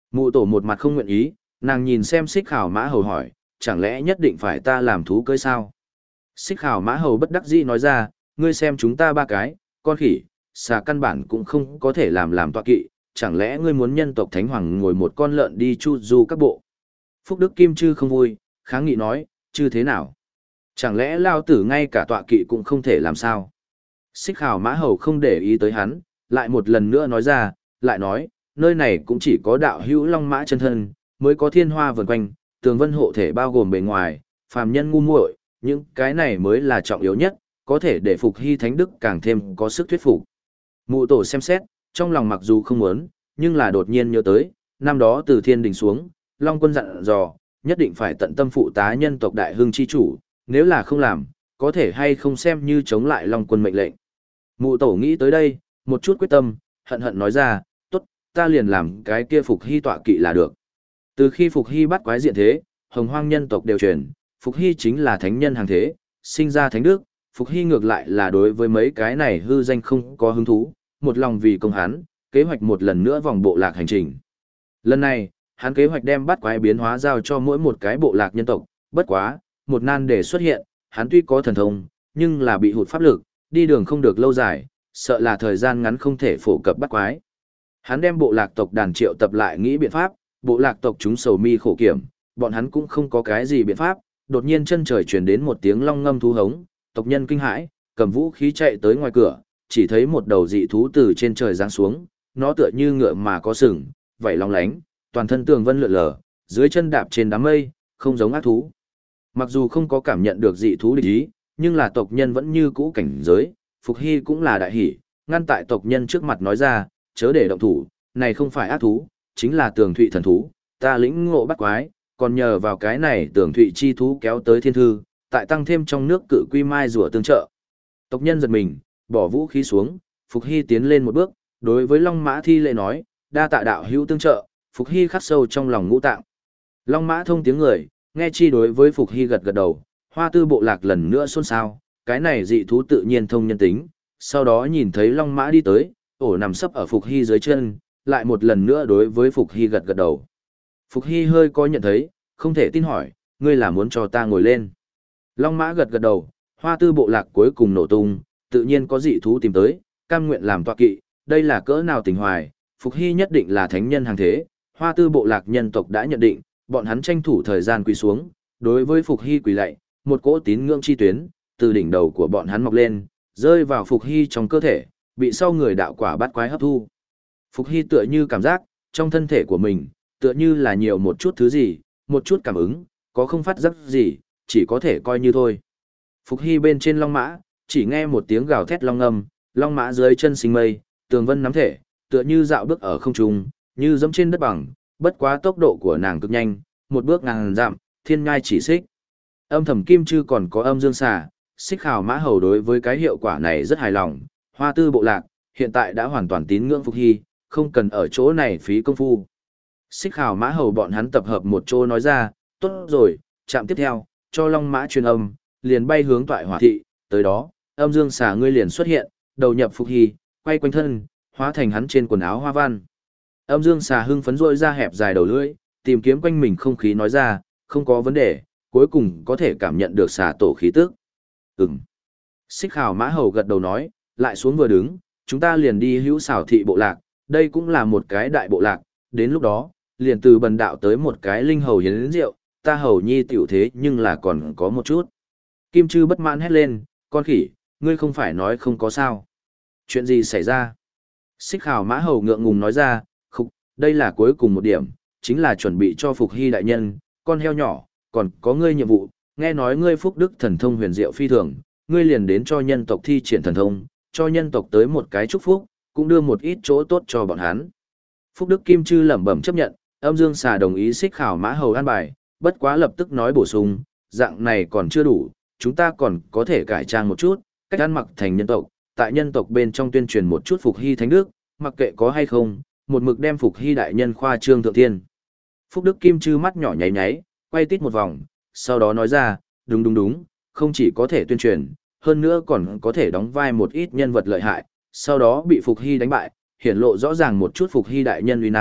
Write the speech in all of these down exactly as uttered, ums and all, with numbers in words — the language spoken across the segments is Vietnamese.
Mụ tổ một mặt không nguyện ý, nàng nhìn xem xích khảo mã hầu hỏi, chẳng lẽ nhất định phải ta làm thú cưới sao? Xích khảo mã hầu bất đắc dĩ nói ra, ngươi xem chúng ta ba cái, con khỉ, xà căn bản cũng không có thể làm làm tọa kỵ, chẳng lẽ ngươi muốn nhân tộc thánh hoàng ngồi một con lợn đi chu du các bộ? Phúc Đức Kim Chư không vui, kháng nghị nói, chư thế nào? Chẳng lẽ lao tử ngay cả tọa kỵ cũng không thể làm sao? Xích khảo mã hầu không để ý tới hắn, lại một lần nữa nói ra, lại nói, nơi này cũng chỉ có đạo hữu long mã chân thân, mới có thiên hoa vần quanh, tường vân hộ thể bao gồm bề ngoài, phàm nhân ngu muội, những cái này mới là trọng yếu nhất, có thể để phục hy thánh đức càng thêm có sức thuyết phục. Mụ tổ xem xét, trong lòng mặc dù không muốn, nhưng là đột nhiên nhớ tới, năm đó từ thiên đình xuống, Long quân dặn dò, nhất định phải tận tâm phụ tá nhân tộc đại hưng chi chủ, nếu là không làm, có thể hay không xem như chống lại Long quân mệnh lệnh. Mụ tổ nghĩ tới đây, một chút quyết tâm, hận hận nói ra, tốt, ta liền làm cái kia phục hy tọa kỵ là được. Từ khi phục hy bắt quái diện thế, hồng hoang nhân tộc đều truyền, phục hy chính là thánh nhân hàng thế, sinh ra thánh đức, phục hy ngược lại là đối với mấy cái này hư danh không có hứng thú, một lòng vì công hắn, kế hoạch một lần nữa vòng bộ lạc hành trình. Lần này, hắn kế hoạch đem bắt quái biến hóa giao cho mỗi một cái bộ lạc nhân tộc, bất quá, một nan đề xuất hiện, hắn tuy có thần thông, nhưng là bị hụt pháp lực, đi đường không được lâu dài, sợ là thời gian ngắn không thể phổ cập bắt quái. Hắn đem bộ lạc tộc đàn triệu tập lại nghĩ biện pháp, bộ lạc tộc chúng sầu mi khổ kiểm, bọn hắn cũng không có cái gì biện pháp, đột nhiên chân trời truyền đến một tiếng long ngâm thú hống, tộc nhân kinh hãi, cầm vũ khí chạy tới ngoài cửa, chỉ thấy một đầu dị thú từ trên trời giáng xuống, nó tựa như ngựa mà có sừng, vảy long lánh, toàn thân tường vân lượn lờ, dưới chân đạp trên đám mây, không giống ác thú. Mặc dù không có cảm nhận được dị thú địch ý, nhưng là tộc nhân vẫn như cũ cảnh giới, Phục Hy cũng là đại hỷ, ngăn tại tộc nhân trước mặt nói ra, chớ để động thủ, này không phải ác thú, chính là tường thụy thần thú, ta lĩnh ngộ bắt quái, còn nhờ vào cái này tường thụy chi thú kéo tới thiên thư, tại tăng thêm trong nước cự quy mai rùa tương trợ. Tộc nhân giật mình, bỏ vũ khí xuống, Phục Hy tiến lên một bước, đối với Long Mã thi lễ nói, đa tạ đạo hữu tương trợ, Phục Hy khắc sâu trong lòng ngũ tạng. Long Mã thông tiếng người, nghe chi đối với Phục Hy gật gật đầu, Hoa Tư bộ lạc lần nữa xôn xao, cái này dị thú tự nhiên thông nhân tính, sau đó nhìn thấy Long Mã đi tới, ổ nằm sấp ở Phục Hy dưới chân, lại một lần nữa đối với Phục Hy gật gật đầu. Phục Hy hơi có nhận thấy, không thể tin hỏi, ngươi là muốn cho ta ngồi lên. Long Mã gật gật đầu, Hoa Tư bộ lạc cuối cùng nổ tung, tự nhiên có dị thú tìm tới, cam nguyện làm tọa kỵ, đây là cỡ nào tình hoài, Phục Hy nhất định là thánh nhân hàng thế, Hoa Tư bộ lạc nhân tộc đã nhận định, bọn hắn tranh thủ thời gian quỳ xuống, đối với Phục Hy quỳ lạy, một cỗ tín ngưỡng chi tuyến, từ đỉnh đầu của bọn hắn mọc lên, rơi vào Phục Hy trong cơ thể, bị sau người đạo quả bắt quái hấp thu. Phục Hy tựa như cảm giác, trong thân thể của mình, tựa như là nhiều một chút thứ gì, một chút cảm ứng, có không phát giác gì, chỉ có thể coi như thôi. Phục Hy bên trên long mã, chỉ nghe một tiếng gào thét long âm, long mã dưới chân sinh mây, tường vân nắm thể, tựa như dạo bước ở không trung, như dẫm trên đất bằng, bất quá tốc độ của nàng cực nhanh, một bước ngàn dặm, thiên ngai chỉ xích. Âm thầm kim chư còn có âm dương xà, xích khảo mã hầu đối với cái hiệu quả này rất hài lòng, Hoa Tư bộ lạc, hiện tại đã hoàn toàn tín ngưỡng Phục Hy, không cần ở chỗ này phí công phu. Xích khảo mã hầu bọn hắn tập hợp một chỗ nói ra, tốt rồi, chạm tiếp theo, cho long mã truyền âm, liền bay hướng toại hỏa thị, tới đó, âm dương xà ngươi liền xuất hiện, đầu nhập Phục Hy, quay quanh thân, hóa thành hắn trên quần áo hoa văn. Âm dương xà hưng phấn rỗi ra hẹp dài đầu lưỡi, tìm kiếm quanh mình không khí nói ra, không có vấn đề, cuối cùng có thể cảm nhận được xà tổ khí tức. Ừm. Xích khảo mã hầu gật đầu nói, lại xuống vừa đứng, chúng ta liền đi hữu xảo thị bộ lạc, đây cũng là một cái đại bộ lạc, đến lúc đó, liền từ bần đạo tới một cái linh hầu hiến rượu, ta hầu nhi tiểu thế nhưng là còn có một chút. Kim Chư bất mãn hét lên, con khỉ, ngươi không phải nói không có sao. Chuyện gì xảy ra? Xích khảo mã hầu ngượng ngùng nói ra, khục, đây là cuối cùng một điểm, chính là chuẩn bị cho Phục Hy đại nhân, con heo nhỏ, còn có ngươi nhiệm vụ, nghe nói ngươi phúc đức thần thông huyền diệu phi thường, ngươi liền đến cho nhân tộc thi triển thần thông, cho nhân tộc tới một cái chúc phúc, cũng đưa một ít chỗ tốt cho bọn hắn. Phúc Đức Kim Chư lẩm bẩm chấp nhận, âm dương xà đồng ý xích khảo mã hầu an bài, bất quá lập tức nói bổ sung, dạng này còn chưa đủ, chúng ta còn có thể cải trang một chút, cách ăn mặc thành nhân tộc, tại nhân tộc bên trong tuyên truyền một chút Phục Hy thánh đức, mặc kệ có hay không, một mực đem Phục Hy đại nhân khoa trương thượng thiên. Phúc Đức Kim Chư mắt nhỏ nháy nháy, quay tít một vòng, sau đó nói ra, đúng đúng đúng, không chỉ có thể tuyên truyền, hơn nữa còn có thể đóng vai một ít nhân vật lợi hại, sau đó bị Phục Hy đánh bại, hiển lộ rõ ràng một chút Phục Hy đại nhân uy năng,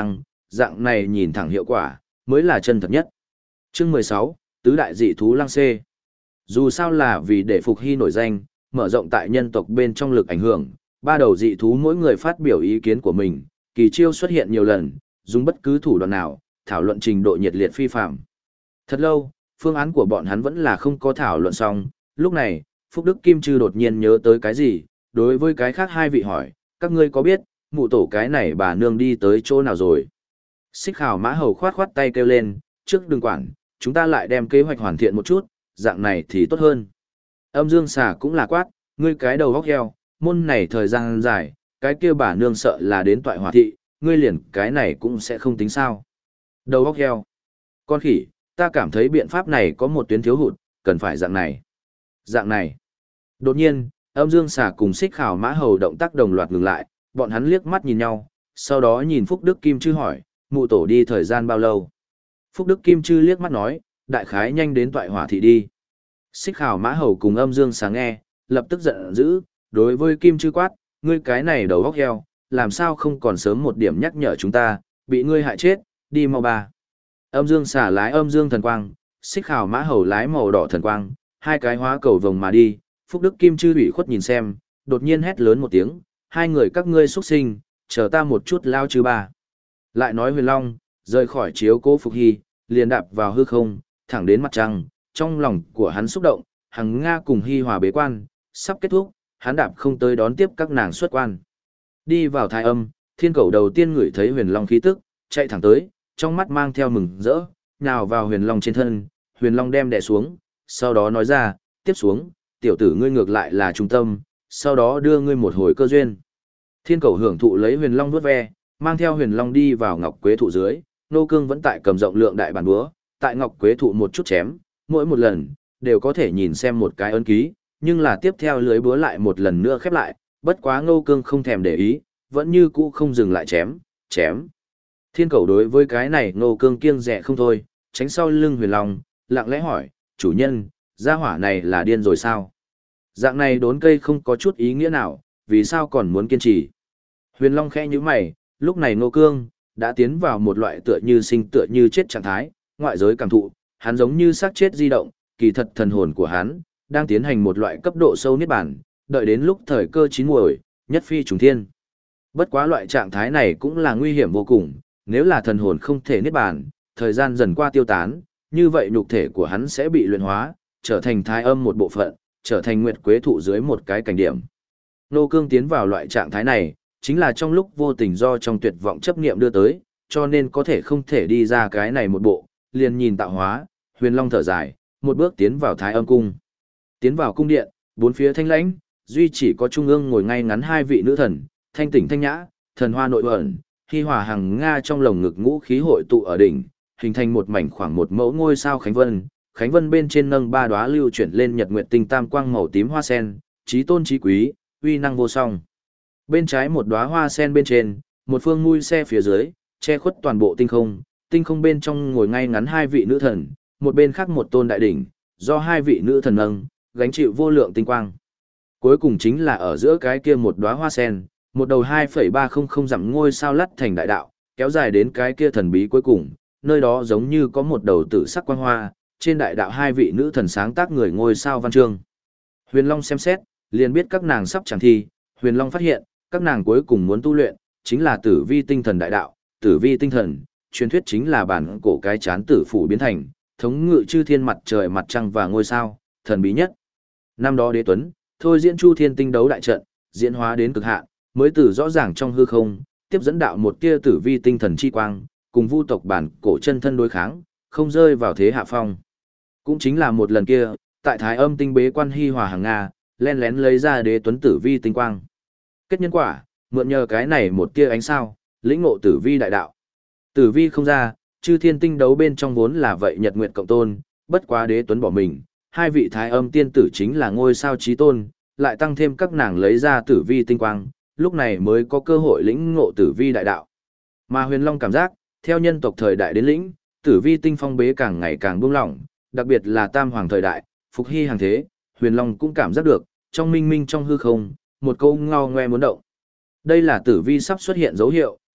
dạng này nhìn thẳng hiệu quả, mới là chân thật nhất. Chương mười sáu, Tứ đại dị thú lăng xê. Dù sao là vì để Phục Hy nổi danh, mở rộng tại nhân tộc bên trong lực ảnh hưởng, ba đầu dị thú mỗi người phát biểu ý kiến của mình, kỳ chiêu xuất hiện nhiều lần, dùng bất cứ thủ đoạn nào, thảo luận trình độ nhiệt liệt phi phạm. Thật lâu, phương án của bọn hắn vẫn là không có thảo luận xong, lúc này, Phúc Đức Kim Trư đột nhiên nhớ tới cái gì, đối với cái khác hai vị hỏi, các ngươi có biết, mụ tổ cái này bà nương đi tới chỗ nào rồi? Xích Hào Mã Hầu khoát khoát tay kêu lên, trước đừng quản, chúng ta lại đem kế hoạch hoàn thiện một chút, dạng này thì tốt hơn. Âm Dương Xà cũng là quát, ngươi cái đầu góc heo, môn này thời gian dài, cái kia bà nương sợ là đến toại hỏa thị, ngươi liền cái này cũng sẽ không tính sao. Đầu góc heo. Con khỉ, ta cảm thấy biện pháp này có một tuyến thiếu hụt, cần phải dạng này. Dạng này. Đột nhiên, Âm Dương Xà cùng Xích Hào Mã Hầu động tác đồng loạt ngừng lại, bọn hắn liếc mắt nhìn nhau, sau đó nhìn Phúc Đức Kim Trư hỏi, mụ tổ đi thời gian bao lâu? Phúc Đức Kim Trư liếc mắt nói, đại khái nhanh đến toại hỏa thị đi. Xích Hào Mã Hầu cùng Âm Dương Xà nghe, lập tức giận dữ, đối với Kim Trư quát, ngươi cái này đầu óc heo, làm sao không còn sớm một điểm nhắc nhở chúng ta, bị ngươi hại chết, đi mau ba. Âm Dương Xà lái Âm Dương thần quang, Xích Hào Mã Hầu lái màu đỏ thần quang, hai cái hóa cầu vồng mà đi. Phúc Đức Kim Trư ủy khuất nhìn xem, đột nhiên hét lớn một tiếng, hai người các ngươi xuất sinh, chờ ta một chút lao chứ ba. Lại nói Huyền Long, rời khỏi chiếu cố Phục Hy, liền đạp vào hư không, thẳng đến mặt trăng, trong lòng của hắn xúc động, Hằng Nga cùng Hy Hòa bế quan, sắp kết thúc, hắn đạp không tới đón tiếp các nàng xuất quan. Đi vào Thái Âm, Thiên Cẩu đầu tiên ngửi thấy Huyền Long khí tức, chạy thẳng tới, trong mắt mang theo mừng rỡ, nhào vào Huyền Long trên thân, Huyền Long đem đè xuống, sau đó nói ra, tiếp xuống, tiểu tử ngươi ngược lại là trung tâm, sau đó đưa ngươi một hồi cơ duyên. Thiên Cẩu hưởng thụ lấy Huyền Long vuốt ve, mang theo Huyền Long đi vào Ngọc Quế thụ dưới, Nô Cương vẫn tại cầm rộng lượng đại bản búa, tại Ngọc Quế thụ một chút chém, mỗi một lần đều có thể nhìn xem một cái ấn ký, nhưng là tiếp theo lưới búa lại một lần nữa khép lại, bất quá Nô Cương không thèm để ý, vẫn như cũ không dừng lại chém, chém. Thiên Cẩu đối với cái này Nô Cương kiêng dè không thôi, tránh sau lưng Huyền Long, lặng lẽ hỏi, chủ nhân, gia hỏa này là điên rồi sao? Dạng này đốn cây không có chút ý nghĩa nào, vì sao còn muốn kiên trì? Huyền Long khẽ nhíu mày, lúc này Nô Cương đã tiến vào một loại tựa như sinh tựa như chết trạng thái, ngoại giới cảm thụ, hắn giống như xác chết di động, kỳ thật thần hồn của hắn đang tiến hành một loại cấp độ sâu niết bàn, đợi đến lúc thời cơ chín muồi, nhất phi trùng thiên. Bất quá loại trạng thái này cũng là nguy hiểm vô cùng, nếu là thần hồn không thể niết bàn, thời gian dần qua tiêu tán, như vậy nhục thể của hắn sẽ bị luyện hóa, trở thành thái âm một bộ phận, trở thành nguyệt quế thụ dưới một cái cảnh điểm. Nô Cương tiến vào loại trạng thái này, chính là trong lúc vô tình do trong tuyệt vọng chấp niệm đưa tới, cho nên có thể không thể đi ra cái này một bộ, liền nhìn tạo hóa, Huyền Long thở dài, một bước tiến vào Thái Âm cung. Tiến vào cung điện, bốn phía thanh lãnh, duy chỉ có trung ương ngồi ngay ngắn hai vị nữ thần, thanh tỉnh thanh nhã, thần hoa nội ẩn, Hi Hòa Hằng Nga trong lồng ngực ngũ khí hội tụ ở đỉnh, hình thành một mảnh khoảng một mẫu ngôi sao khánh vân, khánh vân bên trên nâng ba đóa lưu chuyển lên nhật nguyệt tinh tam quang màu tím hoa sen, chí tôn chí quý, uy năng vô song. Bên trái một đóa hoa sen bên trên, một phương mui xe phía dưới, che khuất toàn bộ tinh không, tinh không bên trong ngồi ngay ngắn hai vị nữ thần, một bên khác một tôn đại đỉnh, do hai vị nữ thần nâng, gánh chịu vô lượng tinh quang. Cuối cùng chính là ở giữa cái kia một đóa hoa sen, một đầu hai phẩy ba không không dặm ngôi sao lắt thành đại đạo, kéo dài đến cái kia thần bí cuối cùng, nơi đó giống như có một đầu tử sắc quang hoa, trên đại đạo hai vị nữ thần sáng tác người ngôi sao văn chương. Huyền Long xem xét, liền biết các nàng sắp chẳng thi, Huyền Long phát hiện, các nàng cuối cùng muốn tu luyện, chính là tử vi tinh thần đại đạo, tử vi tinh thần, truyền thuyết chính là bản cổ cái chán tử phủ biến thành, thống ngự chư thiên mặt trời mặt trăng và ngôi sao, thần bí nhất. Năm đó Đế Tuấn, thôi diễn chu thiên tinh đấu đại trận, diễn hóa đến cực hạn, mới từ rõ ràng trong hư không, tiếp dẫn đạo một tia tử vi tinh thần chi quang, cùng vu tộc bản cổ chân thân đối kháng, không rơi vào thế hạ phong. Cũng chính là một lần kia, tại Thái Âm tinh bế quan Hi Hòa Hằng Nga, len lén lấy ra Đế Tuấn tử vi tinh quang. Kết nhân quả, mượn nhờ cái này một tia ánh sao, lĩnh ngộ tử vi đại đạo. Tử vi không ra, chư thiên tinh đấu bên trong vốn là vậy nhật nguyệt cộng tôn, bất quá Đế Tuấn bỏ mình, hai vị Thái Âm tiên tử chính là ngôi sao chí tôn, lại tăng thêm các nàng lấy ra tử vi tinh quang, lúc này mới có cơ hội lĩnh ngộ tử vi đại đạo. Mà Huyền Long cảm giác, theo nhân tộc thời đại đến lĩnh, tử vi tinh phong bế càng ngày càng buông lỏng, đặc biệt là tam hoàng thời đại, Phục Hy hàng thế, Huyền Long cũng cảm giác được, trong minh minh trong hư không, một câu ngao ngoe muốn động. Đây là tử vi sắp xuất hiện dấu hiệu,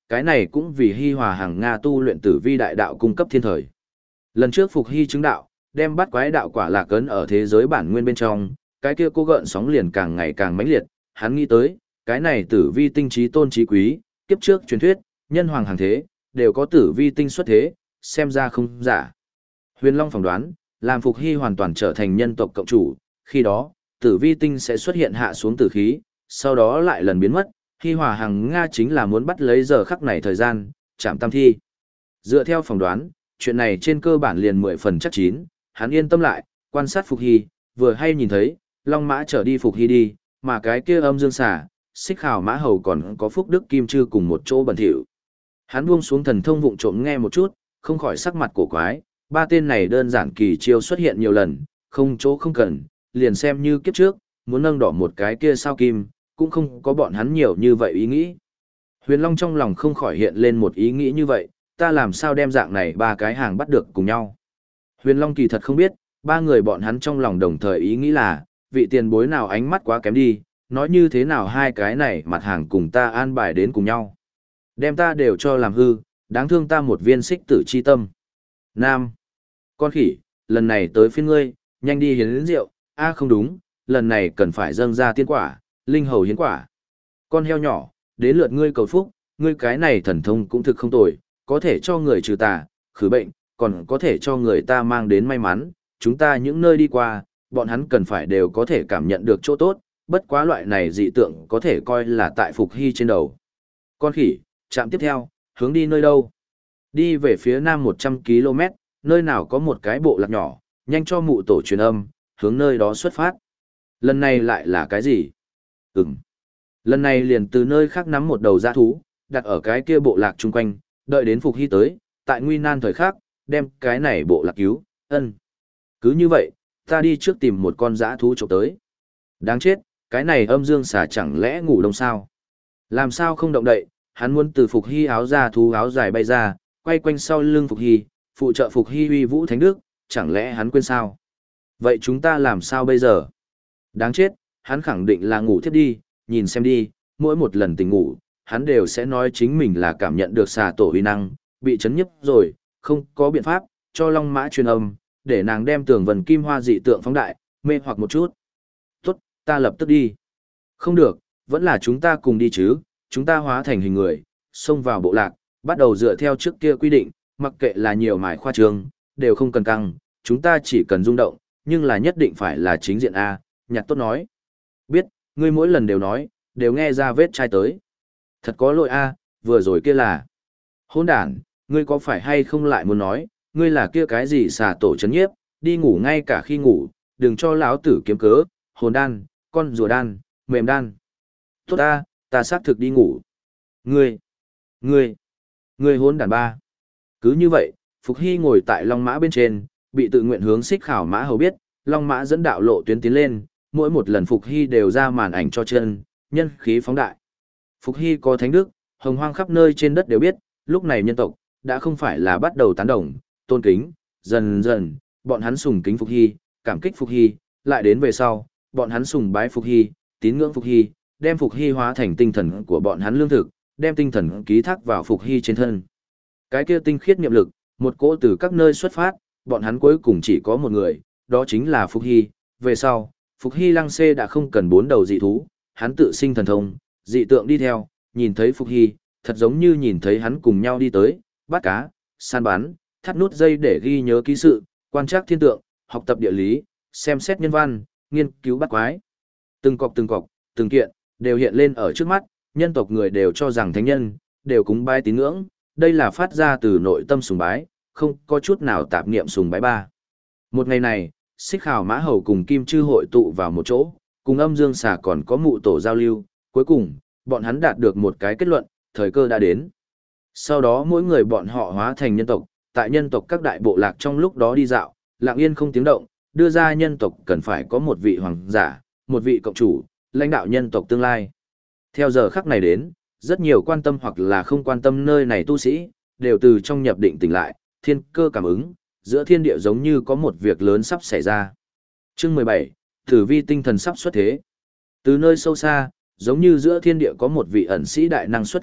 cái này cũng vì Hi Hòa Hằng Nga tu luyện tử vi đại đạo cung cấp thiên thời. Lần trước Phục Hy chứng đạo, đem bắt quái đạo quả lạc ấn ở thế giới bản nguyên bên trong, cái kia cô gợn sóng liền càng ngày càng mãnh liệt, hắn nghĩ tới, cái này tử vi tinh trí tôn trí quý, kiếp trước truyền thuyết, nhân hoàng hàng thế, đều có tử vi tinh xuất thế, xem ra không giả. Huyền Long phỏng đoán, làm Phục Hy hoàn toàn trở thành nhân tộc cộng chủ, khi đó, tử vi tinh sẽ xuất hiện hạ xuống tử khí, sau đó lại lần biến mất, Hi Hòa Hằng Nga chính là muốn bắt lấy giờ khắc này thời gian, chạm tam thi. Dựa theo phỏng đoán, chuyện này trên cơ bản liền mười phần chắc chín, hắn yên tâm lại, quan sát Phục Hy, vừa hay nhìn thấy, Long Mã trở đi Phục Hy đi, mà cái kia âm dương xà, xích khảo mã hầu còn có Phúc Đức Kim Trư cùng một chỗ bẩn thỉu. Hắn buông xuống thần thông vụng trộm nghe một chút, không khỏi sắc mặt cổ quái, ba tên này đơn giản kỳ chiêu xuất hiện nhiều lần, không chỗ không cần, liền xem như kiếp trước, muốn nâng đỏ một cái kia sao kim, cũng không có bọn hắn nhiều như vậy ý nghĩ. Huyền Long trong lòng không khỏi hiện lên một ý nghĩ như vậy, ta làm sao đem dạng này ba cái hàng bắt được cùng nhau. Huyền Long kỳ thật không biết, ba người bọn hắn trong lòng đồng thời ý nghĩ là, vị tiền bối nào ánh mắt quá kém đi, nói như thế nào hai cái này mặt hàng cùng ta an bài đến cùng nhau. Đem ta đều cho làm hư, đáng thương ta một viên xích tử chi tâm. Nam. Con khỉ, lần này tới phiên ngươi, nhanh đi hiến rượu, a không đúng, lần này cần phải dâng ra tiên quả, linh hầu hiến quả. Con heo nhỏ, đến lượt ngươi cầu phúc, ngươi cái này thần thông cũng thực không tồi, có thể cho người trừ tà, khử bệnh, còn có thể cho người ta mang đến may mắn, chúng ta những nơi đi qua, bọn hắn cần phải đều có thể cảm nhận được chỗ tốt, bất quá loại này dị tượng có thể coi là tại Phục Hy trên đầu. Con khỉ, trạm tiếp theo, hướng đi nơi đâu? Đi về phía nam một trăm ki lô mét, nơi nào có một cái bộ lạc nhỏ, nhanh cho mụ tổ truyền âm, hướng nơi đó xuất phát. Lần này lại là cái gì? Ừm. Lần này liền từ nơi khác nắm một đầu dã thú, đặt ở cái kia bộ lạc chung quanh, đợi đến Phục Hy tới, tại nguy nan thời khắc, đem cái này bộ lạc cứu, ân. Cứ như vậy, ta đi trước tìm một con dã thú trộm tới. Đáng chết, cái này âm dương xà chẳng lẽ ngủ đông sao? Làm sao không động đậy, hắn muốn từ Phục Hy áo ra thú áo dài bay ra, quay quanh sau lưng Phục Hy, phụ trợ Phục Hy uy vũ thánh đức, chẳng lẽ hắn quên sao? Vậy chúng ta làm sao bây giờ? Đáng chết, hắn khẳng định là ngủ thiếp đi, nhìn xem đi, mỗi một lần tỉnh ngủ, hắn đều sẽ nói chính mình là cảm nhận được xà tổ uy năng, bị chấn nhức rồi, không có biện pháp, cho Long Mã truyền âm, để nàng đem tường vần kim hoa dị tượng phóng đại, mê hoặc một chút. Tốt, ta lập tức đi. Không được, vẫn là chúng ta cùng đi chứ, chúng ta hóa thành hình người, xông vào bộ lạc, bắt đầu dựa theo trước kia quy định, mặc kệ là nhiều mải khoa trương, đều không cần căng, chúng ta chỉ cần rung động, nhưng là nhất định phải là chính diện A, nhặt tốt nói. Biết, ngươi mỗi lần đều nói, đều nghe ra vết chai tới. Thật có lỗi A, vừa rồi kia là. Hôn đàn, ngươi có phải hay không lại muốn nói, ngươi là kia cái gì xà tổ chấn nhiếp, đi ngủ ngay cả khi ngủ, đừng cho lão tử kiếm cớ, hồn đan, con rùa đan, mềm đan. Tốt ta, ta xác thực đi ngủ. Ngươi, ngươi, ngươi hôn đàn ba. Cứ như vậy, Phục Hy ngồi tại Long Mã bên trên, bị tự nguyện hướng xích khảo mã hầu biết, Long Mã dẫn đạo lộ tuyến tiến lên, mỗi một lần Phục Hy đều ra màn ảnh cho chân, nhân khí phóng đại. Phục Hy có thánh đức, hồng hoang khắp nơi trên đất đều biết, lúc này nhân tộc, đã không phải là bắt đầu tán đồng, tôn kính, dần dần, bọn hắn sùng kính Phục Hy, cảm kích Phục Hy, lại đến về sau, bọn hắn sùng bái Phục Hy, tín ngưỡng Phục Hy, đem Phục Hy hóa thành tinh thần của bọn hắn lương thực, đem tinh thần ký thác vào Phục Hy trên thân. Cái kia tinh khiết niệm lực, một cỗ từ các nơi xuất phát, bọn hắn cuối cùng chỉ có một người, đó chính là Phục Hy. Về sau, Phục Hy lăng xê đã không cần bốn đầu dị thú, hắn tự sinh thần thông, dị tượng đi theo, nhìn thấy Phục Hy, thật giống như nhìn thấy hắn cùng nhau đi tới, bắt cá, săn bắn, thắt nút dây để ghi nhớ ký sự, quan trắc thiên tượng, học tập địa lý, xem xét nhân văn, nghiên cứu bắt quái. Từng cọc từng cọc, từng kiện, đều hiện lên ở trước mắt, nhân tộc người đều cho rằng thánh nhân, đều cúng bái tín ngưỡng, đây là phát ra từ nội tâm sùng bái, không có chút nào tạp niệm sùng bái ba. Một ngày này, xích khảo mã hầu cùng kim chư hội tụ vào một chỗ, cùng âm dương xà còn có mụ tổ giao lưu, cuối cùng, bọn hắn đạt được một cái kết luận, thời cơ đã đến. Sau đó mỗi người bọn họ hóa thành nhân tộc, tại nhân tộc các đại bộ lạc trong lúc đó đi dạo, lặng yên không tiếng động, đưa ra nhân tộc cần phải có một vị hoàng giả, một vị cộng chủ, lãnh đạo nhân tộc tương lai. Theo giờ khắc này đến, rất nhiều quan tâm hoặc là không quan tâm nơi này tu sĩ, đều từ trong nhập định tỉnh lại, thiên cơ cảm ứng, giữa thiên địa giống như có một việc lớn sắp xảy ra. Chương mười bảy, Tử vi tinh thần sắp xuất thế. Từ nơi sâu xa, giống như giữa thiên địa có một vị ẩn sĩ đại năng xuất thế,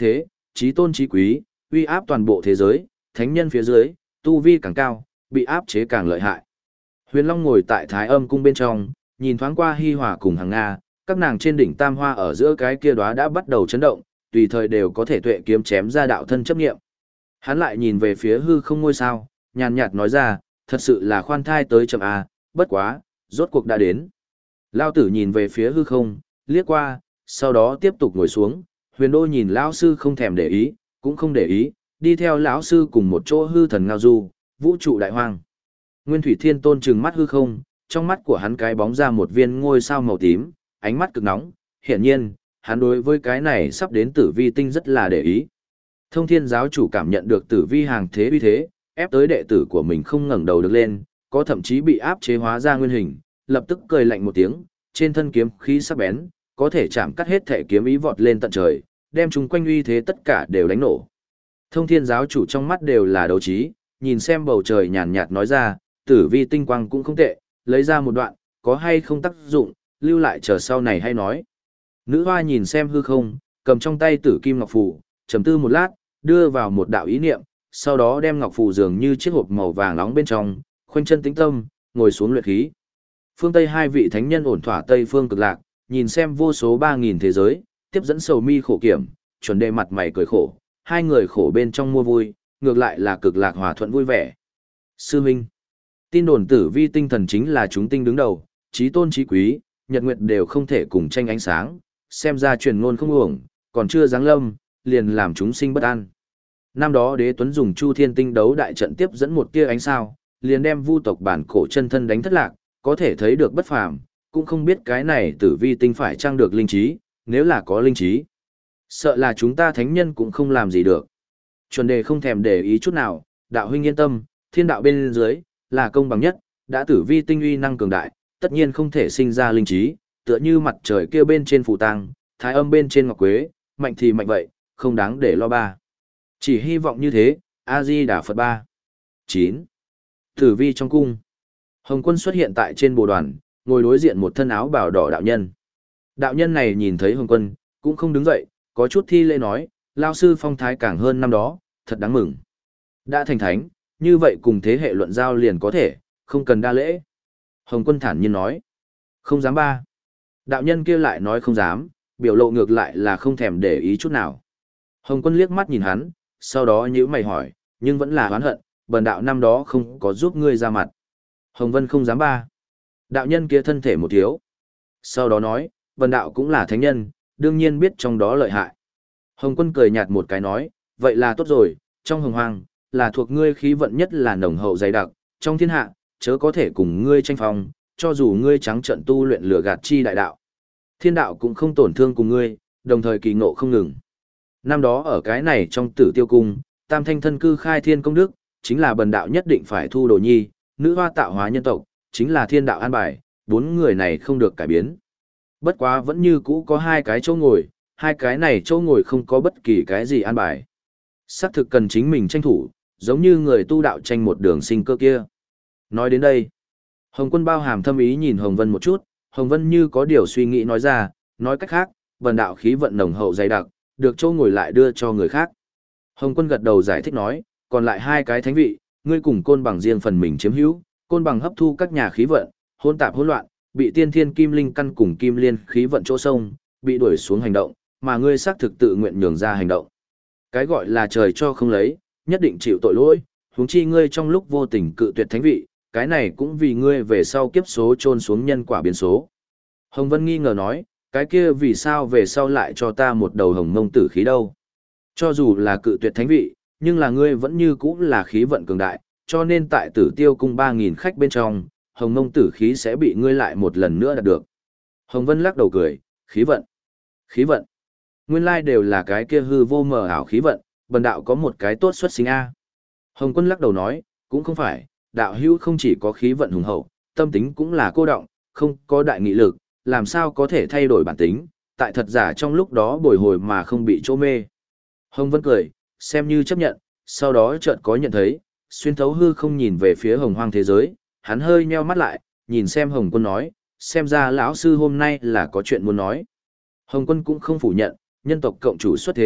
trí tôn trí quý, uy áp toàn bộ thế giới, thánh nhân phía dưới, tu vi càng cao, bị áp chế càng lợi hại. Huyền Long ngồi tại Thái Âm cung bên trong, nhìn thoáng qua Hi Hòa cùng Hằng Nga, các nàng trên đỉnh tam hoa ở giữa cái kia đóa đã bắt đầu chấn động, tùy thời đều có thể tuệ kiếm chém ra đạo thân chấp nghiệm. Hắn lại nhìn về phía hư không ngôi sao, nhàn nhạt nói ra, thật sự là khoan thai tới chậm a, bất quá, rốt cuộc đã đến. Lao tử nhìn về phía hư không, liếc qua, sau đó tiếp tục ngồi xuống, Huyền Đô nhìn lão sư không thèm để ý, cũng không để ý, đi theo lão sư cùng một chỗ hư thần ngao du, vũ trụ đại hoang. Nguyên Thủy Thiên Tôn trừng mắt hư không, trong mắt của hắn cái bóng ra một viên ngôi sao màu tím, ánh mắt cực nóng, hiển nhiên, hắn đối với cái này sắp đến tử vi tinh rất là để ý. Thông Thiên giáo chủ cảm nhận được tử vi hàng thế uy thế, ép tới đệ tử của mình không ngẩng đầu được lên, có thậm chí bị áp chế hóa ra nguyên hình, lập tức cười lạnh một tiếng, trên thân kiếm khí sắc bén, có thể chạm cắt hết thể kiếm ý vọt lên tận trời, đem chúng quanh uy thế tất cả đều đánh nổ. Thông Thiên giáo chủ trong mắt đều là đấu trí, nhìn xem bầu trời nhàn nhạt nói ra, tử vi tinh quang cũng không tệ, lấy ra một đoạn, có hay không tác dụng, lưu lại chờ sau này hay nói. Nữ hoa nhìn xem hư không, cầm trong tay tử kim ngọc phù, trầm tư một lát, đưa vào một đạo ý niệm, sau đó đem ngọc phù dường như chiếc hộp màu vàng nóng bên trong, khoanh chân tĩnh tâm, ngồi xuống luyện khí. Phương Tây hai vị thánh nhân ổn thỏa Tây phương cực lạc, nhìn xem vô số ba nghìn thế giới, tiếp dẫn sầu mi khổ kiểm, chuẩn đề mặt mày cười khổ, hai người khổ bên trong mua vui, ngược lại là cực lạc hòa thuận vui vẻ. Sư Minh, tin đồn tử vi tinh thần chính là chúng tinh đứng đầu, trí tôn trí quý, nhật nguyệt đều không thể cùng tranh ánh sáng, xem ra truyền ngôn không uổng, còn chưa giáng lâm, liền làm chúng sinh bất an. Năm đó Đế Tuấn dùng Chu Thiên Tinh đấu đại trận tiếp dẫn một tia ánh sao, liền đem Vu tộc bản cổ chân thân đánh thất lạc, có thể thấy được bất phàm, cũng không biết cái này tử vi tinh phải trang được linh trí, nếu là có linh trí, sợ là chúng ta thánh nhân cũng không làm gì được. Chuẩn đề không thèm để ý chút nào, đạo huynh yên tâm, thiên đạo bên dưới là công bằng nhất, đã tử vi tinh uy năng cường đại, tất nhiên không thể sinh ra linh trí, tựa như mặt trời kia bên trên phù tang, thái âm bên trên ngọc quế, mạnh thì mạnh vậy, không đáng để lo ba. Chỉ hy vọng như thế, A-di Đà Phật ba. chín. Tử vi trong cung. Hồng Quân xuất hiện tại trên bồ đoàn, ngồi đối diện một thân áo bào đỏ đạo nhân. Đạo nhân này nhìn thấy Hồng Quân, cũng không đứng dậy, có chút thi lễ nói, lao sư phong thái càng hơn năm đó, thật đáng mừng. Đã thành thánh, như vậy cùng thế hệ luận giao liền có thể, không cần đa lễ. Hồng Quân thản nhiên nói, không dám ba. Đạo nhân kia lại nói không dám, biểu lộ ngược lại là không thèm để ý chút nào. Hồng Quân liếc mắt nhìn hắn, sau đó nhíu mày hỏi, nhưng vẫn là oán hận, bần đạo năm đó không có giúp ngươi ra mặt. Hồng Vân không dám ba. Đạo nhân kia thân thể một thiếu. Sau đó nói, bần đạo cũng là thánh nhân, đương nhiên biết trong đó lợi hại. Hồng Quân cười nhạt một cái nói, vậy là tốt rồi, trong hồng hoang, là thuộc ngươi khí vận nhất là nồng hậu dày đặc, trong thiên hạ, chớ có thể cùng ngươi tranh phong, cho dù ngươi trắng trận tu luyện lửa gạt chi đại đạo. Thiên đạo cũng không tổn thương cùng ngươi, đồng thời kỳ ngộ không ngừng. Năm đó ở cái này trong tử tiêu cung, tam thanh thân cư khai thiên công đức, chính là bần đạo nhất định phải thu đồ nhi, nữ hoa tạo hóa nhân tộc, chính là thiên đạo an bài, bốn người này không được cải biến. Bất quá vẫn như cũ có hai cái chỗ ngồi, hai cái này chỗ ngồi không có bất kỳ cái gì an bài. Xác thực cần chính mình tranh thủ, giống như người tu đạo tranh một đường sinh cơ kia. Nói đến đây, Hồng Quân bao hàm thâm ý nhìn Hồng Vân một chút, Hồng Vân như có điều suy nghĩ nói ra, nói cách khác, bần đạo khí vận nồng hậu dày đặc, được chỗ ngồi lại đưa cho người khác. Hồng Quân gật đầu giải thích nói, còn lại hai cái thánh vị, ngươi cùng Côn Bằng riêng phần mình chiếm hữu, Côn Bằng hấp thu các nhà khí vận, hỗn tạp hỗn loạn, bị tiên thiên kim linh căn cùng kim liên khí vận chỗ sông, bị đuổi xuống hành động, mà ngươi xác thực tự nguyện nhường ra hành động. Cái gọi là trời cho không lấy, nhất định chịu tội lỗi, huống chi ngươi trong lúc vô tình cự tuyệt thánh vị, cái này cũng vì ngươi về sau kiếp số trôn xuống nhân quả biến số. Hồng Vân nghi ngờ nói, cái kia vì sao về sau lại cho ta một đầu hồng mông tử khí đâu? Cho dù là cự tuyệt thánh vị, nhưng là ngươi vẫn như cũ là khí vận cường đại, cho nên tại tử tiêu cung ba nghìn khách bên trong, hồng mông tử khí sẽ bị ngươi lại một lần nữa đạt được. Hồng Vân lắc đầu cười, khí vận, khí vận. Nguyên lai đều là cái kia hư vô mờ ảo khí vận, bần đạo có một cái tốt xuất sinh a. Hồng Quân lắc đầu nói, cũng không phải, đạo hữu không chỉ có khí vận hùng hậu, tâm tính cũng là cô động, không có đại nghị lực, làm sao có thể thay đổi bản tính, tại thật giả trong lúc đó bồi hồi mà không bị chỗ mê. Hồng Vân cười, xem như chấp nhận, sau đó chợt có nhận thấy, xuyên thấu hư không nhìn về phía hồng hoang thế giới, hắn hơi nheo mắt lại, nhìn xem Hồng Quân nói, xem ra lão sư hôm nay là có chuyện muốn nói. Hồng Quân cũng không phủ nhận, nhân tộc cộng chủ xuất thế,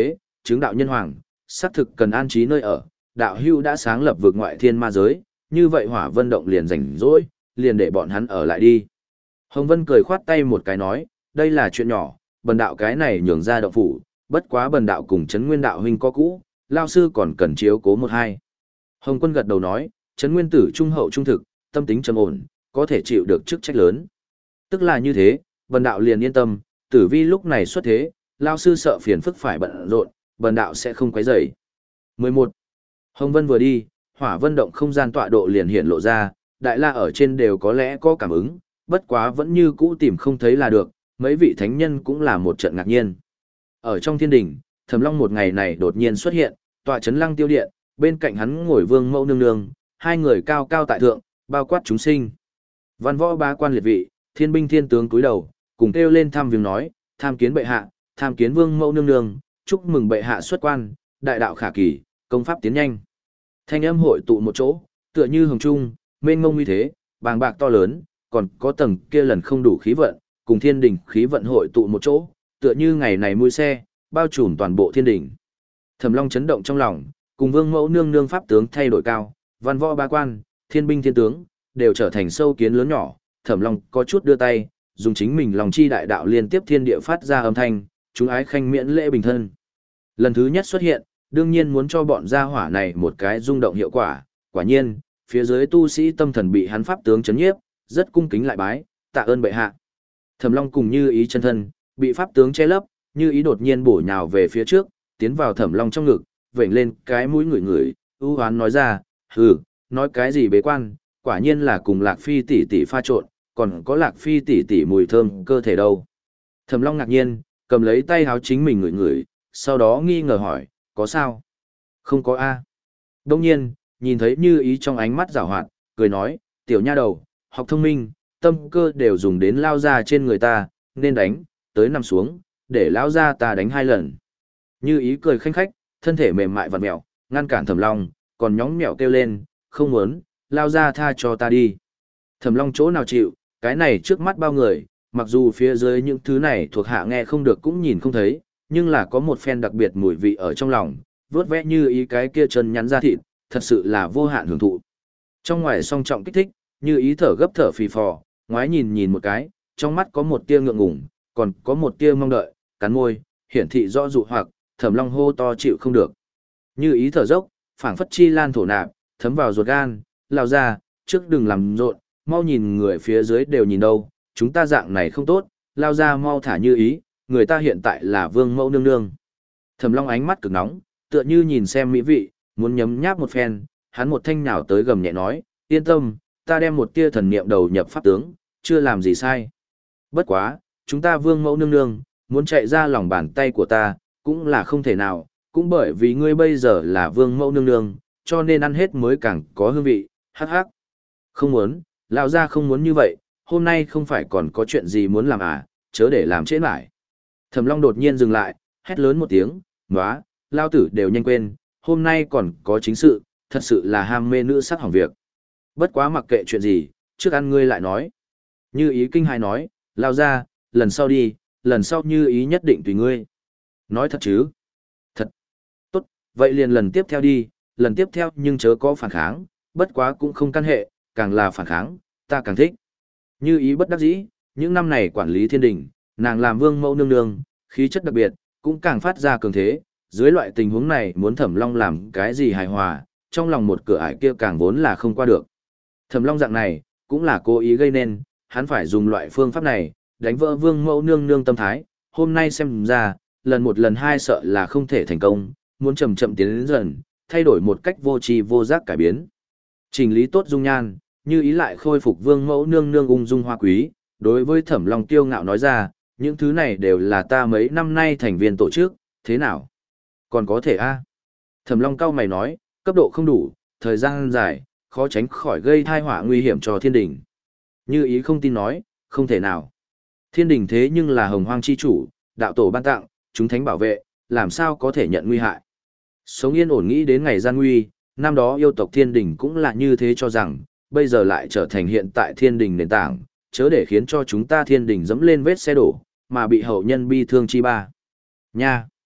chứng đạo nhân hoàng, xác thực cần an trí nơi ở, đạo hưu đã sáng lập vực ngoại thiên ma giới, như vậy hỏa vân động liền rảnh rỗi, liền để bọn hắn ở lại đi. Hồng Vân cười khoát tay một cái nói, đây là chuyện nhỏ, bần đạo cái này nhường ra động phủ, bất quá bần đạo cùng Trấn Nguyên đạo huynh có cũ, lao sư còn cần chiếu cố một hai. Hồng Quân gật đầu nói, Trấn Nguyên tử trung hậu trung thực, tâm tính trầm ổn, có thể chịu được chức trách lớn. Tức là như thế, bần đạo liền yên tâm, tử vi lúc này xuất thế, lao sư sợ phiền phức phải bận rộn, bần đạo sẽ không quấy rầy. mười một. Hồng Vân vừa đi, hỏa vân động không gian tọa độ liền hiện lộ ra, đại la ở trên đều có lẽ có cảm ứng, bất quá vẫn như cũ tìm không thấy là được, mấy vị thánh nhân cũng là một trận ngạc nhiên. Ở trong thiên đình, Thẩm Long một ngày này đột nhiên xuất hiện, tọa chấn Lăng Tiêu Điện, bên cạnh hắn ngồi Vương Mẫu nương nương, hai người cao cao tại thượng, bao quát chúng sinh. Văn võ bá quan liệt vị, thiên binh thiên tướng cúi đầu, cùng kêu lên tham viếng nói, tham kiến bệ hạ, tham kiến Vương Mẫu nương nương, chúc mừng bệ hạ xuất quan, đại đạo khả kỳ, công pháp tiến nhanh. Thanh âm hội tụ một chỗ, tựa như hồng trung, mênh mông uy thế, bàng bạc to lớn, còn có tầng kia lần không đủ khí vận, cùng thiên đình khí vận hội tụ một chỗ, tựa như ngày này mui xe, bao trùm toàn bộ thiên đình. Thẩm Long chấn động trong lòng, cùng Vương Mẫu nương nương pháp tướng thay đổi cao, văn võ ba quan, thiên binh thiên tướng, đều trở thành sâu kiến lớn nhỏ. Thẩm Long có chút đưa tay, dùng chính mình lòng chi đại đạo liên tiếp thiên địa phát ra âm thanh, chúng ái khanh miễn lễ bình thân. Lần thứ nhất xuất hiện, đương nhiên muốn cho bọn gia hỏa này một cái rung động hiệu quả, quả nhiên, phía dưới tu sĩ tâm thần bị hắn pháp tướng chấn nhiếp, rất cung kính lại bái, tạ ơn bệ hạ. Thẩm Long cùng Như Ý chân thân, bị pháp tướng che lấp, Như Ý đột nhiên bổ nhào về phía trước, tiến vào Thẩm Long trong ngực, vểnh lên cái mũi ngửi ngửi, ưu hoán nói ra, hừ, nói cái gì bế quan, quả nhiên là cùng Lạc Phi tỷ tỷ pha trộn, còn có Lạc Phi tỷ tỷ mùi thơm cơ thể đâu. Thẩm Long ngạc nhiên, cầm lấy tay háo chính mình ngửi ngửi, sau đó nghi ngờ hỏi, có sao? Không có a. Đông nhiên, nhìn thấy Như Ý trong ánh mắt giảo hoạt, cười nói, tiểu nha đầu, học thông minh, tâm cơ đều dùng đến lao ra trên người ta, nên đánh, tới nằm xuống, để lao ra ta đánh hai lần. Như Ý cười khanh khách, thân thể mềm mại vặn mẹo, ngăn cản Thẩm Long, còn nhóng mẹo kêu lên, không muốn, lao ra tha cho ta đi. Thẩm Long chỗ nào chịu, cái này trước mắt bao người, mặc dù phía dưới những thứ này thuộc hạ nghe không được cũng nhìn không thấy, nhưng là có một phen đặc biệt mùi vị ở trong lòng, vớt vẽ Như Ý cái kia chân nhắn ra thịt, thật sự là vô hạn hưởng thụ. Trong ngoài song trọng kích thích, Như Ý thở gấp thở phì phò, ngoái nhìn nhìn một cái, trong mắt có một tia ngượng ngùng, còn có một tia mong đợi, cắn môi, hiển thị rõ dụ hoặc, Thẩm Long hô to chịu không được. Như Ý thở dốc, phảng phất chi lan thổ nạp, thấm vào ruột gan, lao ra, trước đừng làm rộn, mau nhìn người phía dưới đều nhìn đâu, chúng ta dạng này không tốt, lao ra mau thả Như Ý, người ta hiện tại là Vương Mẫu nương nương. Thẩm Long ánh mắt cực nóng, tựa như nhìn xem mỹ vị, muốn nhấm nháp một phen, hắn một thanh nhào tới gầm nhẹ nói, yên tâm, ta đem một tia thần niệm đầu nhập pháp tướng, chưa làm gì sai. Bất quá, chúng ta Vương Mẫu nương nương, muốn chạy ra lòng bàn tay của ta, cũng là không thể nào, cũng bởi vì ngươi bây giờ là Vương Mẫu nương nương, cho nên ăn hết mới càng có hương vị, hắc hắc. Không muốn, lão gia không muốn như vậy, hôm nay không phải còn có chuyện gì muốn làm à, chớ để làm trễ lại. Thẩm Long đột nhiên dừng lại, hét lớn một tiếng, "Nóa, lao tử đều nhanh quên, hôm nay còn có chính sự, thật sự là ham mê nữ sắc hỏng việc. Bất quá mặc kệ chuyện gì, trước ăn ngươi lại nói." Như Ý kinh hài nói, "Lao ra, lần sau đi, lần sau Như Ý nhất định tùy ngươi." Nói thật chứ? Thật. Tốt, vậy liền lần tiếp theo đi, lần tiếp theo nhưng chớ có phản kháng, bất quá cũng không căn hệ, càng là phản kháng, ta càng thích. Như Ý bất đắc dĩ, những năm này quản lý thiên đình, nàng làm Vương Mẫu nương nương, khí chất đặc biệt, cũng càng phát ra cường thế, dưới loại tình huống này muốn Thẩm Long làm cái gì hài hòa, trong lòng một cửa ải kia càng vốn là không qua được. Thẩm Long dạng này, cũng là cố ý gây nên, hắn phải dùng loại phương pháp này, đánh vỡ Vương Mẫu nương nương tâm thái, hôm nay xem ra, lần một lần hai sợ là không thể thành công, muốn chậm chậm tiến đến dần, thay đổi một cách vô tri vô giác cải biến. Chỉnh lý tốt dung nhan, Như Ý lại khôi phục Vương Mẫu nương nương ung dung hoa quý, đối với Thẩm Long kiêu ngạo nói ra, những thứ này đều là ta mấy năm nay thành viên tổ chức, thế nào? Còn có thể a? Thẩm Long cao mày nói, cấp độ không đủ, thời gian dài, khó tránh khỏi gây tai họa nguy hiểm cho thiên đình. Như Ý không tin nói, không thể nào. Thiên đình thế nhưng là hồng hoang chi chủ, đạo tổ ban tặng, chúng thánh bảo vệ, làm sao có thể nhận nguy hại. Sống yên ổn nghĩ đến ngày gian nguy, năm đó yêu tộc thiên đình cũng là như thế cho rằng, bây giờ lại trở thành hiện tại thiên đình nền tảng, chớ để khiến cho chúng ta thiên đình dẫm lên vết xe đổ, mà bị hậu nhân bi thương chi ba. Nha!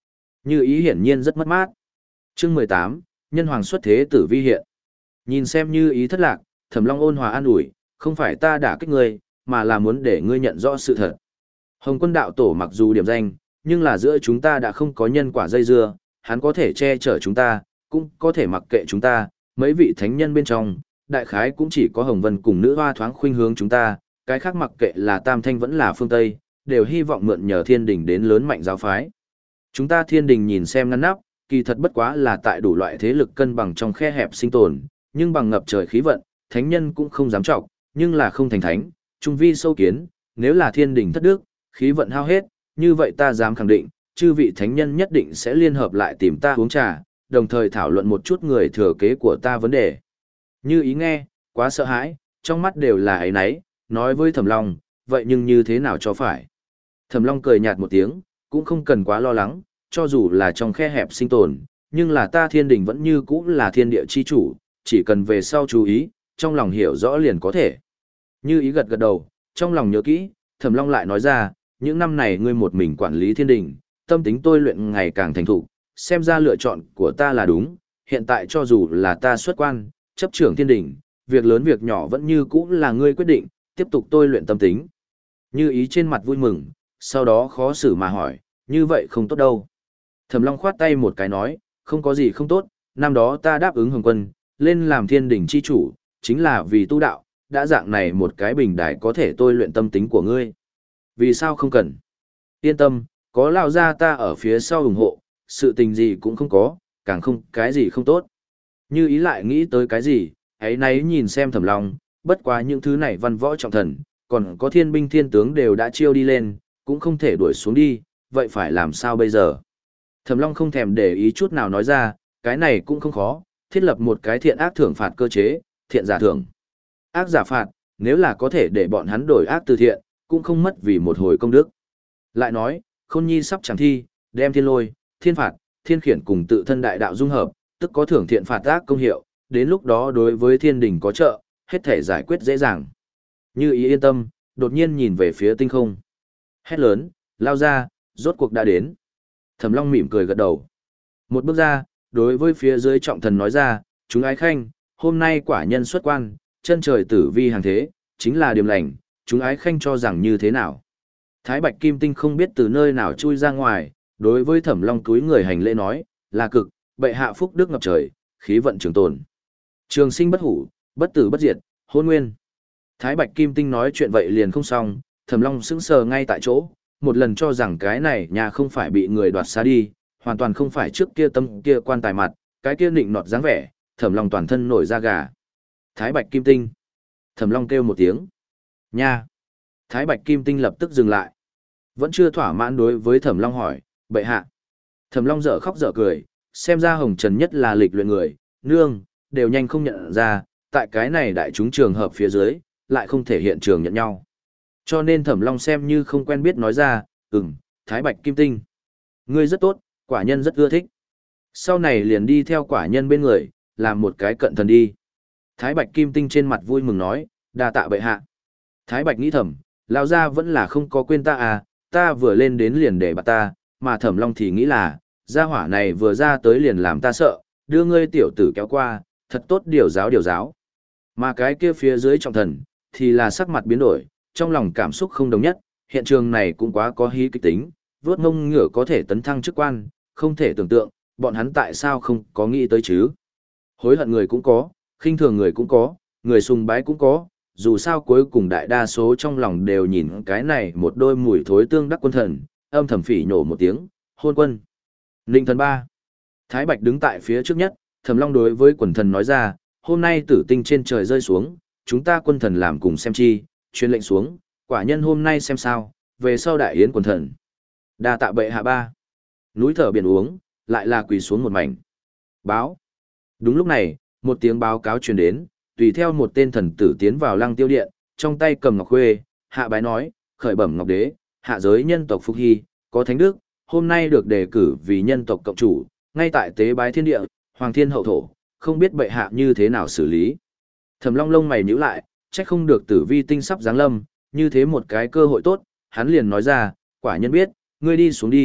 Như ý hiển nhiên rất mất mát. Chương mười tám, nhân hoàng xuất thế tử vi hiện. Nhìn xem Như ý thất lạc, Thẩm Long ôn hòa an ủi, không phải ta đả kích ngươi, mà là muốn để ngươi nhận rõ sự thật. Hồng Quân đạo tổ mặc dù điểm danh, nhưng là giữa chúng ta đã không có nhân quả dây dưa, hắn có thể che chở chúng ta, cũng có thể mặc kệ chúng ta, mấy vị thánh nhân bên trong, đại khái cũng chỉ có Hồng Vân cùng nữ hoa thoáng khuynh hướng chúng ta, cái khác mặc kệ là Tam Thanh vẫn là phương Tây, đều hy vọng mượn nhờ thiên đình đến lớn mạnh giáo phái. Chúng ta thiên đình nhìn xem ngăn nắp, kỳ thật bất quá là tại đủ loại thế lực cân bằng trong khe hẹp sinh tồn, nhưng bằng ngập trời khí vận, thánh nhân cũng không dám trọng, nhưng là không thành thánh, trung vi sâu kiến, nếu là thiên đình thất đức, khí vận hao hết, như vậy ta dám khẳng định, chư vị thánh nhân nhất định sẽ liên hợp lại tìm ta uống trà, đồng thời thảo luận một chút người thừa kế của ta vấn đề. Như ý nghe, quá sợ hãi, trong mắt đều là ấy nấy, nói với Thẩm Long, vậy nhưng như thế nào cho phải. Thẩm Long cười nhạt một tiếng, cũng không cần quá lo lắng, cho dù là trong khe hẹp sinh tồn, nhưng là ta thiên đình vẫn như cũ là thiên địa chi chủ, chỉ cần về sau chú ý, trong lòng hiểu rõ liền có thể. Như ý gật gật đầu, trong lòng nhớ kỹ, Thẩm Long lại nói ra, những năm này ngươi một mình quản lý thiên đình, tâm tính tôi luyện ngày càng thành thục, xem ra lựa chọn của ta là đúng, hiện tại cho dù là ta xuất quan, chấp trưởng thiên đình, việc lớn việc nhỏ vẫn như cũ là ngươi quyết định, tiếp tục tôi luyện tâm tính. Như ý trên mặt vui mừng, sau đó khó xử mà hỏi, như vậy không tốt đâu. Thẩm Long khoát tay một cái nói, không có gì không tốt, năm đó ta đáp ứng Hồng Quân, lên làm thiên đình chi chủ, chính là vì tu đạo, đã dạng này một cái bình đài có thể tôi luyện tâm tính của ngươi. Vì sao không cần? Yên tâm, có lao ra ta ở phía sau ủng hộ, sự tình gì cũng không có, càng không cái gì không tốt. Như ý lại nghĩ tới cái gì, ấy nấy nhìn xem Thẩm Long, bất quá những thứ này văn võ trọng thần, còn có thiên binh thiên tướng đều đã chiêu đi lên, cũng không thể đuổi xuống đi, vậy phải làm sao bây giờ? Thẩm Long không thèm để ý chút nào nói ra, cái này cũng không khó, thiết lập một cái thiện ác thưởng phạt cơ chế, thiện giả thưởng. Ác giả phạt, nếu là có thể để bọn hắn đổi ác từ thiện, cũng không mất vì một hồi công đức. Lại nói, Khôn Nhi sắp chẳng thi, đem thiên lôi, thiên phạt, thiên khiển cùng tự thân đại đạo dung hợp, tức có thưởng thiện phạt ác công hiệu, đến lúc đó đối với thiên đình có trợ, hết thể giải quyết dễ dàng. Như ý yên tâm, đột nhiên nhìn về phía tinh không. Hét lớn, lao ra, rốt cuộc đã đến. Thẩm Long mỉm cười gật đầu. Một bước ra, đối với phía dưới trọng thần nói ra, chúng ái khanh, hôm nay quả nhân xuất quan, chân trời tử vi hàng thế, chính là điểm lành, chúng ái khanh cho rằng như thế nào. Thái Bạch Kim Tinh không biết từ nơi nào chui ra ngoài, đối với Thẩm Long túi người hành lễ nói, là cực, bệ hạ phúc đức ngập trời, khí vận trường tồn. Trường sinh bất hủ, bất tử bất diệt, hôn nguyên. Thái Bạch Kim Tinh nói chuyện vậy liền không xong, Thẩm Long sững sờ ngay tại chỗ, một lần cho rằng cái này nhà không phải bị người đoạt xá đi, hoàn toàn không phải trước kia tâm kia quan tài mặt, cái kia nịnh nọt dáng vẻ, Thẩm Long toàn thân nổi da gà. Thái Bạch Kim Tinh. Thẩm Long kêu một tiếng. Nha. Thái Bạch Kim Tinh lập tức dừng lại. Vẫn chưa thỏa mãn đối với Thẩm Long hỏi, bệ hạ. Thẩm Long dở khóc dở cười, xem ra Hồng Trần nhất là lịch luyện người, nương, đều nhanh không nhận ra, tại cái này đại chúng trường hợp phía dưới, lại không thể hiện trường nhận nhau. Cho nên Thẩm Long xem như không quen biết nói ra, ừm, Thái Bạch Kim Tinh. Ngươi rất tốt, quả nhân rất ưa thích. Sau này liền đi theo quả nhân bên người, làm một cái cận thần đi. Thái Bạch Kim Tinh trên mặt vui mừng nói, đa tạ bệ hạ. Thái Bạch nghĩ thầm, lão gia vẫn là không có quên ta à, ta vừa lên đến liền để bạt ta, mà Thẩm Long thì nghĩ là, gia hỏa này vừa ra tới liền làm ta sợ, đưa ngươi tiểu tử kéo qua, thật tốt điều giáo điều giáo. Mà cái kia phía dưới trọng thần, thì là sắc mặt biến đổi, trong lòng cảm xúc không đồng nhất, hiện trường này cũng quá có hí kịch tính, vớt ngông ngựa có thể tấn thăng chức quan, không thể tưởng tượng, bọn hắn tại sao không có nghĩ tới chứ. Hối hận người cũng có, khinh thường người cũng có, người sùng bái cũng có, dù sao cuối cùng đại đa số trong lòng đều nhìn cái này một đôi mùi thối tương đắc quân thần, âm thầm phỉ nhổ một tiếng, hôn quân. Ninh thần ba. Thái Bạch đứng tại phía trước nhất, Thẩm Long đối với quần thần nói ra, hôm nay tử tinh trên trời rơi xuống, chúng ta quân thần làm cùng xem chi, truyền lệnh xuống, quả nhân hôm nay xem sao, về sau đại yến quần thần. Đa tạ bệ hạ ba. Núi thở biển uống, lại là quỳ xuống một mảnh. Báo. Đúng lúc này, một tiếng báo cáo truyền đến, tùy theo một tên thần tử tiến vào lăng tiêu điện, trong tay cầm ngọc khuê, hạ bái nói, khởi bẩm ngọc đế, hạ giới nhân tộc Phúc Hy, có thánh đức, hôm nay được đề cử vì nhân tộc cộng chủ, ngay tại tế bái thiên địa, hoàng thiên hậu thổ, không biết bệ hạ như thế nào xử lý. Thẩm Long lông mày nhíu lại, trách không được tử vi tinh sắp giáng lâm, như thế một cái cơ hội tốt, hắn liền nói ra, quả nhân biết, ngươi đi xuống đi,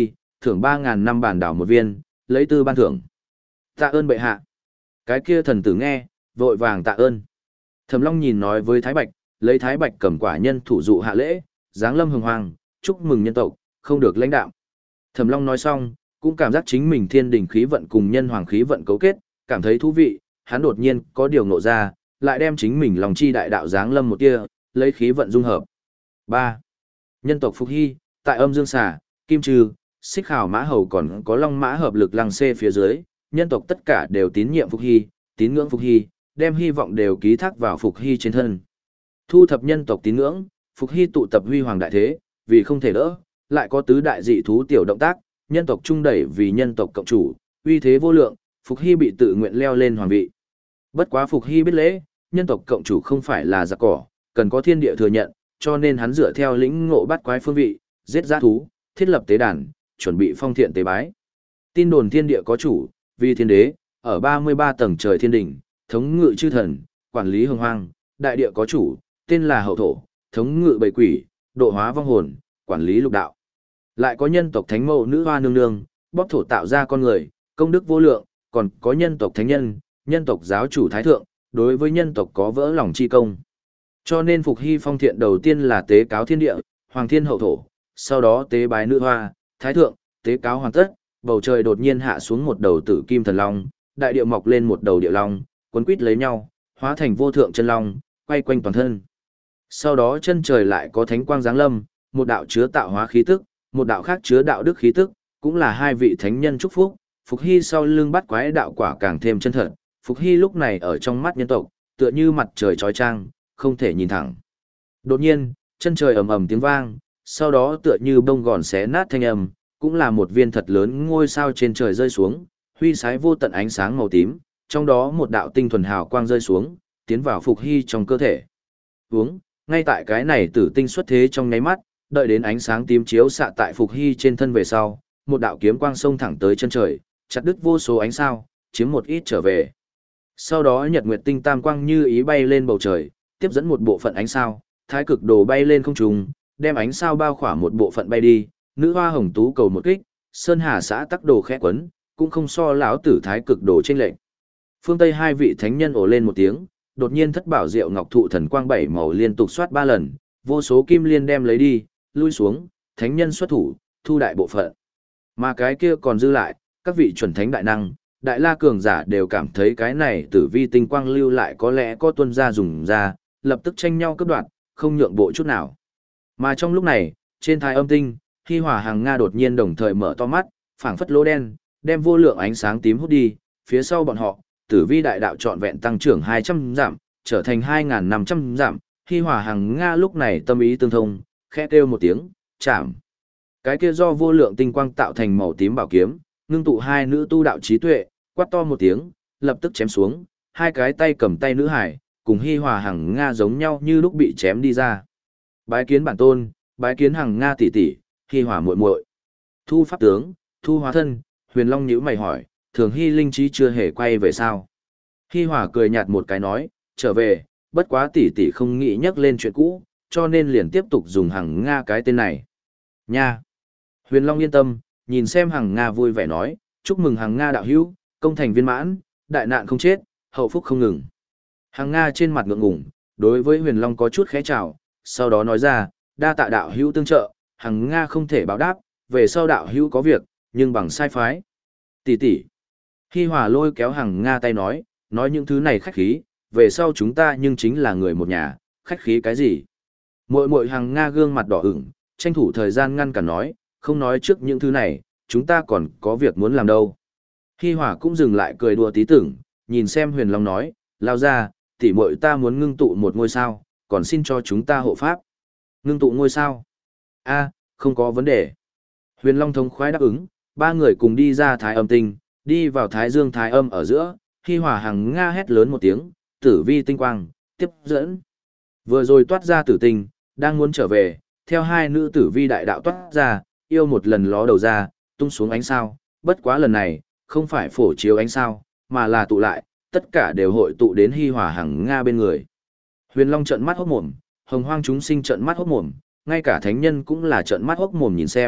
thưởng ba ngàn năm bản đảo một viên, lấy tư ban thưởng. Tạ ơn bệ hạ. Cái kia thần tử nghe, vội vàng tạ ơn. Thẩm Long nhìn nói với Thái Bạch, lấy Thái Bạch cầm quả nhân thủ dụ hạ lễ, giáng lâm hồng hoàng, chúc mừng nhân tộc, không được lãnh đạo. Thẩm Long nói xong, cũng cảm giác chính mình thiên đình khí vận cùng nhân hoàng khí vận cấu kết, cảm thấy thú vị, hắn đột nhiên có điều ngộ ra, lại đem chính mình lòng chi đại đạo giáng lâm một tia, lấy khí vận dung hợp. ba. Nhân tộc Phục Hy, tại âm dương xà, kim trừ, xích khảo mã hầu còn có long mã hợp lực lăng xê phía dưới, nhân tộc tất cả đều tín nhiệm Phục Hy, tín ngưỡng Phục Hy, đem hy vọng đều ký thác vào Phục Hy trên thân. Thu thập nhân tộc tín ngưỡng, Phục Hy tụ tập huy hoàng đại thế, vì không thể đỡ, lại có tứ đại dị thú tiểu động tác, nhân tộc trung đẩy vì nhân tộc cộng chủ, uy thế vô lượng, Phục Hy bị tự nguyện leo lên hoàng vị. Bất quá Phục Hy biết lễ, nhân tộc cộng chủ không phải là giặc cỏ, cần có thiên địa thừa nhận, cho nên hắn dựa theo lĩnh ngộ bắt quái phương vị, giết dã thú, thiết lập tế đàn, chuẩn bị phong thiện tế bái. Tin đồn thiên địa có chủ, vì thiên đế, ở ba mươi ba tầng trời thiên đỉnh, thống ngự chư thần, quản lý hồng hoang, đại địa có chủ, tên là hậu thổ, thống ngự bầy quỷ, độ hóa vong hồn, quản lý lục đạo. Lại có nhân tộc thánh mẫu nữ hoa nương nương, bóp thổ tạo ra con người, công đức vô lượng, còn có nhân tộc thánh nhân, nhân tộc giáo chủ thái thượng, đối với nhân tộc có vỡ lòng chi công. Cho nên Phục Hy phong thiện đầu tiên là tế cáo thiên địa, hoàng thiên hậu thổ, sau đó tế bái nữ hoa, thái thượng, tế cáo hoàn tất, bầu trời đột nhiên hạ xuống một đầu tử kim thần long, đại địa mọc lên một đầu địa long, quấn quít lấy nhau, hóa thành vô thượng chân long, quay quanh toàn thân. Sau đó chân trời lại có thánh quang giáng lâm, một đạo chứa tạo hóa khí tức, một đạo khác chứa đạo đức khí tức, cũng là hai vị thánh nhân chúc phúc. Phục Hy sau lưng bắt quái đạo quả càng thêm chân thật, Phục Hy lúc này ở trong mắt nhân tộc, tựa như mặt trời chói chang, không thể nhìn thẳng. Đột nhiên, chân trời ầm ầm tiếng vang, sau đó tựa như bông gòn xé nát thanh âm, cũng là một viên thật lớn ngôi sao trên trời rơi xuống, huy sái vô tận ánh sáng màu tím, trong đó một đạo tinh thuần hào quang rơi xuống, tiến vào Phục Hy trong cơ thể. Uống, ngay tại cái này tử tinh xuất thế trong nháy mắt, đợi đến ánh sáng tím chiếu xạ tại Phục Hy trên thân về sau, một đạo kiếm quang xông thẳng tới chân trời, chặt đứt vô số ánh sao, chiếm một ít trở về. Sau đó nhật nguyệt tinh tam quang như ý bay lên bầu trời, tiếp dẫn một bộ phận ánh sao, thái cực đồ bay lên không trung, đem ánh sao bao khỏa một bộ phận bay đi, nữ hoa hồng tú cầu một kích, sơn hà xã tắc đồ khẽ quấn, cũng không so lão tử thái cực đồ trên lệnh. Phương Tây hai vị thánh nhân ồ lên một tiếng, đột nhiên thất bảo diệu ngọc thụ thần quang bảy màu liên tục xoát ba lần, vô số kim liên đem lấy đi, lui xuống, thánh nhân xuất thủ, thu đại bộ phận. Mà cái kia còn dư lại, các vị chuẩn thánh đại năng, đại la cường giả đều cảm thấy cái này tử vi tinh quang lưu lại có lẽ có tuân ra dùng ra, lập tức tranh nhau cướp đoạt, không nhượng bộ chút nào. Mà trong lúc này, trên thái âm tinh, Hi Hòa Hằng Nga đột nhiên đồng thời mở to mắt, phảng phất lỗ đen, đem vô lượng ánh sáng tím hút đi, phía sau bọn họ, tử vi đại đạo trọn vẹn tăng trưởng hai trăm dặm, trở thành hai nghìn năm trăm dặm, Hi Hòa Hằng Nga lúc này tâm ý tương thông, khẽ kêu một tiếng, chạm. Cái kia do vô lượng tinh quang tạo thành màu tím bảo kiếm, ngưng tụ hai nữ tu đạo trí tuệ, quát to một tiếng, lập tức chém xuống, hai cái tay cầm tay nữ hải, cùng Hi Hòa Hằng Nga giống nhau như lúc bị chém đi ra. Bái kiến bản tôn, bái kiến Hằng Nga tỷ tỷ, Hi Hòa muội muội. Thu pháp tướng, thu hóa thân, Huyền Long nhíu mày hỏi, Thường Hy linh trí chưa hề quay về sao? Hi Hòa cười nhạt một cái nói, trở về, bất quá tỷ tỷ không nghĩ nhắc lên chuyện cũ, cho nên liền tiếp tục dùng Hằng Nga cái tên này. Nha! Huyền Long yên tâm, nhìn xem Hằng Nga vui vẻ nói, chúc mừng Hằng Nga đạo hữu, công thành viên mãn, đại nạn không chết, hậu phúc không ngừng. Hằng Nga trên mặt ngượng ngùng, đối với Huyền Long có chút khẽ chào, sau đó nói ra, đa tạ đạo hữu tương trợ, Hằng Nga không thể báo đáp, về sau đạo hữu có việc, nhưng bằng sai phái. Tỷ tỷ. Hi Hòa lôi kéo Hằng Nga tay nói, nói những thứ này khách khí, về sau chúng ta nhưng chính là người một nhà, khách khí cái gì? Muội muội Hằng Nga gương mặt đỏ ửng, tranh thủ thời gian ngăn cản nói, không nói trước những thứ này, chúng ta còn có việc muốn làm đâu. Hi Hòa cũng dừng lại cười đùa tí tưởng, nhìn xem Huyền Long nói, lao ra, tỷ muội ta muốn ngưng tụ một ngôi sao, còn xin cho chúng ta hộ pháp. Ngưng tụ ngôi sao? A, không có vấn đề. Huyền Long thống khoái đáp ứng, ba người cùng đi ra Thái Âm Tinh, đi vào Thái Dương Thái Âm ở giữa, Hi Hòa Hằng Nga hét lớn một tiếng, tử vi tinh quang, tiếp dẫn. Vừa rồi toát ra tử tinh, đang muốn trở về, theo hai nữ tử vi đại đạo toát ra, yêu một lần ló đầu ra, tung xuống ánh sao, bất quá lần này, không phải phổ chiếu ánh sao, mà là tụ lại, tất cả đều hội tụ đến Hi Hòa Hằng Nga bên người. Huyền Long trợn mắt hốt mồm, hồng hoang chúng sinh trợn mắt hốt mồm, ngay cả thánh nhân cũng là trợn mắt hốt mồm nhìn xem,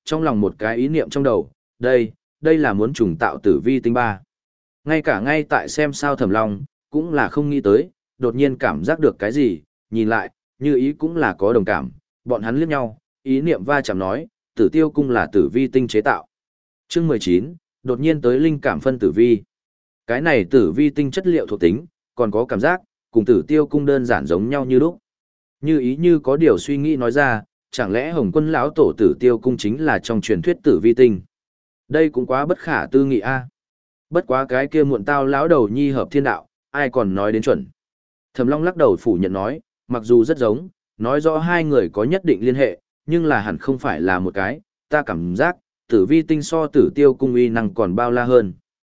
trong lòng một cái ý niệm trong đầu, đây, đây là muốn trùng tạo tử vi tinh ba. Ngay cả ngay tại xem sao Thẩm Long, cũng là không nghĩ tới, đột nhiên cảm giác được cái gì, nhìn lại, như ý cũng là có đồng cảm, bọn hắn liếc nhau, ý niệm va chạm nói, tử tiêu cung là tử vi tinh chế tạo. Chương mười chín, đột nhiên tới linh cảm phân tử vi. Cái này tử vi tinh chất liệu thuộc tính, còn có cảm giác, cùng tử tiêu cung đơn giản giống nhau như lúc. Như ý như có điều suy nghĩ nói ra, chẳng lẽ Hồng Quân lão tổ tử tiêu cung chính là trong truyền thuyết tử vi tinh. Đây cũng quá bất khả tư nghị a. Bất quá cái kia muộn tao lão đầu nhi hợp thiên đạo, ai còn nói đến chuẩn. Thẩm Long lắc đầu phủ nhận nói, mặc dù rất giống, nói rõ hai người có nhất định liên hệ, nhưng là hẳn không phải là một cái, ta cảm giác, tử vi tinh so tử tiêu cung uy năng còn bao la hơn.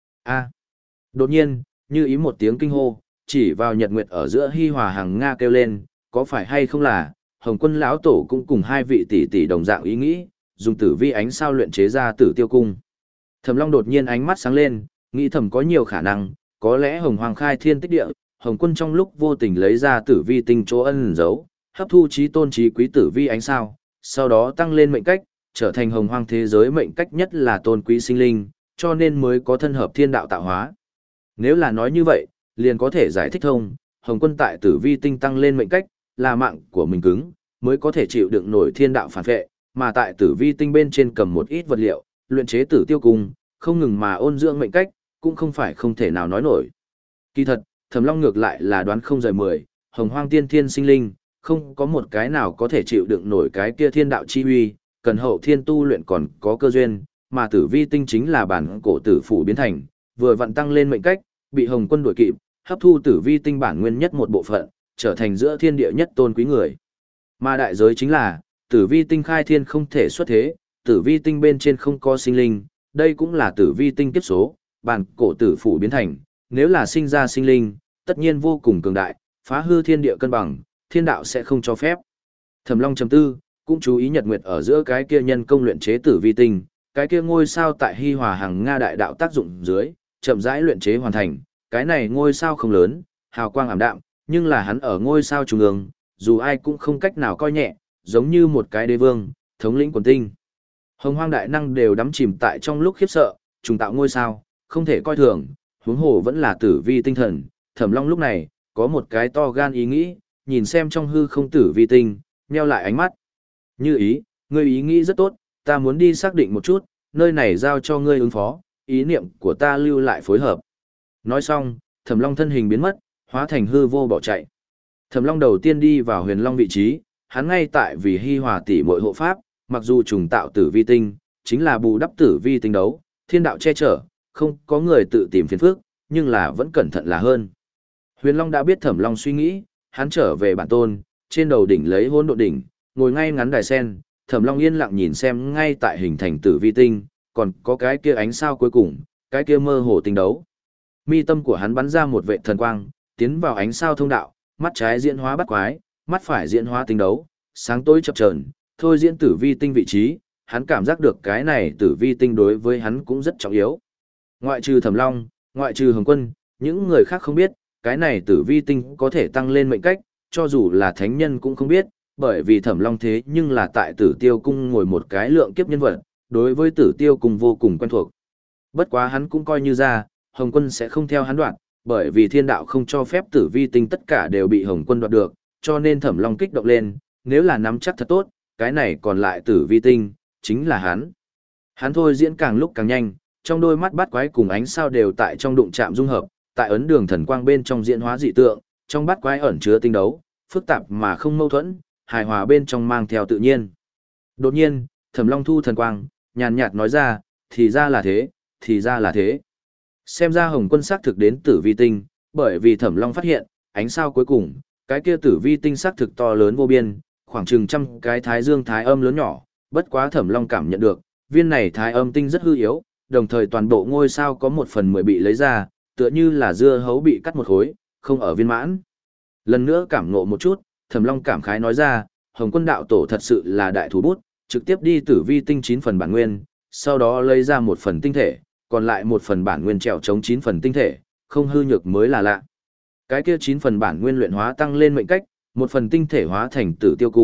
A. Đột nhiên, như ý một tiếng kinh hô, chỉ vào nhật nguyệt ở giữa hi hòa hàng Nga kêu lên, có phải hay không là, Hồng Quân lão tổ cũng cùng hai vị tỷ tỷ đồng dạng ý nghĩ, dùng tử vi ánh sao luyện chế ra tử tiêu cung. Thẩm Long đột nhiên ánh mắt sáng lên, nghĩ thầm có nhiều khả năng, có lẽ Hồng Hoàng khai thiên tích địa, Hồng Quân trong lúc vô tình lấy ra tử vi tinh chỗ ân giấu, hấp thu trí tôn trí quý tử vi ánh sao, sau đó tăng lên mệnh cách, trở thành Hồng Hoàng thế giới mệnh cách nhất là tôn quý sinh linh, cho nên mới có thân hợp thiên đạo tạo hóa. Nếu là nói như vậy, liền có thể giải thích thông, Hồng Quân tại tử vi tinh tăng lên mệnh cách, là mạng của mình cứng, mới có thể chịu đựng nổi thiên đạo phản vệ, mà tại tử vi tinh bên trên cầm một ít vật liệu, luyện chế tử tiêu cung, không ngừng mà ôn dưỡng mệnh cách, cũng không phải không thể nào nói nổi. Kỳ thật, Thẩm Long ngược lại là đoán không rời mười, Hồng Hoang tiên thiên sinh linh, không có một cái nào có thể chịu đựng nổi cái kia thiên đạo chi uy, cần hậu thiên tu luyện còn có cơ duyên, mà tử vi tinh chính là bản cổ tử phủ biến thành, vừa vặn tăng lên mệnh cách, bị Hồng Quân đuổi kịp, hấp thu tử vi tinh bản nguyên nhất một bộ phận, trở thành giữa thiên địa nhất tôn quý người. Mà đại giới chính là, tử vi tinh khai thiên không thể xuất thế, tử vi tinh bên trên không có sinh linh, đây cũng là tử vi tinh kiếp số, bản cổ tử phủ biến thành, nếu là sinh ra sinh linh, tất nhiên vô cùng cường đại, phá hư thiên địa cân bằng, thiên đạo sẽ không cho phép. Thẩm Long chấm tư, cũng chú ý nhật nguyệt ở giữa cái kia nhân công luyện chế tử vi tinh, cái kia ngôi sao tại Hi Hòa Hằng Nga đại đạo tác dụng dưới, chậm rãi luyện chế hoàn thành, cái này ngôi sao không lớn, hào quang ảm đạm, nhưng là hắn ở ngôi sao trung ương, dù ai cũng không cách nào coi nhẹ, giống như một cái đế vương, thống lĩnh quần tinh. Hồng Hoang đại năng đều đắm chìm tại trong lúc khiếp sợ, trùng tạo ngôi sao, không thể coi thường, huống hồ vẫn là tử vi tinh thần. Thẩm Long lúc này, có một cái to gan ý nghĩ, nhìn xem trong hư không tử vi tinh, nheo lại ánh mắt. Như ý, ngươi ý nghĩ rất tốt, ta muốn đi xác định một chút, nơi này giao cho ngươi ứng phó, ý niệm của ta lưu lại phối hợp. Nói xong, Thẩm Long thân hình biến mất, hóa thành hư vô bỏ chạy. Thẩm Long đầu tiên đi vào Huyền Long vị trí, hắn ngay tại vì Hi Hòa tỷ muội hộ pháp, mặc dù trùng tạo tử vi tinh, chính là bù đắp tử vi tinh đấu, thiên đạo che chở, không có người tự tìm phiền phức, nhưng là vẫn cẩn thận là hơn. Huyền Long đã biết Thẩm Long suy nghĩ, hắn trở về bản tôn, trên đầu đỉnh lấy hỗn độn đỉnh, ngồi ngay ngắn đài sen, Thẩm Long yên lặng nhìn xem ngay tại hình thành tử vi tinh, còn có cái kia ánh sao cuối cùng, cái kia mơ hồ tinh đấu. Mi tâm của hắn bắn ra một vệ thần quang, tiến vào ánh sao thông đạo, mắt trái diễn hóa bắt quái, mắt phải diễn hóa tinh đấu, sáng tối chập chờn, thôi diễn tử vi tinh vị trí, hắn cảm giác được cái này tử vi tinh đối với hắn cũng rất trọng yếu. Ngoại trừ Thẩm Long, ngoại trừ Hồng Quân, những người khác không biết, cái này tử vi tinh có thể tăng lên mệnh cách, cho dù là thánh nhân cũng không biết, bởi vì Thẩm Long thế nhưng là tại Tử Tiêu cung ngồi một cái lượng kiếp nhân vật, đối với Tử Tiêu cung vô cùng quen thuộc. Bất quá hắn cũng coi như ra, Hồng Quân sẽ không theo hắn đoạt, bởi vì thiên đạo không cho phép tử vi tinh tất cả đều bị Hồng Quân đoạt được, cho nên Thẩm Long kích động lên, nếu là nắm chắc thật tốt, cái này còn lại tử vi tinh, chính là hắn. Hắn thôi diễn càng lúc càng nhanh, trong đôi mắt bắt quái cùng ánh sao đều tại trong đụng chạm dung hợp, tại ấn đường thần quang bên trong diễn hóa dị tượng, trong bắt quái ẩn chứa tinh đấu, phức tạp mà không mâu thuẫn, hài hòa bên trong mang theo tự nhiên. Đột nhiên, Thẩm Long thu thần quang, nhàn nhạt nói ra, thì ra là thế, thì ra là thế. Xem ra Hồng Quân xác thực đến tử vi tinh, bởi vì Thẩm Long phát hiện, ánh sao cuối cùng, cái kia tử vi tinh xác thực to lớn vô biên, khoảng chừng trăm cái thái dương thái âm lớn nhỏ, bất quá Thẩm Long cảm nhận được, viên này thái âm tinh rất hư yếu, đồng thời toàn bộ ngôi sao có một phần mười bị lấy ra, tựa như là dưa hấu bị cắt một khối, không ở viên mãn. Lần nữa cảm ngộ một chút, Thẩm Long cảm khái nói ra, Hồng Quân đạo tổ thật sự là đại thủ bút, trực tiếp đi tử vi tinh chín phần bản nguyên, sau đó lấy ra một phần tinh thể, còn lại một phần bản nguyên trèo chống chín phần tinh thể, không hư nhược mới là lạ. Cái kia chín phần bản nguyên luyện hóa tăng lên mệnh cách, một phần tinh thể hóa thành tử tiêu cung,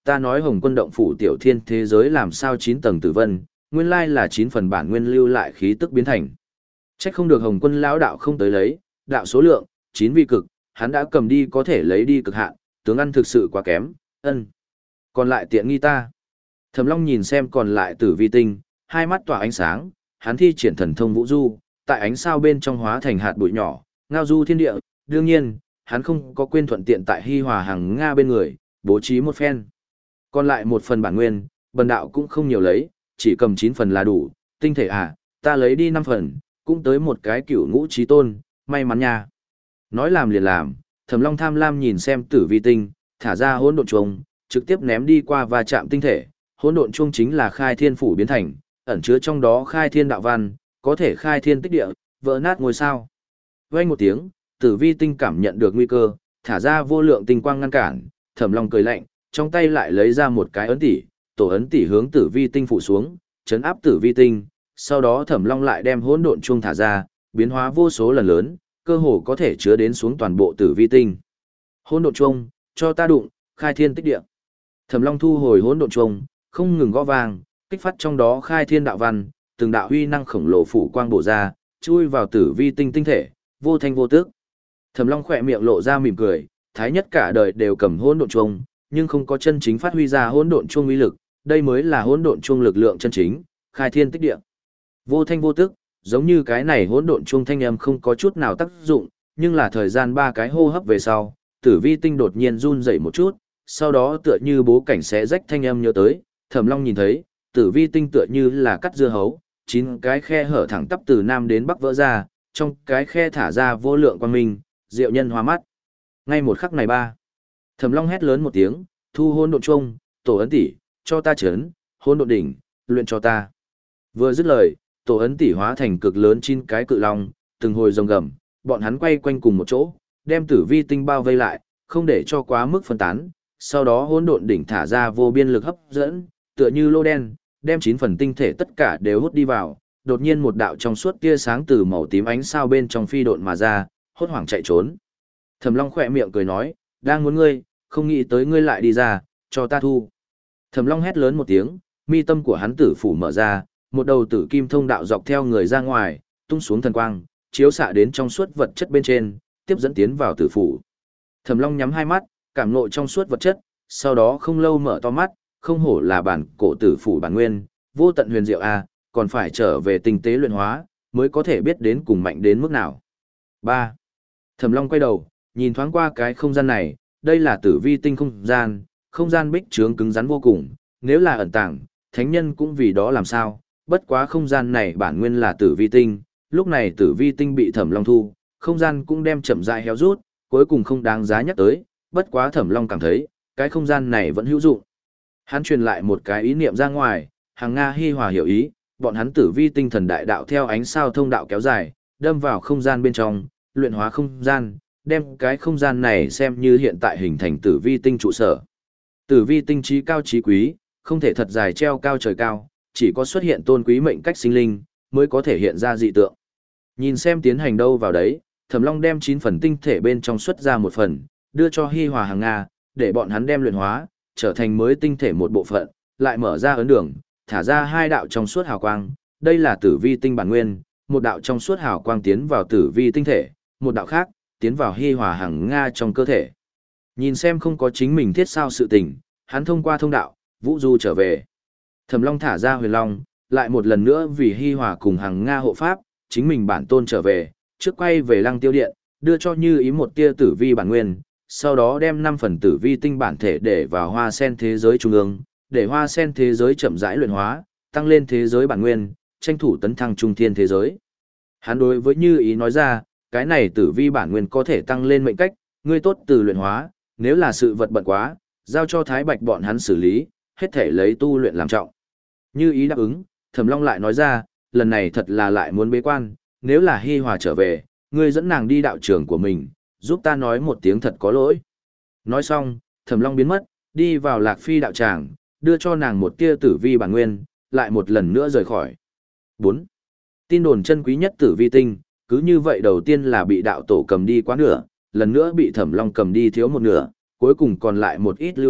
ta nói Hồng Quân động phủ tiểu thiên thế giới làm sao chín tầng tử vân, nguyên lai là chín phần bản nguyên lưu lại khí tức biến thành. Trách không được Hồng Quân lão đạo không tới lấy, đạo số lượng, chín vi cực, hắn đã cầm đi có thể lấy đi cực hạn, tướng ăn thực sự quá kém, ân. Còn lại tiện nghi ta. Thẩm Long nhìn xem còn lại tử vi tinh, hai mắt tỏa ánh sáng, hắn thi triển thần thông vũ du, tại ánh sao bên trong hóa thành hạt bụi nhỏ, ngao du thiên địa, đương nhiên, hắn không có quên thuận tiện tại Hi Hòa Hằng Nga bên người, bố trí một phen. Còn lại một phần bản nguyên, bần đạo cũng không nhiều lấy, chỉ cầm chín phần là đủ, tinh thể à, ta lấy đi năm phần, cũng tới một cái cửu ngũ trí tôn, may mắn nha. Nói làm liền làm, Thẩm Long tham lam nhìn xem tử vi tinh, thả ra hỗn độn chuông, trực tiếp ném đi qua và chạm tinh thể. Hỗn độn chuông chính là khai thiên phủ biến thành, ẩn chứa trong đó khai thiên đạo văn, có thể khai thiên tích địa, vỡ nát ngôi sao. Vang một tiếng, tử vi tinh cảm nhận được nguy cơ, thả ra vô lượng tinh quang ngăn cản, Thẩm Long cười lạnh, trong tay lại lấy ra một cái ấn tỷ, tổ ấn tỷ hướng tử vi tinh phủ xuống, chấn áp tử vi tinh, sau đó Thẩm Long lại đem hỗn độn chuông thả ra, biến hóa vô số lần lớn, cơ hồ có thể chứa đến xuống toàn bộ tử vi tinh. Hỗn độn chuông, cho ta đụng, khai thiên tích địa. Thẩm Long thu hồi hỗn độn chuông, không ngừng gõ vang, kích phát trong đó khai thiên đạo văn, từng đạo huy năng khổng lồ phủ quang bổ ra, chui vào tử vi tinh tinh thể, vô thanh vô tức. Thẩm Long khỏe miệng lộ ra mỉm cười, thái nhất cả đời đều cầm hỗn độn chuông, nhưng không có chân chính phát huy ra hỗn độn chuông uy lực, đây mới là hỗn độn chuông lực lượng chân chính, khai thiên tích địa. Vô thanh vô tức, giống như cái này hỗn độn chuông thanh âm không có chút nào tác dụng, nhưng là thời gian ba cái hô hấp về sau, tử vi tinh đột nhiên run rẩy một chút, sau đó tựa như bố cảnh xé rách thanh âm nhớ tới, Thẩm Long nhìn thấy, tử vi tinh tựa như là cắt dưa hấu, chín cái khe hở thẳng tắp từ nam đến bắc vỡ ra, trong cái khe thả ra vô lượng quang minh, diệu nhân hoa mắt. Ngay một khắc này ba, Thẩm Long hét lớn một tiếng, thu hỗn độn chuông, tổ ấn tỷ, cho ta chấn, hỗn độn đỉnh, luyện cho ta. Vừa dứt lời, tổ ấn tỷ hóa thành cực lớn chín cái cự long, từng hồi rồng gầm, bọn hắn quay quanh cùng một chỗ, đem tử vi tinh bao vây lại, không để cho quá mức phân tán. Sau đó hỗn độn đỉnh thả ra vô biên lực hấp dẫn, tựa như lô đen, đem chín phần tinh thể tất cả đều hút đi vào. Đột nhiên một đạo trong suốt tia sáng từ màu tím ánh sao bên trong phi độn mà ra, hốt hoảng chạy trốn. Thẩm Long khỏe miệng cười nói, đang muốn ngươi, không nghĩ tới ngươi lại đi ra, cho ta thu. Thẩm Long hét lớn một tiếng, mi tâm của hắn tử phủ mở ra, một đầu tử kim thông đạo dọc theo người ra ngoài, tung xuống thần quang, chiếu xạ đến trong suốt vật chất bên trên, tiếp dẫn tiến vào tử phủ. Thẩm Long nhắm hai mắt, cảm ngộ trong suốt vật chất, sau đó không lâu mở to mắt, không hổ là bản cổ tử phủ bản nguyên, vô tận huyền diệu a, còn phải trở về tinh tế luyện hóa, mới có thể biết đến cùng mạnh đến mức nào. ba. Thẩm Long quay đầu, nhìn thoáng qua cái không gian này, đây là tử vi tinh không gian, không gian bích trướng cứng rắn vô cùng, nếu là ẩn tàng, thánh nhân cũng vì đó làm sao, bất quá không gian này bản nguyên là tử vi tinh, lúc này tử vi tinh bị Thẩm Long thu, không gian cũng đem chậm rãi héo rút, cuối cùng không đáng giá nhắc tới, bất quá Thẩm Long cảm thấy, cái không gian này vẫn hữu dụng. Hắn truyền lại một cái ý niệm ra ngoài, Hằng Nga Hi Hòa hiểu ý, bọn hắn tử vi tinh thần đại đạo theo ánh sao thông đạo kéo dài, đâm vào không gian bên trong, luyện hóa không gian, đem cái không gian này xem như hiện tại hình thành tử vi tinh trụ sở. Tử vi tinh trí cao trí quý, không thể thật dài treo cao trời cao, chỉ có xuất hiện tôn quý mệnh cách sinh linh, mới có thể hiện ra dị tượng. Nhìn xem tiến hành đâu vào đấy, Thẩm Long đem chín phần tinh thể bên trong xuất ra một phần, đưa cho Hi Hòa Hằng Nga, để bọn hắn đem luyện hóa, trở thành mới tinh thể một bộ phận, lại mở ra ấn đường, thả ra hai đạo trong suốt hào quang, đây là tử vi tinh bản nguyên, một đạo trong suốt hào quang tiến vào tử vi tinh thể, một đạo khác tiến vào Hi Hòa Hằng Nga trong cơ thể. Nhìn xem không có chính mình thiết sao sự tình, hắn thông qua thông đạo, vũ du trở về. Thẩm Long thả ra Huyền Long, lại một lần nữa vì Hi Hòa cùng Hằng Nga hộ pháp, chính mình bản tôn trở về, trước quay về Lăng Tiêu Điện, đưa cho Như Ý một tia tử vi bản nguyên, sau đó đem năm phần tử vi tinh bản thể để vào hoa sen thế giới trung ương, để hoa sen thế giới chậm rãi luyện hóa, tăng lên thế giới bản nguyên, tranh thủ tấn thăng trung thiên thế giới. Hắn đối với Như Ý nói ra, cái này tử vi bản nguyên có thể tăng lên mệnh cách, ngươi tốt từ luyện hóa, nếu là sự vật bận quá, giao cho Thái Bạch bọn hắn xử lý, hết thể lấy tu luyện làm trọng. Như Ý đáp ứng, Thẩm Long lại nói ra, lần này thật là lại muốn bế quan, nếu là Hi Hòa trở về, ngươi dẫn nàng đi đạo trường của mình, giúp ta nói một tiếng thật có lỗi. Nói xong, Thẩm Long biến mất, đi vào Lạc Phi đạo tràng, đưa cho nàng một tia tử vi bản nguyên, lại một lần nữa rời khỏi. bốn. Tin đồn chân quý nhất tử vi tinh, cứ như vậy đầu tiên là bị đạo tổ cầm đi quá nửa, lần nữa bị Thẩm Long cầm đi thiếu một nửa, cuối cùng còn lại một ít lưu lại,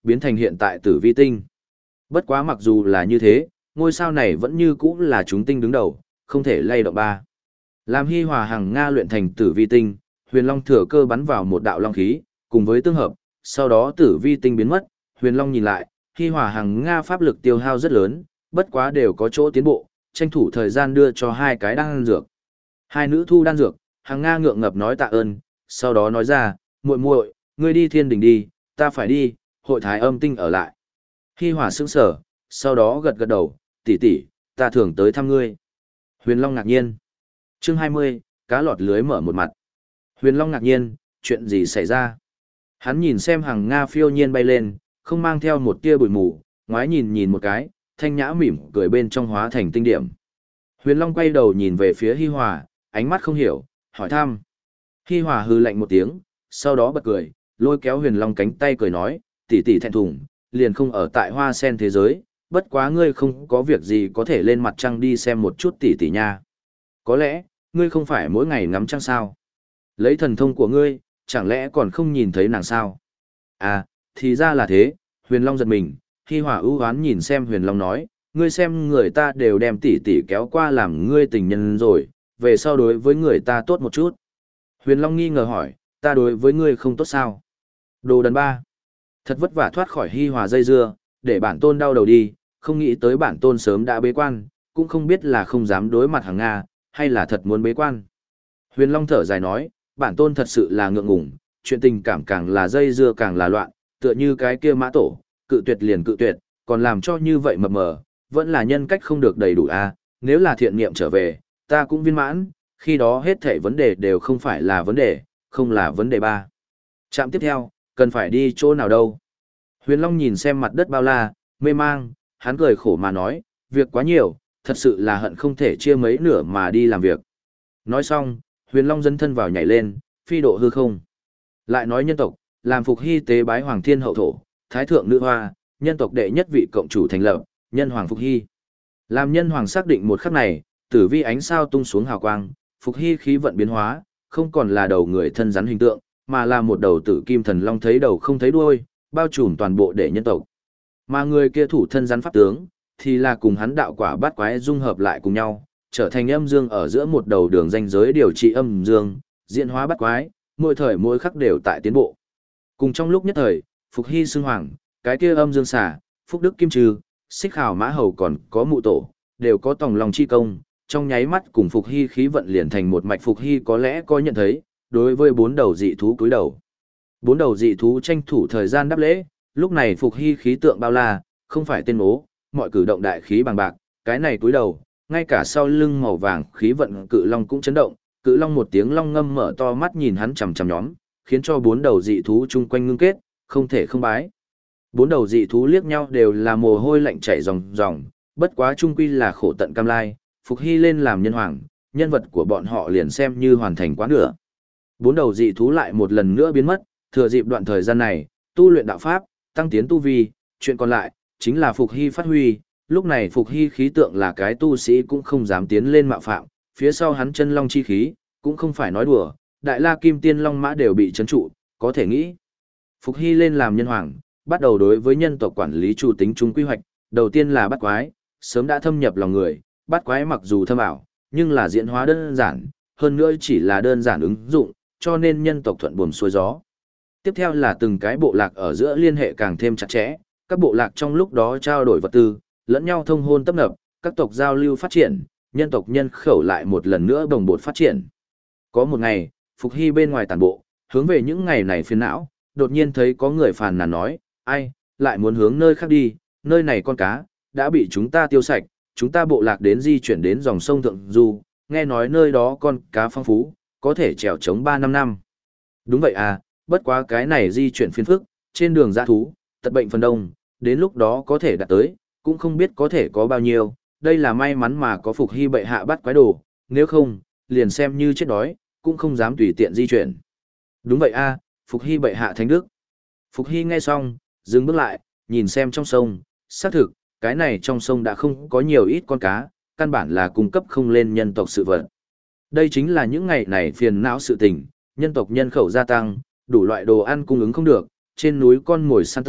biến thành hiện tại tử vi tinh. Bất quá mặc dù là như thế, ngôi sao này vẫn như cũ là chúng tinh đứng đầu, không thể lay động ba. Làm Hi Hòa Hằng Nga luyện thành tử vi tinh, Huyền Long thừa cơ bắn vào một đạo long khí, cùng với tương hợp, sau đó tử vi tinh biến mất, Huyền Long nhìn lại, Hi Hòa Hằng Nga pháp lực tiêu hao rất lớn, bất quá đều có chỗ tiến bộ, tranh thủ thời gian đưa cho hai cái đan dược. Hai nữ thu đan dược, Hằng Nga ngượng ngập nói tạ ơn, sau đó nói ra, muội muội, ngươi đi thiên đình đi, ta phải đi, hội thái âm tinh ở lại. Hi Hòa sững sờ, sau đó gật gật đầu, tỷ tỷ, ta thường tới thăm ngươi. Huyền Long ngạc nhiên. Chương hai mươi, cá lọt lưới mở một mặt. Huyền Long ngạc nhiên, chuyện gì xảy ra? Hắn nhìn xem Hằng Nga phiêu nhiên bay lên, không mang theo một tia bụi mù, ngoái nhìn nhìn một cái, thanh nhã mỉm cười bên trong hóa thành tinh điểm. Huyền Long quay đầu nhìn về phía Hi Hòa, ánh mắt không hiểu, hỏi thăm. Hi Hòa hừ lạnh một tiếng, sau đó bật cười, lôi kéo Huyền Long cánh tay cười nói, tỷ tỷ thẹn thùng, liền không ở tại hoa sen thế giới, bất quá ngươi không có việc gì có thể lên mặt trăng đi xem một chút tỷ tỷ nha. Có lẽ, ngươi không phải mỗi ngày ngắm trăng sao? Lấy thần thông của ngươi, chẳng lẽ còn không nhìn thấy nàng sao? À, thì ra là thế, Huyền Long giật mình, Hi Hòa ưu hoán nhìn xem Huyền Long nói, ngươi xem người ta đều đem tỷ tỷ kéo qua làm ngươi tình nhân rồi, về sau đối với người ta tốt một chút. Huyền Long nghi ngờ hỏi, ta đối với ngươi không tốt sao? Đồ đần ba. Thật vất vả thoát khỏi Hi Hòa dây dưa, để bản tôn đau đầu đi, không nghĩ tới bản tôn sớm đã bế quan, cũng không biết là không dám đối mặt Hằng Nga, hay là thật muốn bế quan. Huyền Long thở dài nói, bản tôn thật sự là ngượng ngùng, chuyện tình cảm càng là dây dưa càng là loạn, tựa như cái kia mã tổ, cự tuyệt liền cự tuyệt, còn làm cho như vậy mập mờ, vẫn là nhân cách không được đầy đủ a. Nếu là thiện niệm trở về, ta cũng viên mãn, khi đó hết thảy vấn đề đều không phải là vấn đề, không là vấn đề ba. Trạm tiếp theo, cần phải đi chỗ nào đâu? Huyền Long nhìn xem mặt đất bao la, mê mang, hắn cười khổ mà nói, việc quá nhiều, thật sự là hận không thể chia mấy nửa mà đi làm việc. Nói xong, Huyền Long dấn thân vào nhảy lên, phi độ hư không. Lại nói nhân tộc, làm Phục Hy tế bái Hoàng Thiên Hậu Thổ, Thái Thượng Nữ Hoa, nhân tộc đệ nhất vị cộng chủ thành lập, nhân Hoàng Phục Hy. Làm nhân Hoàng xác định một khắc này, tử vi ánh sao tung xuống hào quang, Phục Hy khí vận biến hóa, không còn là đầu người thân rắn hình tượng, mà là một đầu tử kim thần long thấy đầu không thấy đuôi, bao trùm toàn bộ đệ nhân tộc. Mà người kia thủ thân rắn pháp tướng, thì là cùng hắn đạo quả bát quái dung hợp lại cùng nhau, trở thành âm dương ở giữa một đầu đường ranh giới điều trị âm dương, diễn hóa bát quái, mỗi thời mỗi khắc đều tại tiến bộ. Cùng trong lúc nhất thời, Phục Hy xưng hoàng, cái kia âm dương xà, Phúc Đức Kim Trừ, Xích Hào Mã Hầu còn có mụ tổ, đều có tòng lòng chi công, trong nháy mắt cùng Phục Hy khí vận liền thành một mạch. Phục Hy có lẽ có nhận thấy, đối với bốn đầu dị thú cúi đầu. Bốn đầu dị thú tranh thủ thời gian đáp lễ, lúc này Phục Hy khí tượng bao la, không phải tên ố, mọi cử động đại khí bằng bạc, cái này cúi đầu, ngay cả sau lưng màu vàng khí vận cự long cũng chấn động, cự long một tiếng long ngâm mở to mắt nhìn hắn chằm chằm nhóm, khiến cho bốn đầu dị thú chung quanh ngưng kết, không thể không bái. Bốn đầu dị thú liếc nhau đều là mồ hôi lạnh chảy ròng ròng, bất quá chung quy là khổ tận cam lai, Phục Hy lên làm nhân hoàng, nhân vật của bọn họ liền xem như hoàn thành quá nửa. Bốn đầu dị thú lại một lần nữa biến mất, thừa dịp đoạn thời gian này, tu luyện đạo pháp, tăng tiến tu vi, chuyện còn lại chính là Phục Hy phát huy. Lúc này Phục Hy khí tượng là cái tu sĩ cũng không dám tiến lên mạo phạm, phía sau hắn chân long chi khí, cũng không phải nói đùa, đại la kim tiên long mã đều bị chấn trụ, có thể nghĩ. Phục Hy lên làm nhân hoàng, bắt đầu đối với nhân tộc quản lý chủ tính chung quy hoạch, đầu tiên là bắt quái, sớm đã thâm nhập lòng người, bắt quái mặc dù thâm ảo, nhưng là diễn hóa đơn giản, hơn nữa chỉ là đơn giản ứng dụng, cho nên nhân tộc thuận buồm xuôi gió. Tiếp theo là từng cái bộ lạc ở giữa liên hệ càng thêm chặt chẽ, các bộ lạc trong lúc đó trao đổi vật tư, lẫn nhau thông hôn tấp nập, các tộc giao lưu phát triển, nhân tộc nhân khẩu lại một lần nữa đồng bột phát triển. Có một ngày, Phục Hy bên ngoài tản bộ, hướng về những ngày này phiền não, đột nhiên thấy có người phàn nàn nói, ai, lại muốn hướng nơi khác đi, nơi này con cá, đã bị chúng ta tiêu sạch, chúng ta bộ lạc đến di chuyển đến dòng sông Thượng Du, nghe nói nơi đó con cá phong phú, có thể trèo trống ba năm năm. Đúng vậy à, bất quá cái này di chuyển phiền phức, trên đường dã thú, tật bệnh phần đông, đến lúc đó có thể đạt tới, cũng không biết có thể có bao nhiêu, đây là may mắn mà có Phục Hy bệ hạ bắt quái đồ, nếu không, liền xem như chết đói, cũng không dám tùy tiện di chuyển. Đúng vậy a, Phục Hy bệ hạ thánh đức. Phục Hy nghe xong, dừng bước lại, nhìn xem trong sông, xác thực, cái này trong sông đã không có nhiều ít con cá, căn bản là cung cấp không lên nhân tộc sự vật. Đây chính là những ngày này phiền não sự tình, nhân tộc nhân khẩu gia tăng, đủ loại đồ ăn cung ứng không được, trên núi con mồi săn tận,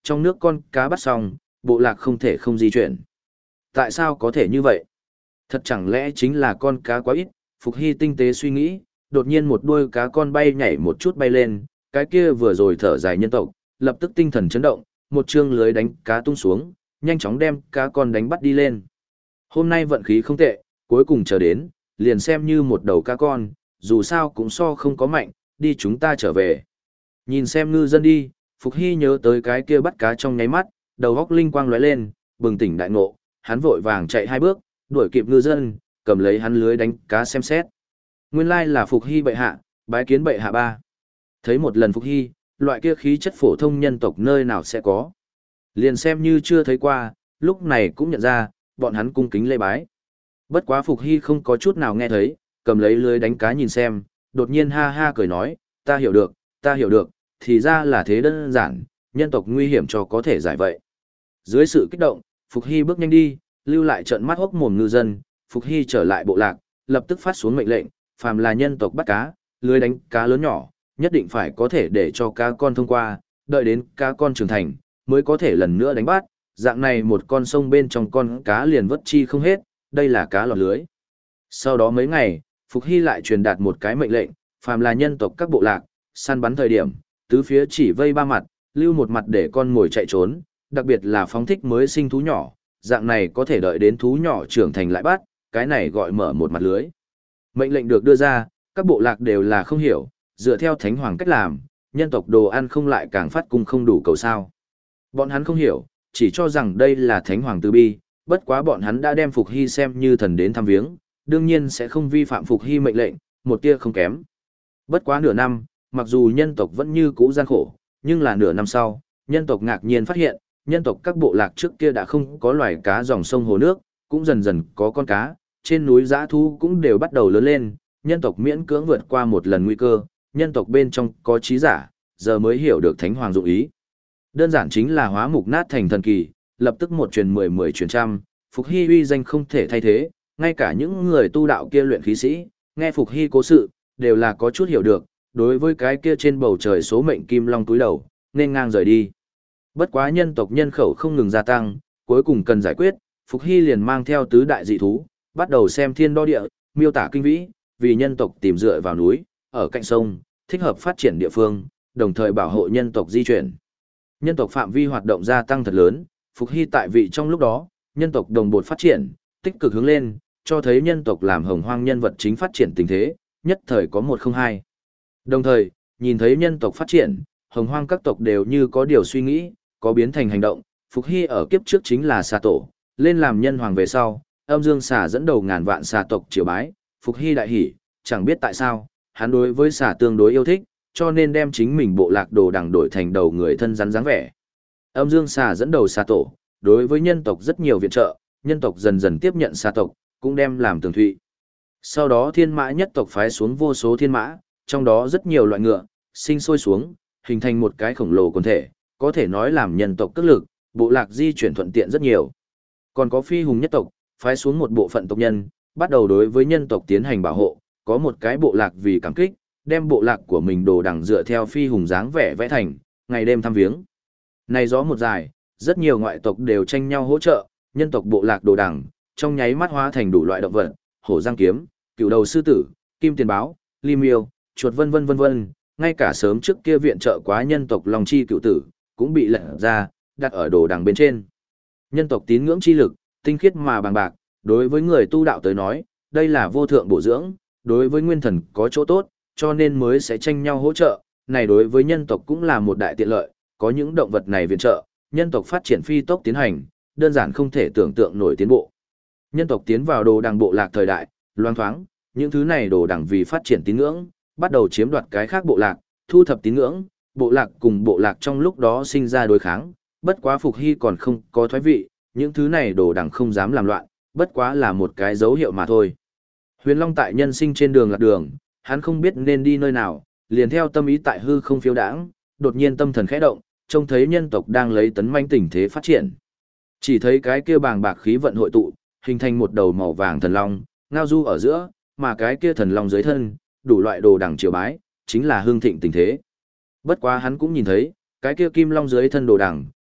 trong nước con cá bắt xong, bộ lạc không thể không di chuyển. Tại sao có thể như vậy? Thật chẳng lẽ chính là con cá quá ít? Phục Hy tinh tế suy nghĩ, đột nhiên một đuôi cá con bay nhảy một chút bay lên, cái kia vừa rồi thở dài nhân tộc, lập tức tinh thần chấn động, một chương lưới đánh cá tung xuống, nhanh chóng đem cá con đánh bắt đi lên. Hôm nay vận khí không tệ, cuối cùng chờ đến, liền xem như một đầu cá con, dù sao cũng so không có mạnh, đi chúng ta trở về. Nhìn xem ngư dân đi, Phục Hy nhớ tới cái kia bắt cá trong nháy mắt, đầu góc linh quang lóe lên, bừng tỉnh đại ngộ, hắn vội vàng chạy hai bước, đuổi kịp ngư dân, cầm lấy hắn lưới đánh cá xem xét. Nguyên lai là Phục Hy bệ hạ, bái kiến bệ hạ ba. Thấy một lần Phục Hy, loại kia khí chất phổ thông nhân tộc nơi nào sẽ có. Liền xem như chưa thấy qua, lúc này cũng nhận ra, bọn hắn cung kính lễ bái. Bất quá Phục Hy không có chút nào nghe thấy, cầm lấy lưới đánh cá nhìn xem, đột nhiên ha ha cười nói, ta hiểu được, ta hiểu được, thì ra là thế đơn giản, nhân tộc nguy hiểm cho có thể giải vậy. Dưới sự kích động, Phục Hy bước nhanh đi, lưu lại trận mắt hốc mồm ngư dân, Phục Hy trở lại bộ lạc, lập tức phát xuống mệnh lệnh, phàm là nhân tộc bắt cá, lưới đánh cá lớn nhỏ, nhất định phải có thể để cho cá con thông qua, đợi đến cá con trưởng thành, mới có thể lần nữa đánh bắt, dạng này một con sông bên trong con cá liền vất chi không hết, đây là cá lọt lưới. Sau đó mấy ngày, Phục Hy lại truyền đạt một cái mệnh lệnh, phàm là nhân tộc các bộ lạc, săn bắn thời điểm, tứ phía chỉ vây ba mặt, lưu một mặt để con mồi chạy trốn, đặc biệt là phóng thích mới sinh thú nhỏ, dạng này có thể đợi đến thú nhỏ trưởng thành lại bắt, cái này gọi mở một mặt lưới. Mệnh lệnh được đưa ra, các bộ lạc đều là không hiểu, dựa theo thánh hoàng cách làm, nhân tộc đồ ăn không lại càng phát cung không đủ cầu sao. Bọn hắn không hiểu, chỉ cho rằng đây là thánh hoàng từ bi, bất quá bọn hắn đã đem Phục Hy xem như thần đến thăm viếng, đương nhiên sẽ không vi phạm Phục Hy mệnh lệnh, một tia không kém. Bất quá nửa năm, mặc dù nhân tộc vẫn như cũ gian khổ, nhưng là nửa năm sau, nhân tộc ngạc nhiên phát hiện, nhân tộc các bộ lạc trước kia đã không có loài cá dòng sông hồ nước, cũng dần dần có con cá, trên núi dã thú cũng đều bắt đầu lớn lên, nhân tộc miễn cưỡng vượt qua một lần nguy cơ, nhân tộc bên trong có trí giả, giờ mới hiểu được thánh hoàng dụng ý. Đơn giản chính là hóa mục nát thành thần kỳ, lập tức một truyền mười mười truyền trăm, Phục Hy uy danh không thể thay thế, ngay cả những người tu đạo kia luyện khí sĩ, nghe Phục Hy cố sự, đều là có chút hiểu được, đối với cái kia trên bầu trời số mệnh kim long túi đầu, nên ngang rời đi. Bất quá nhân tộc nhân khẩu không ngừng gia tăng, cuối cùng cần giải quyết, Phục Hy liền mang theo tứ đại dị thú, bắt đầu xem thiên đo địa, miêu tả kinh vĩ, vì nhân tộc tìm dựa vào núi, ở cạnh sông, thích hợp phát triển địa phương, đồng thời bảo hộ nhân tộc di chuyển. Nhân tộc phạm vi hoạt động gia tăng thật lớn, Phục Hy tại vị trong lúc đó, nhân tộc đồng bộ phát triển, tích cực hướng lên, cho thấy nhân tộc làm hồng hoang nhân vật chính phát triển tình thế, nhất thời có một không hai. Đồng thời, nhìn thấy nhân tộc phát triển, hồng hoang các tộc đều như có điều suy nghĩ, có biến thành hành động, Phục Hy ở kiếp trước chính là xà tổ, lên làm nhân hoàng về sau, âm dương xà dẫn đầu ngàn vạn xà tộc triều bái, Phục Hy đại hỉ, chẳng biết tại sao, hắn đối với xà tương đối yêu thích, cho nên đem chính mình bộ lạc đồ đằng đổi thành đầu người thân rắn dáng vẻ. Âm dương xà dẫn đầu xà tổ, đối với nhân tộc rất nhiều viện trợ, nhân tộc dần dần tiếp nhận xà tộc, cũng đem làm tường thụy. Sau đó thiên mã nhất tộc phái xuống vô số thiên mã, trong đó rất nhiều loại ngựa, sinh sôi xuống, hình thành một cái khổng lồ quần thể, có thể nói làm nhân tộc cất lực, bộ lạc di chuyển thuận tiện rất nhiều. Còn có phi hùng nhất tộc, phái xuống một bộ phận tộc nhân, bắt đầu đối với nhân tộc tiến hành bảo hộ, có một cái bộ lạc vì cảm kích, đem bộ lạc của mình đồ đằng dựa theo phi hùng dáng vẻ vẽ thành, ngày đêm thăm viếng. Này gió một dài, rất nhiều ngoại tộc đều tranh nhau hỗ trợ, nhân tộc bộ lạc đồ đằng, trong nháy mắt hóa thành đủ loại động vật, hổ giang kiếm, cựu đầu sư tử, kim tiền báo, ly miêu, chuột vân vân vân vân, ngay cả sớm trước kia viện trợ quá nhân tộc Long Chi cựu tử, cũng bị lật ra, đặt ở đồ đằng bên trên. Nhân tộc tín ngưỡng chi lực, tinh khiết mà bằng bạc, đối với người tu đạo tới nói, đây là vô thượng bổ dưỡng, đối với nguyên thần có chỗ tốt, cho nên mới sẽ tranh nhau hỗ trợ, này đối với nhân tộc cũng là một đại tiện lợi, có những động vật này viện trợ, nhân tộc phát triển phi tốc tiến hành, đơn giản không thể tưởng tượng nổi tiến bộ. Nhân tộc tiến vào đồ đằng bộ lạc thời đại, loang thoáng, những thứ này đồ đằng vì phát triển tín ngưỡng, bắt đầu chiếm đoạt cái khác bộ lạc, thu thập tín ngưỡng, bộ lạc cùng bộ lạc trong lúc đó sinh ra đối kháng, bất quá Phục Hy còn không có thoái vị, những thứ này đồ đằng không dám làm loạn, bất quá là một cái dấu hiệu mà thôi. Huyền Long tại nhân sinh trên đường lạc đường, hắn không biết nên đi nơi nào, liền theo tâm ý tại hư không phiêu đãng, đột nhiên tâm thần khẽ động, trông thấy nhân tộc đang lấy tấn manh tình thế phát triển. Chỉ thấy cái kia bàng bạc khí vận hội tụ, hình thành một đầu màu vàng thần long, ngao du ở giữa, mà cái kia thần long dưới thân, đủ loại đồ đằng triều bái, chính là hương thịnh tình thế. Bất quá hắn cũng nhìn thấy, cái kia kim long dưới thân đồ đằng,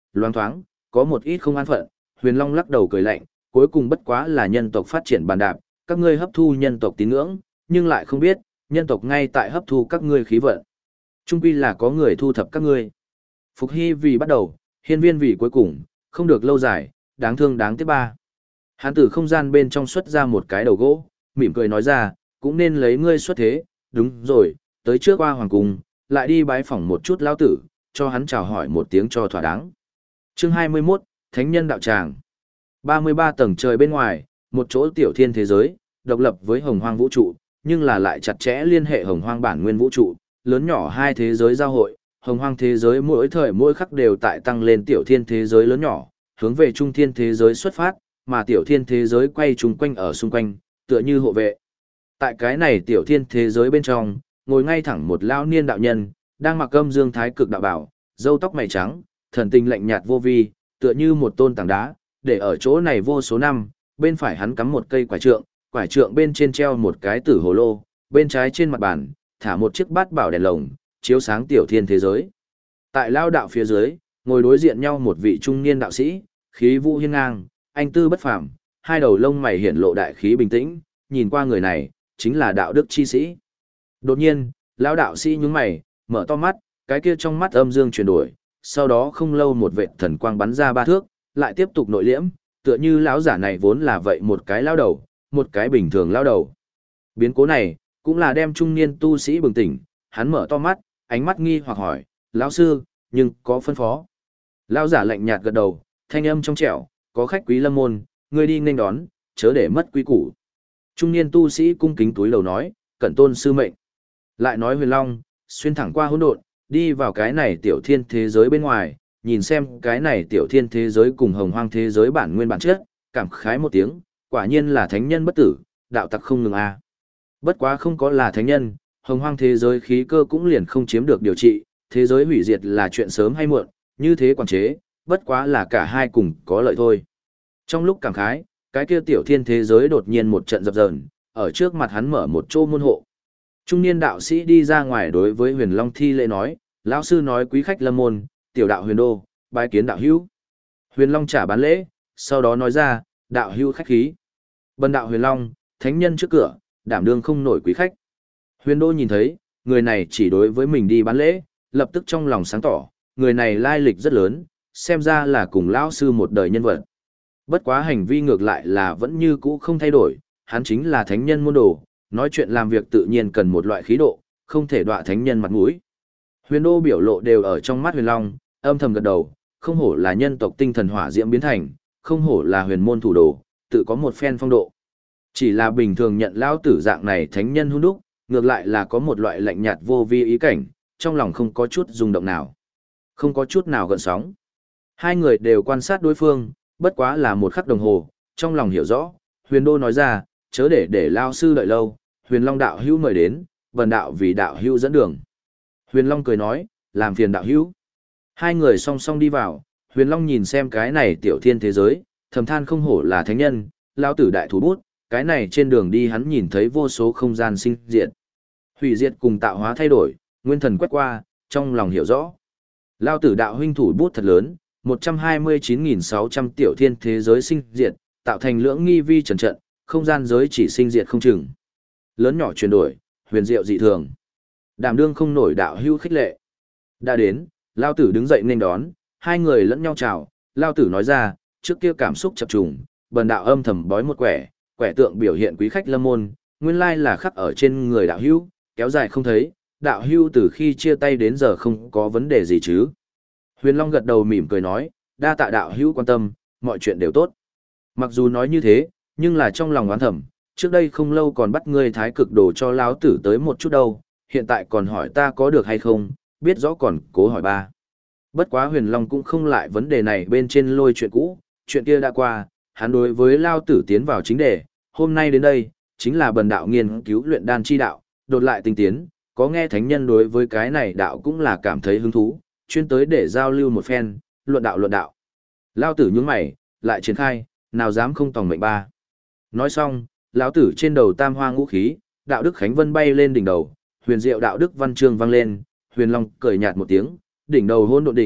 loáng thoáng, có một ít không an phận, Huyền Long lắc đầu cười lạnh, cuối cùng bất quá là nhân tộc phát triển bàn đạp, các ngươi hấp thu nhân tộc tín ngưỡng, nhưng lại không biết, nhân tộc ngay tại hấp thu các ngươi khí vận. Trung quy là có người thu thập các ngươi. Phục Hy vì bắt đầu, Hiên Viên vì cuối cùng, không được lâu dài, đáng thương đáng tiếc ba. Hắn từ không gian bên trong xuất ra một cái đầu gỗ, mỉm cười nói ra, cũng nên lấy ngươi xuất thế, đúng rồi, tới trước qua hoàng cung, lại đi bái phỏng một chút lão tử, cho hắn chào hỏi một tiếng cho thỏa đáng. Chương hai mươi mốt, Thánh nhân đạo tràng. ba mươi ba tầng trời bên ngoài, một chỗ tiểu thiên thế giới, độc lập với hồng hoang vũ trụ, nhưng là lại chặt chẽ liên hệ hồng hoang bản nguyên vũ trụ, lớn nhỏ hai thế giới giao hội, hồng hoang thế giới mỗi thời mỗi khắc đều tại tăng lên tiểu thiên thế giới lớn nhỏ, hướng về trung thiên thế giới xuất phát, mà tiểu thiên thế giới quay chung quanh ở xung quanh, tựa như hộ vệ. Tại cái này tiểu thiên thế giới bên trong, ngồi ngay thẳng một lão niên đạo nhân, đang mặc âm dương thái cực đạo bảo, râu tóc mày trắng, thần tình lạnh nhạt vô vi, tựa như một tôn tảng đá, để ở chỗ này vô số năm, bên phải hắn cắm một cây quải trượng, quải trượng bên trên treo một cái tử hồ lô, bên trái trên mặt bàn, thả một chiếc bát bảo đèn lồng, chiếu sáng tiểu thiên thế giới. Tại lao đạo phía dưới, ngồi đối diện nhau một vị trung niên đạo sĩ, khí vũ hiên ngang, anh tư bất phàm, hai đầu lông mày hiển lộ đại khí bình tĩnh, nhìn qua người này, chính là đạo đức chi sĩ. Đột nhiên, lão đạo sĩ nhướng mày, mở to mắt, cái kia trong mắt âm dương chuyển đổi, sau đó không lâu một vệt thần quang bắn ra ba thước, lại tiếp tục nội liễm, tựa như lão giả này vốn là vậy một cái lão đầu, một cái bình thường lão đầu. Biến cố này, cũng là đem trung niên tu sĩ bừng tỉnh, hắn mở to mắt, ánh mắt nghi hoặc hỏi, lão sư, nhưng có phân phó. Lão giả lạnh nhạt gật đầu, thanh âm trong trẻo, có khách quý lâm môn, ngươi đi nên đón, chớ để mất quý củ. Trung niên tu sĩ cung kính túi lầu nói, cẩn tôn sư mệnh. Lại nói Huyền Long, xuyên thẳng qua hỗn độn, đi vào cái này tiểu thiên thế giới bên ngoài, nhìn xem cái này tiểu thiên thế giới cùng hồng hoang thế giới bản nguyên bản chất, cảm khái một tiếng, quả nhiên là thánh nhân bất tử, đạo tặc không ngừng a. À. Bất quá không có là thánh nhân, hồng hoang thế giới khí cơ cũng liền không chiếm được điều trị, thế giới hủy diệt là chuyện sớm hay muộn, như thế quản chế, bất quá là cả hai cùng có lợi thôi. Trong lúc cảm khái, cái kia tiểu thiên thế giới đột nhiên một trận dập dờn, ở trước mặt hắn mở một chỗ môn hộ. Trung niên đạo sĩ đi ra ngoài đối với Huyền Long thi lễ nói, lão sư nói quý khách lâm môn, tiểu đạo huyền đô, bái kiến đạo hữu. Huyền Long trả bán lễ, sau đó nói ra, đạo hữu khách khí. Bần đạo Huyền Long, thánh nhân trước cửa, đảm đương không nổi quý khách. Huyền đô nhìn thấy, người này chỉ đối với mình đi bán lễ, lập tức trong lòng sáng tỏ, người này lai lịch rất lớn, xem ra là cùng lão sư một đời nhân vật. Bất quá hành vi ngược lại là vẫn như cũ không thay đổi, hắn chính là thánh nhân môn đồ, nói chuyện làm việc tự nhiên cần một loại khí độ, không thể đọa thánh nhân mặt mũi. Huyền đô biểu lộ đều ở trong mắt Huyền Long, âm thầm gật đầu, không hổ là nhân tộc tinh thần hỏa diễm biến thành, không hổ là huyền môn thủ đồ, tự có một phen phong độ. Chỉ là bình thường nhận lão tử dạng này thánh nhân hun đúc, ngược lại là có một loại lạnh nhạt vô vi ý cảnh, trong lòng không có chút rung động nào, không có chút nào gợn sóng. Hai người đều quan sát đối phương, bất quá là một khắc đồng hồ, trong lòng hiểu rõ, Huyền đô nói ra, chớ để để lao sư đợi lâu, Huyền Long đạo hữu mời đến, bần đạo vì đạo hữu dẫn đường. Huyền Long cười nói, làm phiền đạo hữu. Hai người song song đi vào, Huyền Long nhìn xem cái này tiểu thiên thế giới, thầm than không hổ là thánh nhân, lao tử đại thủ bút, cái này trên đường đi hắn nhìn thấy vô số không gian sinh diệt. Hủy diệt cùng tạo hóa thay đổi, nguyên thần quét qua, trong lòng hiểu rõ. Lao tử đạo huynh thủ bút thật lớn, một trăm hai mươi chín nghìn sáu trăm tiểu thiên thế giới sinh diệt, tạo thành lưỡng nghi vi trần trận, không gian giới chỉ sinh diệt không chừng. Lớn nhỏ chuyển đổi, huyền diệu dị thường. Đảm đương không nổi đạo hữu khích lệ. Đã đến, Lao tử đứng dậy nên đón, hai người lẫn nhau chào, Lao tử nói ra, trước kia cảm xúc chập trùng, bần đạo âm thầm bói một quẻ, quẻ tượng biểu hiện quý khách lâm môn, nguyên lai là khắc ở trên người đạo hữu, kéo dài không thấy, đạo hữu từ khi chia tay đến giờ không có vấn đề gì chứ. Huyền Long gật đầu mỉm cười nói, đa tạ đạo hữu quan tâm, mọi chuyện đều tốt. Mặc dù nói như thế, nhưng là trong lòng oán thầm, trước đây không lâu còn bắt ngươi thái cực đồ cho lão tử tới một chút đâu, hiện tại còn hỏi ta có được hay không, biết rõ còn cố hỏi ba. Bất quá Huyền Long cũng không lại vấn đề này bên trên lôi chuyện cũ, chuyện kia đã qua, hắn đối với Lao tử tiến vào chính đề, hôm nay đến đây, chính là bần đạo nghiên cứu luyện đan chi đạo, đột lại tinh tiến, có nghe thánh nhân đối với cái này đạo cũng là cảm thấy hứng thú, chuyên tới để giao lưu một phen, luận đạo luận đạo. Lao tử nhướng mày, lại triển khai, nào dám không tòng mệnh ba. Nói xong, lão tử trên đầu tam hoa ngũ khí, đạo đức khánh vân bay lên đỉnh đầu, huyền diệu đạo đức văn chương vang lên, Huyền Long cười nhạt một tiếng, đỉnh đầu hôn độ đỉnh,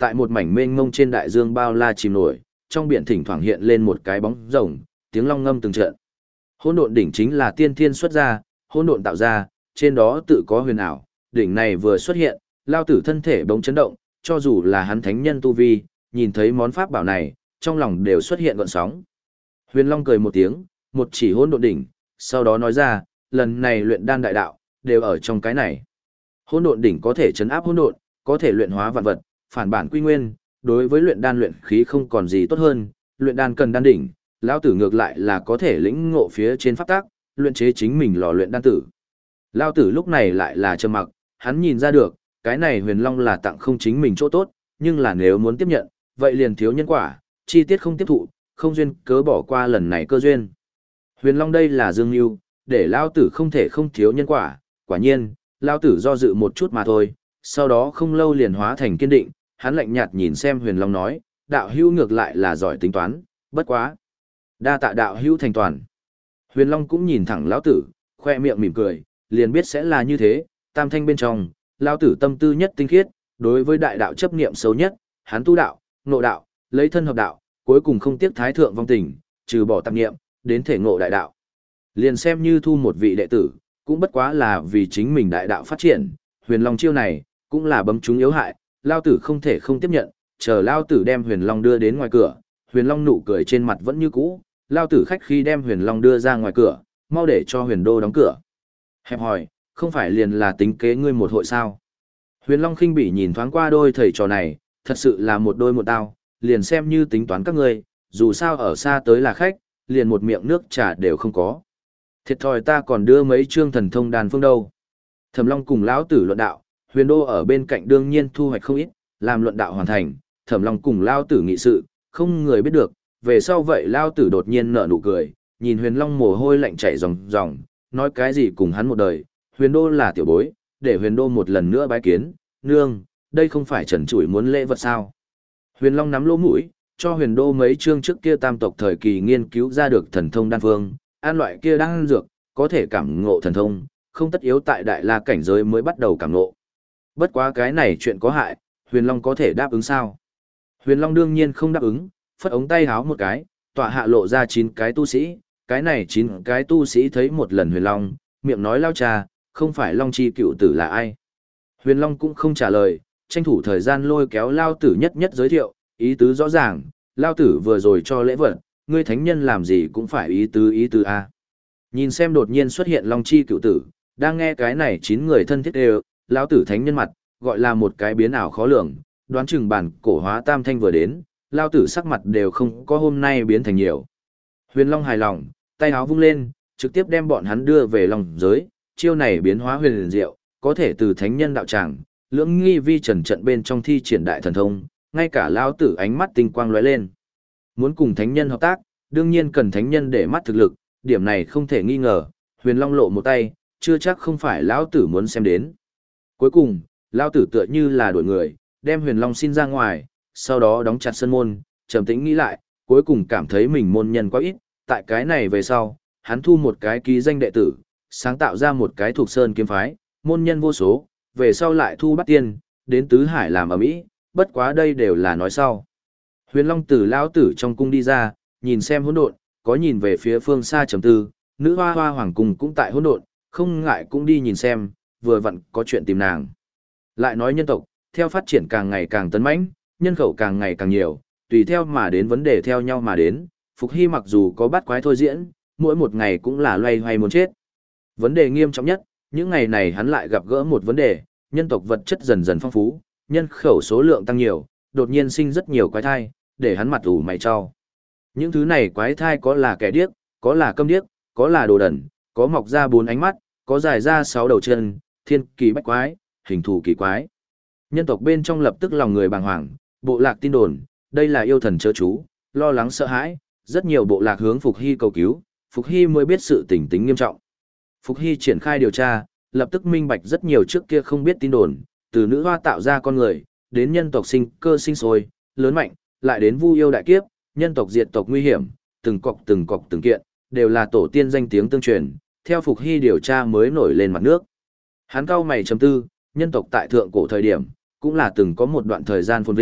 tại một mảnh mênh mông trên đại dương bao la chìm nổi, trong biển thỉnh thoảng hiện lên một cái bóng rồng, tiếng long ngâm từng trận. Hỗn độn đỉnh chính là tiên thiên xuất ra, hỗn độn tạo ra, trên đó tự có huyền ảo, đỉnh này vừa xuất hiện, lao tử thân thể bỗng chấn động, cho dù là hắn thánh nhân tu vi, nhìn thấy món pháp bảo này, trong lòng đều xuất hiện gợn sóng. Huyền Long cười một tiếng, một chỉ hỗn độn đỉnh, sau đó nói ra, lần này luyện đan đại đạo, đều ở trong cái này. Hỗn độn đỉnh có thể chấn áp hỗn độn, có thể luyện hóa vạn vật, phản bản quy nguyên, đối với luyện đan luyện khí không còn gì tốt hơn, luyện đan cần đan đỉnh, lão tử ngược lại là có thể lĩnh ngộ phía trên pháp tắc, luyện chế chính mình lò luyện đan tử. Lão tử lúc này lại là trầm mặc, hắn nhìn ra được, cái này Huyền Long là tặng không chính mình chỗ tốt, nhưng là nếu muốn tiếp nhận, vậy liền thiếu nhân quả, chi tiết không tiếp thụ, không duyên cớ bỏ qua lần này cơ duyên. Huyền Long đây là dương mưu, để lão tử không thể không thiếu nhân quả, quả nhiên, lão tử do dự một chút mà thôi, sau đó không lâu liền hóa thành kiên định, hắn lạnh nhạt nhìn xem Huyền Long nói, đạo hữu ngược lại là giỏi tính toán, bất quá. Đa tạ đạo hữu thành toàn. Huyền Long cũng nhìn thẳng lão tử, khoe miệng mỉm cười, liền biết sẽ là như thế, tam thanh bên trong, lão tử tâm tư nhất tinh khiết, đối với đại đạo chấp niệm sâu nhất, hắn tu đạo, ngộ đạo, lấy thân hợp đạo, cuối cùng không tiếc thái thượng vong tình, trừ bỏ tạp niệm, đến thể ngộ đại đạo. Liền xem như thu một vị đệ tử, cũng bất quá là vì chính mình đại đạo phát triển, Huyền Long chiêu này, cũng là bấm chúng yếu hại, lão tử không thể không tiếp nhận, chờ lão tử đem Huyền Long đưa đến ngoài cửa, Huyền Long nụ cười trên mặt vẫn như cũ, lão tử khách khi đem Huyền Long đưa ra ngoài cửa, mau để cho Huyền Đô đóng cửa. Hẹp hỏi, không phải liền là tính kế ngươi một hội sao? Huyền Long khinh bỉ nhìn thoáng qua đôi thầy trò này, thật sự là một đôi một tao, liền xem như tính toán các ngươi, dù sao ở xa tới là khách, liền một miệng nước trà đều không có. Thiệt thòi ta còn đưa mấy chương thần thông đàn phương đâu. Thẩm Long cùng lão tử luận đạo, Huyền Đô ở bên cạnh đương nhiên thu hoạch không ít, làm luận đạo hoàn thành, Thẩm Long cùng lão tử nghị sự, không người biết được, về sau vậy lão tử đột nhiên nở nụ cười, nhìn Huyền Long mồ hôi lạnh chảy ròng ròng, nói cái gì cùng hắn một đời, Huyền Đô là tiểu bối, để Huyền Đô một lần nữa bái kiến, nương, đây không phải trần trụi muốn lễ vật sao. Huyền Long nắm lỗ mũi, cho Huyền Đô mấy chương trước kia tam tộc thời kỳ nghiên cứu ra được thần thông đan phương, an loại kia đang dược, có thể cảm ngộ thần thông, không tất yếu tại đại la cảnh giới mới bắt đầu cảm ngộ. Bất quá cái này chuyện có hại, Huyền Long có thể đáp ứng sao? Huyền Long đương nhiên không đáp ứng, phất ống tay háo một cái, tọa hạ lộ ra chín cái tu sĩ, cái này chín cái tu sĩ thấy một lần Huyền Long, miệng nói lao trà, không phải Long Chi cựu tử là ai. Huyền Long cũng không trả lời, tranh thủ thời gian lôi kéo lao tử nhất nhất giới thiệu, ý tứ rõ ràng, lao tử vừa rồi cho lễ vật, ngươi thánh nhân làm gì cũng phải ý tứ ý tứ a. Nhìn xem đột nhiên xuất hiện Long Chi cựu tử, đang nghe cái này chín người thân thiết đều, lao tử thánh nhân mặt, gọi là một cái biến ảo khó lường, đoán chừng bản cổ hóa tam thanh vừa đến, lao tử sắc mặt đều không có hôm nay biến thành nhiều. Huyền Long hài lòng, tay áo vung lên, trực tiếp đem bọn hắn đưa về lòng giới, chiêu này biến hóa huyền diệu, có thể từ thánh nhân đạo tràng, lưỡng nghi vi trần trận bên trong thi triển đại thần thông, ngay cả lao tử ánh mắt tinh quang lóe lên. Muốn cùng thánh nhân hợp tác, đương nhiên cần thánh nhân để mắt thực lực, điểm này không thể nghi ngờ, Huyền Long lộ một tay, chưa chắc không phải lão tử muốn xem đến. Cuối cùng, lão tử tựa như là đuổi người, đem Huyền Long xin ra ngoài, sau đó đóng chặt sân môn, trầm tĩnh nghĩ lại, cuối cùng cảm thấy mình môn nhân quá ít, tại cái này về sau, hắn thu một cái ký danh đệ tử, sáng tạo ra một cái thuộc sơn kiếm phái, môn nhân vô số, về sau lại thu bắt tiên, đến tứ hải làm ở mỹ, bất quá đây đều là nói sau. Huyền Long từ lão tử trong cung đi ra, nhìn xem hỗn độn, có nhìn về phía phương xa trầm tư, nữ hoa hoa hoàng cung cũng tại hỗn độn, không ngại cũng đi nhìn xem, vừa vặn có chuyện tìm nàng. Lại nói nhân tộc, theo phát triển càng ngày càng tấn mãnh, nhân khẩu càng ngày càng nhiều, tùy theo mà đến vấn đề theo nhau mà đến, Phục Hy mặc dù có bắt quái thôi diễn, mỗi một ngày cũng là loay hoay muốn chết. Vấn đề nghiêm trọng nhất, những ngày này hắn lại gặp gỡ một vấn đề, nhân tộc vật chất dần dần phong phú, nhân khẩu số lượng tăng nhiều, đột nhiên sinh rất nhiều quái thai, để hắn mặt ủ mày cho. Những thứ này quái thai có là kẻ điếc, có là câm điếc, có là đồ đần, có mọc ra bốn ánh mắt, có dài ra sáu đầu chân, thiên kỳ bách quái, hình thù kỳ quái. Nhân tộc bên trong lập tức lòng người bàng hoàng, bộ lạc tin đồn, đây là yêu thần chớ chú, lo lắng sợ hãi, rất nhiều bộ lạc hướng Phục Hy cầu cứu, Phục Hy mới biết sự tình tính nghiêm trọng. Phục Hy triển khai điều tra, lập tức minh bạch rất nhiều trước kia không biết tin đồn, từ nữ hoa tạo ra con người, đến nhân tộc sinh cơ sinh sôi, lớn mạnh, lại đến vu yêu đại kiếp, nhân tộc diệt tộc nguy hiểm, từng cọc từng cọc từng kiện, đều là tổ tiên danh tiếng tương truyền, theo Phục Hy điều tra mới nổi lên mặt nước. Hắn cao mày trầm tư, nhân tộc tại thượng cổ thời điểm, cũng là từng có một đoạn thời gian phồn vinh,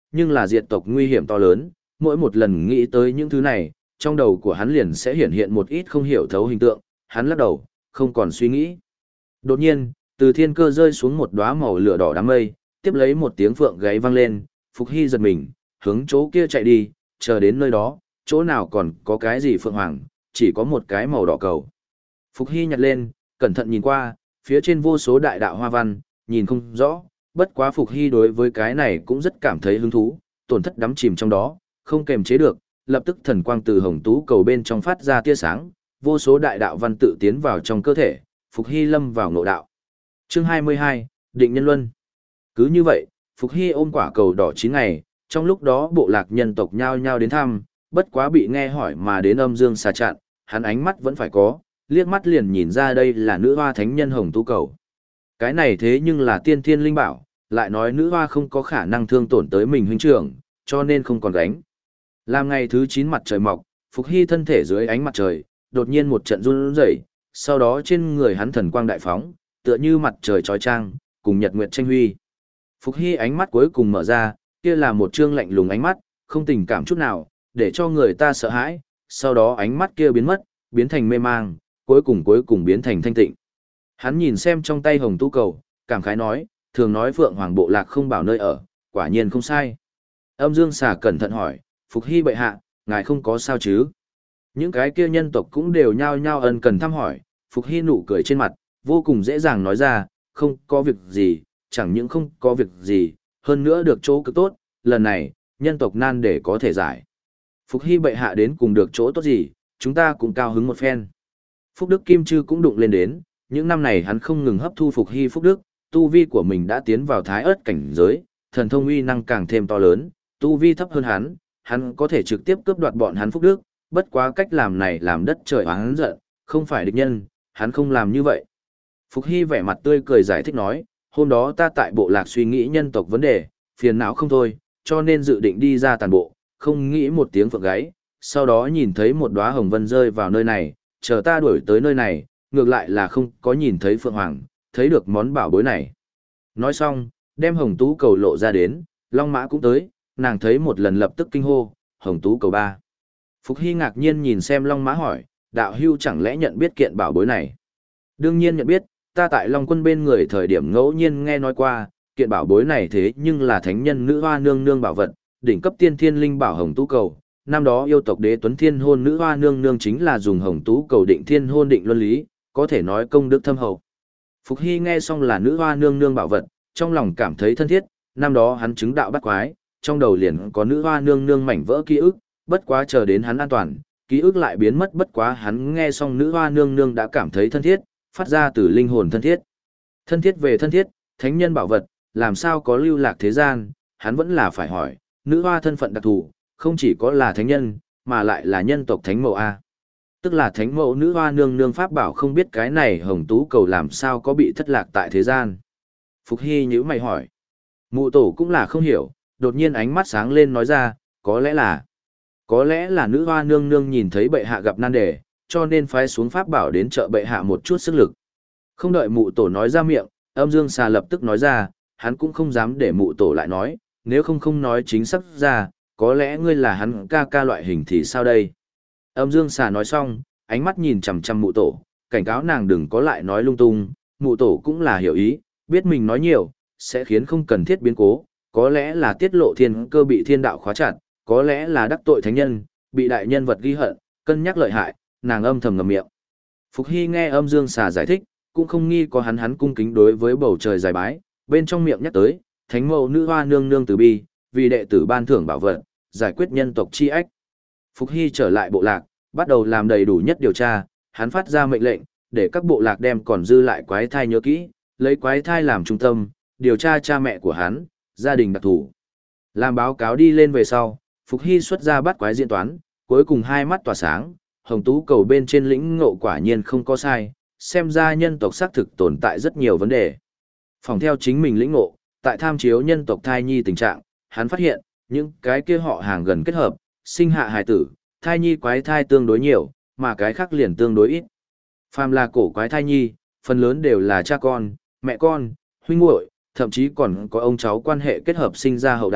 nhưng là diệt tộc nguy hiểm to lớn, mỗi một lần nghĩ tới những thứ này, trong đầu của hắn liền sẽ hiện hiện một ít không hiểu thấu hình tượng, hắn lắc đầu, không còn suy nghĩ. Đột nhiên, từ thiên cơ rơi xuống một đóa màu lửa đỏ đám mây, tiếp lấy một tiếng phượng gáy vang lên, Phục Hy giật mình, hướng chỗ kia chạy đi, chờ đến nơi đó, chỗ nào còn có cái gì phượng hoàng, chỉ có một cái màu đỏ cầu. Phục Hy nhặt lên, cẩn thận nhìn qua, phía trên vô số đại đạo hoa văn, nhìn không rõ, bất quá Phục Hy đối với cái này cũng rất cảm thấy hứng thú, tổn thất đắm chìm trong đó, không kềm chế được, lập tức thần quang từ hồng tú cầu bên trong phát ra tia sáng, vô số đại đạo văn tự tiến vào trong cơ thể, Phục Hy lâm vào ngộ đạo. Chương hai mươi hai, Định Nhân Luân. Cứ như vậy, Phục Hy ôm quả cầu đỏ chín ngày, trong lúc đó bộ lạc nhân tộc nhao nhao đến thăm, bất quá bị nghe hỏi mà đến âm dương xà chặn, hắn ánh mắt vẫn phải có, liếc mắt liền nhìn ra đây là nữ hoa thánh nhân hồng tú cầu. Cái này thế nhưng là tiên thiên linh bảo, lại nói nữ hoa không có khả năng thương tổn tới mình huynh trưởng, cho nên không còn gánh. Làm ngày thứ chín mặt trời mọc, Phục Hy thân thể dưới ánh mặt trời, đột nhiên một trận run rẩy, sau đó trên người hắn thần quang đại phóng, tựa như mặt trời chói chang, cùng nhật nguyệt tranh huy. Phục Hy ánh mắt cuối cùng mở ra, kia là một trương lạnh lùng ánh mắt, không tình cảm chút nào, để cho người ta sợ hãi, sau đó ánh mắt kia biến mất, biến thành mê mang, cuối cùng cuối cùng biến thành thanh tịnh. Hắn nhìn xem trong tay hồng tú cầu, cảm khái nói, thường nói Phượng Hoàng bộ lạc không bảo nơi ở, quả nhiên không sai. Âm Dương Xà cẩn thận hỏi, Phục Hy bệ hạ, ngài không có sao chứ? Những cái kia nhân tộc cũng đều nhao nhao ân cần thăm hỏi, Phục Hy nụ cười trên mặt, vô cùng dễ dàng nói ra, không có việc gì, chẳng những không có việc gì, hơn nữa được chỗ cực tốt, lần này, nhân tộc nan để có thể giải. Phục Hy bệ hạ đến cùng được chỗ tốt gì, chúng ta cũng cao hứng một phen. Phúc Đức Kim Chư cũng đụng lên đến, những năm này hắn không ngừng hấp thu Phục Hy Phúc Đức, tu vi của mình đã tiến vào thái ớt cảnh giới, thần thông uy năng càng thêm to lớn, tu vi thấp hơn hắn, hắn có thể trực tiếp cướp đoạt bọn hắn Phúc Đức, bất quá cách làm này làm đất trời oán giận, không phải địch nhân, hắn không làm như vậy. Phục Hy vẻ mặt tươi cười giải thích nói, hôm đó ta tại bộ lạc suy nghĩ nhân tộc vấn đề, phiền não không thôi, cho nên dự định đi ra tàn bộ, không nghĩ một tiếng phượng gáy, sau đó nhìn thấy một đóa hồng vân rơi vào nơi này, chờ ta đuổi tới nơi này, ngược lại là không có nhìn thấy phượng hoàng, thấy được món bảo bối này. Nói xong, đem hồng tú cầu lộ ra đến, Long Mã cũng tới, nàng thấy một lần lập tức kinh hô, hồng tú cầu ba. Phục Hy ngạc nhiên nhìn xem Long Mã hỏi, đạo hưu chẳng lẽ nhận biết kiện bảo bối này? Đương nhiên nhận biết, ta tại Long Quân bên người thời điểm ngẫu nhiên nghe nói qua, kiện bảo bối này thế nhưng là thánh nhân nữ hoa nương nương bảo vật, đỉnh cấp tiên thiên linh bảo hồng tú cầu. Năm đó yêu tộc đế tuấn thiên hôn nữ hoa nương nương chính là dùng hồng tú cầu định thiên hôn định luân lý, có thể nói công đức thâm hậu. Phục Hy nghe xong là nữ hoa nương nương bảo vật, trong lòng cảm thấy thân thiết, năm đó hắn chứng đạo bắt quái, trong đầu liền có nữ hoa nương nương mảnh vỡ ký ức, bất quá chờ đến hắn an toàn, ký ức lại biến mất, bất quá hắn nghe xong nữ hoa nương nương đã cảm thấy thân thiết, phát ra từ linh hồn thân thiết. Thân thiết về thân thiết, thánh nhân bảo vật, làm sao có lưu lạc thế gian, hắn vẫn là phải hỏi, nữ hoa thân phận đặc thù, không chỉ có là thánh nhân, mà lại là nhân tộc thánh mẫu A. Tức là thánh mẫu nữ hoa nương nương pháp bảo, không biết cái này hồng tú cầu làm sao có bị thất lạc tại thế gian. Phục Hy nhíu mày hỏi. Mụ tổ cũng là không hiểu, đột nhiên ánh mắt sáng lên nói ra, có lẽ là, có lẽ là nữ hoa nương nương nhìn thấy bệ hạ gặp nan đề, cho nên phái xuống pháp bảo đến trợ bệ hạ một chút sức lực. Không đợi mụ tổ nói ra miệng, âm dương xà lập tức nói ra, hắn cũng không dám để mụ tổ lại nói, nếu không không nói chính xác ra, có lẽ ngươi là hắn ca ca loại hình thì sao đây? Âm dương xà nói xong, ánh mắt nhìn chằm chằm mụ tổ, cảnh cáo nàng đừng có lại nói lung tung, mụ tổ cũng là hiểu ý, biết mình nói nhiều, sẽ khiến không cần thiết biến cố, có lẽ là tiết lộ thiên cơ bị thiên đạo khóa chặt, có lẽ là đắc tội thánh nhân, bị đại nhân vật ghi hận, cân nhắc lợi hại, nàng âm thầm ngậm miệng. Phục Hy nghe âm dương xà giải thích, cũng không nghi có hắn hắn cung kính đối với bầu trời dài bái, bên trong miệng nhắc tới, thánh mẫu nữ hoa nương nương từ bi, vì đệ tử ban thưởng bảo vật, giải quyết nhân tộc chi ách. Phục Hy trở lại bộ lạc, bắt đầu làm đầy đủ nhất điều tra, hắn phát ra mệnh lệnh, để các bộ lạc đem còn dư lại quái thai nhớ kỹ, lấy quái thai làm trung tâm, điều tra cha mẹ của hắn, gia đình đặc thủ. Làm báo cáo đi lên về sau, Phục Hy xuất ra bắt quái diễn toán, cuối cùng hai mắt tỏa sáng, hồng tú cầu bên trên lĩnh ngộ quả nhiên không có sai, xem ra nhân tộc xác thực tồn tại rất nhiều vấn đề. Phòng theo chính mình lĩnh ngộ, tại tham chiếu nhân tộc thai nhi tình trạng, hắn phát hiện, những cái kia họ hàng gần kết hợp, sinh hạ hài tử, thai nhi quái thai tương đối nhiều, mà cái khác liền tương đối ít. Phàm là cổ quái thai nhi, phần lớn đều là cha con, mẹ con, huynh muội, thậm chí còn có ông cháu quan hệ kết hợp sinh ra hậu đại,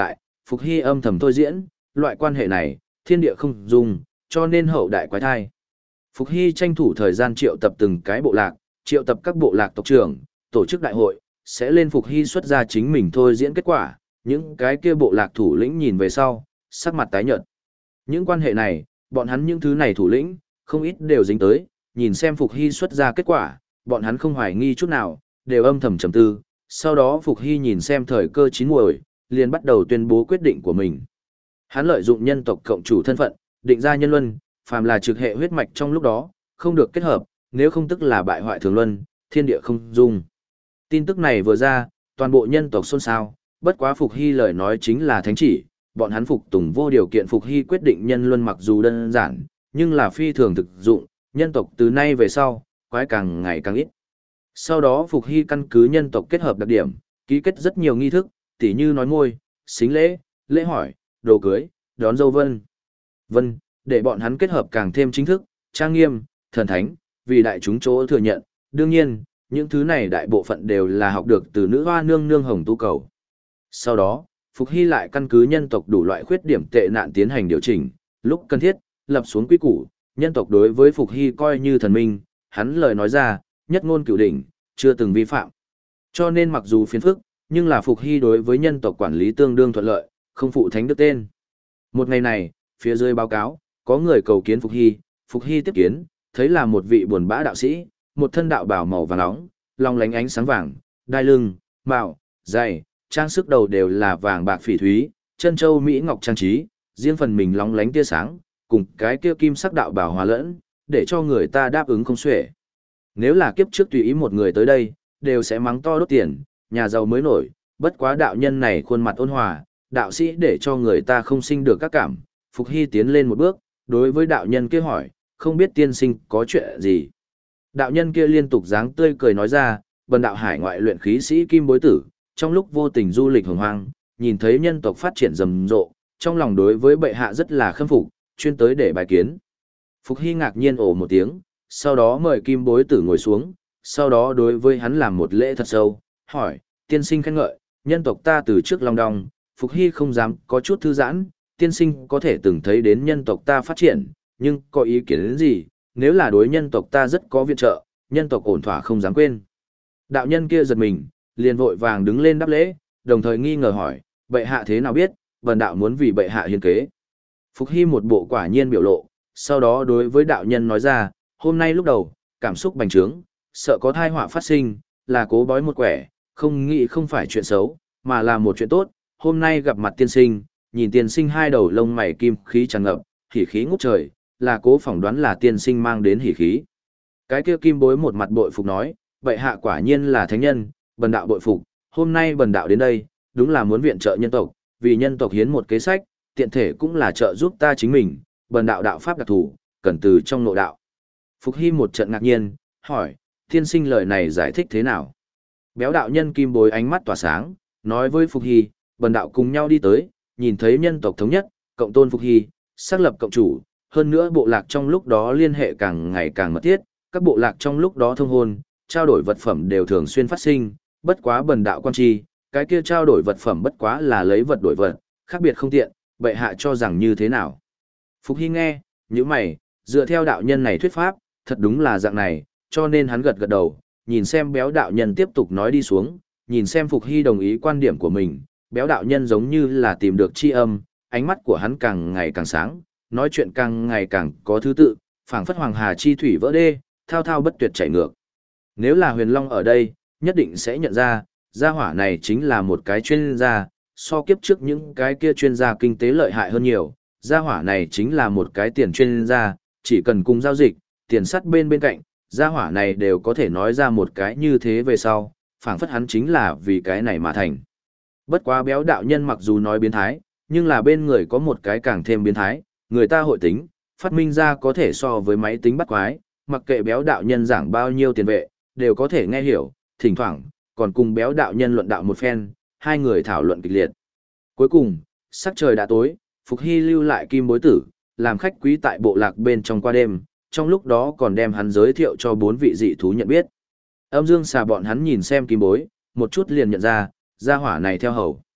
Phục Hy âm thầm thôi diễn, loại quan hệ này, thiên địa không dung, cho nên hậu đại quái thai. Phục Hy tranh thủ thời gian triệu tập từng cái bộ lạc, triệu tập các bộ lạc tộc trưởng, tổ chức đại hội, sẽ lên Phục Hy xuất ra chính mình thôi diễn kết quả, những cái kia bộ lạc thủ lĩnh nhìn về sau, sắc mặt tái nhợt. Những quan hệ này, bọn hắn những thứ này thủ lĩnh, không ít đều dính tới, nhìn xem Phục Hy xuất ra kết quả, bọn hắn không hoài nghi chút nào, đều âm thầm trầm tư, sau đó Phục Hy nhìn xem thời cơ chín muồi, liền bắt đầu tuyên bố quyết định của mình. Hắn lợi dụng nhân tộc cộng chủ thân phận, định ra nhân luân, phàm là trực hệ huyết mạch trong lúc đó, không được kết hợp, nếu không tức là bại hoại thường luân, thiên địa không dung. Tin tức này vừa ra, toàn bộ nhân tộc xôn xao, bất quá Phục Hy lời nói chính là thánh chỉ, bọn hắn phục tùng vô điều kiện Phục Hy quyết định nhân luân mặc dù đơn giản, nhưng là phi thường thực dụng, nhân tộc từ nay về sau, quái càng ngày càng ít. Sau đó Phục Hy căn cứ nhân tộc kết hợp đặc điểm, ký kết rất nhiều nghi thức, tỉ như nói môi, xính lễ, lễ hỏi, đồ cưới, đón dâu vân. Vân, để bọn hắn kết hợp càng thêm chính thức, trang nghiêm, thần thánh, vì đại chúng chỗ thừa nhận. Đương nhiên, những thứ này đại bộ phận đều là học được từ nữ hoa nương nương Hồng Tu Cầu. Sau đó, Phục Hy lại căn cứ nhân tộc đủ loại khuyết điểm tệ nạn tiến hành điều chỉnh, lúc cần thiết, lập xuống quy củ, nhân tộc đối với Phục Hy coi như thần minh, hắn lời nói ra, nhất ngôn cửu đỉnh, chưa từng vi phạm. Cho nên mặc dù phiền phức, nhưng là Phục Hy đối với nhân tộc quản lý tương đương thuận lợi, không phụ thánh đức tên. Một ngày này, phía dưới báo cáo, có người cầu kiến Phục Hy, Phục Hy tiếp kiến, thấy là một vị buồn bã đạo sĩ, một thân đạo bào màu vàng nóng, long lánh ánh sáng vàng, đai lưng, mạo, dày, trang sức đầu đều là vàng bạc phỉ thúy, chân châu mỹ ngọc trang trí, riêng phần mình long lánh tia sáng, cùng cái kia kim sắc đạo bào hòa lẫn, để cho người ta đáp ứng không xuể. Nếu là kiếp trước tùy ý một người tới đây, đều sẽ mắng to đốt tiền, nhà giàu mới nổi, bất quá đạo nhân này khuôn mặt ôn hòa, đạo sĩ để cho người ta không sinh được các cảm. Phục Hy tiến lên một bước, đối với đạo nhân kia hỏi, không biết tiên sinh có chuyện gì. Đạo nhân kia liên tục dáng tươi cười nói ra, bần đạo hải ngoại luyện khí sĩ kim bối tử, trong lúc vô tình du lịch hồng hoang, nhìn thấy nhân tộc phát triển rầm rộ, trong lòng đối với bệ hạ rất là khâm phục, chuyên tới để bài kiến. Phục Hy ngạc nhiên ồ một tiếng, sau đó mời kim bối tử ngồi xuống, sau đó đối với hắn làm một lễ thật sâu, hỏi, tiên sinh khen ngợi, nhân tộc ta từ trước long đong, Phục Hy không dám có chút thư giãn, tiên sinh có thể từng thấy đến nhân tộc ta phát triển, nhưng có ý kiến đến gì, nếu là đối nhân tộc ta rất có viện trợ, nhân tộc ổn thỏa không dám quên. Đạo nhân kia giật mình, liền vội vàng đứng lên đáp lễ, đồng thời nghi ngờ hỏi, bệ hạ thế nào biết, bần đạo muốn vì bệ hạ hiến kế. Phục Hy một bộ quả nhiên biểu lộ, sau đó đối với đạo nhân nói ra, hôm nay lúc đầu, cảm xúc bành trướng, sợ có thai họa phát sinh, là cố bói một quẻ, không nghĩ không phải chuyện xấu, mà là một chuyện tốt, hôm nay gặp mặt tiên sinh, nhìn tiên sinh hai đầu lông mày kim khí tràn ngập, hỉ khí ngút trời, là cố phỏng đoán là tiên sinh mang đến hỉ khí. Cái kia kim bối một mặt bội phục nói, bệ hạ quả nhiên là thánh nhân, bần đạo bội phục, hôm nay bần đạo đến đây, đúng là muốn viện trợ nhân tộc, vì nhân tộc hiến một kế sách, tiện thể cũng là trợ giúp ta chính mình, bần đạo đạo pháp đặc thủ, cần từ trong nội đạo. Phục Hy một trận ngạc nhiên, hỏi, tiên sinh lời này giải thích thế nào? Béo đạo nhân kim bối ánh mắt tỏa sáng, nói với Phục Hy, bần đạo cùng nhau đi tới, nhìn thấy nhân tộc thống nhất, cộng tôn Phục Hy, xác lập cộng chủ, hơn nữa bộ lạc trong lúc đó liên hệ càng ngày càng mật thiết, các bộ lạc trong lúc đó thông hôn, trao đổi vật phẩm đều thường xuyên phát sinh, bất quá bần đạo quan tri, cái kia trao đổi vật phẩm bất quá là lấy vật đổi vật, khác biệt không tiện, bệ hạ cho rằng như thế nào? Phục Hy nghe, những mày, dựa theo đạo nhân này thuyết pháp, thật đúng là dạng này, cho nên hắn gật gật đầu, nhìn xem béo đạo nhân tiếp tục nói đi xuống, nhìn xem Phục Hy đồng ý quan điểm của mình, béo đạo nhân giống như là tìm được chi âm, ánh mắt của hắn càng ngày càng sáng, nói chuyện càng ngày càng có thứ tự, phảng phất hoàng hà chi thủy vỡ đê, thao thao bất tuyệt chảy ngược. Nếu là Huyền Long ở đây, nhất định sẽ nhận ra, gia hỏa này chính là một cái chuyên gia, so kiếp trước những cái kia chuyên gia kinh tế lợi hại hơn nhiều, gia hỏa này chính là một cái tiền chuyên gia, chỉ cần cùng giao dịch, tiền sắt bên bên cạnh, gia hỏa này đều có thể nói ra một cái như thế về sau, phảng phất hắn chính là vì cái này mà thành. Bất quá béo đạo nhân mặc dù nói biến thái, nhưng là bên người có một cái càng thêm biến thái, người ta hội tính, phát minh ra có thể so với máy tính bắt quái, mặc kệ béo đạo nhân giảng bao nhiêu tiền vệ, đều có thể nghe hiểu, thỉnh thoảng, còn cùng béo đạo nhân luận đạo một phen, hai người thảo luận kịch liệt. Cuối cùng, sắc trời đã tối, Phục Hy lưu lại kim bối tử, làm khách quý tại bộ lạc bên trong qua đêm, trong lúc đó còn đem hắn giới thiệu cho bốn vị dị thú nhận biết. Âm dương xà bọn hắn nhìn xem kim bối, một chút liền nhận ra, gia hỏa này theo hầu.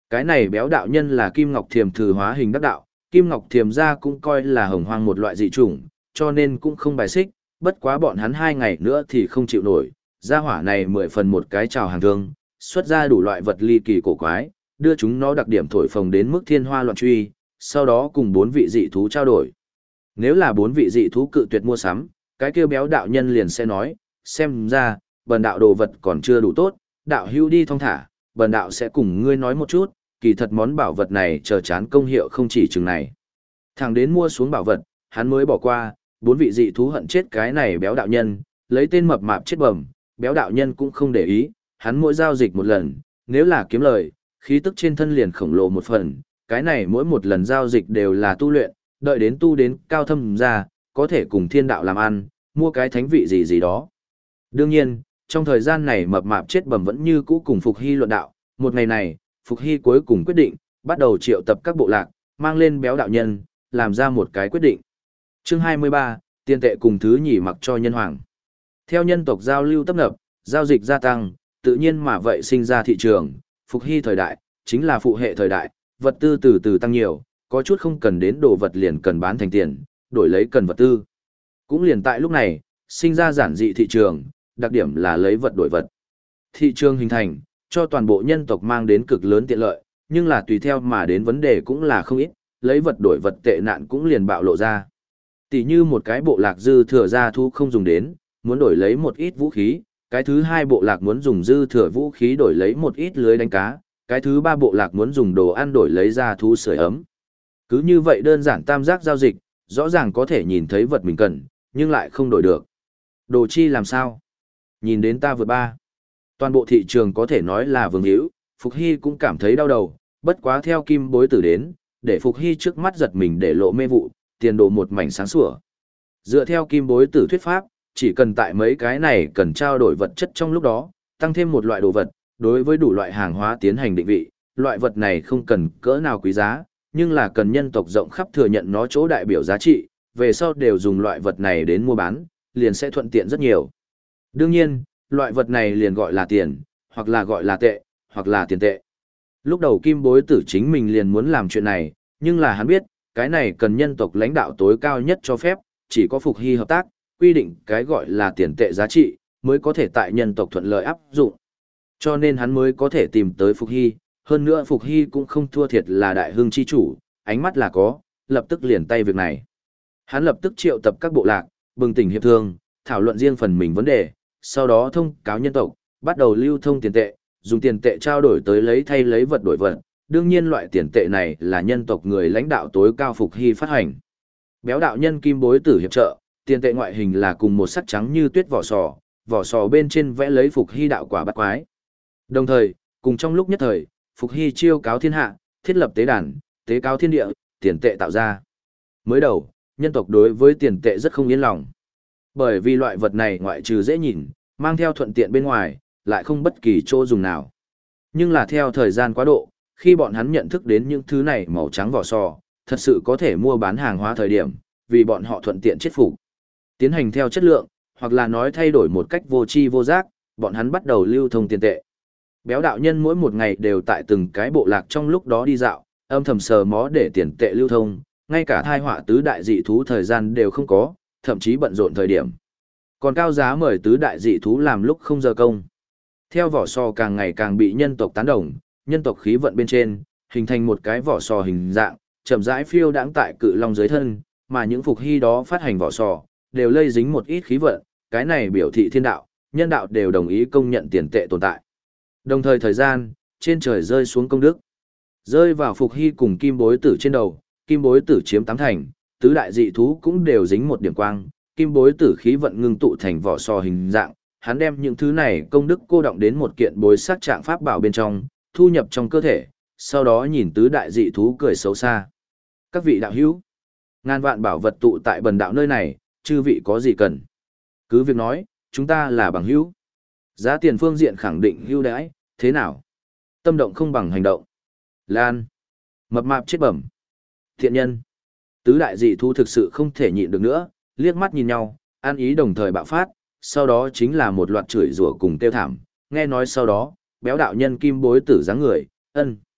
Cái này béo đạo nhân là Kim Ngọc Thiềm thử hóa hình đắc đạo, Kim Ngọc Thiềm gia cũng coi là hồng hoang một loại dị chủng, cho nên cũng không bài xích, bất quá bọn hắn hai ngày nữa thì không chịu nổi, gia hỏa này mười phần một cái chào hàng thương, xuất ra đủ loại vật ly kỳ cổ quái, đưa chúng nó đặc điểm thổi phồng đến mức thiên hoa loạn truy, sau đó cùng bốn vị dị thú trao đổi. Nếu là bốn vị dị thú cự tuyệt mua sắm, cái kia béo đạo nhân liền sẽ nói, xem ra, bần đạo đồ vật còn chưa đủ tốt, đạo hữu đi thong thả, bần đạo sẽ cùng ngươi nói một chút, kỳ thật món bảo vật này chờ chán công hiệu không chỉ chừng này. Thằng đến mua xuống bảo vật, hắn mới bỏ qua, bốn vị dị thú hận chết cái này béo đạo nhân, lấy tên mập mạp chết bẩm, béo đạo nhân cũng không để ý, hắn mỗi giao dịch một lần, nếu là kiếm lời, khí tức trên thân liền khổng lồ một phần, cái này mỗi một lần giao dịch đều là tu luyện, đợi đến tu đến cao thâm ra, có thể cùng thiên đạo làm ăn, mua cái thánh vị gì gì đó. Đương nhiên, trong thời gian này mập mạp chết bẩm vẫn như cũ cùng Phục Hy luận đạo, một ngày này, Phục Hy cuối cùng quyết định, bắt đầu triệu tập các bộ lạc, mang lên béo đạo nhân, làm ra một cái quyết định. Chương hai mươi ba, tiền tệ cùng thứ nhì mặc cho nhân hoàng. Theo nhân tộc giao lưu tấp nập, giao dịch gia tăng, tự nhiên mà vậy sinh ra thị trường, Phục Hy thời đại, chính là phụ hệ thời đại, vật tư từ từ tăng nhiều, có chút không cần đến đồ vật liền cần bán thành tiền, đổi lấy cần vật tư. Cũng liền tại lúc này, sinh ra giản dị thị trường, đặc điểm là lấy vật đổi vật. Thị trường hình thành, cho toàn bộ nhân tộc mang đến cực lớn tiện lợi, nhưng là tùy theo mà đến vấn đề cũng là không ít, lấy vật đổi vật tệ nạn cũng liền bạo lộ ra. Tỷ như một cái bộ lạc dư thừa gia thu không dùng đến, muốn đổi lấy một ít vũ khí, cái thứ hai bộ lạc muốn dùng dư thừa vũ khí đổi lấy một ít lưới đánh cá, cái thứ ba bộ lạc muốn dùng đồ ăn đổi lấy gia thú sưởi ấm. Cứ như vậy đơn giản tam giác giao dịch, rõ ràng có thể nhìn thấy vật mình cần, nhưng lại không đổi được. Đồ chi làm sao? Nhìn đến ta vượt ba. Toàn bộ thị trường có thể nói là vương hữu, Phục Hy cũng cảm thấy đau đầu, bất quá theo kim bối tử đến, để Phục Hy trước mắt giật mình để lộ mê vụ, tiền đồ một mảnh sáng sủa. Dựa theo kim bối tử thuyết pháp, chỉ cần tại mấy cái này cần trao đổi vật chất trong lúc đó, tăng thêm một loại đồ vật, đối với đủ loại hàng hóa tiến hành định vị, loại vật này không cần cỡ nào quý giá, nhưng là cần nhân tộc rộng khắp thừa nhận nó chỗ đại biểu giá trị, về sau đều dùng loại vật này đến mua bán, liền sẽ thuận tiện rất nhiều. Đương nhiên, loại vật này liền gọi là tiền, hoặc là gọi là tệ, hoặc là tiền tệ. Lúc đầu kim bối tử chính mình liền muốn làm chuyện này, nhưng là hắn biết, cái này cần nhân tộc lãnh đạo tối cao nhất cho phép, chỉ có Phục Hy hợp tác, quy định cái gọi là tiền tệ giá trị, mới có thể tại nhân tộc thuận lợi áp dụng. Cho nên hắn mới có thể tìm tới Phục Hy, hơn nữa Phục Hy cũng không thua thiệt là đại hưng chi chủ, ánh mắt là có, lập tức liền tay việc này. Hắn lập tức triệu tập các bộ lạc, bừng tỉnh hiệp thương, thảo luận riêng phần mình vấn đề, sau đó thông cáo nhân tộc, bắt đầu lưu thông tiền tệ, dùng tiền tệ trao đổi tới lấy thay lấy vật đổi vật. Đương nhiên loại tiền tệ này là nhân tộc người lãnh đạo tối cao Phục Hy phát hành. Béo đạo nhân kim bối tử hiệp trợ, tiền tệ ngoại hình là cùng một sắc trắng như tuyết vỏ sò, vỏ sò bên trên vẽ lấy Phục Hy đạo quả bát quái. Đồng thời, cùng trong lúc nhất thời, Phục Hy chiêu cáo thiên hạ, thiết lập tế đàn, tế cáo thiên địa, tiền tệ tạo ra. Mới đầu, nhân tộc đối với tiền tệ rất không yên lòng. Bởi vì loại vật này ngoại trừ dễ nhìn, mang theo thuận tiện bên ngoài, lại không bất kỳ chỗ dùng nào. Nhưng là theo thời gian quá độ, khi bọn hắn nhận thức đến những thứ này màu trắng vỏ sò, thật sự có thể mua bán hàng hóa thời điểm, vì bọn họ thuận tiện chết phục. Tiến hành theo chất lượng, hoặc là nói thay đổi một cách vô tri vô giác, bọn hắn bắt đầu lưu thông tiền tệ. Béo đạo nhân mỗi một ngày đều tại từng cái bộ lạc trong lúc đó đi dạo, âm thầm sờ mó để tiền tệ lưu thông, ngay cả thai họa tứ đại dị thú thời gian đều không có, thậm chí bận rộn thời điểm. Còn cao giá mời tứ đại dị thú làm lúc không giờ công. Theo vỏ sò càng ngày càng bị nhân tộc tán đồng, nhân tộc khí vận bên trên, hình thành một cái vỏ sò hình dạng, chậm rãi phiêu đãng tại cự long dưới thân, mà những Phục Hy đó phát hành vỏ sò, đều lây dính một ít khí vận, cái này biểu thị thiên đạo, nhân đạo đều đồng ý công nhận tiền tệ tồn tại. Đồng thời thời gian, trên trời rơi xuống công đức. Rơi vào Phục Hy cùng kim bối tử trên đầu, kim bối tử chiếm tám thành, tứ đại dị thú cũng đều dính một điểm quang, kim bối tử khí vận ngưng tụ thành vỏ sò hình dạng, hắn đem những thứ này công đức cô động đến một kiện bối sát trạng pháp bảo bên trong, thu nhập trong cơ thể, sau đó nhìn tứ đại dị thú cười xấu xa. Các vị đạo hữu, ngàn vạn bảo vật tụ tại bần đạo nơi này, chư vị có gì cần? Cứ việc nói, chúng ta là bằng hữu. Giá tiền phương diện khẳng định hữu đãi, thế nào? Tâm động không bằng hành động. Lan. Mập mạp chết bẩm. Thiện nhân. Tứ đại dị thú thực sự không thể nhịn được nữa, liếc mắt nhìn nhau, an ý đồng thời bạo phát, sau đó chính là một loạt chửi rủa cùng tiêu thảm. Nghe nói sau đó, béo đạo nhân kim bối tử dáng người, ân.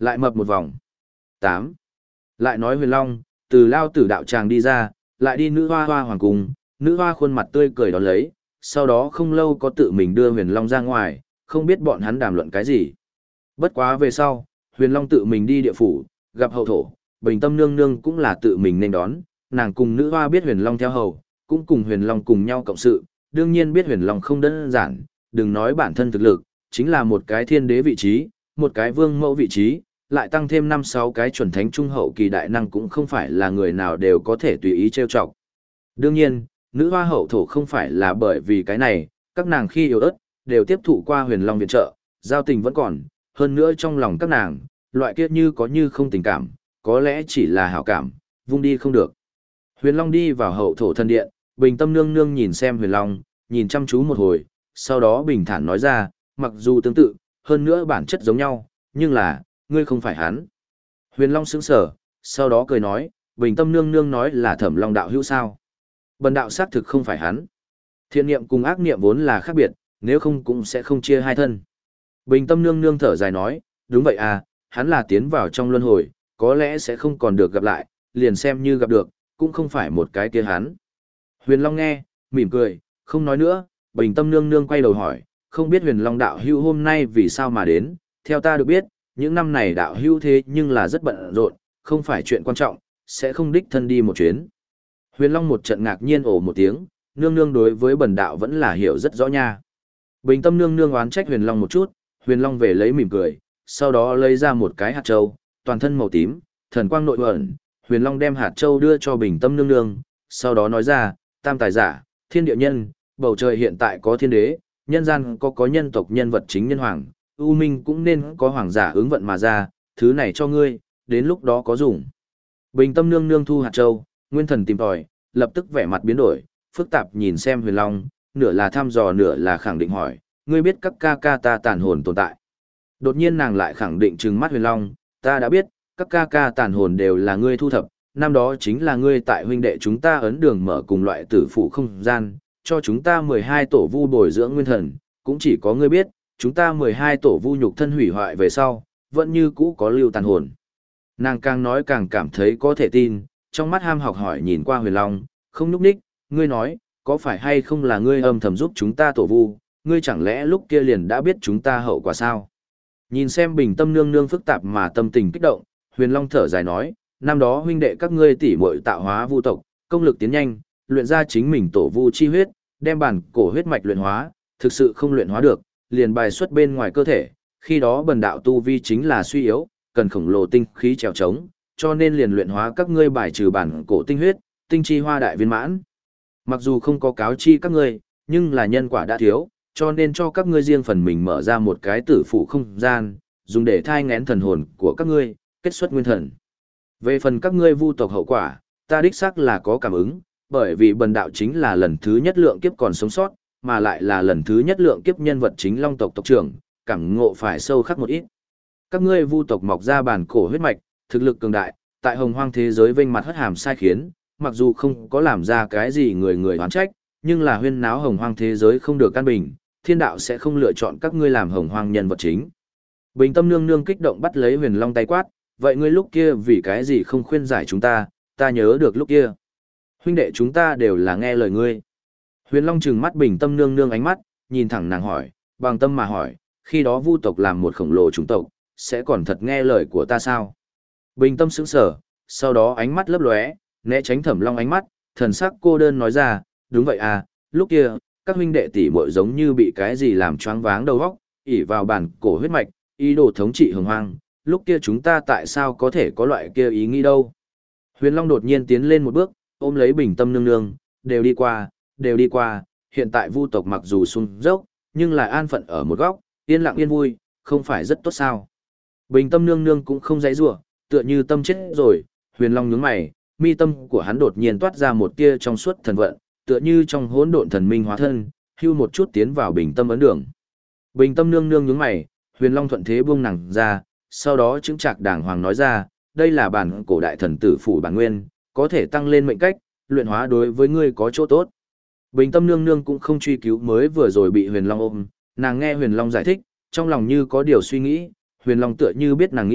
Lại mập một vòng. Tám. Lại nói Huyền Long, từ lao tử đạo tràng đi ra, lại đi nữ hoa hoa hoàng cung, nữ hoa khuôn mặt tươi cười đón lấy, sau đó không lâu có tự mình đưa Huyền Long ra ngoài, không biết bọn hắn đàm luận cái gì. Bất quá về sau, Huyền Long tự mình đi địa phủ, gặp hậu thổ, Bình Tâm nương nương cũng là tự mình nên đón, nàng cùng nữ hoa biết Huyền Long theo hầu, cũng cùng Huyền Long cùng nhau cộng sự, đương nhiên biết Huyền Long không đơn giản, đừng nói bản thân thực lực, chính là một cái thiên đế vị trí, một cái vương mẫu vị trí, lại tăng thêm năm sáu cái chuẩn thánh trung hậu kỳ đại năng cũng không phải là người nào đều có thể tùy ý trêu chọc. Đương nhiên, nữ hoa hậu thổ không phải là bởi vì cái này, các nàng khi yếu ớt, đều tiếp thụ qua Huyền Long viện trợ, giao tình vẫn còn, hơn nữa trong lòng các nàng, loại kia như có như không tình cảm, có lẽ chỉ là hảo cảm, vung đi không được. Huyền Long đi vào hậu thổ thân điện, Bình Tâm nương nương nhìn xem Huyền Long, nhìn chăm chú một hồi, sau đó bình thản nói ra, mặc dù tương tự, hơn nữa bản chất giống nhau, nhưng là, ngươi không phải hắn. Huyền Long sững sờ, sau đó cười nói, Bình Tâm nương nương nói là Thẩm Long đạo hữu sao? Bần đạo xác thực không phải hắn. Thiện niệm cùng ác niệm vốn là khác biệt, nếu không cũng sẽ không chia hai thân. Bình Tâm nương nương thở dài nói, đúng vậy à, hắn là tiến vào trong luân hồi, có lẽ sẽ không còn được gặp lại, liền xem như gặp được, cũng không phải một cái kia hắn. Huyền Long nghe, mỉm cười, không nói nữa, Bình Tâm nương nương quay đầu hỏi, không biết Huyền Long đạo hữu hôm nay vì sao mà đến, theo ta được biết, những năm này đạo hữu thế nhưng là rất bận rộn, không phải chuyện quan trọng, sẽ không đích thân đi một chuyến. Huyền Long một trận ngạc nhiên ồ một tiếng, nương nương đối với bần đạo vẫn là hiểu rất rõ nha. Bình Tâm nương nương oán trách Huyền Long một chút, Huyền Long về lấy mỉm cười, sau đó lấy ra một cái hạt châu, toàn thân màu tím, thần quang nội ẩn, Huyền Long đem hạt châu đưa cho Bình Tâm nương nương, sau đó nói ra, tam tài giả, thiên địa nhân, bầu trời hiện tại có thiên đế, nhân gian có có nhân tộc nhân vật chính nhân hoàng, U Minh cũng nên có hoàng giả ứng vận mà ra, thứ này cho ngươi, đến lúc đó có dùng. Bình Tâm nương nương thu hạt châu, nguyên thần tìm tòi, lập tức vẻ mặt biến đổi, phức tạp nhìn xem Huyền Long, nửa là thăm dò nửa là khẳng định hỏi, ngươi biết các ca ca ta tàn hồn tồn tại. Đột nhiên nàng lại khẳng định trừng mắt Huyền Long, ta đã biết, các ca ca tàn hồn đều là ngươi thu thập, năm đó chính là ngươi tại huynh đệ chúng ta ấn đường mở cùng loại tử phụ không gian, cho chúng ta mười hai tổ vu bồi dưỡng nguyên thần, cũng chỉ có ngươi biết, chúng ta mười hai tổ vu nhục thân hủy hoại về sau, vẫn như cũ có lưu tàn hồn. Nàng càng nói càng cảm thấy có thể tin, trong mắt ham học hỏi nhìn qua Huyền Long, không nhúc ních, ngươi nói, có phải hay không là ngươi âm thầm giúp chúng ta tổ vu, ngươi chẳng lẽ lúc kia liền đã biết chúng ta hậu quả sao? Nhìn xem Bình Tâm nương nương phức tạp mà tâm tình kích động, Huyền Long thở dài nói, năm đó huynh đệ các ngươi tỉ muội tạo hóa vu tộc, công lực tiến nhanh, luyện ra chính mình tổ vu chi huyết, đem bản cổ huyết mạch luyện hóa, thực sự không luyện hóa được, liền bài xuất bên ngoài cơ thể, khi đó bần đạo tu vi chính là suy yếu, cần khổng lồ tinh khí trèo trống, cho nên liền luyện hóa các ngươi bài trừ bản cổ tinh huyết, tinh chi hoa đại viên mãn. Mặc dù không có cáo chi các ngươi, nhưng là nhân quả đã thiếu, cho nên cho các ngươi riêng phần mình mở ra một cái tử phụ không gian, dùng để thai ngén thần hồn của các ngươi, kết xuất nguyên thần. Về phần các ngươi vu tộc hậu quả, ta đích xác là có cảm ứng, bởi vì bần đạo chính là lần thứ nhất lượng kiếp còn sống sót, mà lại là lần thứ nhất lượng kiếp nhân vật chính long tộc tộc trưởng, cảm ngộ phải sâu khắc một ít. Các ngươi vu tộc mọc ra bản cổ huyết mạch, thực lực cường đại, tại hồng hoang thế giới vênh mặt hất hàm sai khiến, mặc dù không có làm ra cái gì người người oán trách, nhưng là huyên náo hồng hoang thế giới không được căn bình, thiên đạo sẽ không lựa chọn các ngươi làm hồng hoang nhân vật chính. Bình Tâm nương nương kích động bắt lấy Huyền Long tay quát, vậy ngươi lúc kia vì cái gì không khuyên giải chúng ta, ta nhớ được lúc kia. Huynh đệ chúng ta đều là nghe lời ngươi. Huyền Long trừng mắt Bình Tâm nương nương ánh mắt, nhìn thẳng nàng hỏi, bằng tâm mà hỏi, khi đó vu tộc làm một khổng lồ chủng tộc, sẽ còn thật nghe lời của ta sao? Bình Tâm sững sờ, sau đó ánh mắt lấp lóe, né tránh Thẩm Long ánh mắt, thần sắc cô đơn nói ra, đúng vậy à, lúc kia, các huynh đệ tỷ muội giống như bị cái gì làm choáng váng đầu óc, ỷ vào bản cổ huyết mạch, ý đồ thống trị hồng hoang, lúc kia chúng ta tại sao có thể có loại kia ý nghĩ đâu? Huyền Long đột nhiên tiến lên một bước, ôm lấy Bình Tâm nương nương, đều đi qua, đều đi qua, hiện tại vu tộc mặc dù xuống dốc, nhưng lại an phận ở một góc, yên lặng yên vui, không phải rất tốt sao? Bình Tâm nương nương cũng không dãy rủa, tựa như tâm chết rồi, Huyền Long nhướng mày, mi tâm của hắn đột nhiên toát ra một tia trong suốt thần vận, tựa như trong hỗn độn thần minh hóa thân, hưu một chút tiến vào Bình Tâm ấn đường. Bình Tâm nương nương nhướng mày, Huyền Long thuận thế buông nàng ra, sau đó chứng trạc đàng hoàng nói ra, đây là bản cổ đại thần tử phủ bản nguyên, có thể tăng lên mệnh cách, luyện hóa đối với ngươi có chỗ tốt. Bình Tâm nương nương cũng không truy cứu mới vừa rồi bị Huyền Long ôm, nàng nghe Huyền Long giải thích, trong lòng như có điều suy nghĩ, Huyền Long tựa như biết nàng nghĩ,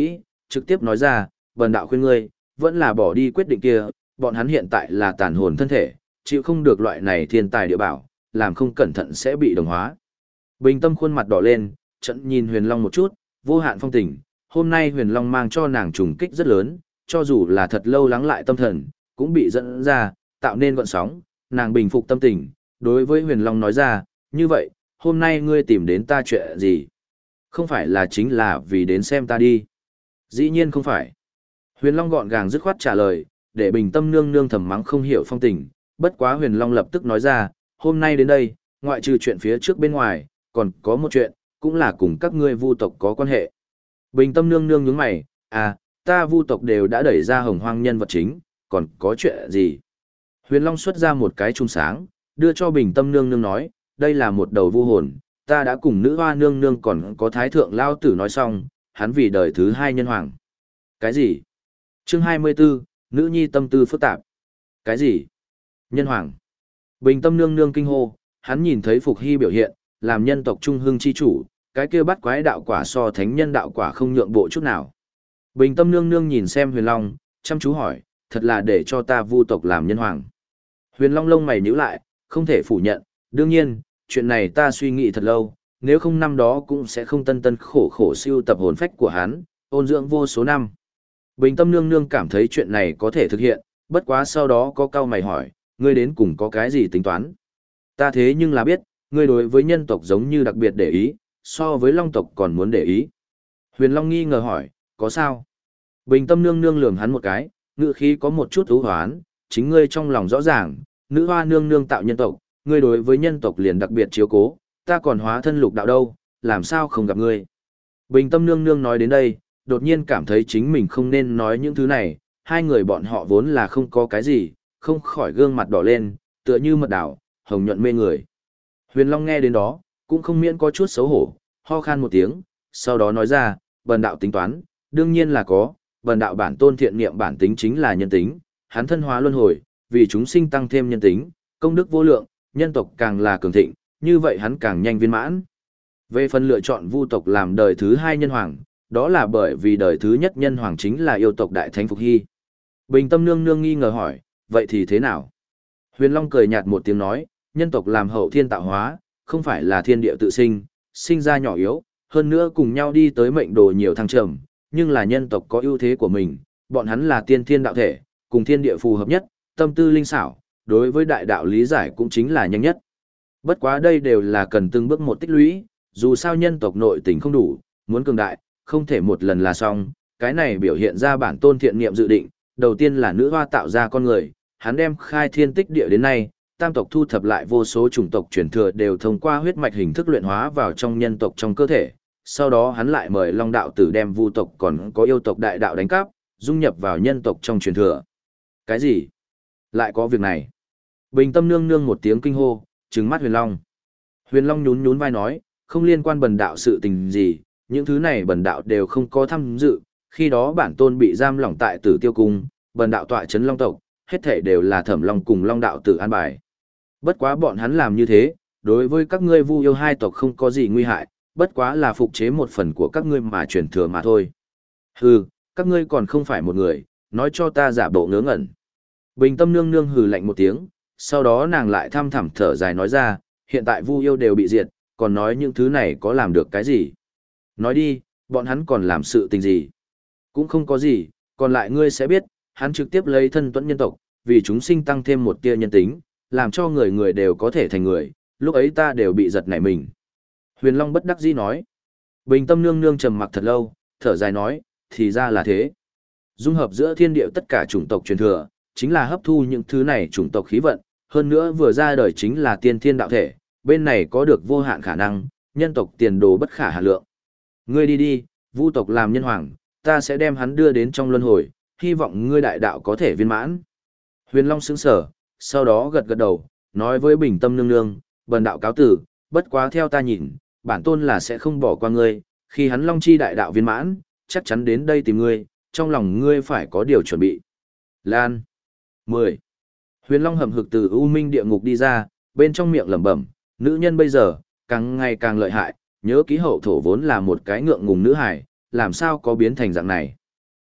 trực tiếp nói ra, bần đạo khuyên ngươi, vẫn là bỏ đi quyết định kia, bọn hắn hiện tại là tàn hồn thân thể, chịu không được loại này thiên tài địa bảo, làm không cẩn thận sẽ bị đồng hóa. Bình Tâm khuôn mặt đỏ lên, trận nhìn Huyền Long một chút, vô hạn phong tình, hôm nay Huyền Long mang cho nàng trùng kích rất lớn, cho dù là thật lâu lắng lại tâm thần, cũng bị dẫn ra, tạo nên gọn sóng, nàng bình phục tâm tình, đối với Huyền Long nói ra, như vậy, hôm nay ngươi tìm đến ta chuyện gì? Không phải là chính là vì đến xem ta đi. Dĩ nhiên không phải. Huyền Long gọn gàng dứt khoát trả lời, để Bình Tâm nương nương thầm mắng không hiểu phong tình, bất quá Huyền Long lập tức nói ra, hôm nay đến đây, ngoại trừ chuyện phía trước bên ngoài, còn có một chuyện, cũng là cùng các ngươi Vu tộc có quan hệ. Bình Tâm nương nương nhướng mày, à, ta Vu tộc đều đã đẩy ra Hồng Hoang nhân vật chính, còn có chuyện gì? Huyền Long xuất ra một cái chùm sáng, đưa cho Bình Tâm nương nương nói, đây là một đầu vu hồn, ta đã cùng nữ hoa nương nương còn có thái thượng lao tử nói xong, hắn vì đời thứ hai nhân hoàng. Cái gì? Chương hai mươi 24, nữ nhi tâm tư phức tạp. Cái gì? Nhân hoàng. Bình Tâm nương nương kinh hô, hắn nhìn thấy Phục Hy biểu hiện, làm nhân tộc trung hưng chi chủ, cái kia bắt quái đạo quả so thánh nhân đạo quả không nhượng bộ chút nào. Bình Tâm nương nương nhìn xem Huyền Long, chăm chú hỏi, thật là để cho ta Vu tộc làm nhân hoàng. Huyền Long lông mày nhíu lại, không thể phủ nhận, đương nhiên, chuyện này ta suy nghĩ thật lâu, nếu không năm đó cũng sẽ không tân tân khổ khổ siêu tập hồn phách của hắn, ôn dưỡng vô số năm. Bình Tâm nương nương cảm thấy chuyện này có thể thực hiện, bất quá sau đó có cao mày hỏi, ngươi đến cùng có cái gì tính toán? Ta thế nhưng là biết, ngươi đối với nhân tộc giống như đặc biệt để ý, so với long tộc còn muốn để ý. Huyền Long nghi ngờ hỏi, có sao? Bình Tâm nương nương lườm hắn một cái, ngữ khí có một chút ưu hoán, chính ngươi trong lòng rõ ràng, nữ hoa nương nương tạo nhân tộc, ngươi đối với nhân tộc liền đặc biệt chiếu cố, ta còn hóa thân lục đạo đâu, làm sao không gặp ngươi. Bình Tâm nương nương nói đến đây, đột nhiên cảm thấy chính mình không nên nói những thứ này, hai người bọn họ vốn là không có cái gì, không khỏi gương mặt đỏ lên, tựa như mật đảo, hồng nhuận mê người. Huyền Long nghe đến đó, cũng không miễn có chút xấu hổ, ho khan một tiếng, sau đó nói ra, bần đạo tính toán, đương nhiên là có, bần đạo bản tôn thiện niệm bản tính chính là nhân tính, hắn thân hóa luân hồi, vì chúng sinh tăng thêm nhân tính, công đức vô lượng, nhân tộc càng là cường thịnh, như vậy hắn càng nhanh viên mãn. Về phần lựa chọn Vu tộc làm đời thứ hai nhân hoàng, đó là bởi vì đời thứ nhất nhân hoàng chính là yêu tộc đại thánh Phục Hy. Bình Tâm nương nương nghi ngờ hỏi, vậy thì thế nào? Huyền Long cười nhạt một tiếng nói, nhân tộc làm hậu thiên tạo hóa, không phải là thiên địa tự sinh, sinh ra nhỏ yếu, hơn nữa cùng nhau đi tới mệnh đồ nhiều thăng trầm, nhưng là nhân tộc có ưu thế của mình, bọn hắn là tiên thiên đạo thể, cùng thiên địa phù hợp nhất, tâm tư linh xảo, đối với đại đạo lý giải cũng chính là nhanh nhất. Bất quá đây đều là cần từng bước một tích lũy, dù sao nhân tộc nội tình không đủ, muốn cường đại, không thể một lần là xong, cái này biểu hiện ra bản tôn thiện niệm dự định, đầu tiên là nữ hoa tạo ra con người, hắn đem khai thiên tích địa đến nay, tam tộc thu thập lại vô số chủng tộc truyền thừa đều thông qua huyết mạch hình thức luyện hóa vào trong nhân tộc trong cơ thể, sau đó hắn lại mời Long đạo tử đem vu tộc còn có yêu tộc đại đạo đánh cắp, dung nhập vào nhân tộc trong truyền thừa. Cái gì? Lại có việc này? Bình Tâm nương nương một tiếng kinh hô, trừng mắt Huyền Long. Huyền Long nhún nhún vai nói, không liên quan bần đạo sự tình gì, những thứ này bần đạo đều không có tham dự, khi đó bản tôn bị giam lỏng tại Tử Tiêu cung, bần đạo tọa trấn Long tộc, hết thảy đều là Thẩm Long cùng Long đạo tử an bài. Bất quá bọn hắn làm như thế, đối với các ngươi Vu yêu hai tộc không có gì nguy hại, bất quá là phục chế một phần của các ngươi mà truyền thừa mà thôi. Hừ, các ngươi còn không phải một người, nói cho ta giả bộ ngớ ngẩn. Bình Tâm nương nương hừ lạnh một tiếng, sau đó nàng lại thăm thẳm thở dài nói ra, hiện tại Vu yêu đều bị diệt, còn nói những thứ này có làm được cái gì? Nói đi, bọn hắn còn làm sự tình gì? Cũng không có gì, còn lại ngươi sẽ biết, hắn trực tiếp lấy thân tuẫn nhân tộc, vì chúng sinh tăng thêm một tia nhân tính, làm cho người người đều có thể thành người, lúc ấy ta đều bị giật nảy mình. Huyền Long bất đắc dĩ nói. Bình Tâm nương nương trầm mặc thật lâu, thở dài nói, thì ra là thế. Dung hợp giữa thiên địa tất cả chủng tộc truyền thừa, chính là hấp thu những thứ này chủng tộc khí vận, hơn nữa vừa ra đời chính là tiên thiên đạo thể, bên này có được vô hạn khả năng, nhân tộc tiền đồ bất khả hạn lượng. Ngươi đi đi, Vu tộc làm nhân hoàng, ta sẽ đem hắn đưa đến trong luân hồi, hy vọng ngươi đại đạo có thể viên mãn. Huyền Long sững sờ, sau đó gật gật đầu, nói với Bình Tâm nương nương, bần đạo cáo tử, bất quá theo ta nhìn, bản tôn là sẽ không bỏ qua ngươi, khi hắn Long chi đại đạo viên mãn, chắc chắn đến đây tìm ngươi, trong lòng ngươi phải có điều chuẩn bị. Lan. mười. Huyền Long hầm hực từ U Minh địa ngục đi ra, bên trong miệng lẩm bẩm, nữ nhân bây giờ, càng ngày càng lợi hại, nhớ ký hậu thổ vốn là một cái ngượng ngùng nữ hài, làm sao có biến thành dạng này.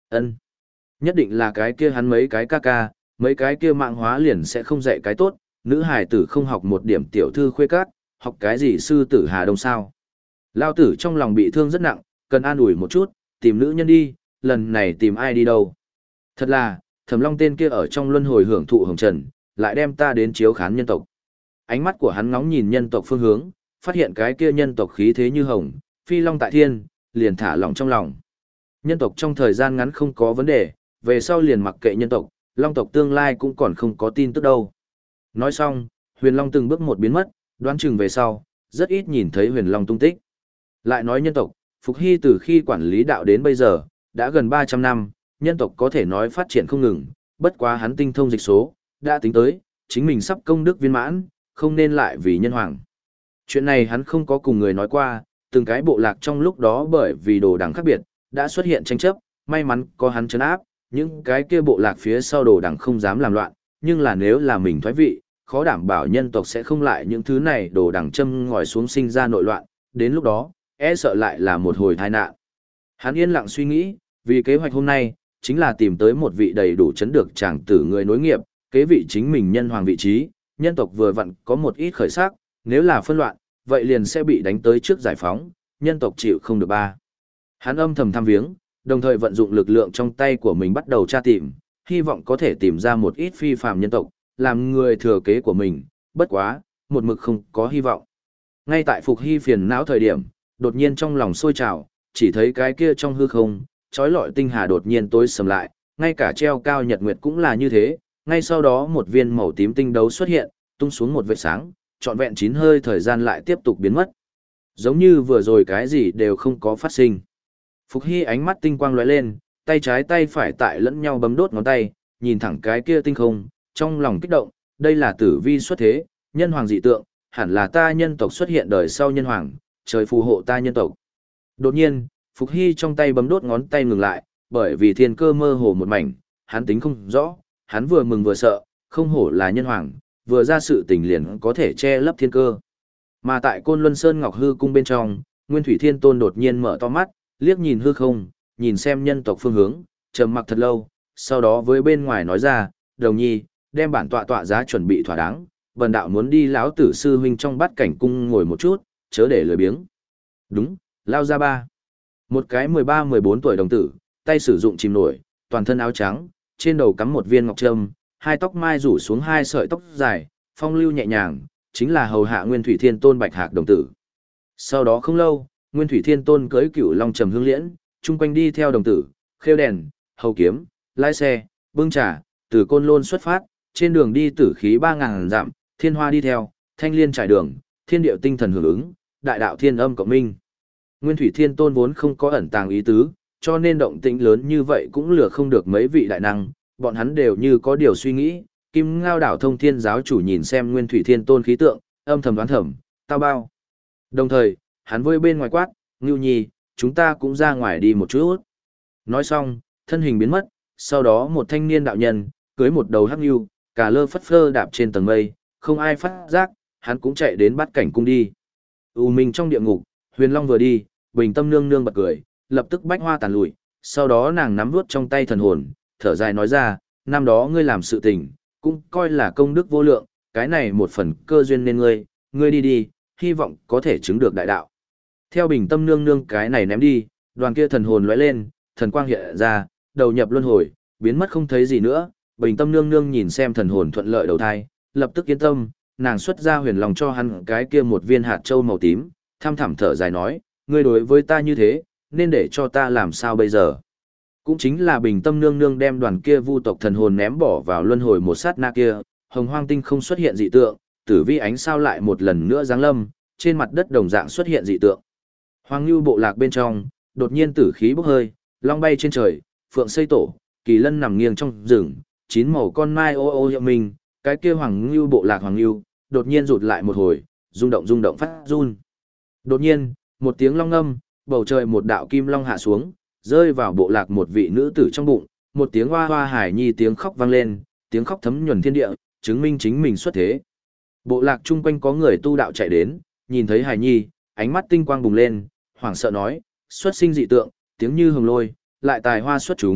Ân, nhất định là cái kia hắn mấy cái ca ca, mấy cái kia mạng hóa liền sẽ không dạy cái tốt, nữ hài tử không học một điểm tiểu thư khuê các, học cái gì sư tử Hà Đông sao. Lao tử trong lòng bị thương rất nặng, cần an ủi một chút, tìm nữ nhân đi, lần này tìm ai đi đâu. Thật là, Thẩm Long tên kia ở trong luân hồi hưởng thụ hồng trần, lại đem ta đến chiếu khán nhân tộc. Ánh mắt của hắn ngóng nhìn nhân tộc phương hướng, phát hiện cái kia nhân tộc khí thế như hồng, phi long tại thiên, liền thả lỏng trong lòng. Nhân tộc trong thời gian ngắn không có vấn đề, về sau liền mặc kệ nhân tộc, long tộc tương lai cũng còn không có tin tức đâu. Nói xong, huyền long từng bước một biến mất, đoán chừng về sau, rất ít nhìn thấy huyền long tung tích. Lại nói nhân tộc, Phục Hy từ khi quản lý đạo đến bây giờ, đã gần ba trăm năm, nhân tộc có thể nói phát triển không ngừng, bất quá hắn tinh thông dịch số, đã tính tới, chính mình sắp công đức viên mãn, không nên lại vì nhân hoàng. Chuyện này hắn không có cùng người nói qua, từng cái bộ lạc trong lúc đó bởi vì đồ đằng khác biệt, đã xuất hiện tranh chấp, may mắn có hắn trấn áp, những cái kia bộ lạc phía sau đồ đằng không dám làm loạn, nhưng là nếu là mình thoái vị, khó đảm bảo nhân tộc sẽ không lại những thứ này đồ đằng châm ngòi xuống sinh ra nội loạn, đến lúc đó, e sợ lại là một hồi tai nạn. Hắn yên lặng suy nghĩ, vì kế hoạch hôm nay, chính là tìm tới một vị đầy đủ chấn được chàng tử người nối nghiệp, kế vị chính mình nhân hoàng vị trí, nhân tộc vừa vặn có một ít khởi sắc, nếu là phân loạn, vậy liền sẽ bị đánh tới trước giải phóng, nhân tộc chịu không được ba. Hắn âm thầm thăm viếng, đồng thời vận dụng lực lượng trong tay của mình bắt đầu tra tìm, hy vọng có thể tìm ra một ít phi phàm nhân tộc, làm người thừa kế của mình, bất quá, một mực không có hy vọng. Ngay tại Phục Hy phiền não thời điểm, đột nhiên trong lòng sôi trào, chỉ thấy cái kia trong hư không, trói lọi tinh hà đột nhiên tối sầm lại, ngay cả treo cao nhật nguyệt cũng là như thế, ngay sau đó một viên màu tím tinh đấu xuất hiện, tung xuống một vệt sáng, trọn vẹn chín hơi thời gian lại tiếp tục biến mất. Giống như vừa rồi cái gì đều không có phát sinh. Phục Hy ánh mắt tinh quang lóe lên, tay trái tay phải tại lẫn nhau bấm đốt ngón tay, nhìn thẳng cái kia tinh không, trong lòng kích động, đây là tử vi xuất thế, nhân hoàng dị tượng, hẳn là ta nhân tộc xuất hiện đời sau nhân hoàng, trời phù hộ ta nhân tộc. Đột nhiên, Phục Hy trong tay bấm đốt ngón tay ngừng lại, bởi vì thiên cơ mơ hồ một mảnh, hắn tính không rõ, hắn vừa mừng vừa sợ, không hổ là nhân hoàng, vừa ra sự tình liền có thể che lấp thiên cơ. Mà tại Côn Luân Sơn Ngọc Hư cung bên trong, Nguyên Thủy Thiên Tôn đột nhiên mở to mắt, liếc nhìn hư không, nhìn xem nhân tộc phương hướng, trầm mặc thật lâu, sau đó với bên ngoài nói ra, "Đồng nhi, đem bản tọa tọa giá chuẩn bị thỏa đáng, bần đạo muốn đi lão tử sư huynh trong bát cảnh cung ngồi một chút, chớ để lười biếng." Đúng, lao ra ba. Một cái mười ba mười bốn tuổi đồng tử, tay sử dụng chìm nổi, toàn thân áo trắng, trên đầu cắm một viên ngọc trâm, hai tóc mai rủ xuống hai sợi tóc dài, phong lưu nhẹ nhàng, chính là hầu hạ Nguyên Thủy Thiên Tôn Bạch Hạc đồng tử. Sau đó không lâu, Nguyên Thủy Thiên Tôn cưỡi Cửu Long Trầm Hương Liễn, chung quanh đi theo đồng tử, khêu đèn, hầu kiếm, lái xe, bưng trà, từ Côn Lôn xuất phát, trên đường đi tử khí ba ngàn dặm, thiên hoa đi theo, thanh liên trải đường, thiên điệu tinh thần hưởng ứng, đại đạo thiên âm cộng minh. Nguyên Thủy Thiên Tôn vốn không có ẩn tàng ý tứ, cho nên động tĩnh lớn như vậy cũng lừa không được mấy vị đại năng, bọn hắn đều như có điều suy nghĩ. Kim Ngao đảo Thông Thiên giáo chủ nhìn xem Nguyên Thủy Thiên Tôn khí tượng, âm thầm đoán thầm, tao bao. Đồng thời, hắn vơi bên ngoài quát, "Ngưu Nhi, chúng ta cũng ra ngoài đi một chút." Nói xong, thân hình biến mất, sau đó một thanh niên đạo nhân, cưới một đầu hắc ngưu, cà lơ phất phơ đạp trên tầng mây, không ai phát giác, hắn cũng chạy đến bát cảnh cung đi. U minh trong địa ngục, Huyền Long vừa đi, Bình Tâm nương nương bật cười, lập tức bách hoa tàn lụi, sau đó nàng nắm vuốt trong tay thần hồn, thở dài nói ra, "Năm đó ngươi làm sự tình, cũng coi là công đức vô lượng, cái này một phần cơ duyên nên ngươi, ngươi đi đi, hy vọng có thể chứng được đại đạo." Theo Bình Tâm nương nương cái này ném đi, đoàn kia thần hồn lóe lên, thần quang hiện ra, đầu nhập luân hồi, biến mất không thấy gì nữa. Bình Tâm nương nương nhìn xem thần hồn thuận lợi đầu thai, lập tức yên tâm, nàng xuất ra huyền lòng cho hắn cái kia một viên hạt châu màu tím, tham thẳm thở dài nói, "Ngươi đối với ta như thế, nên để cho ta làm sao bây giờ?" Cũng chính là Bình Tâm nương nương đem đoàn kia vu tộc thần hồn ném bỏ vào luân hồi một sát na kia, hồng hoang tinh không xuất hiện dị tượng, tử vi ánh sao lại một lần nữa giáng lâm, trên mặt đất đồng dạng xuất hiện dị tượng. Hoàng Nưu bộ lạc bên trong, đột nhiên tử khí bốc hơi, long bay trên trời, phượng xây tổ, kỳ lân nằm nghiêng trong rừng, chín màu con mai ô ô hiệu mình, cái kia Hoàng Nưu bộ lạc Hoàng Nưu, đột nhiên rụt lại một hồi, rung động rung động phát run. Đột nhiên, một tiếng long ngâm, bầu trời một đạo kim long hạ xuống, rơi vào bộ lạc một vị nữ tử trong bụng, một tiếng hoa hoa hải nhi tiếng khóc vang lên, tiếng khóc thấm nhuần thiên địa, chứng minh chính mình xuất thế. Bộ lạc chung quanh có người tu đạo chạy đến, nhìn thấy hải nhi, ánh mắt tinh quang bùng lên, hoảng sợ nói, xuất sinh dị tượng, tiếng như hồng lôi, lại tài hoa xuất chúng,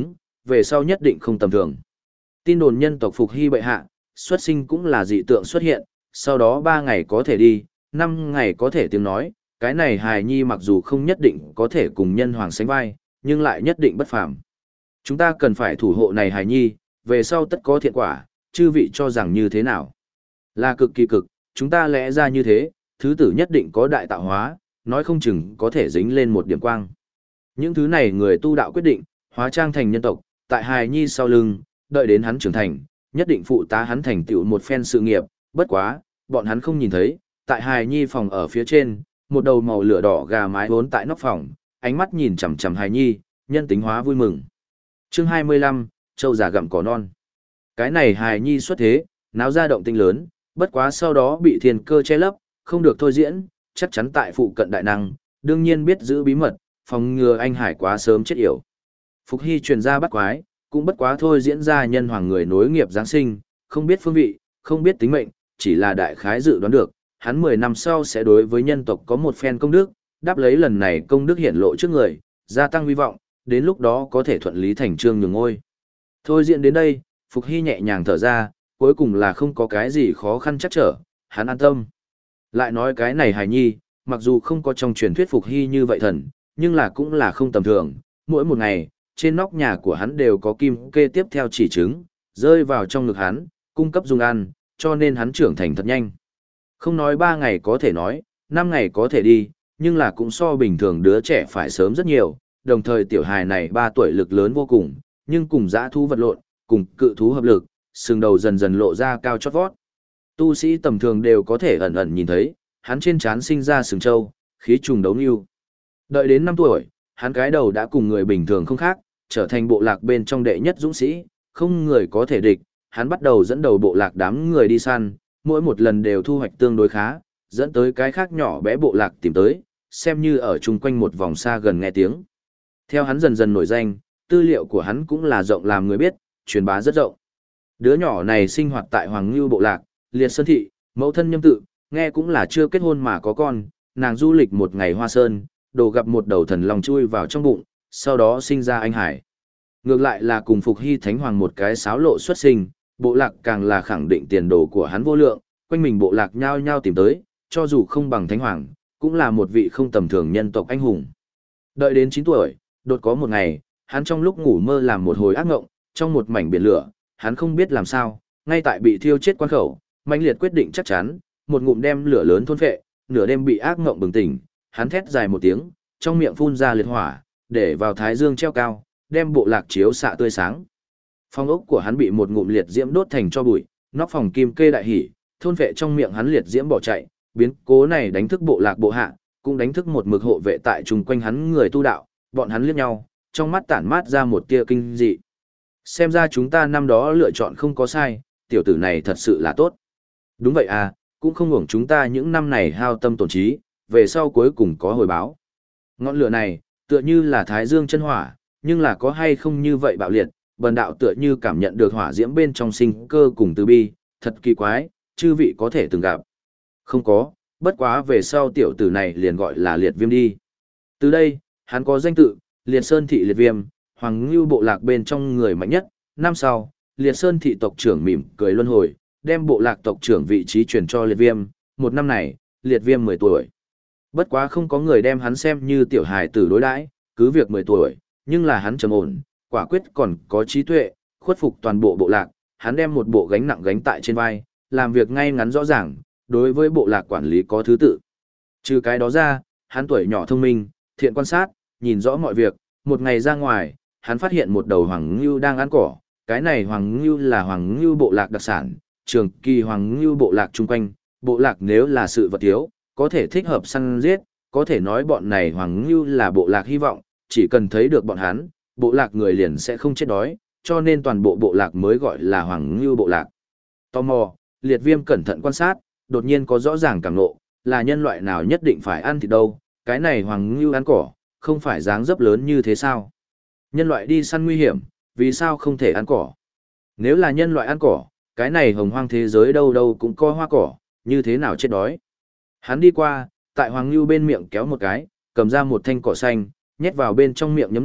về sau nhất định không tầm thường. Tin đồn nhân tộc Phục Hy bệ hạ, xuất sinh cũng là dị tượng xuất hiện, sau đó ba ngày có thể đi, năm ngày có thể tiếng nói, cái này hài nhi mặc dù không nhất định có thể cùng nhân hoàng sánh vai, nhưng lại nhất định bất phàm. Chúng ta cần phải thủ hộ này hài nhi, về sau tất có thiện quả, chư vị cho rằng như thế nào? Là cực kỳ cực, chúng ta lẽ ra như thế, thứ tử nhất định có đại tạo hóa, nói không chừng có thể dính lên một điểm quang. Những thứ này người tu đạo quyết định, hóa trang thành nhân tộc, tại hài nhi sau lưng, đợi đến hắn trưởng thành, nhất định phụ tá hắn thành tựu một phen sự nghiệp, bất quá, bọn hắn không nhìn thấy, tại hài nhi phòng ở phía trên, một đầu màu lửa đỏ gà mái vốn tại nóc phòng, ánh mắt nhìn chằm chằm hài nhi, nhân tính hóa vui mừng. Chương hai mươi lăm, Châu già gặm cỏ non. Cái này hài nhi xuất thế, náo ra động tinh lớn, bất quá sau đó bị thiên cơ che lấp, không được thôi diễn, chắc chắn tại phụ cận đại năng, đương nhiên biết giữ bí mật, phòng ngừa anh hải quá sớm chết yểu. Phục Hy truyền ra bắt quái, cũng bất quá thôi diễn ra nhân hoàng người nối nghiệp Giáng sinh, không biết phương vị, không biết tính mệnh, chỉ là đại khái dự đoán được, hắn mười năm sau sẽ đối với nhân tộc có một phen công đức, đáp lấy lần này công đức hiển lộ trước người, gia tăng hy vọng, đến lúc đó có thể thuận lý thành trương nhường ngôi. Thôi diễn đến đây, Phục Hy nhẹ nhàng thở ra, cuối cùng là không có cái gì khó khăn chắc trở, hắn an tâm. Lại nói cái này hài nhi, mặc dù không có trong truyền thuyết Phục Hy như vậy thần, nhưng là cũng là không tầm thường, mỗi một ngày, trên nóc nhà của hắn đều có kim kê tiếp theo chỉ trứng, rơi vào trong ngực hắn, cung cấp dùng ăn, cho nên hắn trưởng thành thật nhanh. Không nói ba ngày có thể nói, năm ngày có thể đi, nhưng là cũng so bình thường đứa trẻ phải sớm rất nhiều, đồng thời tiểu hài này ba tuổi lực lớn vô cùng, nhưng cùng dã thú vật lộn, cùng cự thú hợp lực, sừng đầu dần dần lộ ra cao chót vót. Tu sĩ tầm thường đều có thể ẩn ẩn nhìn thấy, hắn trên trán sinh ra sừng trâu, khí trùng đấu nưu. Đợi đến năm tuổi, hắn cái đầu đã cùng người bình thường không khác, trở thành bộ lạc bên trong đệ nhất dũng sĩ, không người có thể địch, hắn bắt đầu dẫn đầu bộ lạc đám người đi săn, mỗi một lần đều thu hoạch tương đối khá, dẫn tới cái khác nhỏ bé bộ lạc tìm tới, xem như ở chung quanh một vòng xa gần nghe tiếng. Theo hắn dần dần nổi danh, tư liệu của hắn cũng là rộng làm người biết, truyền bá rất rộng. Đứa nhỏ này sinh hoạt tại Hoàng Ngưu bộ lạc, Liệt Sơn thị, mẫu thân Nhâm Tự, nghe cũng là chưa kết hôn mà có con, nàng du lịch một ngày Hoa Sơn, đồ gặp một đầu thần long chui vào trong bụng, sau đó sinh ra anh hải. Ngược lại là cùng Phục Hy Thánh Hoàng một cái xáo lộ xuất sinh, bộ lạc càng là khẳng định tiền đồ của hắn vô lượng, quanh mình bộ lạc nhao nhao tìm tới, cho dù không bằng Thánh Hoàng, cũng là một vị không tầm thường nhân tộc anh hùng. Đợi đến chín tuổi, đột có một ngày, hắn trong lúc ngủ mơ làm một hồi ác ngộng, trong một mảnh biển lửa, hắn không biết làm sao, ngay tại bị thiêu chết quan khẩu, mãnh liệt quyết định chắc chắn, một ngụm đem lửa lớn thôn phệ, nửa đêm bị ác ngộng bừng tỉnh, hắn thét dài một tiếng, trong miệng phun ra liệt hỏa, để vào thái dương treo cao, đem bộ lạc chiếu xạ tươi sáng. Phòng ốc của hắn bị một ngụm liệt diễm đốt thành cho bụi, nóc phòng kim kê đại hỉ, thôn vệ trong miệng hắn liệt diễm bỏ chạy, biến cố này đánh thức bộ lạc bộ hạ, cũng đánh thức một mực hộ vệ tại chung quanh hắn người tu đạo, bọn hắn liếc nhau, trong mắt tản mát ra một tia kinh dị. Xem ra chúng ta năm đó lựa chọn không có sai, tiểu tử này thật sự là tốt. Đúng vậy à, cũng không hưởng chúng ta những năm này hao tâm tổn trí, về sau cuối cùng có hồi báo. Ngọn lửa này, tựa như là thái dương chân hỏa, nhưng là có hay không như vậy bạo liệt, bần đạo tựa như cảm nhận được hỏa diễm bên trong sinh cơ cùng từ bi, thật kỳ quái, chư vị có thể từng gặp. Không có, bất quá về sau tiểu tử này liền gọi là liệt viêm đi. Từ đây, hắn có danh tự, Liệt Sơn thị liệt viêm, Hoàng Ngưu bộ lạc bên trong người mạnh nhất. Năm sau, Liệt Sơn thị tộc trưởng mỉm cười luân hồi, đem bộ lạc tộc trưởng vị trí truyền cho liệt viêm. Một năm này, liệt viêm mười tuổi. Bất quá không có người đem hắn xem như tiểu hài tử đối đãi, cứ việc mười tuổi, nhưng là hắn trầm ổn, quả quyết còn có trí tuệ, khuất phục toàn bộ bộ lạc, hắn đem một bộ gánh nặng gánh tại trên vai, làm việc ngay ngắn rõ ràng, đối với bộ lạc quản lý có thứ tự. Trừ cái đó ra, hắn tuổi nhỏ thông minh, thiện quan sát, nhìn rõ mọi việc, một ngày ra ngoài, hắn phát hiện một đầu hoàng ngưu đang ăn cỏ, cái này hoàng ngưu là hoàng ngưu bộ lạc đặc sản, trường kỳ hoàng ngưu bộ lạc chung quanh, bộ lạc nếu là sự vật thiếu, có thể thích hợp săn giết, có thể nói bọn này hoàng ngưu là bộ lạc hy vọng, chỉ cần thấy được bọn hắn, bộ lạc người liền sẽ không chết đói, cho nên toàn bộ bộ lạc mới gọi là hoàng ngưu bộ lạc. Tò mò, liệt viêm cẩn thận quan sát, đột nhiên có rõ ràng cảm ngộ, là nhân loại nào nhất định phải ăn thịt đâu, cái này hoàng ngưu ăn cỏ, không phải dáng dấp lớn như thế sao? Nhân loại đi săn nguy hiểm, vì sao không thể ăn cỏ? Nếu là nhân loại ăn cỏ, cái này hồng hoang thế giới đâu đâu cũng có hoa cỏ, như thế nào chết đói? Hắn đi qua, tại hoàng ngưu bên miệng kéo một cái, cầm ra một thanh cỏ xanh, nhét vào bên trong miệng nhấm nuốt,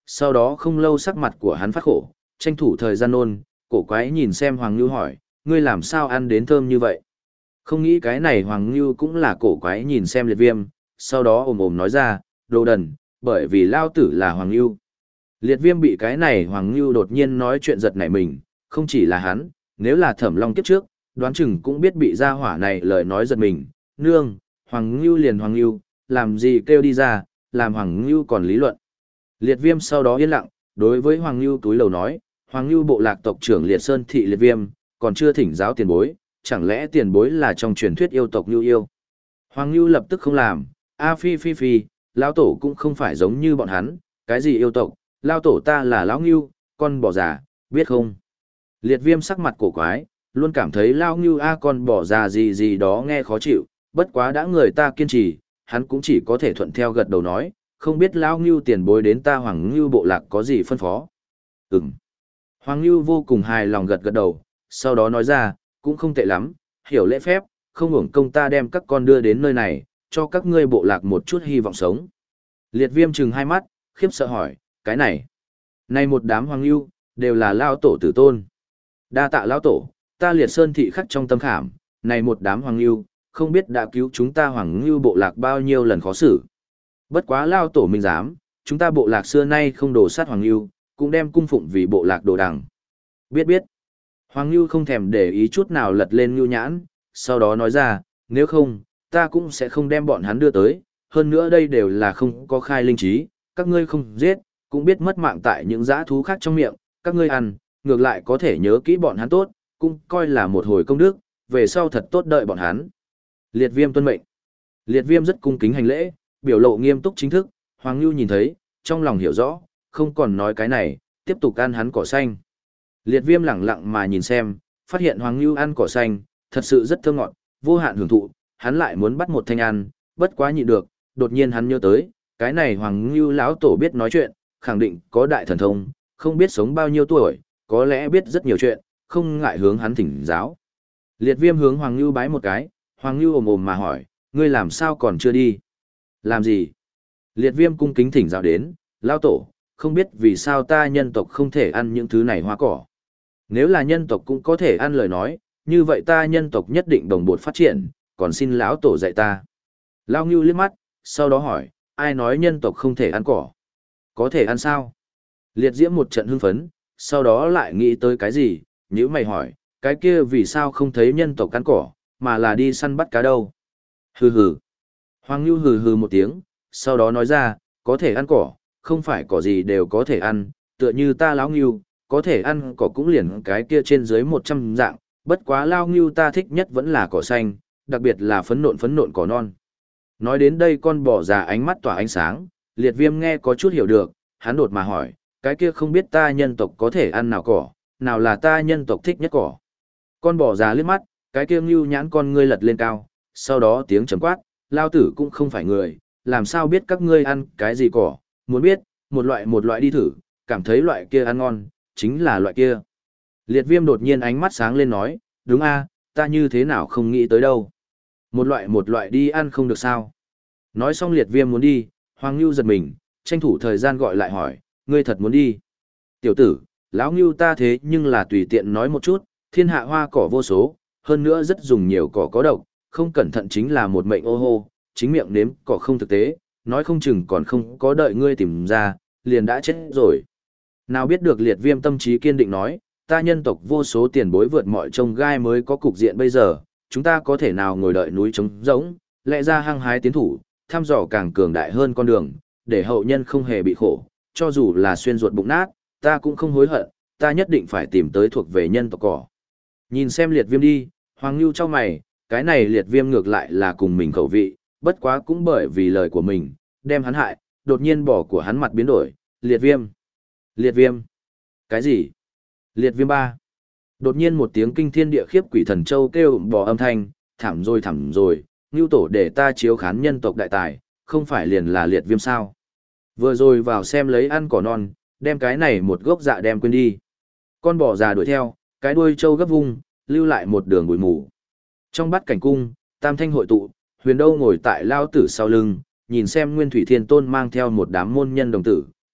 Sau đó không lâu sắc mặt của hắn phát khổ, tranh thủ thời gian nôn, cổ quái nhìn xem Hoàng Nưu hỏi, ngươi làm sao ăn đến thơm như vậy? Không nghĩ cái này Hoàng Nưu cũng là cổ quái nhìn xem liệt viêm, sau đó ồm ồm nói ra, đồ đần, bởi vì lao tử là Hoàng Nưu. Liệt viêm bị cái này Hoàng Nưu đột nhiên nói chuyện giật nảy mình, không chỉ là hắn, nếu là Thẩm Long kiếp trước, đoán chừng cũng biết bị gia hỏa này lời nói giật mình, nương, Hoàng Nưu liền Hoàng Nưu, làm gì kêu đi ra, làm Hoàng Nưu còn lý luận. Liệt viêm sau đó yên lặng, đối với Hoàng Nưu túi lầu nói, Hoàng Nưu bộ lạc tộc trưởng Liệt Sơn thị Liệt viêm, còn chưa thỉnh giáo tiền bối, chẳng lẽ tiền bối là trong truyền thuyết yêu tộc Nưu yêu. Hoàng Nưu lập tức không làm, a phi phi phi, lão tổ cũng không phải giống như bọn hắn, cái gì yêu tộc, lão tổ ta là lão Nưu, con bò già, biết không? Liệt viêm sắc mặt cổ quái, luôn cảm thấy lão Nưu a con bò già gì gì đó nghe khó chịu, bất quá đã người ta kiên trì, hắn cũng chỉ có thể thuận theo gật đầu nói, không biết lão Nưu tiền bối đến ta Hoàng Nưu bộ lạc có gì phân phó. Ừm. Hoàng Nưu vô cùng hài lòng gật gật đầu, sau đó nói ra, cũng không tệ lắm, hiểu lễ phép, không hưởng công ta đem các con đưa đến nơi này, cho các ngươi bộ lạc một chút hy vọng sống. Liệt viêm chừng hai mắt, khiếp sợ hỏi, cái này, này một đám Hoàng Nưu đều là lao tổ tử tôn. Đa tạ lão tổ, ta Liệt Sơn thị khắc trong tâm khảm, này một đám Hoàng Nưu không biết đã cứu chúng ta Hoàng Nưu bộ lạc bao nhiêu lần khó xử. Bất quá lao tổ mình dám, chúng ta bộ lạc xưa nay không đổ sát Hoàng Nưu, cũng đem cung phụng vì bộ lạc đồ đằng. Biết biết. Hoàng Nưu không thèm để ý chút nào lật lên Nưu nhãn, sau đó nói ra, nếu không, ta cũng sẽ không đem bọn hắn đưa tới, hơn nữa đây đều là không có khai linh trí, các ngươi không giết, cũng biết mất mạng tại những dã thú khác trong miệng, các ngươi ăn, ngược lại có thể nhớ kỹ bọn hắn tốt, cũng coi là một hồi công đức, về sau thật tốt đợi bọn hắn. Liệt viêm tuân mệnh. Liệt viêm rất cung kính hành lễ, biểu lộ nghiêm túc chính thức, Hoàng Nưu nhìn thấy, trong lòng hiểu rõ, không còn nói cái này, tiếp tục ăn hắn cỏ xanh. Liệt viêm lẳng lặng mà nhìn xem, phát hiện Hoàng Nưu ăn cỏ xanh, thật sự rất thơm ngọt, vô hạn hưởng thụ, hắn lại muốn bắt một thanh ăn, bất quá nhịn được, đột nhiên hắn nhớ tới, cái này Hoàng Nưu lão tổ biết nói chuyện, khẳng định có đại thần thông, không biết sống bao nhiêu tuổi, có lẽ biết rất nhiều chuyện, không ngại hướng hắn thỉnh giáo. Liệt viêm hướng Hoàng Nưu bái một cái, Hoàng Nưu ồm ồm mà hỏi, ngươi làm sao còn chưa đi? Làm gì? Liệt viêm cung kính thỉnh giáo đến, lão tổ, không biết vì sao ta nhân tộc không thể ăn những thứ này hoa cỏ. Nếu là nhân tộc cũng có thể ăn lời nói, như vậy ta nhân tộc nhất định đồng bột phát triển, còn xin lão tổ dạy ta. Lao Ngưu liếc mắt, sau đó hỏi, ai nói nhân tộc không thể ăn cỏ? Có thể ăn sao? Liệt diễm một trận hưng phấn, sau đó lại nghĩ tới cái gì, nhữ mày hỏi, cái kia vì sao không thấy nhân tộc ăn cỏ, mà là đi săn bắt cá đâu? Hừ hừ. Hoàng Ngưu hừ hừ một tiếng, sau đó nói ra, có thể ăn cỏ, không phải cỏ gì đều có thể ăn, tựa như ta lão Ngưu, có thể ăn cỏ cũng liền cái kia trên dưới một trăm dạng, bất quá lao Ngưu ta thích nhất vẫn là cỏ xanh, đặc biệt là phấn nộn phấn nộn cỏ non. Nói đến đây con bò già ánh mắt tỏa ánh sáng, liệt viêm nghe có chút hiểu được, hắn đột mà hỏi, cái kia không biết ta nhân tộc có thể ăn nào cỏ, nào là ta nhân tộc thích nhất cỏ. Con bò già liếc mắt, cái kia Ngưu nhãn con ngươi lật lên cao, sau đó tiếng trầm quát, lao tử cũng không phải người, làm sao biết các ngươi ăn cái gì cỏ, muốn biết, một loại một loại đi thử, cảm thấy loại kia ăn ngon, chính là loại kia. Liệt viêm đột nhiên ánh mắt sáng lên nói, đúng a, ta như thế nào không nghĩ tới đâu. Một loại một loại đi ăn không được sao. Nói xong liệt viêm muốn đi, Hoàng Ngưu giật mình, tranh thủ thời gian gọi lại hỏi, ngươi thật muốn đi. Tiểu tử, lão Ngưu ta thế nhưng là tùy tiện nói một chút, thiên hạ hoa cỏ vô số, hơn nữa rất dùng nhiều cỏ có độc, không cẩn thận chính là một mệnh ô hô, chính miệng nếm cỏ không thực tế, nói không chừng còn không có đợi ngươi tìm ra, liền đã chết rồi. Nào biết được liệt viêm tâm trí kiên định nói, ta nhân tộc vô số tiền bối vượt mọi trông gai mới có cục diện bây giờ, chúng ta có thể nào ngồi đợi núi trống rỗng, lẽ ra hăng hái tiến thủ, thăm dò càng cường đại hơn con đường, để hậu nhân không hề bị khổ, cho dù là xuyên ruột bụng nát, ta cũng không hối hận, ta nhất định phải tìm tới thuộc về nhân tộc cỏ. Nhìn xem liệt viêm đi, Hoàng Nưu trong mày, cái này liệt viêm ngược lại là cùng mình khẩu vị, bất quá cũng bởi vì lời của mình, đem hắn hại, đột nhiên bỏ của hắn mặt biến đổi, liệt viêm. Liệt viêm. Cái gì? Liệt viêm ba. Đột nhiên một tiếng kinh thiên địa khiếp quỷ thần châu kêu bò âm thanh, thảm rồi thảm rồi, Ngưu tổ để ta chiếu khán nhân tộc đại tài, không phải liền là liệt viêm sao? Vừa rồi vào xem lấy ăn cỏ non, đem cái này một gốc dạ đem quên đi. Con bò già đuổi theo, cái đuôi trâu gấp vung, lưu lại một đường bụi mù. Trong bát cảnh cung, tam thanh hội tụ, Huyền Đâu ngồi tại lao tử sau lưng, nhìn xem Nguyên Thủy Thiên Tôn mang theo một đám môn nhân đồng tử,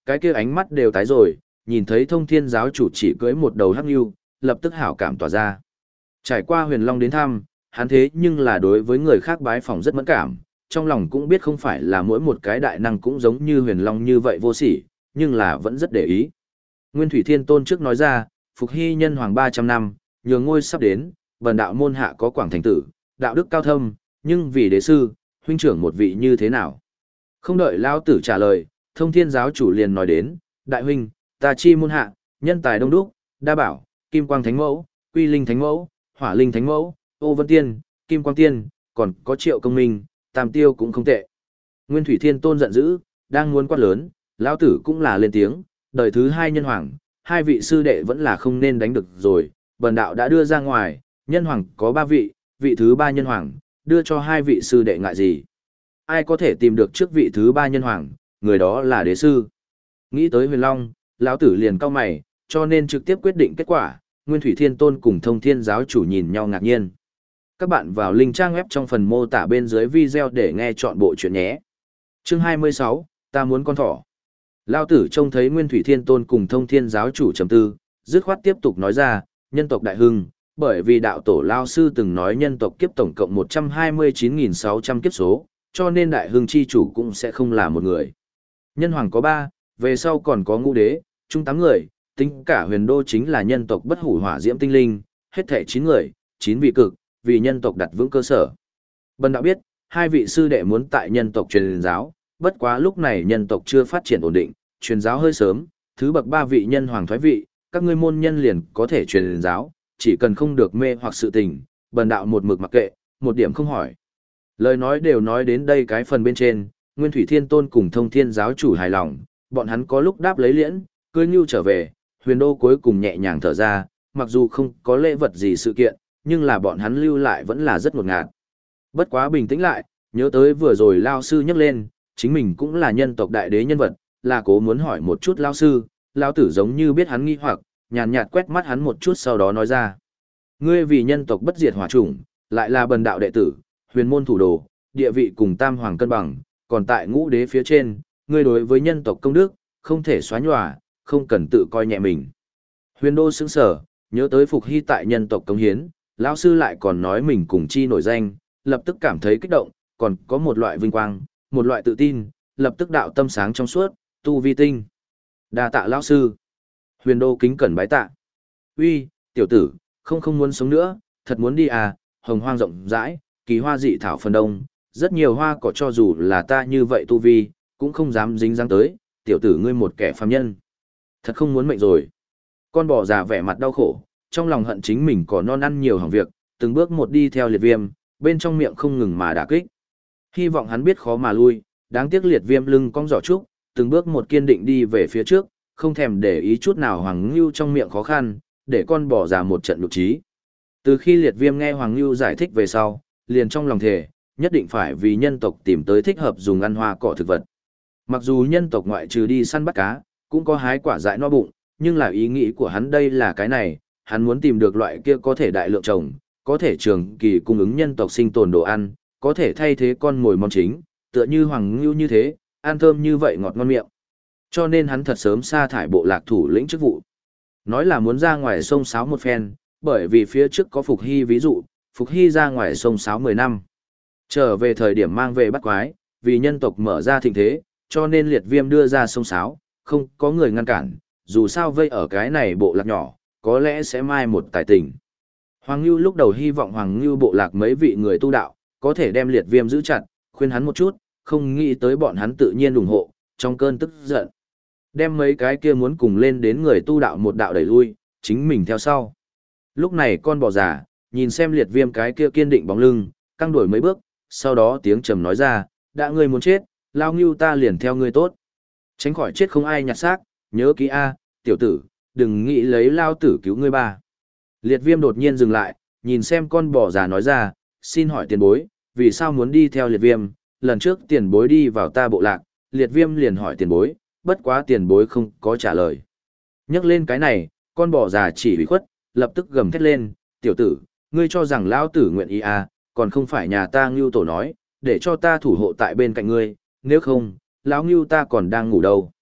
cái kia ánh mắt đều tái rồi, nhìn thấy thông thiên giáo chủ chỉ cưới một đầu hắc ngưu, lập tức hảo cảm tỏa ra. Trải qua huyền long đến thăm, hắn thế nhưng là đối với người khác bái phỏng rất mẫn cảm, trong lòng cũng biết không phải là mỗi một cái đại năng cũng giống như huyền long như vậy vô sỉ, nhưng là vẫn rất để ý. Nguyên Thủy Thiên Tôn trước nói ra, phục hy nhân hoàng ba trăm năm, nhường ngôi sắp đến, bần đạo môn hạ có quảng thành tử, đạo đức cao thâm, nhưng vì đế sư, huynh trưởng một vị như thế nào? Không đợi Lao Tử trả lời, thông thiên giáo chủ liền nói đến, đại huynh, ta chi môn hạ, nhân tài đông đúc, đa bảo, kim quang thánh mẫu, quy linh thánh mẫu, hỏa linh thánh mẫu, ô vân tiên, kim quang tiên, còn có triệu công minh, tam tiêu cũng không tệ. Nguyên Thủy Thiên Tôn giận dữ, đang muốn quát lớn, Lao Tử cũng là lên tiếng, đời thứ hai nhân hoàng, hai vị sư đệ vẫn là không nên đánh được rồi, bần đạo đã đưa ra ngoài, nhân hoàng có ba vị, vị thứ ba nhân hoàng, đưa cho hai vị sư đệ ngại gì. Ai có thể tìm được trước vị thứ ba nhân hoàng, người đó là đế sư. Nghĩ tới huyền long, lão tử liền cau mày, cho nên trực tiếp quyết định kết quả, Nguyên Thủy Thiên Tôn cùng thông thiên giáo chủ nhìn nhau ngạc nhiên. Các bạn vào link trang web trong phần mô tả bên dưới video để nghe chọn bộ chuyện nhé. Chương hai mươi sáu, ta muốn con thỏ. Lão tử trông thấy Nguyên Thủy Thiên Tôn cùng thông thiên giáo chủ trầm tư, dứt khoát tiếp tục nói ra, nhân tộc đại hưng, bởi vì đạo tổ Lao Sư từng nói nhân tộc kiếp tổng cộng một trăm hai mươi chín nghìn sáu trăm kiếp số, cho nên đại hưng chi chủ cũng sẽ không là một người. Nhân hoàng có ba, về sau còn có ngũ đế, chung tám người, tính cả huyền đô chính là nhân tộc bất hủ hỏa diễm tinh linh, hết thảy chín người, chín vị cực, vì nhân tộc đặt vững cơ sở. Bần đạo biết, hai vị sư đệ muốn tại nhân tộc truyền giáo, bất quá lúc này nhân tộc chưa phát triển ổn định, truyền giáo hơi sớm, thứ bậc ba vị nhân hoàng thoái vị, các ngươi môn nhân liền có thể truyền giáo, chỉ cần không được mê hoặc sự tình, bần đạo một mực mặc kệ, một điểm không hỏi. Lời nói đều nói đến đây cái phần bên trên, Nguyên Thủy Thiên Tôn cùng thông thiên giáo chủ hài lòng, bọn hắn có lúc đáp lấy liễn, cưới nhu trở về, huyền đô cuối cùng nhẹ nhàng thở ra, mặc dù không có lễ vật gì sự kiện, nhưng là bọn hắn lưu lại vẫn là rất ngột ngạt. Bất quá bình tĩnh lại, nhớ tới vừa rồi Lao Sư nhắc lên, chính mình cũng là nhân tộc đại đế nhân vật, là cố muốn hỏi một chút Lao Sư, Lao Tử giống như biết hắn nghi hoặc, nhàn nhạt quét mắt hắn một chút sau đó nói ra. Ngươi vì nhân tộc bất diệt hỏa chủng, lại là bần đạo đệ tử, huyền môn thủ đồ, địa vị cùng tam hoàng cân bằng, còn tại ngũ đế phía trên, ngươi đối với nhân tộc công đức, không thể xóa nhòa, không cần tự coi nhẹ mình. Huyền đô sững sở, nhớ tới phục hy tại nhân tộc công hiến, lão sư lại còn nói mình cùng chi nổi danh, lập tức cảm thấy kích động, còn có một loại vinh quang, một loại tự tin, lập tức đạo tâm sáng trong suốt, tu vi tinh. Đa tạ lão sư. Huyền đô kính cẩn bái tạ. Uy, tiểu tử, không không muốn sống nữa, thật muốn đi à, hồng hoang rộng rãi, kỳ hoa dị thảo phần đông, rất nhiều hoa cỏ cho dù là ta như vậy tu vi, cũng không dám dính dáng tới, tiểu tử ngươi một kẻ phàm nhân. Thật không muốn mệnh rồi. Con bò già vẻ mặt đau khổ, trong lòng hận chính mình có non ăn nhiều hỏng việc, từng bước một đi theo liệt viêm, bên trong miệng không ngừng mà đả kích. Hy vọng hắn biết khó mà lui, đáng tiếc liệt viêm lưng cong giỏ trúc, từng bước một kiên định đi về phía trước, không thèm để ý chút nào Hoàng Ngưu trong miệng khó khăn, để con bò già một trận nhục trí. Từ khi liệt viêm nghe Hoàng Ngưu giải thích về sau, liền trong lòng thề, nhất định phải vì nhân tộc tìm tới thích hợp dùng ăn hoa cỏ thực vật. Mặc dù nhân tộc ngoại trừ đi săn bắt cá, cũng có hái quả dại no bụng, nhưng là ý nghĩ của hắn đây là cái này, hắn muốn tìm được loại kia có thể đại lượng trồng, có thể trường kỳ cung ứng nhân tộc sinh tồn đồ ăn, có thể thay thế con mồi món chính, tựa như Hoàng Ngưu như thế, ăn thơm như vậy ngọt ngon miệng. Cho nên hắn thật sớm sa thải bộ lạc thủ lĩnh chức vụ. Nói là muốn ra ngoài sông sáo một phen, bởi vì phía trước có Phục Hy ví dụ, Phục Hy ra ngoài sông sáo mười năm. Trở về thời điểm mang về bắt quái, vì nhân tộc mở ra thịnh thế, cho nên liệt viêm đưa ra sông sáo, không có người ngăn cản, dù sao vây ở cái này bộ lạc nhỏ, có lẽ sẽ mai một tài tình. Hoàng Ngưu lúc đầu hy vọng Hoàng Ngưu bộ lạc mấy vị người tu đạo, có thể đem liệt viêm giữ chặt, khuyên hắn một chút, không nghĩ tới bọn hắn tự nhiên ủng hộ, trong cơn tức giận. Đem mấy cái kia muốn cùng lên đến người tu đạo một đạo đẩy lui, chính mình theo sau. Lúc này con bò già, nhìn xem liệt viêm cái kia kiên định bóng lưng, căng đuổi mấy bước, sau đó tiếng trầm nói ra, đã ngươi muốn chết, lao ngưu ta liền theo ngươi tốt. Tránh khỏi chết không ai nhặt xác, nhớ kỹ A, tiểu tử, đừng nghĩ lấy lao tử cứu ngươi ba. Liệt viêm đột nhiên dừng lại, nhìn xem con bò già nói ra, xin hỏi tiền bối, vì sao muốn đi theo liệt viêm, lần trước tiền bối đi vào ta bộ lạc, liệt viêm liền hỏi tiền bối, bất quá tiền bối không có trả lời. Nhắc lên cái này, con bò già chỉ ủy khuất, lập tức gầm thét lên, tiểu tử, ngươi cho rằng lão tử nguyện ý à, còn không phải nhà ta ngưu tổ nói, để cho ta thủ hộ tại bên cạnh ngươi, nếu không, lão ngưu ta còn đang ngủ đâu.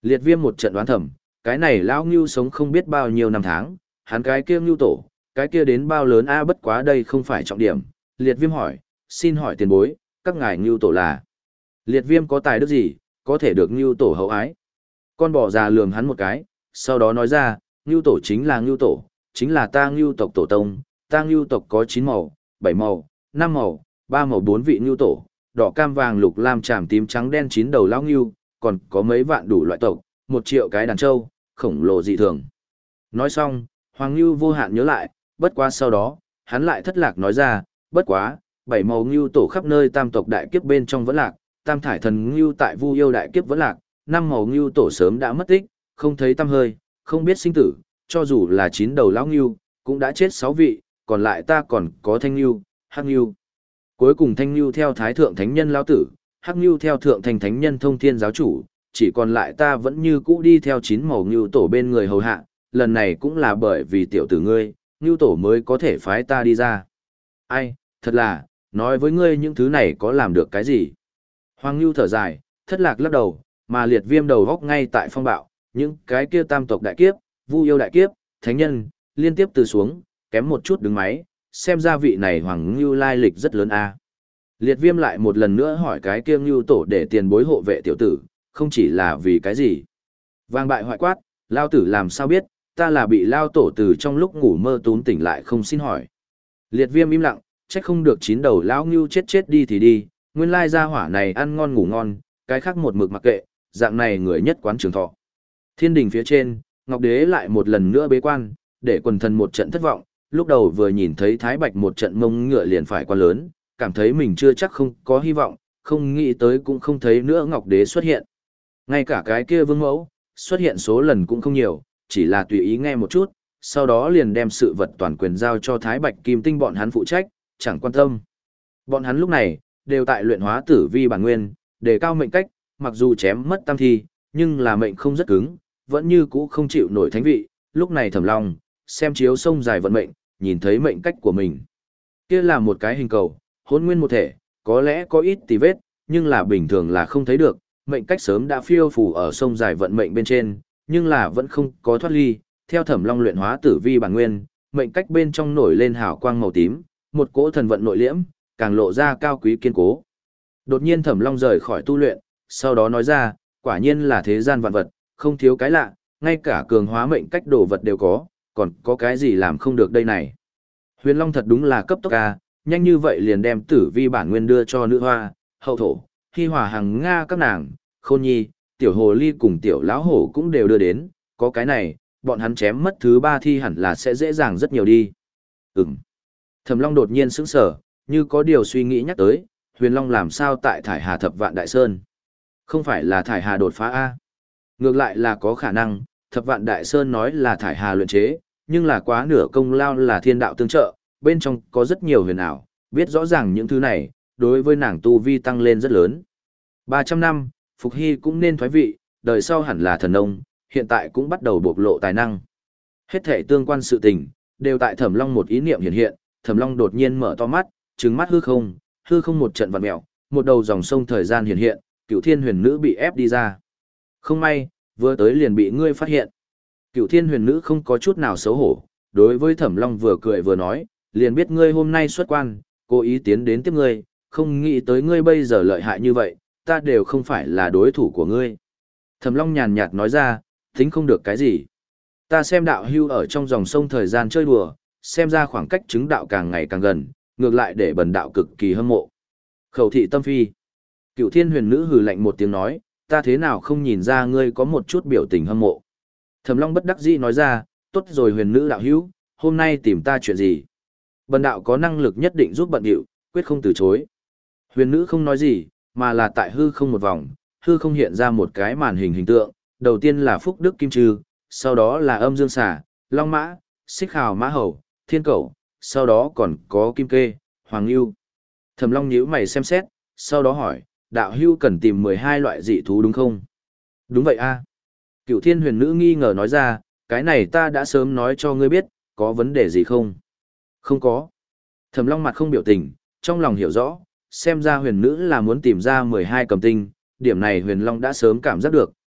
Liệt Viêm một trận đoán thầm, cái này lão ngưu sống không biết bao nhiêu năm tháng, hắn cái kia ngưu tổ, cái kia đến bao lớn a bất quá đây không phải trọng điểm. Liệt Viêm hỏi, xin hỏi tiền bối, các ngài ngưu tổ là? Liệt Viêm có tài đức gì, có thể được ngưu tổ hậu ái? Con bò già lườm hắn một cái, sau đó nói ra, ngưu tổ chính là ngưu tổ, chính là ta ngưu tộc tổ tông, ta ngưu tộc có chín màu, bảy màu, năm màu, ba màu bốn vị ngưu tổ, đỏ cam vàng lục lam tràm tím trắng đen chín đầu lão ngưu, còn có mấy vạn đủ loại tộc, một triệu cái đàn trâu, khổng lồ dị thường. Nói xong, Hoàng Ngưu vô hạn nhớ lại, bất quá sau đó, hắn lại thất lạc nói ra, bất quá, bảy màu ngưu tổ khắp nơi tam tộc đại kiếp bên trong vẫn lạc, tam thải thần ngưu tại Vu Yêu đại kiếp vẫn lạc, năm màu ngưu tổ sớm đã mất tích, không thấy tăm hơi, không biết sinh tử, cho dù là chín đầu lão ngưu, cũng đã chết sáu vị, còn lại ta còn có thanh ngưu, hắc ngưu. Cuối cùng thanh ngưu theo thái thượng thánh nhân lão tử, hắc ngưu theo thượng thành thánh nhân thông thiên giáo chủ, chỉ còn lại ta vẫn như cũ đi theo chín màu ngưu tổ bên người hầu hạ, lần này cũng là bởi vì tiểu tử ngươi, ngưu tổ mới có thể phái ta đi ra. Ai, thật là, nói với ngươi những thứ này có làm được cái gì? Hoàng ngưu thở dài, thất lạc lắc đầu, mà Liệt Viêm đầu góc ngay tại phong bạo, những cái kia tam tộc đại kiếp, Vu Yêu đại kiếp, thánh nhân, liên tiếp từ xuống, kém một chút đứng máy, xem ra vị này Hoàng Ngưu lai lịch rất lớn a. Liệt Viêm lại một lần nữa hỏi cái kia Ngưu tổ để tiền bối hộ vệ tiểu tử, không chỉ là vì cái gì. Vang bại hoại quát, lao tử làm sao biết, ta là bị lao tổ từ trong lúc ngủ mơ tún tỉnh lại không xin hỏi. Liệt Viêm im lặng, trách không được chín đầu lão Ngưu chết chết đi thì đi, nguyên lai gia hỏa này ăn ngon ngủ ngon, cái khác một mực mặc kệ, dạng này người nhất quán trường thọ. Thiên đình phía trên, Ngọc Đế lại một lần nữa bế quan, để quần thần một trận thất vọng, lúc đầu vừa nhìn thấy Thái Bạch một trận mông ngựa liền phải quan lớn, cảm thấy mình chưa chắc không có hy vọng, không nghĩ tới cũng không thấy nữa Ngọc Đế xuất hiện. Ngay cả cái kia vương mẫu, xuất hiện số lần cũng không nhiều, chỉ là tùy ý nghe một chút, sau đó liền đem sự vật toàn quyền giao cho Thái Bạch Kim Tinh bọn hắn phụ trách, chẳng quan tâm. Bọn hắn lúc này, đều tại luyện hóa tử vi bản nguyên, đề cao mệnh cách, mặc dù chém mất tam thi, nhưng là mệnh không rất cứng, vẫn như cũ không chịu nổi thánh vị. Lúc này Thẩm Long, xem chiếu sông dài vận mệnh, nhìn thấy mệnh cách của mình. Kia là một cái hình cầu, hỗn nguyên một thể, có lẽ có ít tì vết, nhưng là bình thường là không thấy được, mệnh cách sớm đã phiêu phù ở sông dài vận mệnh bên trên, nhưng là vẫn không có thoát ly, theo Thẩm Long luyện hóa tử vi bản nguyên, mệnh cách bên trong nổi lên hào quang màu tím, một cỗ thần vận nội liễm, càng lộ ra cao quý kiên cố. Đột nhiên Thẩm Long rời khỏi tu luyện, sau đó nói ra, quả nhiên là thế gian vạn vật, không thiếu cái lạ, ngay cả cường hóa mệnh cách đồ vật đều có, còn có cái gì làm không được đây này. Huyền Long thật đúng là cấp tốc ca, nhanh như vậy liền đem tử vi bản nguyên đưa cho nữ hoa, hậu thổ, khi hòa hằng Nga các nàng, khôn nhi, tiểu hồ ly cùng tiểu lão hổ cũng đều đưa đến, có cái này, bọn hắn chém mất thứ ba thi hẳn là sẽ dễ dàng rất nhiều đi. Ừm. Thẩm Long đột nhiên sững sờ, như có điều suy nghĩ nhắc tới, Huyền Long làm sao tại Thải Hà Thập Vạn Đại Sơn? Không phải là Thải Hà đột phá A. Ngược lại là có khả năng, Thập Vạn Đại Sơn nói là Thải Hà luyện chế, nhưng là quá nửa công lao là thiên đạo tương trợ, bên trong có rất nhiều huyền ảo, biết rõ ràng những thứ này, đối với nàng tu vi tăng lên rất lớn. ba trăm năm, Phục Hy cũng nên thoái vị, đời sau hẳn là thần nông, hiện tại cũng bắt đầu bộc lộ tài năng. Hết thể tương quan sự tình, đều tại Thẩm Long một ý niệm hiện hiện, Thẩm Long đột nhiên mở to mắt, trừng mắt hư không, hư không một trận vặn mèo, một đầu dòng sông thời gian hiện hiện, Cửu Thiên Huyền Nữ bị ép đi ra. Không may, vừa tới liền bị ngươi phát hiện. Cửu Thiên Huyền Nữ không có chút nào xấu hổ, đối với Thẩm Long vừa cười vừa nói, liền biết ngươi hôm nay xuất quan, cố ý tiến đến tiếp ngươi, không nghĩ tới ngươi bây giờ lợi hại như vậy, ta đều không phải là đối thủ của ngươi. Thẩm Long nhàn nhạt nói ra, tính không được cái gì. Ta xem đạo hưu ở trong dòng sông thời gian chơi đùa, xem ra khoảng cách chứng đạo càng ngày càng gần, ngược lại để bần đạo cực kỳ hâm mộ. Khẩu thị tâm phi. Cửu Thiên Huyền Nữ hừ lạnh một tiếng nói, ta thế nào không nhìn ra ngươi có một chút biểu tình hâm mộ. Thẩm Long bất đắc dĩ nói ra, tốt rồi Huyền Nữ đạo hữu, hôm nay tìm ta chuyện gì? Bần đạo có năng lực nhất định giúp bận điệu, quyết không từ chối. Huyền Nữ không nói gì, mà là tại hư không một vòng, hư không hiện ra một cái màn hình hình tượng, đầu tiên là Phúc Đức Kim Trư, sau đó là Âm Dương Xà, Long Mã, Xích Hào Mã Hầu, Thiên Cẩu, sau đó còn có Kim Kê, Hoàng Lưu. Thẩm Long nhíu mày xem xét, sau đó hỏi, đạo hưu cần tìm mười hai loại dị thú đúng không? Đúng vậy a. Cửu Thiên Huyền Nữ nghi ngờ nói ra, cái này ta đã sớm nói cho ngươi biết, có vấn đề gì không? Không có. Thẩm Long mặt không biểu tình, trong lòng hiểu rõ, xem ra Huyền Nữ là muốn tìm ra mười hai cầm tinh, điểm này Huyền Long đã sớm cảm giác được,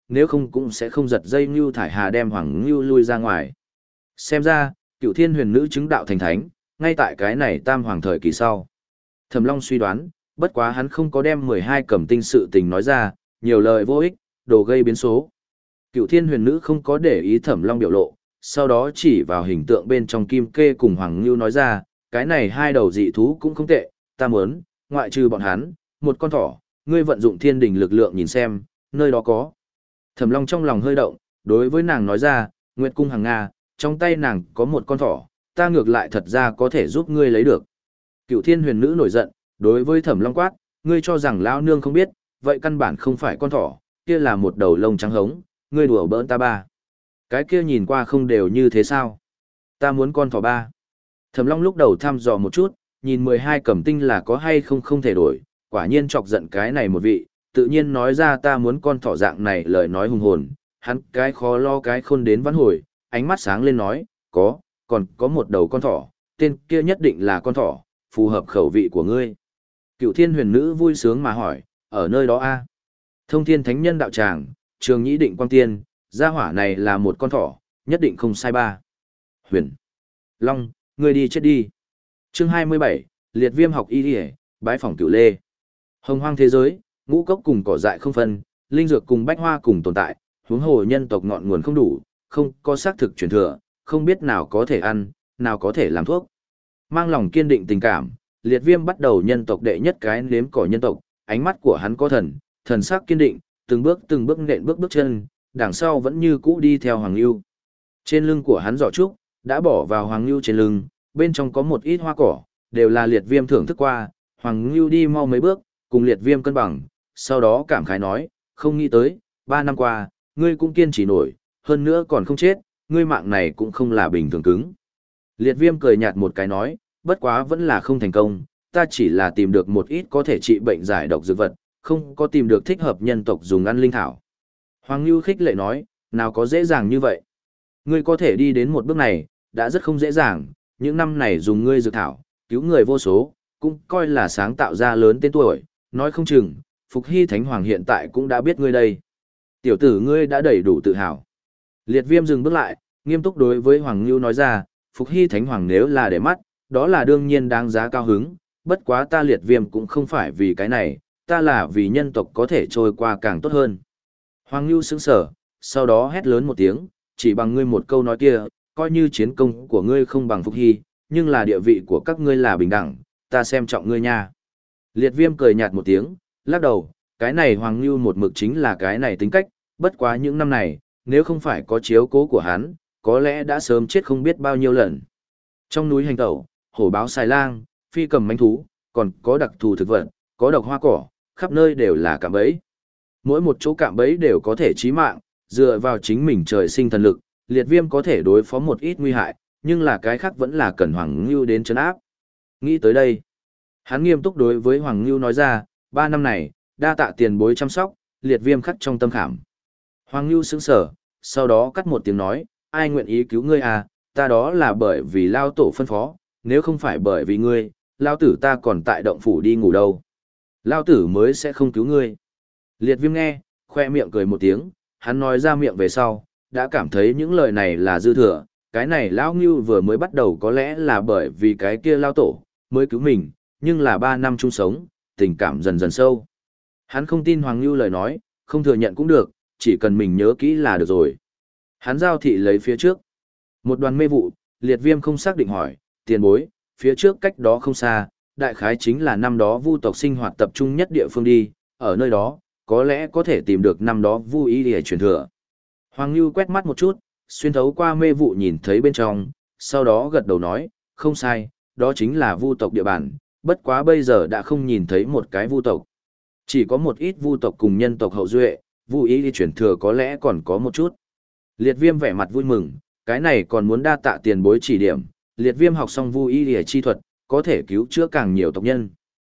nếu không cũng sẽ không giật dây Ngưu Thải Hà đem Hoàng Ngưu lui ra ngoài. Xem ra, Cựu Thiên Huyền Nữ chứng đạo thành thánh, ngay tại cái này tam hoàng thời kỳ sau. Thẩm Long suy đoán, bất quá hắn không có đem mười hai cẩm tinh sự tình nói ra, nhiều lời vô ích, đồ gây biến số. Cựu Thiên Huyền Nữ không có để ý Thẩm Long biểu lộ, sau đó chỉ vào hình tượng bên trong kim kê cùng Hoàng Ngưu nói ra, cái này hai đầu dị thú cũng không tệ, ta muốn, ngoại trừ bọn hắn, một con thỏ, ngươi vận dụng thiên đình lực lượng nhìn xem, nơi đó có. Thẩm Long trong lòng hơi động, đối với nàng nói ra, Nguyệt Cung Hằng Nga, trong tay nàng có một con thỏ, ta ngược lại thật ra có thể giúp ngươi lấy được. Cựu Thiên Huyền Nữ nổi giận, đối với Thẩm Long quát, ngươi cho rằng lão nương không biết, vậy căn bản không phải con thỏ, kia là một đầu lông trắng hống, ngươi đùa bỡn ta ba. Cái kia nhìn qua không đều như thế sao? Ta muốn con thỏ ba. Thẩm Long lúc đầu thăm dò một chút, nhìn mười hai cẩm tinh là có hay không không thể đổi, quả nhiên chọc giận cái này một vị, tự nhiên nói ra ta muốn con thỏ dạng này lời nói hùng hồn, hắn cái khó lo cái khôn đến vãn hồi, ánh mắt sáng lên nói, có, còn có một đầu con thỏ, tên kia nhất định là con thỏ, phù hợp khẩu vị của ngươi. Cựu Thiên Huyền Nữ vui sướng mà hỏi, ở nơi đó a? Thông Thiên Thánh Nhân đạo tràng, Trường Nhĩ Định Quang Tiên, gia hỏa này là một con thỏ, nhất định không sai ba. Huyền Long, ngươi đi chết đi. Chương hai mươi bảy, Liệt Viêm học y y, bái phỏng Cửu Lê. Hồng hoang thế giới, ngũ cốc cùng cỏ dại không phân, linh dược cùng bách hoa cùng tồn tại, huống hồ nhân tộc ngọn nguồn không đủ, không có xác thực truyền thừa, không biết nào có thể ăn, nào có thể làm thuốc. Mang lòng kiên định tình cảm, Liệt Viêm bắt đầu nhân tộc đệ nhất cái nếm cỏ nhân tộc, ánh mắt của hắn có thần, thần sắc kiên định, từng bước từng bước nện bước bước chân, đằng sau vẫn như cũ đi theo Hoàng Lưu. Trên lưng của hắn giỏ trúc, đã bỏ vào Hoàng Lưu trên lưng, bên trong có một ít hoa cỏ, đều là Liệt Viêm thưởng thức qua, Hoàng Lưu đi mau mấy bước, cùng Liệt Viêm cân bằng, sau đó cảm khái nói, không nghĩ tới, ba năm qua, ngươi cũng kiên trì nổi, hơn nữa còn không chết, ngươi mạng này cũng không là bình thường cứng. Liệt Viêm cười nhạt một cái nói, bất quá vẫn là không thành công, ta chỉ là tìm được một ít có thể trị bệnh giải độc dược vật, không có tìm được thích hợp nhân tộc dùng ăn linh thảo. Hoàng Nưu khích lệ nói, nào có dễ dàng như vậy. Ngươi có thể đi đến một bước này, đã rất không dễ dàng, những năm này dùng ngươi dược thảo, cứu người vô số, cũng coi là sáng tạo ra lớn tên tuổi, nói không chừng, Phục Hy Thánh Hoàng hiện tại cũng đã biết ngươi đây. Tiểu tử ngươi đã đầy đủ tự hào. Liệt Viêm dừng bước lại, nghiêm túc đối với Hoàng Nưu nói ra, Phục Hy Thánh Hoàng nếu là để mắt, đó là đương nhiên đáng giá cao hứng, bất quá ta Liệt Viêm cũng không phải vì cái này, ta là vì nhân tộc có thể trôi qua càng tốt hơn. Hoàng Nưu sững sờ, sau đó hét lớn một tiếng, chỉ bằng ngươi một câu nói kia, coi như chiến công của ngươi không bằng Phục Hy, nhưng là địa vị của các ngươi là bình đẳng, ta xem trọng ngươi nha. Liệt Viêm cười nhạt một tiếng, lắc đầu, cái này Hoàng Nưu một mực chính là cái này tính cách, bất quá những năm này, nếu không phải có chiếu cố của hắn, có lẽ đã sớm chết không biết bao nhiêu lần. Trong núi hành tẩu, hổ báo xài lang, phi cầm manh thú, còn có đặc thù thực vật, có độc hoa cỏ, khắp nơi đều là cạm bẫy. Mỗi một chỗ cạm bẫy đều có thể chí mạng, dựa vào chính mình trời sinh thần lực, Liệt Viêm có thể đối phó một ít nguy hại, nhưng là cái khác vẫn là cần Hoàng Nưu đến trấn áp. Nghĩ tới đây, hắn nghiêm túc đối với Hoàng Nưu nói ra, ba năm này, đa tạ tiền bối chăm sóc, Liệt Viêm khắc trong tâm khảm. Hoàng Nưu sững sờ, sau đó cắt một tiếng nói, ai nguyện ý cứu ngươi à, ta đó là bởi vì lao tổ phân phó, nếu không phải bởi vì ngươi, lao tử ta còn tại động phủ đi ngủ đâu. Lao tử mới sẽ không cứu ngươi. Liệt Viêm nghe, khoe miệng cười một tiếng, hắn nói ra miệng về sau, đã cảm thấy những lời này là dư thừa, cái này Lão Ngưu vừa mới bắt đầu có lẽ là bởi vì cái kia Lao Tổ, mới cứu mình, nhưng là ba năm chung sống, tình cảm dần dần sâu. Hắn không tin Hoàng Ngưu lời nói, không thừa nhận cũng được, chỉ cần mình nhớ kỹ là được rồi. Hắn giao thị lấy phía trước. Một đoàn mê vụ, Liệt Viêm không xác định hỏi, tiền bối, phía trước cách đó không xa, đại khái chính là năm đó vu tộc sinh hoạt tập trung nhất địa phương đi, ở nơi đó, có lẽ có thể tìm được năm đó vu ý để truyền thừa. Hoàng Nưu quét mắt một chút, xuyên thấu qua mê vụ nhìn thấy bên trong, sau đó gật đầu nói, không sai, đó chính là vu tộc địa bàn, bất quá bây giờ đã không nhìn thấy một cái vu tộc. Chỉ có một ít vu tộc cùng nhân tộc hậu duệ, vu ý đi truyền thừa có lẽ còn có một chút. Liệt Viêm vẻ mặt vui mừng, cái này còn muốn đa tạ tiền bối chỉ điểm, Liệt Viêm học xong vu ý đi chi thuật, có thể cứu chữa càng nhiều tộc nhân.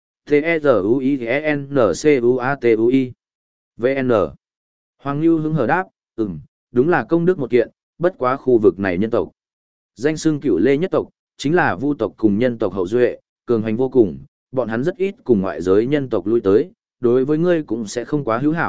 T-E-Z-U-I-N-C-U-A-T-U-I V N Hoàng Nưu hứng hờ đáp, ừm, đúng là công đức một kiện, bất quá khu vực này nhân tộc. Danh xưng Cửu Lê nhất tộc, chính là vu tộc cùng nhân tộc hậu duệ, cường hành vô cùng, bọn hắn rất ít cùng ngoại giới nhân tộc lui tới, đối với ngươi cũng sẽ không quá hữu hảo,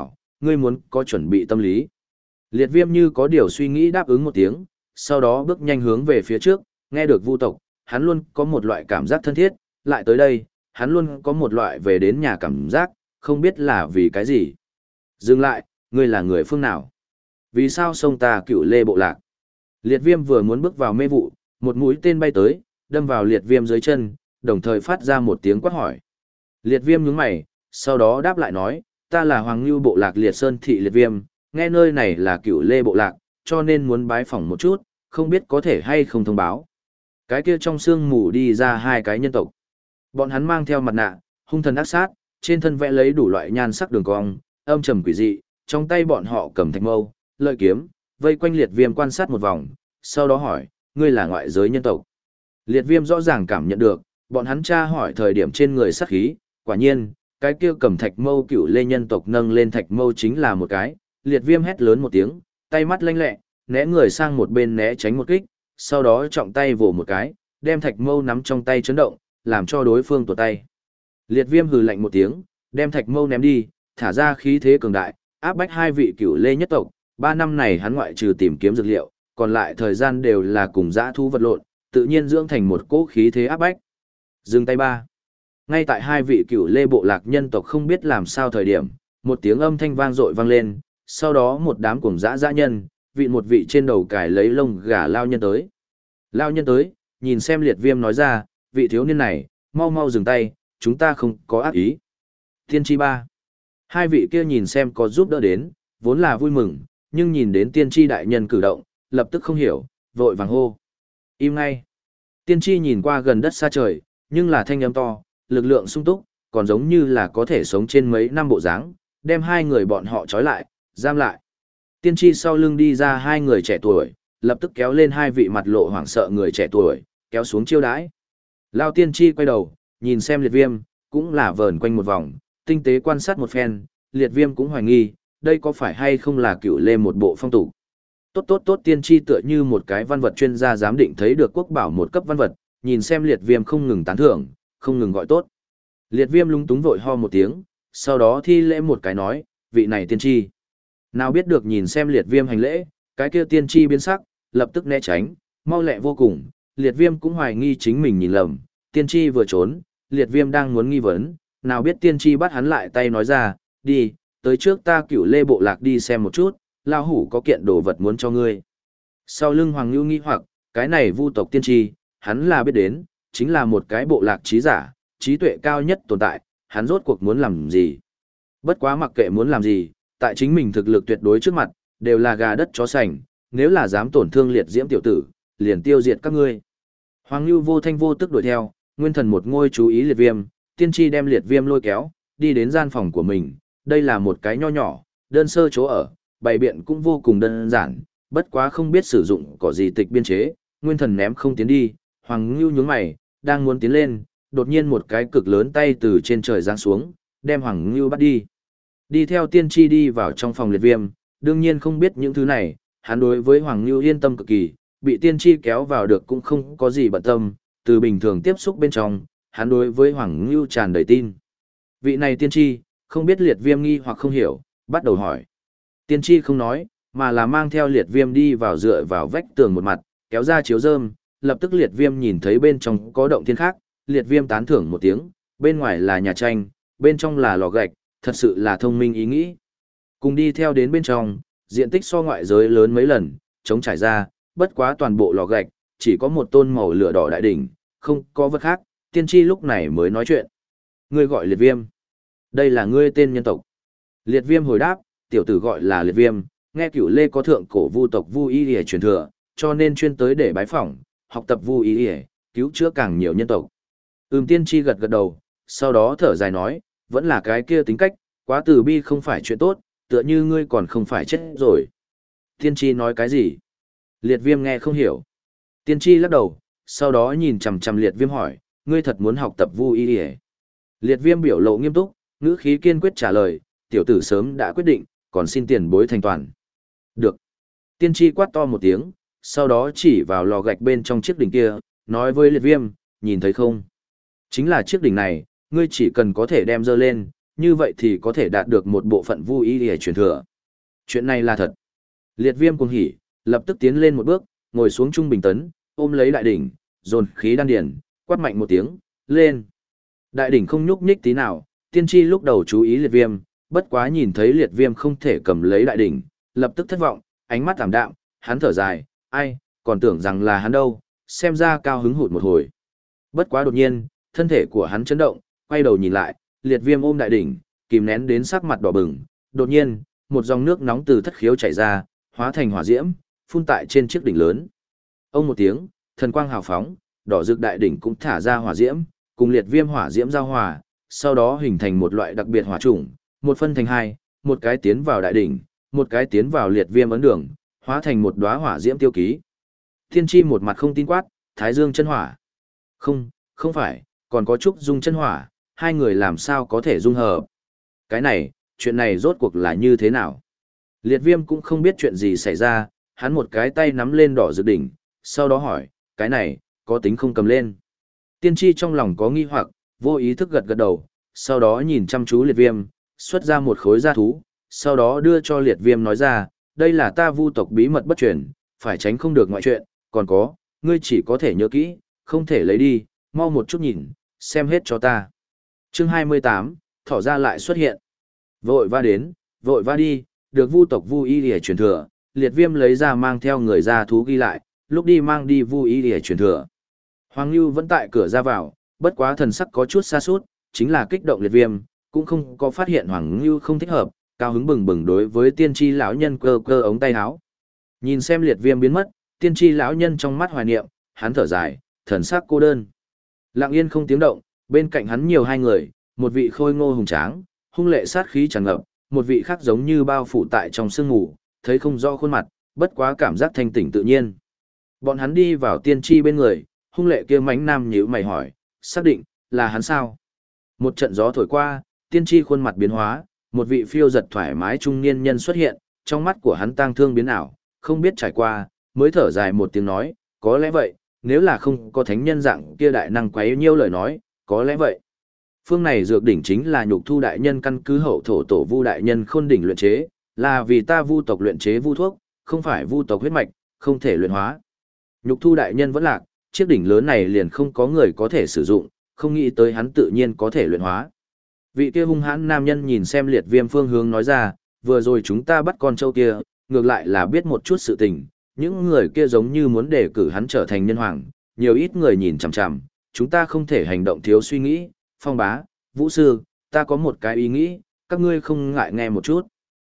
ngươi muốn có chuẩn bị tâm lý. Liệt viêm như có điều suy nghĩ đáp ứng một tiếng, sau đó bước nhanh hướng về phía trước, nghe được vu tộc, hắn luôn có một loại cảm giác thân thiết, lại tới đây, hắn luôn có một loại về đến nhà cảm giác, không biết là vì cái gì. Dừng lại, ngươi là người phương nào? Vì sao sông ta Cựu Lê bộ lạc? Liệt viêm vừa muốn bước vào mê vụ, một mũi tên bay tới, đâm vào liệt viêm dưới chân, đồng thời phát ra một tiếng quát hỏi. Liệt viêm nhướng mày, sau đó đáp lại nói, ta là Hoàng Nưu bộ lạc Liệt Sơn thị liệt viêm, nghe nơi này là Cựu Lê bộ lạc, cho nên muốn bái phỏng một chút, không biết có thể hay không thông báo. Cái kia trong sương mù đi ra hai cái nhân tộc. Bọn hắn mang theo mặt nạ, hung thần ác sát, trên thân vẽ lấy đủ loại nhan sắc đường cong, âm trầm quỷ dị, trong tay bọn họ cầm thạch mâu, lợi kiếm, vây quanh liệt viêm quan sát một vòng, sau đó hỏi, ngươi là ngoại giới nhân tộc. Liệt viêm rõ ràng cảm nhận được, bọn hắn tra hỏi thời điểm trên người sát khí, quả nhiên, cái kia cầm thạch mâu Cựu Lê nhân tộc nâng lên thạch mâu chính là một cái, liệt viêm hét lớn một tiếng, tay mắt lanh lẹ, né người sang một bên né tránh một kích, sau đó trọng tay vồ một cái, đem thạch mâu nắm trong tay chấn động, làm cho đối phương tuột tay. Liệt viêm hừ lạnh một tiếng, đem thạch mâu ném đi, thả ra khí thế cường đại, áp bách hai vị Cựu Lê nhất tộc, ba năm này hắn ngoại trừ tìm kiếm dược liệu, còn lại thời gian đều là cùng dã thú vật lộn, tự nhiên dưỡng thành một cỗ khí thế áp bách. Dừng tay ba. Ngay tại hai vị Cựu Lê bộ lạc nhân tộc không biết làm sao thời điểm, một tiếng âm thanh vang dội vang lên, sau đó một đám cuồng dã dã nhân, vị một vị trên đầu cài lấy lông gà lao nhân tới. Lao nhân tới, nhìn xem liệt viêm nói ra, vị thiếu niên này, mau mau dừng tay, chúng ta không có ác ý. Tiên tri ba. Hai vị kia nhìn xem có giúp đỡ đến, vốn là vui mừng, nhưng nhìn đến tiên tri đại nhân cử động, lập tức không hiểu, vội vàng hô. Im ngay. Tiên tri nhìn qua gần đất xa trời, nhưng là thanh âm to, lực lượng sung túc, còn giống như là có thể sống trên mấy năm bộ dáng, đem hai người bọn họ trói lại, giam lại. Tiên tri sau lưng đi ra hai người trẻ tuổi, lập tức kéo lên hai vị mặt lộ hoảng sợ người trẻ tuổi, kéo xuống chiêu đãi. Lao tiên tri quay đầu, nhìn xem liệt viêm, cũng là vờn quanh một vòng, tinh tế quan sát một phen, liệt viêm cũng hoài nghi, đây có phải hay không là Cựu Lê một bộ phong tục. Tốt tốt tốt, tiên tri tựa như một cái văn vật chuyên gia giám định thấy được quốc bảo một cấp văn vật, nhìn xem liệt viêm không ngừng tán thưởng, không ngừng gọi tốt. Liệt viêm lúng túng vội ho một tiếng, sau đó thi lễ một cái nói, vị này tiên tri. Nào biết được nhìn xem liệt viêm hành lễ, cái kia tiên tri biến sắc, lập tức né tránh, mau lẹ vô cùng, liệt viêm cũng hoài nghi chính mình nhìn lầm, tiên tri vừa trốn, liệt viêm đang muốn nghi vấn, nào biết tiên tri bắt hắn lại tay nói ra, đi, tới trước ta Cựu Lê bộ lạc đi xem một chút, lao hủ có kiện đồ vật muốn cho ngươi. Sau lưng Hoàng Nưu nghi hoặc, cái này vu tộc tiên tri, hắn là biết đến, chính là một cái bộ lạc trí giả, trí tuệ cao nhất tồn tại, hắn rốt cuộc muốn làm gì. Bất quá mặc kệ muốn làm gì, tại chính mình thực lực tuyệt đối trước mặt, đều là gà đất chó sành, nếu là dám tổn thương liệt diễm tiểu tử, liền tiêu diệt các ngươi. Hoàng Nưu vô thanh vô tức đuổi theo, nguyên thần một ngôi chú ý liệt viêm, tiên tri đem liệt viêm lôi kéo, đi đến gian phòng của mình, đây là một cái nho nhỏ, đơn sơ chỗ ở, bày biện cũng vô cùng đơn giản, bất quá không biết sử dụng có gì tịch biên chế, nguyên thần ném không tiến đi, Hoàng Nưu nhướng mày, đang muốn tiến lên, đột nhiên một cái cực lớn tay từ trên trời giáng xuống, đem Hoàng Nưu bắt đi. Đi theo tiên tri đi vào trong phòng liệt viêm, đương nhiên không biết những thứ này, hắn đối với Hoàng Nưu yên tâm cực kỳ, bị tiên tri kéo vào được cũng không có gì bận tâm, từ bình thường tiếp xúc bên trong, hắn đối với Hoàng Nưu tràn đầy tin. Vị này tiên tri, không biết liệt viêm nghi hoặc không hiểu, bắt đầu hỏi. Tiên tri không nói, mà là mang theo liệt viêm đi vào dựa vào vách tường một mặt, kéo ra chiếu rơm, lập tức liệt viêm nhìn thấy bên trong có động thiên khác, liệt viêm tán thưởng một tiếng, bên ngoài là nhà tranh, bên trong là lò gạch, thật sự là thông minh ý nghĩ. Cùng đi theo đến bên trong, diện tích so ngoại giới lớn mấy lần, chống trải ra, bất quá toàn bộ lò gạch, chỉ có một tôn màu lửa đỏ đại đỉnh, không có vật khác, tiên tri lúc này mới nói chuyện. Ngươi gọi liệt viêm. Đây là ngươi tên nhân tộc. Liệt viêm hồi đáp, tiểu tử gọi là liệt viêm, nghe Cựu Lê có thượng cổ vu tộc vu y để truyền thừa, cho nên chuyên tới để bái phỏng, học tập vu y để, cứu chữa càng nhiều nhân tộc. Ừm, tiên tri gật gật đầu, sau đó thở dài nói, vẫn là cái kia tính cách, quá từ bi không phải chuyện tốt, tựa như ngươi còn không phải chết rồi. Tiên tri nói cái gì? Liệt viêm nghe không hiểu. Tiên tri lắc đầu, sau đó nhìn chằm chằm liệt viêm hỏi, ngươi thật muốn học tập vu y để? Liệt viêm biểu lộ nghiêm túc, ngữ khí kiên quyết trả lời, tiểu tử sớm đã quyết định, còn xin tiền bối thành toàn. Được. Tiên tri quát to một tiếng, sau đó chỉ vào lò gạch bên trong chiếc đỉnh kia, nói với liệt viêm, nhìn thấy không? Chính là chiếc đỉnh này, ngươi chỉ cần có thể đem dơ lên, như vậy thì có thể đạt được một bộ phận vu y để truyền thừa. Chuyện này là thật. Liệt Viêm cuồng hỉ, lập tức tiến lên một bước, ngồi xuống trung bình tấn, ôm lấy đại đỉnh, dồn khí đan điền, quát mạnh một tiếng, lên. Đại đỉnh không nhúc nhích tí nào, tiên tri lúc đầu chú ý Liệt Viêm, bất quá nhìn thấy Liệt Viêm không thể cầm lấy đại đỉnh, lập tức thất vọng, ánh mắt thảm đạm, hắn thở dài, ai, còn tưởng rằng là hắn đâu, xem ra cao hứng hụt một hồi. Bất quá đột nhiên, thân thể của hắn chấn động, quay đầu nhìn lại, Liệt Viêm ôm đại đỉnh, kìm nén đến sắc mặt đỏ bừng, đột nhiên, một dòng nước nóng từ thất khiếu chảy ra, hóa thành hỏa diễm, phun tại trên chiếc đỉnh lớn. Ông một tiếng, thần quang hào phóng, đỏ rực đại đỉnh cũng thả ra hỏa diễm, cùng Liệt Viêm hỏa diễm giao hòa, sau đó hình thành một loại đặc biệt hỏa chủng, một phân thành hai, một cái tiến vào đại đỉnh, một cái tiến vào Liệt Viêm ấn đường, hóa thành một đóa hỏa diễm tiêu ký. Thiên Chi một mặt không tin quát, Thái Dương chân hỏa. Không, không phải, còn có Trúc Dung chân hỏa, hai người làm sao có thể dung hợp. Cái này, chuyện này rốt cuộc là như thế nào? Liệt Viêm cũng không biết chuyện gì xảy ra, hắn một cái tay nắm lên đỏ rực đỉnh, sau đó hỏi, cái này, có tính không cầm lên? Tiên tri trong lòng có nghi hoặc, vô ý thức gật gật đầu, sau đó nhìn chăm chú Liệt Viêm, xuất ra một khối da thú, sau đó đưa cho Liệt Viêm nói ra, đây là ta Vu tộc bí mật bất truyền, phải tránh không được ngoại chuyện, còn có, ngươi chỉ có thể nhớ kỹ, không thể lấy đi, mau một chút nhìn, xem hết cho ta. Chương hai mươi tám, thỏ ra lại xuất hiện. Vội va đến, vội va đi, được Vu tộc Vu Y Lìa truyền thừa, Liệt Viêm lấy ra mang theo người ra thú ghi lại, lúc đi mang đi Vu Y Lìa truyền thừa. Hoàng Nưu vẫn tại cửa ra vào, bất quá thần sắc có chút xa sút, chính là kích động Liệt Viêm, cũng không có phát hiện Hoàng Nưu không thích hợp, cao hứng bừng bừng đối với tiên tri lão nhân cơ cơ ống tay áo. Nhìn xem Liệt Viêm biến mất, tiên tri lão nhân trong mắt hoài niệm, hắn thở dài, thần sắc cô đơn. Lặng yên không tiếng động, bên cạnh hắn nhiều hai người, một vị khôi ngô hùng tráng, hung lệ sát khí tràn ngập, một vị khác giống như bao phủ tại trong sương ngủ, thấy không rõ khuôn mặt, bất quá cảm giác thanh tỉnh tự nhiên. Bọn hắn đi vào tiên tri bên người, hung lệ kia mánh nam nhíu mày hỏi, xác định, là hắn sao? Một trận gió thổi qua, tiên tri khuôn mặt biến hóa, một vị phiêu giật thoải mái trung niên nhân xuất hiện, trong mắt của hắn tang thương biến ảo, không biết trải qua, mới thở dài một tiếng nói, có lẽ vậy, nếu là không có thánh nhân dạng kia đại năng quấy nhiêu lời nói, có lẽ vậy. Phương này dược đỉnh chính là nhục thu đại nhân căn cứ hậu thổ tổ vu đại nhân khôn đỉnh luyện chế, là vì ta vu tộc luyện chế vu thuốc, không phải vu tộc huyết mạch, không thể luyện hóa. Nhục thu đại nhân vẫn lạc, chiếc đỉnh lớn này liền không có người có thể sử dụng, không nghĩ tới hắn tự nhiên có thể luyện hóa. Vị kia hung hãn nam nhân nhìn xem Liệt Viêm phương hướng nói ra, vừa rồi chúng ta bắt con trâu kia, ngược lại là biết một chút sự tình, những người kia giống như muốn đề cử hắn trở thành nhân hoàng, nhiều ít người nhìn chằm chằm, chúng ta không thể hành động thiếu suy nghĩ, Phong bá, Vũ sư, ta có một cái ý nghĩ, các ngươi không ngại nghe một chút.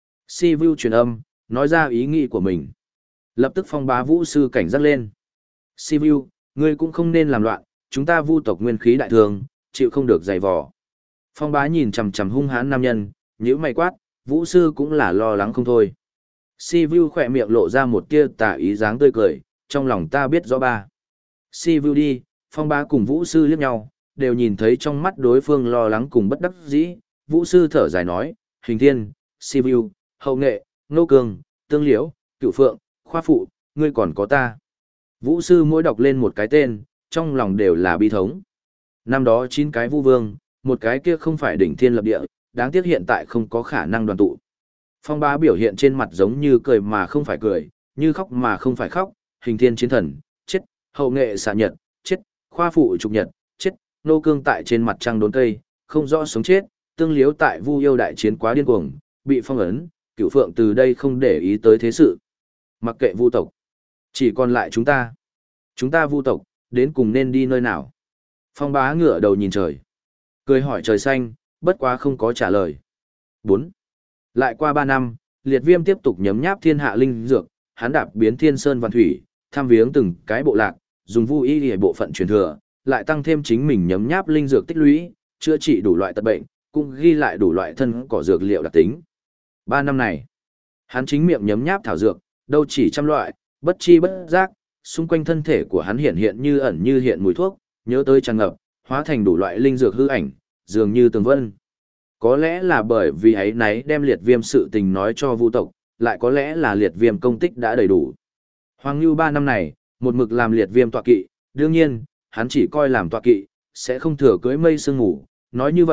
Si Vu truyền âm, nói ra ý nghĩ của mình. Lập tức Phong bá Vũ sư cảnh giác lên. Si Vu, ngươi cũng không nên làm loạn, chúng ta Vu tộc nguyên khí đại thường, chịu không được dày vò. Phong bá nhìn chằm chằm hung hãn nam nhân, nhíu mày quát, Vũ sư cũng là lo lắng không thôi. Si Vu khỏe miệng lộ ra một tia tà ý dáng tươi cười, trong lòng ta biết rõ ba. Si Vu đi, Phong bá cùng Vũ sư liếc nhau, đều nhìn thấy trong mắt đối phương lo lắng cùng bất đắc dĩ. Vũ sư thở dài nói, Hình Thiên, Si Vu, Hậu Nghệ, Nô Cương, Tương Liễu, Cửu Phượng, Khoa Phụ, ngươi còn có ta. Vũ sư mỗi đọc lên một cái tên, trong lòng đều là bi thống. Năm đó chín cái vu vương, một cái kia không phải đỉnh thiên lập địa, đáng tiếc hiện tại không có khả năng đoàn tụ. Phong bá biểu hiện trên mặt giống như cười mà không phải cười, như khóc mà không phải khóc, Hình Thiên chiến thần, chết, Hậu Nghệ xạ nhật, chết, Khoa Phụ trục nhật, chết, Nô Cương tại trên mặt trăng đốn cây, không rõ sống chết, Tương Liếu tại Vu yêu đại chiến quá điên cuồng, bị phong ấn, Cửu Phượng từ đây không để ý tới thế sự. Mặc kệ Vu tộc, chỉ còn lại chúng ta. Chúng ta Vu tộc, đến cùng nên đi nơi nào? Phong bá ngửa đầu nhìn trời, cười hỏi trời xanh, bất quá không có trả lời. bốn. Lại qua ba năm, Liệt Viêm tiếp tục nhấm nháp thiên hạ linh dược, hắn đạp biến thiên sơn văn thủy, tham viếng từng cái bộ lạc, dùng Vu y để bộ phận truyền thừa, lại tăng thêm chính mình nhấm nháp linh dược tích lũy, chữa trị đủ loại tật bệnh, cũng ghi lại đủ loại thân cỏ dược liệu đặc tính. Ba năm này, hắn chính miệng nhấm nháp thảo dược, đâu chỉ trăm loại, bất chi bất giác, xung quanh thân thể của hắn hiện hiện như ẩn như hiện mùi thuốc, nhớ tới tràn ngập, hóa thành đủ loại linh dược hư ảnh, dường như tường vân. Có lẽ là bởi vì ấy nấy đem Liệt Viêm sự tình nói cho Vu tộc, lại có lẽ là Liệt Viêm công tích đã đầy đủ. Hoàng Nưu ba năm này, một mực làm Liệt Viêm tọa kỵ, đương nhiên, hắn chỉ coi làm tọa kỵ, sẽ không thừa cưới mây sương ngủ, nói như vậy,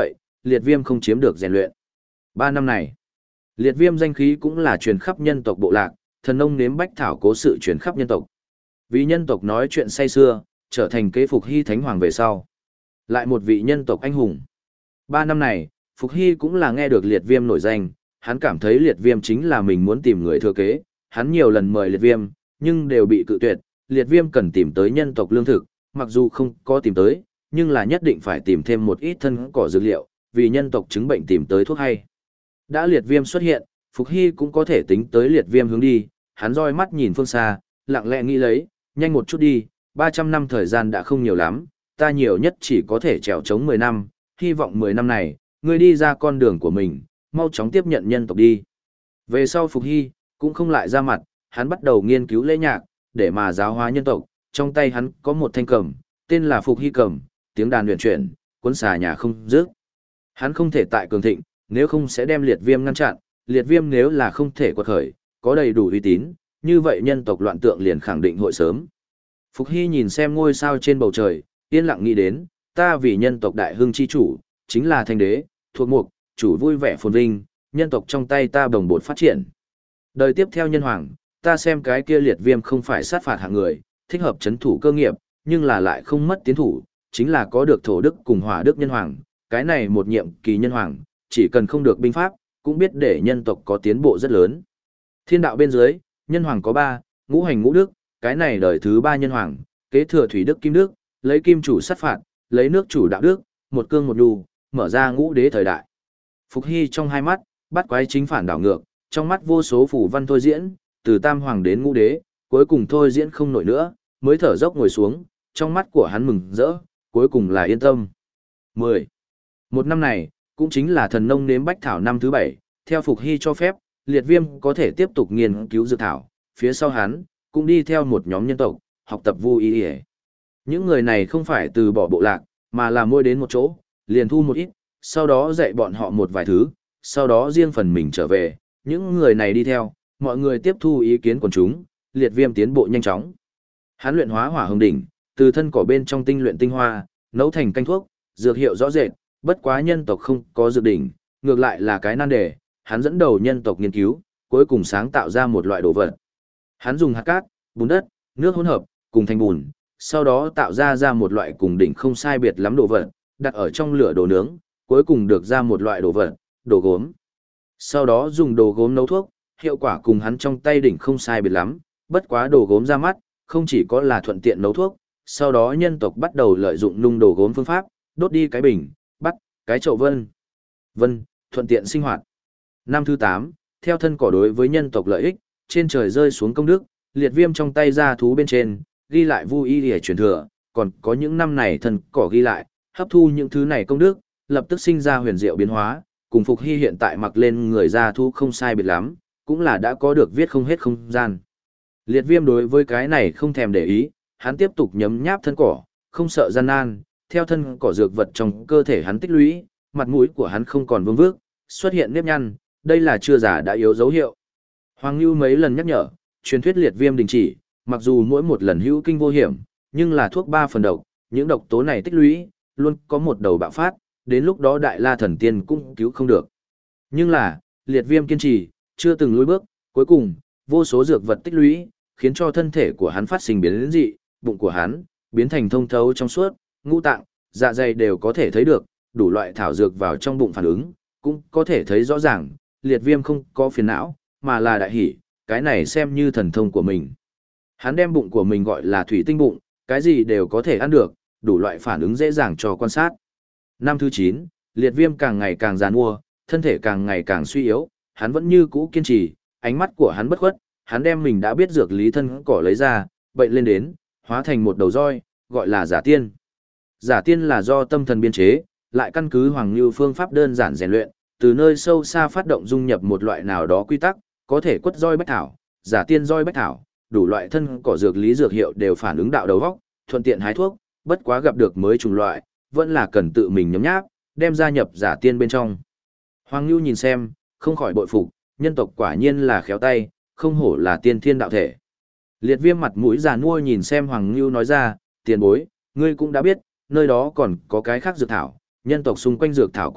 liệt viêm không chiếm được rèn luyện. Ba năm này, liệt viêm danh khí cũng là truyền khắp nhân tộc bộ lạc, thần nông nếm bách thảo cố sự truyền khắp nhân tộc. Vì nhân tộc nói chuyện say xưa, trở thành kế Phục Hy Thánh Hoàng về sau. Lại một vị nhân tộc anh hùng. Ba năm này, Phục Hy cũng là nghe được liệt viêm nổi danh, hắn cảm thấy liệt viêm chính là mình muốn tìm người thừa kế, hắn nhiều lần mời liệt viêm, nhưng đều bị cự tuyệt, liệt viêm cần tìm tới nhân tộc lương thực, mặc dù không có tìm tới, nhưng là nhất định phải tìm thêm một ít thân cỏ dược liệu, vì nhân tộc chứng bệnh tìm tới thuốc hay. Đã liệt viêm xuất hiện, Phục Hy cũng có thể tính tới liệt viêm hướng đi, hắn roi mắt nhìn phương xa, lặng lẽ nghĩ lấy, nhanh một chút đi, ba trăm năm thời gian đã không nhiều lắm, ta nhiều nhất chỉ có thể trèo chống mười năm, hy vọng mười năm này, ngươi đi ra con đường của mình, mau chóng tiếp nhận nhân tộc đi. Về sau Phục Hy, cũng không lại ra mặt, hắn bắt đầu nghiên cứu lễ nhạc, để mà giáo hóa nhân tộc, trong tay hắn có một thanh cầm, tên là Phục Hy cầm, tiếng đàn huyền chuyển, cuốn xà nhà không dứt. Hắn không thể tại cường thịnh, nếu không sẽ đem liệt viêm ngăn chặn, liệt viêm nếu là không thể quật khởi, có đầy đủ uy tín, như vậy nhân tộc loạn tượng liền khẳng định hội sớm. Phục Hy nhìn xem ngôi sao trên bầu trời, yên lặng nghĩ đến, ta vì nhân tộc đại hưng chi chủ, chính là thanh đế, thuộc mục, chủ vui vẻ phồn vinh, nhân tộc trong tay ta bồng bột phát triển. Đời tiếp theo nhân hoàng, ta xem cái kia liệt viêm không phải sát phạt hạng người, thích hợp chấn thủ cơ nghiệp, nhưng là lại không mất tiến thủ, chính là có được thổ đức cùng hỏa đức nhân hoàng, cái này một nhiệm kỳ nhân hoàng, chỉ cần không được binh pháp, cũng biết để nhân tộc có tiến bộ rất lớn. Thiên đạo bên dưới, nhân hoàng có ba, ngũ hành ngũ đức, cái này đời thứ ba nhân hoàng, kế thừa thủy đức kim đức, lấy kim chủ sát phạt, lấy nước chủ đạo đức, một cương một đù, mở ra ngũ đế thời đại. Phục Hy trong hai mắt, bắt quái chính phản đảo ngược, trong mắt vô số phủ văn thôi diễn, từ tam hoàng đến ngũ đế, cuối cùng thôi diễn không nổi nữa, mới thở dốc ngồi xuống, trong mắt của hắn mừng rỡ, cuối cùng là yên tâm. mười. Một năm này, cũng chính là thần nông nếm bách thảo năm thứ bảy, theo Phục Hy cho phép, liệt viêm có thể tiếp tục nghiên cứu dược thảo, phía sau hắn, cũng đi theo một nhóm nhân tộc, học tập vu y y. Những người này không phải từ bỏ bộ lạc, mà là môi đến một chỗ, liền thu một ít, sau đó dạy bọn họ một vài thứ, sau đó riêng phần mình trở về, những người này đi theo, mọi người tiếp thu ý kiến của chúng, liệt viêm tiến bộ nhanh chóng. Hắn luyện hóa hỏa hồng đỉnh, từ thân cỏ bên trong tinh luyện tinh hoa, nấu thành canh thuốc, dược hiệu rõ rệt, bất quá nhân tộc không có dược đỉnh, ngược lại là cái nan đề, hắn dẫn đầu nhân tộc nghiên cứu, cuối cùng sáng tạo ra một loại đồ vật. Hắn dùng hạt cát, bùn đất, nước hỗn hợp, cùng thành bùn, sau đó tạo ra ra một loại cùng đỉnh không sai biệt lắm đồ vật, đặt ở trong lửa đồ nướng, cuối cùng được ra một loại đồ vật, đồ gốm. Sau đó dùng đồ gốm nấu thuốc, hiệu quả cùng hắn trong tay đỉnh không sai biệt lắm, bất quá đồ gốm ra mắt, không chỉ có là thuận tiện nấu thuốc, sau đó nhân tộc bắt đầu lợi dụng nung đồ gốm phương pháp, đốt đi cái bình, bắt, cái chậu vân. Vân, thuận tiện sinh hoạt. Năm thứ tám, theo thân cỏ đối với nhân tộc lợi ích, trên trời rơi xuống công đức, liệt viêm trong tay ra thú bên trên, ghi lại vu y để truyền thừa, còn có những năm này thân cỏ ghi lại, hấp thu những thứ này công đức, lập tức sinh ra huyền diệu biến hóa, cùng Phục Hy hiện tại mặc lên người ra thú không sai biệt lắm, cũng là đã có được viết không hết không gian. Liệt viêm đối với cái này không thèm để ý, hắn tiếp tục nhấm nháp thân cỏ, không sợ gian nan, theo thân cỏ dược vật trong cơ thể hắn tích lũy, mặt mũi của hắn không còn vương vước, xuất hiện nếp nhăn, đây là chưa già đã yếu dấu hiệu. Hoàng Nưu mấy lần nhắc nhở, truyền thuyết liệt viêm đình chỉ, mặc dù mỗi một lần hữu kinh vô hiểm, nhưng là thuốc ba phần độc, những độc tố này tích lũy, luôn có một đầu bạo phát, đến lúc đó đại la thần tiên cũng cứu không được. Nhưng là, liệt viêm kiên trì, chưa từng lùi bước, cuối cùng, vô số dược vật tích lũy, khiến cho thân thể của hắn phát sinh biến dị, bụng của hắn biến thành thông thấu trong suốt, ngũ tạng, dạ dày đều có thể thấy được, đủ loại thảo dược vào trong bụng phản ứng, cũng có thể thấy rõ ràng, liệt viêm không có phiền não, mà là đại hỷ, cái này xem như thần thông của mình. Hắn đem bụng của mình gọi là thủy tinh bụng, cái gì đều có thể ăn được, đủ loại phản ứng dễ dàng cho quan sát. Năm thứ chín, liệt viêm càng ngày càng giàn mua, thân thể càng ngày càng suy yếu, hắn vẫn như cũ kiên trì, ánh mắt của hắn bất khuất, hắn đem mình đã biết dược lý thân cỏ lấy ra, bệnh lên đến, hóa thành một đầu roi, gọi là giả tiên. Giả tiên là do tâm thần biên chế, lại căn cứ Hoàng Nưu phương pháp đơn giản rèn luyện, từ nơi sâu xa phát động dung nhập một loại nào đó quy tắc, có thể quất roi bách thảo, giả tiên roi bách thảo, đủ loại thân cỏ dược lý dược hiệu đều phản ứng đạo đầu góc, thuận tiện hái thuốc, bất quá gặp được mới chủng loại, vẫn là cần tự mình nhấm nháp, đem gia nhập giả tiên bên trong. Hoàng Nưu nhìn xem, không khỏi bội phục, nhân tộc quả nhiên là khéo tay, không hổ là tiên thiên đạo thể. Liệt viêm mặt mũi già nua nhìn xem Hoàng Nưu nói ra, tiền bối, ngươi cũng đã biết, nơi đó còn có cái khác dược thảo, nhân tộc xung quanh dược thảo quá ít,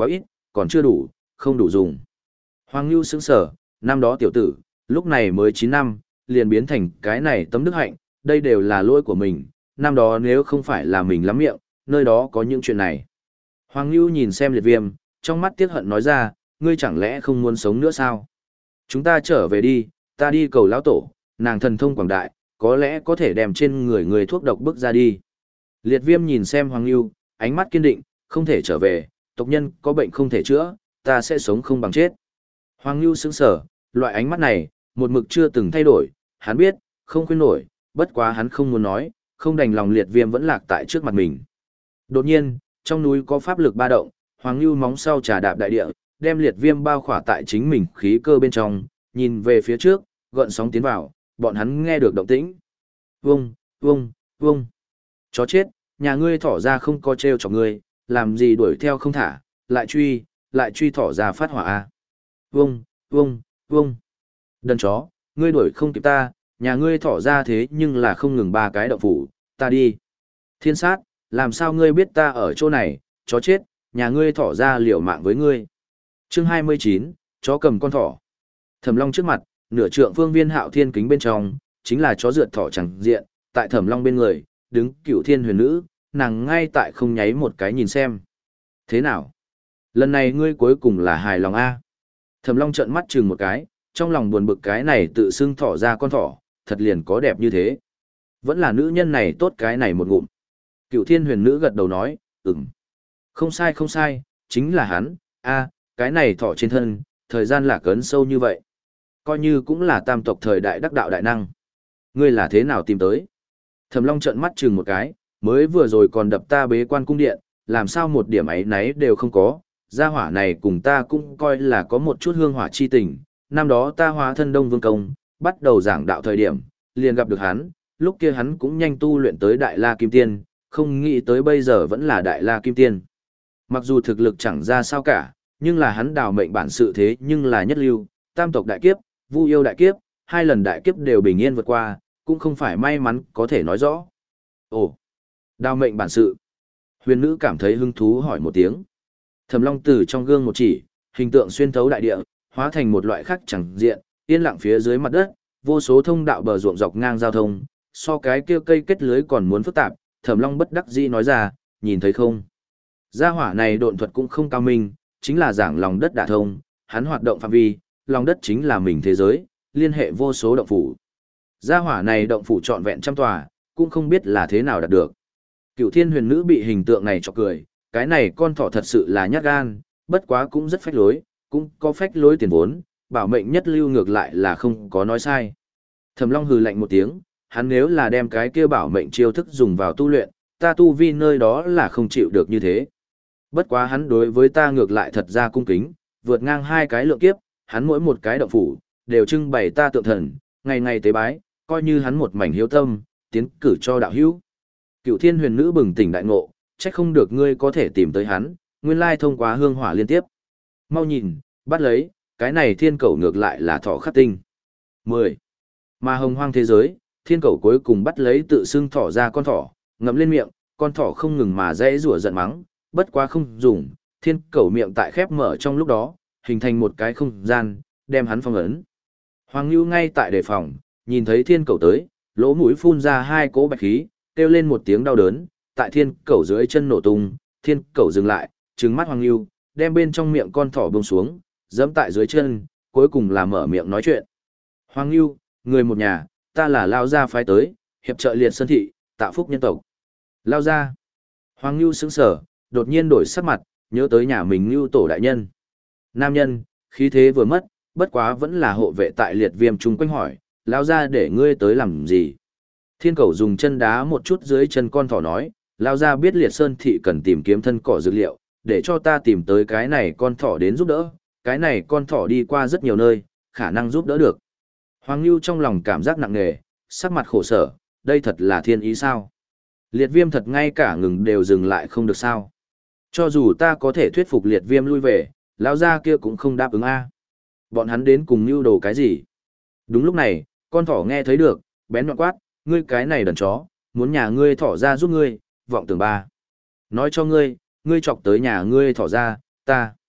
còn chưa đủ, không đủ dùng. Hoàng Nưu sững sờ, năm đó tiểu tử, lúc này mới chín năm, liền biến thành cái này tấm đức hạnh, đây đều là lỗi của mình, năm đó nếu không phải là mình lắm miệng, nơi đó có những chuyện này. Hoàng Nưu nhìn xem Liệt Viêm, trong mắt tiếc hận nói ra, ngươi chẳng lẽ không muốn sống nữa sao? Chúng ta trở về đi, ta đi cầu lão tổ, nàng thần thông quảng đại, có lẽ có thể đem trên người người thuốc độc bức ra đi. Liệt Viêm nhìn xem Hoàng Nưu, ánh mắt kiên định, không thể trở về, tộc nhân có bệnh không thể chữa, ta sẽ sống không bằng chết. Hoàng Nưu sững sờ, loại ánh mắt này, một mực chưa từng thay đổi, hắn biết, không khuyên nổi, bất quá hắn không muốn nói, không đành lòng Liệt Viêm vẫn lạc tại trước mặt mình. Đột nhiên, trong núi có pháp lực ba động, Hoàng Nưu móng sau trà đạp đại địa, đem Liệt Viêm bao khỏa tại chính mình khí cơ bên trong, nhìn về phía trước, gợn sóng tiến vào, bọn hắn nghe được động tĩnh. Vung, vung, vung. Chó chết, nhà ngươi thỏ ra không có treo chọc ngươi, làm gì đuổi theo không thả, lại truy, lại truy thỏ ra phát hỏa a. Vung, vung, vung. Đần chó, ngươi đuổi không kịp ta, nhà ngươi thỏ ra thế nhưng là không ngừng ba cái động phủ, ta đi. Thiên sát, làm sao ngươi biết ta ở chỗ này, chó chết, nhà ngươi thỏ ra liều mạng với ngươi. Chương hai mươi chín, chó cầm con thỏ. Thẩm Long trước mặt, nửa trượng phương viên hạo thiên kính bên trong, chính là chó rượt thỏ chẳng diện, tại Thẩm Long bên người, đứng Cửu Thiên Huyền Nữ, nàng ngay tại không nháy một cái nhìn xem. Thế nào? Lần này ngươi cuối cùng là hài lòng a? Thẩm Long trợn mắt chừng một cái, trong lòng buồn bực cái này tự xưng thỏ ra con thỏ, thật liền có đẹp như thế. Vẫn là nữ nhân này tốt cái này một ngụm. Cửu Thiên Huyền Nữ gật đầu nói, ừm. Không sai không sai, chính là hắn, a, cái này thỏ trên thân, thời gian là cấn sâu như vậy. Coi như cũng là tam tộc thời đại đắc đạo đại năng. Ngươi là thế nào tìm tới? Thẩm Long trợn mắt chừng một cái, mới vừa rồi còn đập ta bế quan cung điện, làm sao một điểm ấy nấy đều không có, gia hỏa này cùng ta cũng coi là có một chút hương hỏa chi tình, năm đó ta hóa thân Đông Vương Công, bắt đầu giảng đạo thời điểm, liền gặp được hắn, lúc kia hắn cũng nhanh tu luyện tới Đại La Kim Tiên, không nghĩ tới bây giờ vẫn là Đại La Kim Tiên. Mặc dù thực lực chẳng ra sao cả, nhưng là hắn đào mệnh bản sự thế nhưng là nhất lưu, tam tộc đại kiếp, vu yêu đại kiếp, hai lần đại kiếp đều bình yên vượt qua, cũng không phải may mắn có thể nói rõ. Ồ, đào mệnh bản sự. Huyền nữ cảm thấy hứng thú hỏi một tiếng. Thẩm Long từ trong gương một chỉ, hình tượng xuyên thấu đại địa, hóa thành một loại khác chẳng diện, yên lặng phía dưới mặt đất, vô số thông đạo bờ ruộng dọc ngang giao thông, so cái kia cây kết lưới còn muốn phức tạp, Thẩm Long bất đắc dĩ nói ra, nhìn thấy không? Gia hỏa này độn thuật cũng không cao minh, chính là giảng lòng đất đả thông, hắn hoạt động phạm vi, lòng đất chính là mình thế giới, liên hệ vô số động phủ. Gia hỏa này động phủ trọn vẹn trăm tòa, cũng không biết là thế nào đạt được. Cửu Thiên Huyền Nữ bị hình tượng này chọc cười, cái này con thỏ thật sự là nhát gan, bất quá cũng rất phách lối, cũng có phách lối tiền vốn, bảo mệnh nhất lưu ngược lại là không có nói sai. Thẩm Long hừ lạnh một tiếng, hắn nếu là đem cái kia bảo mệnh chiêu thức dùng vào tu luyện, ta tu vi nơi đó là không chịu được như thế. Bất quá hắn đối với ta ngược lại thật ra cung kính, vượt ngang hai cái lượng kiếp, hắn mỗi một cái động phủ, đều trưng bày ta tượng thần, ngày ngày tế bái, coi như hắn một mảnh hiếu tâm, tiến cử cho đạo hữu. Cửu Thiên Huyền Nữ bừng tỉnh đại ngộ, trách không được ngươi có thể tìm tới hắn, nguyên lai thông qua hương hỏa liên tiếp. Mau nhìn, bắt lấy, cái này thiên cầu ngược lại là thỏ khắc tinh. mười. Mà hồng hoang thế giới, thiên cầu cuối cùng bắt lấy tự xưng thỏ ra con thỏ, ngậm lên miệng, con thỏ không ngừng mà dãy rủa giận mắng, bất quá không dùng, thiên cầu miệng tại khép mở trong lúc đó, hình thành một cái không gian, đem hắn phong ấn. Hoàng Nưu ngay tại đề phòng, nhìn thấy thiên cầu tới, lỗ mũi phun ra hai cỗ bạch khí, kêu lên một tiếng đau đớn, tại thiên cầu dưới chân nổ tung, thiên cầu dừng lại, trừng mắt Hoàng Nưu, đem bên trong miệng con thỏ buông xuống, giẫm tại dưới chân, cuối cùng là mở miệng nói chuyện. Hoàng Nưu, người một nhà, ta là Lao Gia phái tới, hiệp trợ liệt sơn thị, tạo phúc nhân tộc. Lao Gia. Hoàng Nưu sững sờ, đột nhiên đổi sắc mặt, nhớ tới nhà mình Nưu tổ đại nhân. Nam nhân, khí thế vừa mất, bất quá vẫn là hộ vệ tại liệt viêm chung quanh hỏi, Lao Gia để ngươi tới làm gì? Thiên cầu dùng chân đá một chút dưới chân con thỏ nói, Lao Gia biết liệt sơn thị cần tìm kiếm thân cỏ dược liệu, để cho ta tìm tới cái này con thỏ đến giúp đỡ, cái này con thỏ đi qua rất nhiều nơi, khả năng giúp đỡ được. Hoàng Nưu trong lòng cảm giác nặng nề, sắc mặt khổ sở, đây thật là thiên ý sao? Liệt viêm thật ngay cả ngừng đều dừng lại không được sao? Cho dù ta có thể thuyết phục liệt viêm lui về, lão gia kia cũng không đáp ứng a. Bọn hắn đến cùng mưu đồ cái gì? Đúng lúc này, con thỏ nghe thấy được, bén nhọn quát, ngươi cái này đần chó, muốn nhà ngươi thỏ ra giúp ngươi, vọng tưởng ba. Nói cho ngươi, ngươi chọc tới nhà ngươi thỏ ra, ta.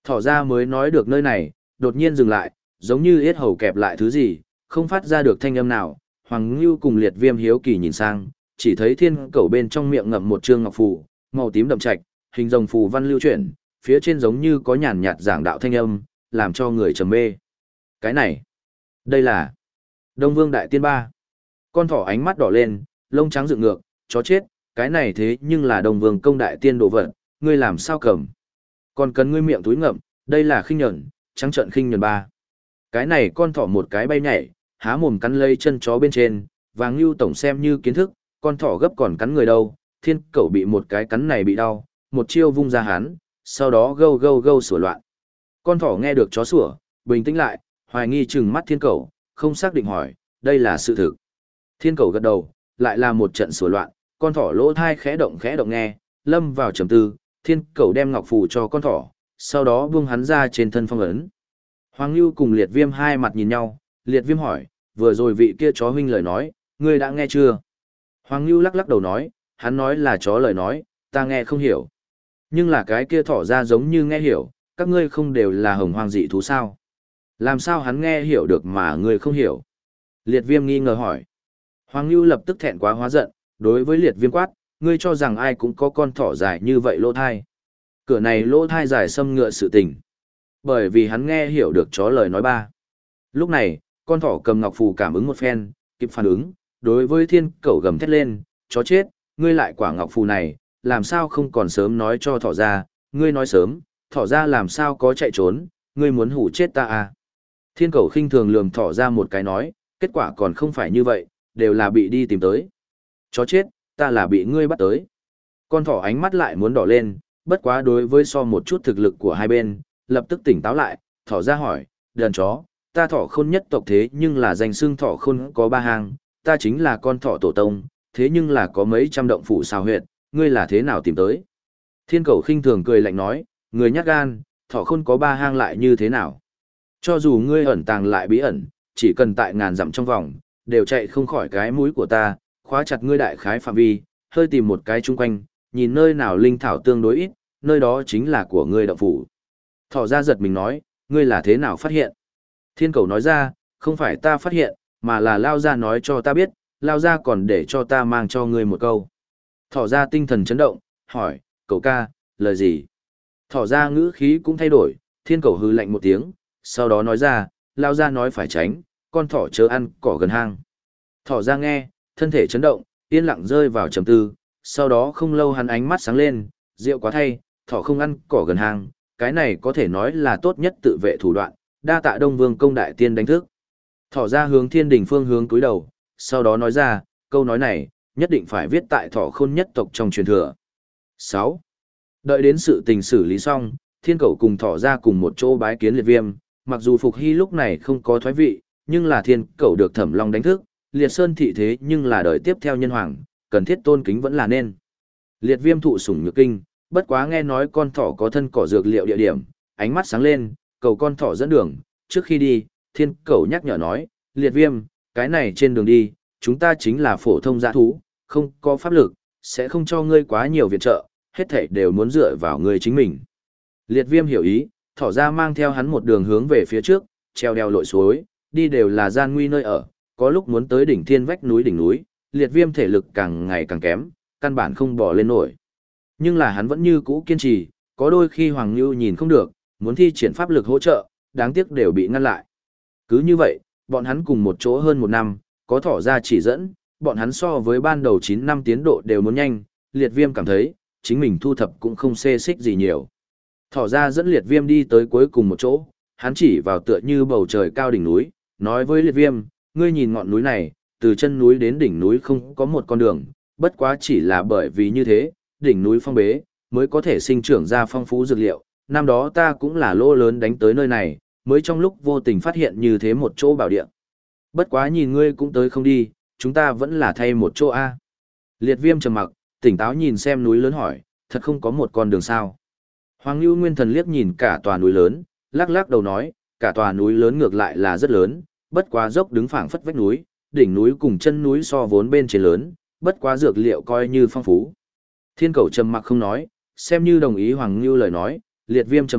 Thỏ ra mới nói được nơi này, đột nhiên dừng lại, giống như yết hầu kẹp lại thứ gì, không phát ra được thanh âm nào. Hoàng Ngưu cùng Liệt Viêm hiếu kỳ nhìn sang, chỉ thấy thiên cẩu bên trong miệng ngậm một trương ngọc phù, màu tím đậm trạch, hình rồng phù văn lưu chuyển, phía trên giống như có nhàn nhạt giảng đạo thanh âm, làm cho người trầm mê. Cái này, đây là Đông Vương Đại Tiên Ba. Con thỏ ánh mắt đỏ lên, lông trắng dựng ngược, chó chết, cái này thế nhưng là Đông Vương công đại tiên đồ vật, ngươi làm sao cầm? Còn cần ngươi miệng túi ngậm, đây là khinh nhẫn, trắng trợn khinh nhẫn ba. Cái này con thỏ một cái bay nhảy, há mồm cắn lấy chân chó bên trên, Vàng Nưu tổng xem như kiến thức, con thỏ gấp còn cắn người đâu, thiên cẩu bị một cái cắn này bị đau, một chiêu vung ra hắn, sau đó gâu gâu gâu sủa loạn. Con thỏ nghe được chó sủa, bình tĩnh lại, hoài nghi chừng mắt thiên cẩu, không xác định hỏi, đây là sự thực. Thiên cẩu gật đầu, lại là một trận sủa loạn, con thỏ lỗ thai khẽ động khẽ động nghe, lâm vào trầm tư, thiên cẩu đem ngọc phù cho con thỏ, sau đó buông hắn ra trên thân phong ấn. Hoàng Nưu cùng Liệt Viêm hai mặt nhìn nhau, Liệt Viêm hỏi, vừa rồi vị kia chó huynh lời nói, ngươi đã nghe chưa? Hoàng Nưu lắc lắc đầu nói, hắn nói là chó lời nói, ta nghe không hiểu. Nhưng là cái kia thỏ ra giống như nghe hiểu, các ngươi không đều là hồng hoang dị thú sao? Làm sao hắn nghe hiểu được mà ngươi không hiểu? Liệt Viêm nghi ngờ hỏi. Hoàng Nưu lập tức thẹn quá hóa giận, đối với Liệt Viêm quát, ngươi cho rằng ai cũng có con thỏ dài như vậy lỗ thai. Cửa này lỗ thai dài xâm ngựa sự tình. Bởi vì hắn nghe hiểu được chó lời nói ba. Lúc này, con thỏ cầm ngọc phù cảm ứng một phen, kịp phản ứng, đối với thiên cẩu gầm thét lên, chó chết, ngươi lại quả ngọc phù này, làm sao không còn sớm nói cho thỏ ra, ngươi nói sớm, thỏ ra làm sao có chạy trốn, ngươi muốn hủ chết ta à. Thiên cẩu khinh thường lườm thỏ ra một cái nói, kết quả còn không phải như vậy, đều là bị đi tìm tới. Chó chết, ta là bị ngươi bắt tới. Con thỏ ánh mắt lại muốn đỏ lên, bất quá đối với so một chút thực lực của hai bên, lập tức tỉnh táo lại, thỏ ra hỏi, đàn chó, ta thỏ khôn nhất tộc thế nhưng là danh xưng thỏ khôn có ba hàng, ta chính là con thỏ tổ tông, thế nhưng là có mấy trăm động phủ xào huyệt, ngươi là thế nào tìm tới? Thiên cầu khinh thường cười lạnh nói, người nhát gan, thỏ khôn có ba hang lại như thế nào? Cho dù ngươi ẩn tàng lại bí ẩn, chỉ cần tại ngàn dặm trong vòng, đều chạy không khỏi cái mũi của ta, khóa chặt ngươi đại khái phạm vi, hơi tìm một cái chung quanh, nhìn nơi nào linh thảo tương đối ít, nơi đó chính là của ngươi động phủ. Thỏ ra giật mình nói, ngươi là thế nào phát hiện? Thiên cầu nói ra, không phải ta phát hiện, mà là Lao Gia nói cho ta biết, Lao Gia còn để cho ta mang cho ngươi một câu. Thỏ ra tinh thần chấn động, hỏi, cậu ca, lời gì? Thỏ ra ngữ khí cũng thay đổi, thiên cầu hư lạnh một tiếng, sau đó nói ra, Lao Gia nói phải tránh, con thỏ chớ ăn cỏ gần hang. Thỏ ra nghe, thân thể chấn động, yên lặng rơi vào trầm tư, sau đó không lâu hắn ánh mắt sáng lên, rượu quá thay, thỏ không ăn cỏ gần hang, cái này có thể nói là tốt nhất tự vệ thủ đoạn, đa tạ Đông Vương công đại tiên đánh thức. Thỏ ra hướng thiên đình phương hướng túi đầu, sau đó nói ra, câu nói này, nhất định phải viết tại thỏ khôn nhất tộc trong truyền thừa. sáu. Đợi đến sự tình xử lý xong, thiên cầu cùng thỏ ra cùng một chỗ bái kiến Liệt Viêm, mặc dù Phục Hy lúc này không có thoái vị, nhưng là thiên cầu được Thẩm Long đánh thức, Liệt Sơn thị thế nhưng là đời tiếp theo nhân hoàng, cần thiết tôn kính vẫn là nên. Liệt Viêm thụ sủng nhược kinh, bất quá nghe nói con thỏ có thân cỏ dược liệu địa điểm, ánh mắt sáng lên, cầu con thỏ dẫn đường, trước khi đi, thiên cầu nhắc nhở nói, Liệt Viêm, cái này trên đường đi, chúng ta chính là phổ thông dã thú, không có pháp lực, sẽ không cho ngươi quá nhiều viện trợ, hết thảy đều muốn dựa vào ngươi chính mình. Liệt Viêm hiểu ý, thỏ ra mang theo hắn một đường hướng về phía trước, treo đèo lội suối, đi đều là gian nguy nơi ở, có lúc muốn tới đỉnh thiên vách núi đỉnh núi, Liệt Viêm thể lực càng ngày càng kém, căn bản không bỏ lên nổi. Nhưng là hắn vẫn như cũ kiên trì, có đôi khi Hoàng Nưu nhìn không được, muốn thi triển pháp lực hỗ trợ, đáng tiếc đều bị ngăn lại. Cứ như vậy, bọn hắn cùng một chỗ hơn một năm, có thỏ ra chỉ dẫn, bọn hắn so với ban đầu chín năm tiến độ đều muốn nhanh, Liệt Viêm cảm thấy, chính mình thu thập cũng không xê xích gì nhiều. Thỏ ra dẫn Liệt Viêm đi tới cuối cùng một chỗ, hắn chỉ vào tựa như bầu trời cao đỉnh núi, nói với Liệt Viêm, ngươi nhìn ngọn núi này, từ chân núi đến đỉnh núi không có một con đường, bất quá chỉ là bởi vì như thế, đỉnh núi phong bế, mới có thể sinh trưởng ra phong phú dược liệu, năm đó ta cũng là lỗ lớn đánh tới nơi này, mới trong lúc vô tình phát hiện như thế một chỗ bảo địa. Bất quá nhìn ngươi cũng tới không đi, chúng ta vẫn là thay một chỗ A. Liệt Viêm trầm mặc, tỉnh táo nhìn xem núi lớn hỏi, thật không có một con đường sao. Hoàng Nưu Nguyên Thần liếc nhìn cả tòa núi lớn, lắc lắc đầu nói, cả tòa núi lớn ngược lại là rất lớn, bất quá dốc đứng phảng phất vách núi, đỉnh núi cùng chân núi so vốn bên trên lớn, bất quá dược liệu coi như phong phú. Thiên Cầu trầm mặc không nói, xem như đồng ý Hoàng Nưu lời nói, Liệt Viêm trầm mặc,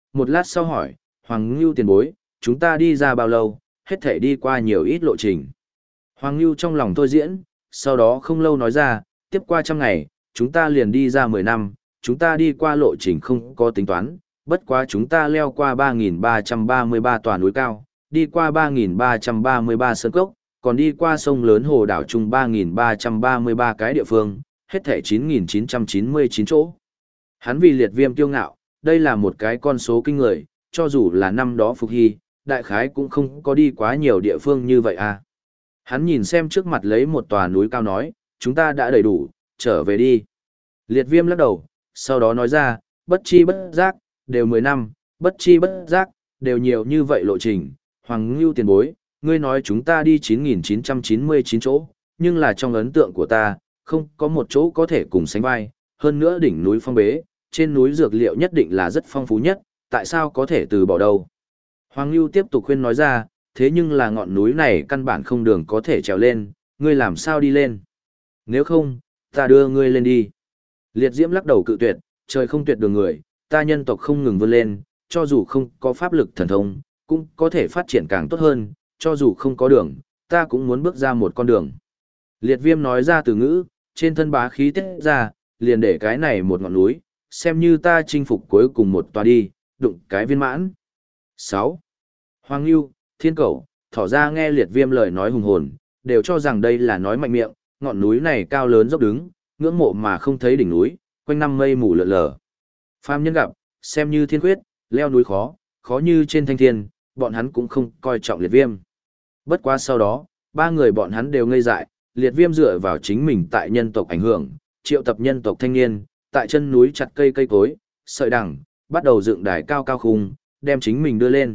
một lát sau hỏi, Hoàng Ngưu tiền bối, chúng ta đi ra bao lâu, hết thể đi qua nhiều ít lộ trình. Hoàng Ngưu trong lòng thôi diễn, sau đó không lâu nói ra, tiếp qua trăm ngày, chúng ta liền đi ra mười năm, chúng ta đi qua lộ trình không có tính toán, bất quá chúng ta leo qua ba nghìn ba trăm ba mươi ba tòa núi cao, đi qua ba nghìn ba trăm ba mươi ba sơn cốc, còn đi qua sông lớn hồ đảo chung ba nghìn ba trăm ba mươi ba cái địa phương, hết thể chín nghìn chín trăm chín mươi chín chỗ. Hắn vì liệt viêm kiêu ngạo, đây là một cái con số kinh người, cho dù là năm đó Phục Hy, đại khái cũng không có đi quá nhiều địa phương như vậy à. Hắn nhìn xem trước mặt lấy một tòa núi cao nói, chúng ta đã đầy đủ, trở về đi. Liệt viêm lắc đầu, sau đó nói ra, bất chi bất giác, đều mười năm, bất chi bất giác, đều nhiều như vậy lộ trình. Hoàng Ngưu tiền bối, ngươi nói chúng ta đi chín nghìn chín trăm chín mươi chín chỗ, nhưng là trong ấn tượng của ta, không có một chỗ có thể cùng sánh vai, hơn nữa đỉnh núi phong bế, trên núi dược liệu nhất định là rất phong phú nhất, tại sao có thể từ bỏ đâu. Hoàng Ngưu tiếp tục khuyên nói ra, thế nhưng là ngọn núi này căn bản không đường có thể trèo lên, ngươi làm sao đi lên. Nếu không, ta đưa ngươi lên đi. Liệt diễm lắc đầu cự tuyệt, trời không tuyệt đường người, ta nhân tộc không ngừng vươn lên, cho dù không có pháp lực thần thông, cũng có thể phát triển càng tốt hơn, cho dù không có đường, ta cũng muốn bước ra một con đường. Liệt viêm nói ra từ ngữ, trên thân bá khí tiết ra, liền để cái này một ngọn núi, xem như ta chinh phục cuối cùng một tòa đi, đụng cái viên mãn. sáu. Hoàng Lưu, Thiên Cẩu, thỏ ra nghe liệt viêm lời nói hùng hồn, đều cho rằng đây là nói mạnh miệng, ngọn núi này cao lớn dốc đứng, ngưỡng mộ mà không thấy đỉnh núi, quanh năm mây mù lượn lờ. Phàm nhân gặp, xem như thiên quyết, leo núi khó, khó như trên thanh thiên, bọn hắn cũng không coi trọng liệt viêm. Bất quá sau đó, ba người bọn hắn đều ngây dại, liệt viêm dựa vào chính mình tại nhân tộc ảnh hưởng, triệu tập nhân tộc thanh niên, tại chân núi chặt cây cây cối, sợi đằng, bắt đầu dựng đài cao cao khung, đem chính mình đưa lên.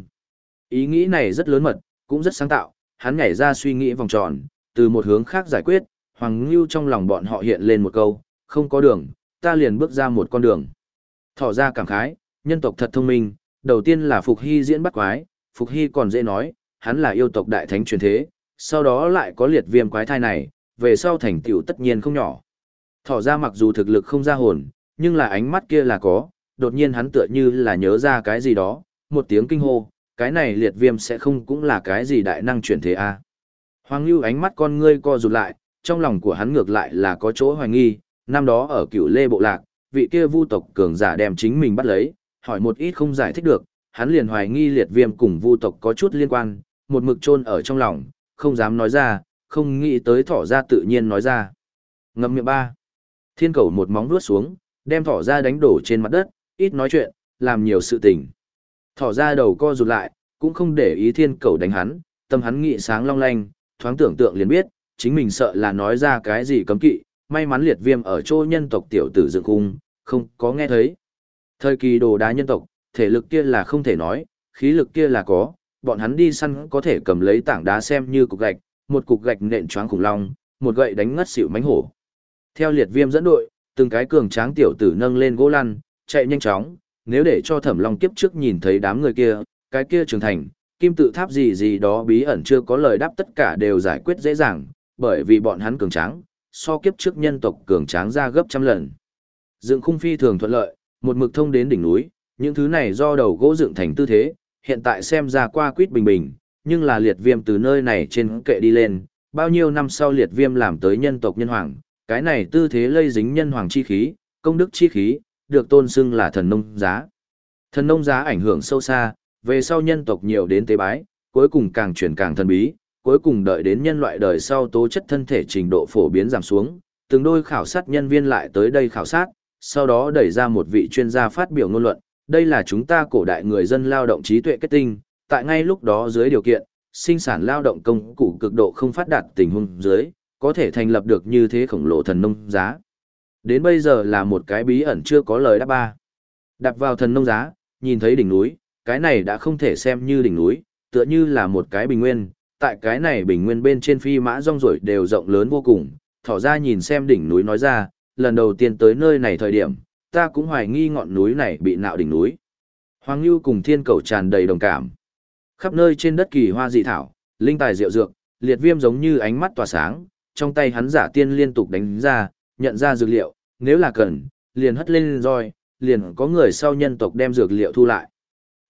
Ý nghĩ này rất lớn mật, cũng rất sáng tạo, hắn nhảy ra suy nghĩ vòng tròn, từ một hướng khác giải quyết, Hoàng Ngưu trong lòng bọn họ hiện lên một câu, không có đường, ta liền bước ra một con đường. Thỏ ra cảm khái, nhân tộc thật thông minh, đầu tiên là Phục Hy diễn bắt quái, Phục Hy còn dễ nói, hắn là yêu tộc đại thánh truyền thế, sau đó lại có liệt viêm quái thai này, về sau thành tựu tất nhiên không nhỏ. Thỏ ra mặc dù thực lực không ra hồn, nhưng là ánh mắt kia là có, đột nhiên hắn tựa như là nhớ ra cái gì đó, một tiếng kinh hô, cái này liệt viêm sẽ không cũng là cái gì đại năng chuyển thế à. Hoàng Lưu ánh mắt con ngươi co rụt lại, trong lòng của hắn ngược lại là có chỗ hoài nghi, năm đó ở Cửu Lê bộ lạc, vị kia vu tộc cường giả đem chính mình bắt lấy, hỏi một ít không giải thích được, hắn liền hoài nghi liệt viêm cùng vu tộc có chút liên quan, một mực chôn ở trong lòng, không dám nói ra, không nghĩ tới thỏ ra tự nhiên nói ra. Ngậm miệng ba. Thiên Cẩu một móng vuốt xuống, đem thỏ ra đánh đổ trên mặt đất, ít nói chuyện, làm nhiều sự tình. Thỏ ra đầu co rụt lại, cũng không để ý Thiên Cẩu đánh hắn, tâm hắn nghị sáng long lanh, thoáng tưởng tượng liền biết, chính mình sợ là nói ra cái gì cấm kỵ, may mắn liệt viêm ở chỗ nhân tộc tiểu tử dựng khung, không có nghe thấy. Thời kỳ đồ đá nhân tộc, thể lực kia là không thể nói, khí lực kia là có, bọn hắn đi săn có thể cầm lấy tảng đá xem như cục gạch, một cục gạch nện choáng khủng long, một gậy đánh ngất xỉu mánh hổ. Theo liệt viêm dẫn đội, từng cái cường tráng tiểu tử nâng lên gỗ lăn, chạy nhanh chóng, nếu để cho Thẩm Long kiếp trước nhìn thấy đám người kia, cái kia trưởng thành, kim tự tháp gì gì đó bí ẩn chưa có lời đáp tất cả đều giải quyết dễ dàng, bởi vì bọn hắn cường tráng, so kiếp trước nhân tộc cường tráng ra gấp trăm lần. Dựng khung phi thường thuận lợi, một mực thông đến đỉnh núi, những thứ này do đầu gỗ dựng thành tư thế, hiện tại xem ra qua quýt bình bình, nhưng là liệt viêm từ nơi này trên kệ đi lên, bao nhiêu năm sau liệt viêm làm tới nhân tộc nhân hoàng, cái này tư thế lây dính nhân hoàng chi khí, công đức chi khí, được tôn xưng là thần nông giá. Thần nông giá ảnh hưởng sâu xa, về sau nhân tộc nhiều đến tế bái, cuối cùng càng chuyển càng thần bí, cuối cùng đợi đến nhân loại đời sau tố chất thân thể trình độ phổ biến giảm xuống, từng đôi khảo sát nhân viên lại tới đây khảo sát, sau đó đẩy ra một vị chuyên gia phát biểu ngôn luận, đây là chúng ta cổ đại người dân lao động trí tuệ kết tinh, tại ngay lúc đó dưới điều kiện, sinh sản lao động công cụ cực độ không phát đạt tình huống dưới, có thể thành lập được như thế khổng lồ thần nông giá. Đến bây giờ là một cái bí ẩn chưa có lời đáp ba. Đặt vào thần nông giá, nhìn thấy đỉnh núi, cái này đã không thể xem như đỉnh núi, tựa như là một cái bình nguyên, tại cái này bình nguyên bên trên phi mã rong ruổi đều rộng lớn vô cùng, thỏ ra nhìn xem đỉnh núi nói ra, lần đầu tiên tới nơi này thời điểm, ta cũng hoài nghi ngọn núi này bị nạo đỉnh núi. Hoàng Lưu cùng Thiên Cẩu tràn đầy đồng cảm. Khắp nơi trên đất kỳ hoa dị thảo, linh tài diệu dược, liệt viêm giống như ánh mắt tỏa sáng, trong tay hắn giả tiên liên tục đánh ra, nhận ra dược liệu, nếu là cần, liền hất lên roi, liền có người sau nhân tộc đem dược liệu thu lại.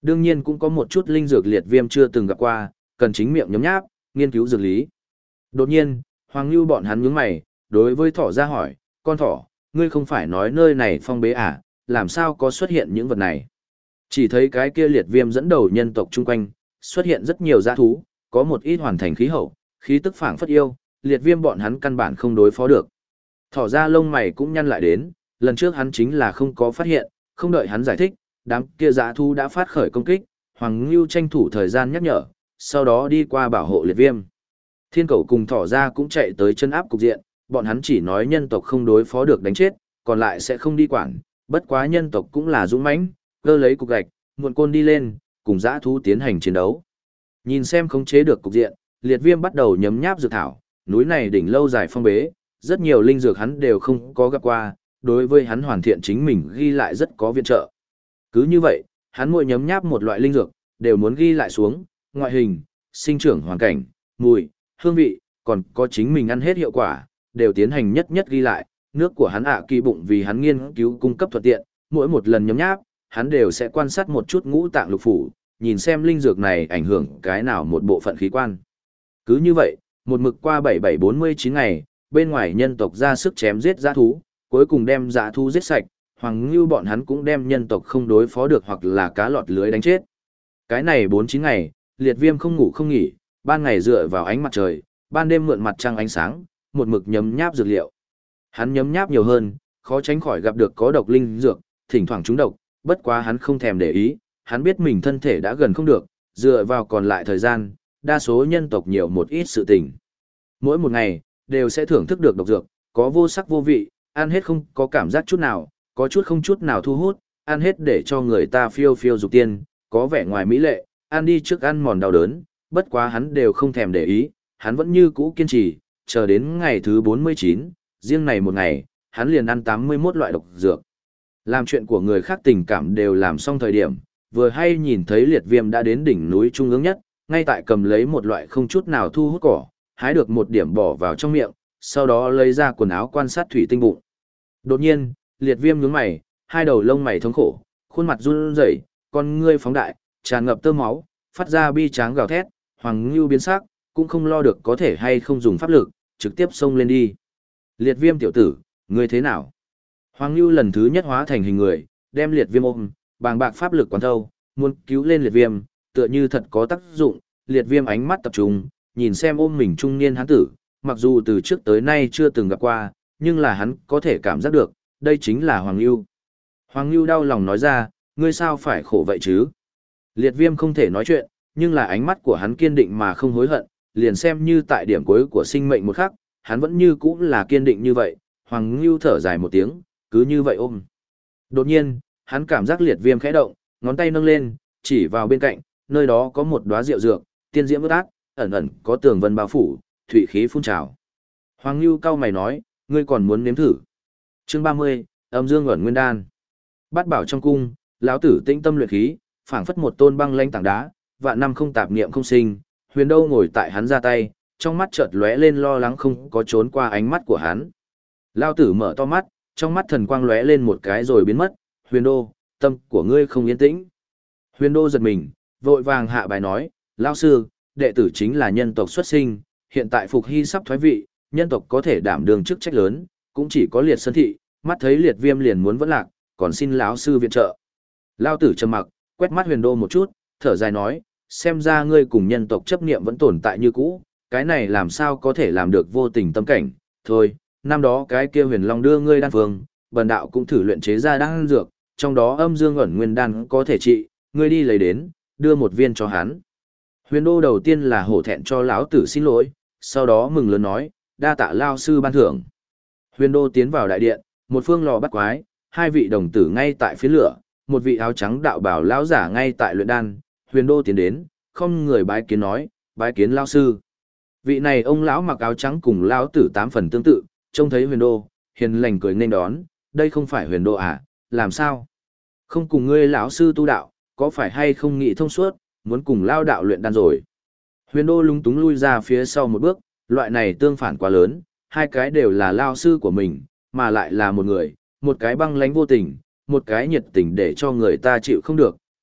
Đương nhiên cũng có một chút linh dược liệt viêm chưa từng gặp qua, cần chính miệng nhấm nháp, nghiên cứu dược lý. Đột nhiên, Hoàng Nưu bọn hắn nhướng mày, đối với thỏ ra hỏi, con thỏ, ngươi không phải nói nơi này phong bế à, làm sao có xuất hiện những vật này? Chỉ thấy cái kia liệt viêm dẫn đầu nhân tộc chung quanh, xuất hiện rất nhiều dã thú, có một ít hoàn thành khí hậu, khí tức phảng phất yêu, liệt viêm bọn hắn căn bản không đối phó được. Thỏ ra lông mày cũng nhăn lại đến, lần trước hắn chính là không có phát hiện, không đợi hắn giải thích, đám kia dã thú đã phát khởi công kích, Hoàng Nưu tranh thủ thời gian nhắc nhở, sau đó đi qua bảo hộ liệt viêm. Thiên cầu cùng thỏ ra cũng chạy tới chân áp cục diện, bọn hắn chỉ nói nhân tộc không đối phó được đánh chết, còn lại sẽ không đi quản, bất quá nhân tộc cũng là dũng mãnh, cơ lấy cục gạch, muộn côn đi lên, cùng dã thú tiến hành chiến đấu. Nhìn xem khống chế được cục diện, liệt viêm bắt đầu nhấm nháp dược thảo, núi này đỉnh lâu dài phong bế, rất nhiều linh dược hắn đều không có gặp qua, đối với hắn hoàn thiện chính mình ghi lại rất có viện trợ. Cứ như vậy, hắn mỗi nhấm nháp một loại linh dược, đều muốn ghi lại xuống, ngoại hình, sinh trưởng hoàn cảnh, mùi, hương vị, còn có chính mình ăn hết hiệu quả, đều tiến hành nhất nhất ghi lại, nước của hắn ạ kỳ bụng vì hắn nghiên cứu cung cấp thuận tiện, mỗi một lần nhấm nháp, hắn đều sẽ quan sát một chút ngũ tạng lục phủ, nhìn xem linh dược này ảnh hưởng cái nào một bộ phận khí quan. Cứ như vậy, một mực qua bảy bảy bốn mươi chín ngày, bên ngoài nhân tộc ra sức chém giết dã thú, cuối cùng đem dã thú giết sạch, Hoàng Ngưu bọn hắn cũng đem nhân tộc không đối phó được hoặc là cá lọt lưới đánh chết. Cái này bốn chín ngày, liệt viêm không ngủ không nghỉ, ban ngày dựa vào ánh mặt trời, ban đêm mượn mặt trăng ánh sáng, một mực nhấm nháp dược liệu. Hắn nhấm nháp nhiều hơn, khó tránh khỏi gặp được có độc linh dược, thỉnh thoảng trúng độc, bất quá hắn không thèm để ý, hắn biết mình thân thể đã gần không được, dựa vào còn lại thời gian, đa số nhân tộc nhiều một ít sự tình. Mỗi một ngày, đều sẽ thưởng thức được độc dược, có vô sắc vô vị, ăn hết không có cảm giác chút nào, có chút không chút nào thu hút, ăn hết để cho người ta phiêu phiêu dục tiên, có vẻ ngoài mỹ lệ, ăn đi trước ăn mòn đau đớn, bất quá hắn đều không thèm để ý, hắn vẫn như cũ kiên trì, chờ đến ngày thứ bốn mươi chín, riêng này một ngày, hắn liền ăn tám mươi mốt loại độc dược. Làm chuyện của người khác tình cảm đều làm xong thời điểm, vừa hay nhìn thấy liệt viêm đã đến đỉnh núi trung ương nhất, ngay tại cầm lấy một loại không chút nào thu hút cỏ, hái được một điểm bỏ vào trong miệng, sau đó lấy ra quần áo quan sát thủy tinh bụng. Đột nhiên, liệt viêm nhướng mày, hai đầu lông mày thống khổ, khuôn mặt run rẩy, con ngươi phóng đại, tràn ngập tơ máu, phát ra bi tráng gào thét, Hoàng Ngưu biến sắc, cũng không lo được có thể hay không dùng pháp lực, trực tiếp xông lên đi. Liệt viêm tiểu tử, ngươi thế nào? Hoàng Ngưu lần thứ nhất hóa thành hình người, đem liệt viêm ôm, bàng bạc pháp lực quán thâu, muốn cứu lên liệt viêm, tựa như thật có tác dụng, liệt viêm ánh mắt tập trung, nhìn xem ôm mình trung niên hán tử, mặc dù từ trước tới nay chưa từng gặp qua, nhưng là hắn có thể cảm giác được, đây chính là Hoàng Ngưu. Hoàng Ngưu đau lòng nói ra, ngươi sao phải khổ vậy chứ? Liệt viêm không thể nói chuyện, nhưng là ánh mắt của hắn kiên định mà không hối hận, liền xem như tại điểm cuối của sinh mệnh một khắc, hắn vẫn như cũ là kiên định như vậy. Hoàng Ngưu thở dài một tiếng, cứ như vậy ôm. Đột nhiên, hắn cảm giác liệt viêm khẽ động, ngón tay nâng lên, chỉ vào bên cạnh, nơi đó có một đóa rượu dược, tiên diễm ướt át, ẩn ẩn có tường vân bao phủ, thủy khí phun trào. Hoàng Ngưu cau mày nói, ngươi còn muốn nếm thử? Chương ba mươi, âm dương ẩn nguyên đan. Bát bảo trong cung, lão tử tĩnh tâm luyện khí, phảng phất một tôn băng lãnh tảng đá, vạn năm không tạp niệm không sinh. Huyền Đâu ngồi tại hắn ra tay, trong mắt chợt lóe lên lo lắng không có trốn qua ánh mắt của hắn. Lão tử mở to mắt, trong mắt thần quang lóe lên một cái rồi biến mất. Huyền Đô, tâm của ngươi không yên tĩnh. Huyền Đô giật mình, vội vàng hạ bài nói, lão sư, đệ tử chính là nhân tộc xuất sinh, hiện tại Phục Hy sắp thoái vị, nhân tộc có thể đảm đương chức trách lớn, cũng chỉ có liệt sơn thị, mắt thấy liệt viêm liền muốn vẫn lạc, còn xin lão sư viện trợ. Lão tử trầm mặc, quét mắt Huyền Đô một chút, thở dài nói, xem ra ngươi cùng nhân tộc chấp niệm vẫn tồn tại như cũ, cái này làm sao có thể làm được vô tình tâm cảnh, thôi, năm đó cái kia Huyền Long đưa ngươi đan phương, bần đạo cũng thử luyện chế ra đan dược, trong đó âm dương ẩn nguyên đan có thể trị, ngươi đi lấy đến, đưa một viên cho hắn. Huyền Đô đầu tiên là hổ thẹn cho lão tử xin lỗi, sau đó mừng lớn nói, đa tạ lao sư ban thưởng. Huyền Đô tiến vào đại điện, một phương lò bắt quái, hai vị đồng tử ngay tại phía lửa, một vị áo trắng đạo bảo lão giả ngay tại luyện đan. Huyền Đô tiến đến, không người bái kiến nói, bái kiến lao sư. Vị này ông lão mặc áo trắng cùng lão tử tám phần tương tự, trông thấy Huyền Đô, hiền lành cười nên đón, đây không phải Huyền Đô à, làm sao? Không cùng ngươi lão sư tu đạo, có phải hay không nghĩ thông suốt, muốn cùng lao đạo luyện đan rồi. Huyền Đô lúng túng lui ra phía sau một bước, loại này tương phản quá lớn, hai cái đều là lao sư của mình, mà lại là một người, một cái băng lãnh vô tình, một cái nhiệt tình để cho người ta chịu không được,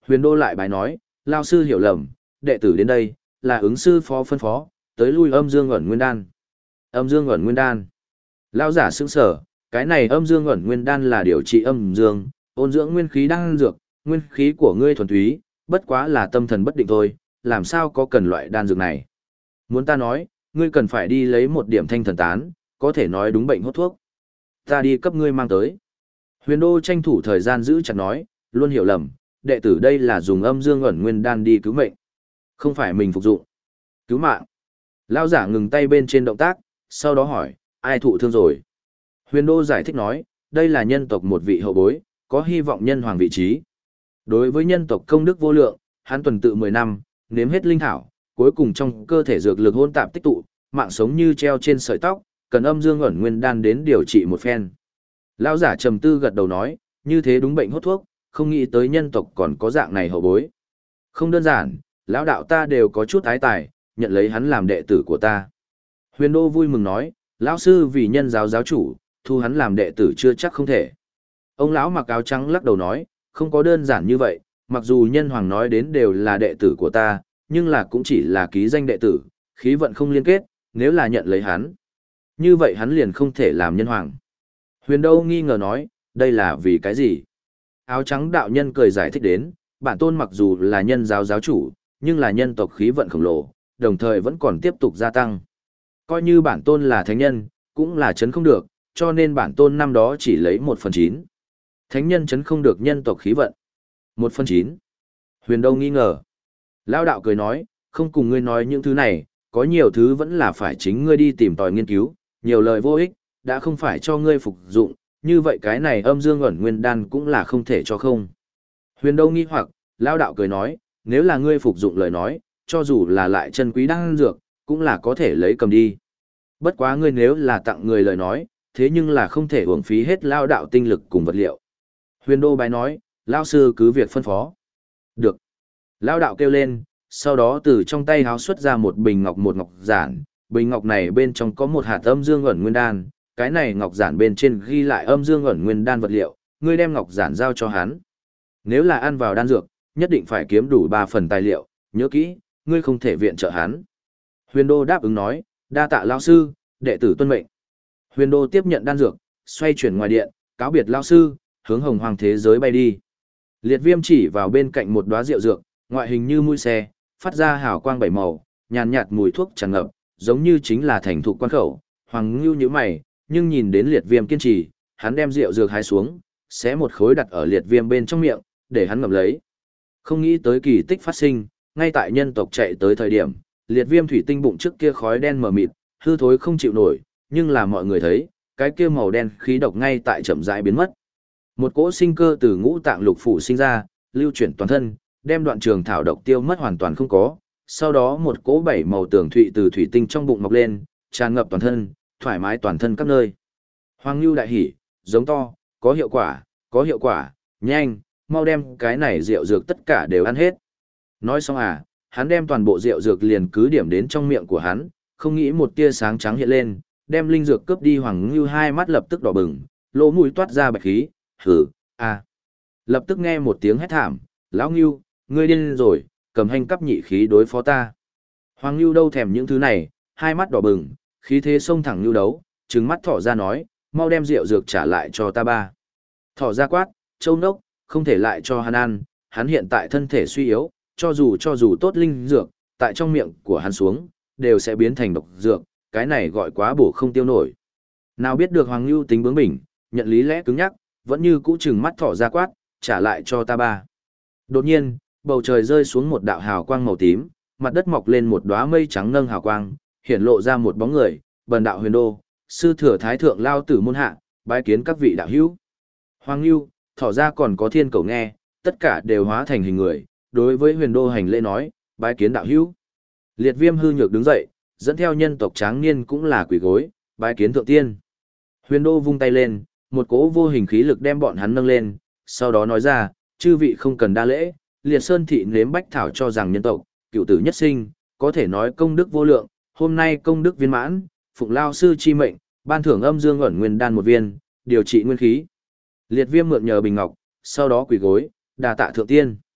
Huyền Đô lại bài nói, lao sư hiểu lầm, đệ tử đến đây, là ứng sư phó phân phó, tới lui âm dương ẩn nguyên đan. Âm dương ẩn nguyên đan. Lao giả sững sở, cái này âm dương ẩn nguyên đan là điều trị âm dương, ôn dưỡng nguyên khí đan dược, nguyên khí của ngươi thuần túy, bất quá là tâm thần bất định thôi, làm sao có cần loại đan dược này. Muốn ta nói, ngươi cần phải đi lấy một điểm thanh thần tán, có thể nói đúng bệnh hốt thuốc. Ta đi cấp ngươi mang tới. Huyền Đô tranh thủ thời gian giữ chặt nói, luôn hiểu lầm, đệ tử đây là dùng âm dương ẩn nguyên đan đi cứu mệnh. Không phải mình phục dụng. Cứu mạng. Lao giả ngừng tay bên trên động tác, sau đó hỏi, ai thụ thương rồi? Huyền Đô giải thích nói, đây là nhân tộc một vị hậu bối, có hy vọng nhân hoàng vị trí. Đối với nhân tộc công đức vô lượng, hắn tuần tự mười năm, nếm hết linh thảo, cuối cùng trong cơ thể dược lực hỗn tạp tích tụ, mạng sống như treo trên sợi tóc, cần âm dương ẩn nguyên đan đến điều trị một phen. Lão giả trầm tư gật đầu nói, như thế đúng bệnh hốt thuốc, không nghĩ tới nhân tộc còn có dạng này hậu bối. Không đơn giản, lão đạo ta đều có chút ái tài, nhận lấy hắn làm đệ tử của ta. Huyền Đô vui mừng nói, lão sư vì nhân giáo giáo chủ, thu hắn làm đệ tử chưa chắc không thể. Ông lão mặc áo trắng lắc đầu nói, không có đơn giản như vậy, mặc dù nhân hoàng nói đến đều là đệ tử của ta, nhưng là cũng chỉ là ký danh đệ tử, khí vận không liên kết, nếu là nhận lấy hắn. Như vậy hắn liền không thể làm nhân hoàng. Huyền Đô nghi ngờ nói, đây là vì cái gì? Áo trắng đạo nhân cười giải thích đến, bản tôn mặc dù là nhân giáo giáo chủ, nhưng là nhân tộc khí vận khổng lồ, đồng thời vẫn còn tiếp tục gia tăng. Coi như bản tôn là thánh nhân, cũng là chấn không được, cho nên bản tôn năm đó chỉ lấy một phần chín. Thánh nhân chấn không được nhân tộc khí vận. Một phần chín. Huyền Đô nghi ngờ. Lao đạo cười nói, không cùng ngươi nói những thứ này, có nhiều thứ vẫn là phải chính ngươi đi tìm tòi nghiên cứu, nhiều lời vô ích, đã không phải cho ngươi phục dụng, như vậy cái này âm dương ẩn nguyên đan cũng là không thể cho không. Huyền Đô nghi hoặc, Lao đạo cười nói, nếu là ngươi phục dụng lời nói, cho dù là lại chân quý đan dược, cũng là có thể lấy cầm đi. Bất quá ngươi nếu là tặng người lời nói, thế nhưng là không thể uổng phí hết Lao đạo tinh lực cùng vật liệu. Huyền Đô bái nói, Lao sư cứ việc phân phó. Được. Lao đạo kêu lên, sau đó từ trong tay háo xuất ra một bình ngọc một ngọc giản, bình ngọc này bên trong có một hạt âm dương ẩn nguyên đan, cái này ngọc giản bên trên ghi lại âm dương ẩn nguyên đan vật liệu, ngươi đem ngọc giản giao cho hắn. Nếu là ăn vào đan dược, nhất định phải kiếm đủ ba phần tài liệu, nhớ kỹ, ngươi không thể viện trợ hắn. Huyền Đô đáp ứng nói, đa tạ lão sư, đệ tử tuân mệnh. Huyền Đô tiếp nhận đan dược, xoay chuyển ngoài điện, cáo biệt lão sư, hướng hồng hoàng thế giới bay đi. Liệt Viêm chỉ vào bên cạnh một đóa rượu dược, ngoại hình như mũi xe, phát ra hào quang bảy màu, nhàn nhạt mùi thuốc tràn ngập, giống như chính là thành thục quan khẩu. Hoàng Ngưu nhíu mày, nhưng nhìn đến Liệt Viêm kiên trì, hắn đem rượu dược hái xuống, xé một khối đặt ở Liệt Viêm bên trong miệng, để hắn ngậm lấy. Không nghĩ tới kỳ tích phát sinh, ngay tại nhân tộc chạy tới thời điểm, Liệt Viêm thủy tinh bụng trước kia khói đen mờ mịt, hư thối không chịu nổi, nhưng là mọi người thấy, cái kia màu đen khí độc ngay tại chậm rãi biến mất. Một cỗ sinh cơ từ ngũ tạng lục phủ sinh ra, lưu chuyển toàn thân, đem đoạn trường thảo độc tiêu mất hoàn toàn không có. Sau đó một cỗ bảy màu tường thụy từ thủy tinh trong bụng mọc lên, tràn ngập toàn thân, thoải mái toàn thân các nơi. Hoàng Nưu đại hỉ, giống to, có hiệu quả, có hiệu quả, nhanh, mau đem cái này rượu dược tất cả đều ăn hết. Nói xong à, hắn đem toàn bộ rượu dược liền cứ điểm đến trong miệng của hắn, không nghĩ một tia sáng trắng hiện lên, đem linh dược cướp đi. Hoàng Nưu hai mắt lập tức đỏ bừng, lỗ mũi toát ra bạch khí, hử, a. Lập tức nghe một tiếng hét thảm, lão Nưu, ngươi điên rồi, cầm hành cấp nhị khí đối phó ta. Hoàng Nưu đâu thèm những thứ này, hai mắt đỏ bừng, khí thế xông thẳng Nưu đấu, trừng mắt thỏ ra nói, mau đem rượu dược trả lại cho ta ba. Thỏ ra quát, châu nốc, không thể lại cho hắn ăn, hắn hiện tại thân thể suy yếu, cho dù cho dù tốt linh dược, tại trong miệng của hắn xuống, đều sẽ biến thành độc dược, cái này gọi quá bổ không tiêu nổi. Nào biết được Hoàng Nưu tính bướng bỉnh, nhận lý lẽ cứng nhắc, vẫn như cũ trừng mắt thỏ ra quát, trả lại cho ta ba. Đột nhiên, bầu trời rơi xuống một đạo hào quang màu tím, mặt đất mọc lên một đóa mây trắng nâng hào quang, hiển lộ ra một bóng người, Bần đạo Huyền Đô, sư thừa thái thượng lao tử môn hạ, bái kiến các vị đạo hữu. Hoàng Nưu, thỏ ra còn có thiên cầu nghe, tất cả đều hóa thành hình người, đối với Huyền Đô hành lễ nói, bái kiến đạo hữu. Liệt Viêm hư nhược đứng dậy, dẫn theo nhân tộc tráng niên cũng là quỳ gối, bái kiến thượng tiên. Huyền Đô vung tay lên, một cỗ vô hình khí lực đem bọn hắn nâng lên, sau đó nói ra, chư vị không cần đa lễ, Liệt Sơn thị nếm bách thảo cho rằng nhân tộc, cựu tử nhất sinh, có thể nói công đức vô lượng, hôm nay công đức viên mãn, phụng lao sư chi mệnh, ban thưởng âm dương ẩn nguyên đan một viên, điều trị nguyên khí. Liệt Viêm mượn nhờ bình ngọc, sau đó quỳ gối, đà tạ thượng tiên.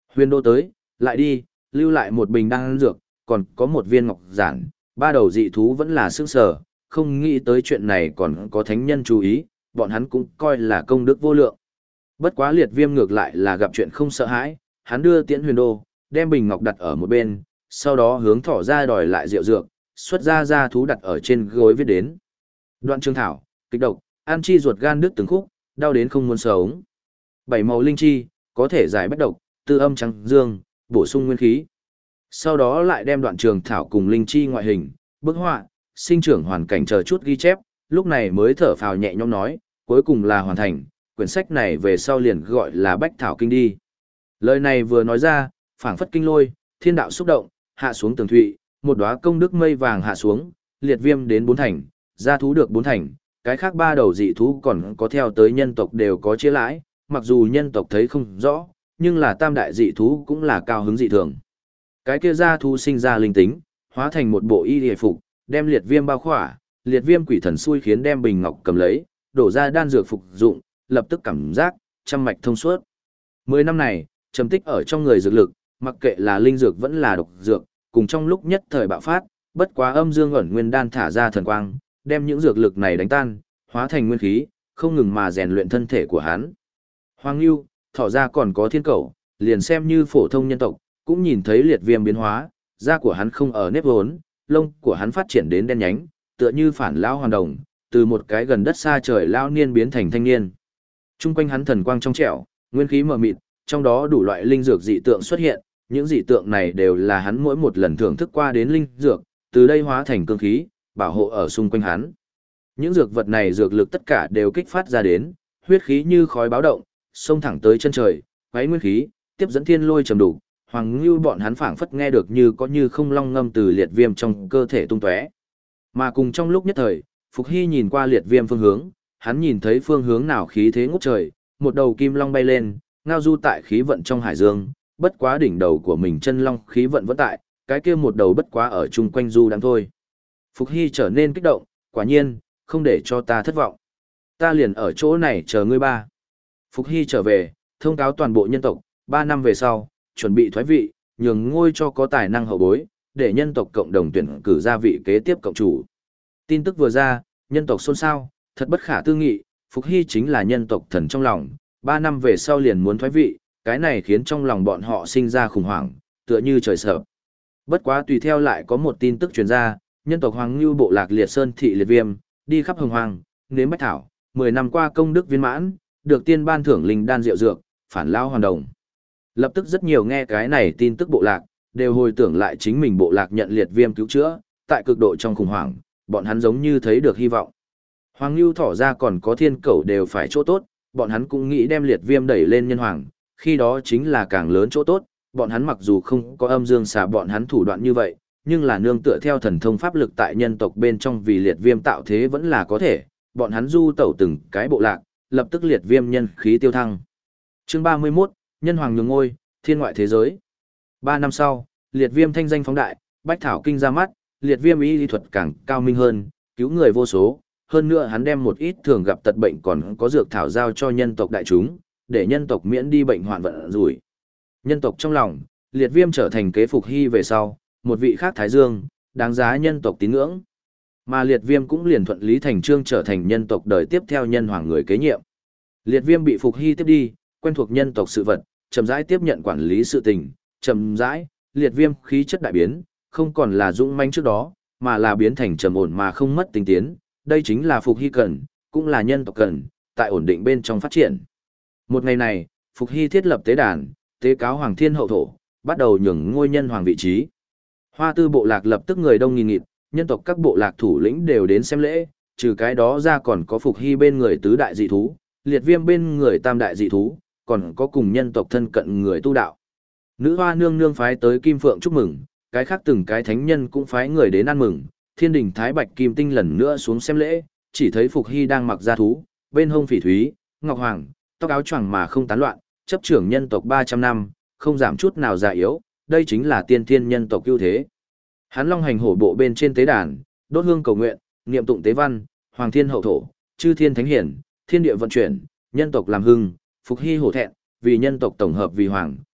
Huyền đô tới, lại đi, lưu lại một bình đan dược, còn có một viên ngọc giản, ba đầu dị thú vẫn là sững sờ, không nghĩ tới chuyện này còn có thánh nhân chú ý, bọn hắn cũng coi là công đức vô lượng. Bất quá liệt viêm ngược lại là gặp chuyện không sợ hãi, hắn đưa tiễn huyền đô, đem bình ngọc đặt ở một bên, sau đó hướng thỏ ra đòi lại rượu dược, xuất ra ra thú đặt ở trên gối viết đến. Đoạn trường thảo, kịch độc, an chi ruột gan đứt từng khúc, đau đến không muốn sống. Bảy màu linh chi, có thể giải bách độc, tư âm trắng dương, bổ sung nguyên khí. Sau đó lại đem đoạn trường thảo cùng linh chi ngoại hình, bức họa, sinh trưởng hoàn cảnh chờ chút ghi chép, lúc này mới thở phào nhẹ nhõm nói, cuối cùng là hoàn thành, quyển sách này về sau liền gọi là Bách Thảo Kinh đi. Lời này vừa nói ra, phảng phất kinh lôi, thiên đạo xúc động, hạ xuống tường thụy, một đóa công đức mây vàng hạ xuống, liệt viêm đến bốn thành, gia thú được bốn thành, cái khác ba đầu dị thú còn có theo tới nhân tộc đều có chia lãi, mặc dù nhân tộc thấy không rõ, nhưng là tam đại dị thú cũng là cao hứng dị thường. Cái kia gia thú sinh ra linh tính, hóa thành một bộ y hề phục, đem liệt viêm bao khỏa, liệt viêm quỷ thần xui khiến đem bình ngọc cầm lấy, đổ ra đan dược phục dụng, lập tức cảm giác trăm mạch thông suốt. Mười năm này, trầm tích ở trong người dược lực, mặc kệ là linh dược vẫn là độc dược, cùng trong lúc nhất thời bạo phát, bất quá âm dương ẩn nguyên đan thả ra thần quang, đem những dược lực này đánh tan, hóa thành nguyên khí, không ngừng mà rèn luyện thân thể của hắn. Hoàng Nưu, thỏ ra còn có thiên cầu, liền xem như phổ thông nhân tộc, cũng nhìn thấy liệt viêm biến hóa, da của hắn không ở nếp vốn, lông của hắn phát triển đến đen nhánh, tựa như phản lão hoàn đồng, từ một cái gần đất xa trời lão niên biến thành thanh niên. Trung quanh hắn thần quang trong trẻo, nguyên khí mờ mịt, trong đó đủ loại linh dược dị tượng xuất hiện, những dị tượng này đều là hắn mỗi một lần thưởng thức qua đến linh dược, từ đây hóa thành cương khí, bảo hộ ở xung quanh hắn. Những dược vật này dược lực tất cả đều kích phát ra đến, huyết khí như khói báo động, xông thẳng tới chân trời, quấy nguyên khí, tiếp dẫn thiên lôi trầm đủ, Hoàng Ngưu bọn hắn phảng phất nghe được như có như không long ngâm từ liệt viêm trong cơ thể tung tóe. Mà cùng trong lúc nhất thời, Phục Hy nhìn qua liệt viêm phương hướng, hắn nhìn thấy phương hướng nào khí thế ngút trời, một đầu kim long bay lên, ngao du tại khí vận trong hải dương, bất quá đỉnh đầu của mình chân long khí vận vẫn tại, cái kia một đầu bất quá ở chung quanh du đang thôi. Phục Hy trở nên kích động, quả nhiên, không để cho ta thất vọng. Ta liền ở chỗ này chờ ngươi ba. Phục Hy trở về, thông cáo toàn bộ nhân tộc, ba năm về sau, chuẩn bị thoái vị, nhường ngôi cho có tài năng hậu bối, để nhân tộc cộng đồng tuyển cử ra vị kế tiếp cộng chủ. Tin tức vừa ra, nhân tộc xôn xao, thật bất khả tư nghị, Phục Hy chính là nhân tộc thần trong lòng, ba năm về sau liền muốn thoái vị, cái này khiến trong lòng bọn họ sinh ra khủng hoảng, tựa như trời sập. Bất quá tùy theo lại có một tin tức truyền ra, nhân tộc Hoàng Nưu bộ lạc Liệt Sơn thị Liệt Viêm, đi khắp hồng hoang, nếm bách thảo, mười năm qua công đức viên mãn, được tiên ban thưởng linh đan rượu dược, phản lao hoàn đồng. Lập tức rất nhiều nghe cái này tin tức bộ lạc, đều hồi tưởng lại chính mình bộ lạc nhận Liệt Viêm cứu chữa, tại cực độ trong khủng hoảng, bọn hắn giống như thấy được hy vọng. Hoàng Nưu thỏ ra còn có thiên cẩu đều phải chỗ tốt, bọn hắn cũng nghĩ đem Liệt Viêm đẩy lên nhân hoàng, khi đó chính là càng lớn chỗ tốt, bọn hắn mặc dù không có âm dương xà bọn hắn thủ đoạn như vậy, nhưng là nương tựa theo thần thông pháp lực tại nhân tộc bên trong vì Liệt Viêm tạo thế vẫn là có thể, bọn hắn du tẩu từng cái bộ lạc, lập tức Liệt Viêm nhân khí tiêu thăng. Chương ba mươi mốt, nhân hoàng nhường ngôi, thiên ngoại thế giới. Ba năm sau, Liệt Viêm thanh danh phóng đại, bách thảo kinh ra mắt, Liệt Viêm y lý thuật càng cao minh hơn, cứu người vô số, hơn nữa hắn đem một ít thường gặp tật bệnh còn có dược thảo giao cho nhân tộc đại chúng, để nhân tộc miễn đi bệnh hoạn vận rủi. Nhân tộc trong lòng, Liệt Viêm trở thành kế Phục Hy về sau, một vị khác Thái Dương, đáng giá nhân tộc tín ngưỡng. Mà Liệt Viêm cũng liền thuận lý thành trương trở thành nhân tộc đời tiếp theo nhân hoàng người kế nhiệm. Liệt Viêm bị Phục Hy tiếp đi, quen thuộc nhân tộc sự vật, chậm rãi tiếp nhận quản lý sự tình, chậm rãi, Liệt Viêm khí chất đại biến, không còn là dũng mãnh trước đó, mà là biến thành trầm ổn mà không mất tinh tiến, đây chính là Phục Hy cần, cũng là nhân tộc cần, tại ổn định bên trong phát triển. Một ngày này, Phục Hy thiết lập tế đàn, tế cáo Hoàng Thiên Hậu Thổ, bắt đầu nhường ngôi nhân hoàng vị trí. Hoa Tư bộ lạc lập tức người đông nghìn nghịt, nhân tộc các bộ lạc thủ lĩnh đều đến xem lễ, trừ cái đó ra còn có Phục Hy bên người tứ đại dị thú, Liệt Viêm bên người tam đại dị thú, còn có cùng nhân tộc thân cận người tu đạo. Nữ hoa nương nương phái tới Kim Phượng chúc mừng, cái khác từng cái thánh nhân cũng phái người đến ăn mừng, Thiên đình Thái Bạch Kim Tinh lần nữa xuống xem lễ, chỉ thấy Phục Hy đang mặc gia thú, bên hông phỉ thúy, ngọc hoàng, tóc áo choàng mà không tán loạn, chấp trưởng nhân tộc ba trăm năm, không giảm chút nào già yếu, đây chính là tiên thiên nhân tộc ưu thế. Hắn long hành hổ bộ bên trên tế đàn, đốt hương cầu nguyện, niệm tụng tế văn, Hoàng Thiên Hậu Thổ, chư thiên thánh hiển, thiên địa vận chuyển, nhân tộc làm hưng, Phục Hy hổ thẹn, vì nhân tộc tổng hợp vì hoàng,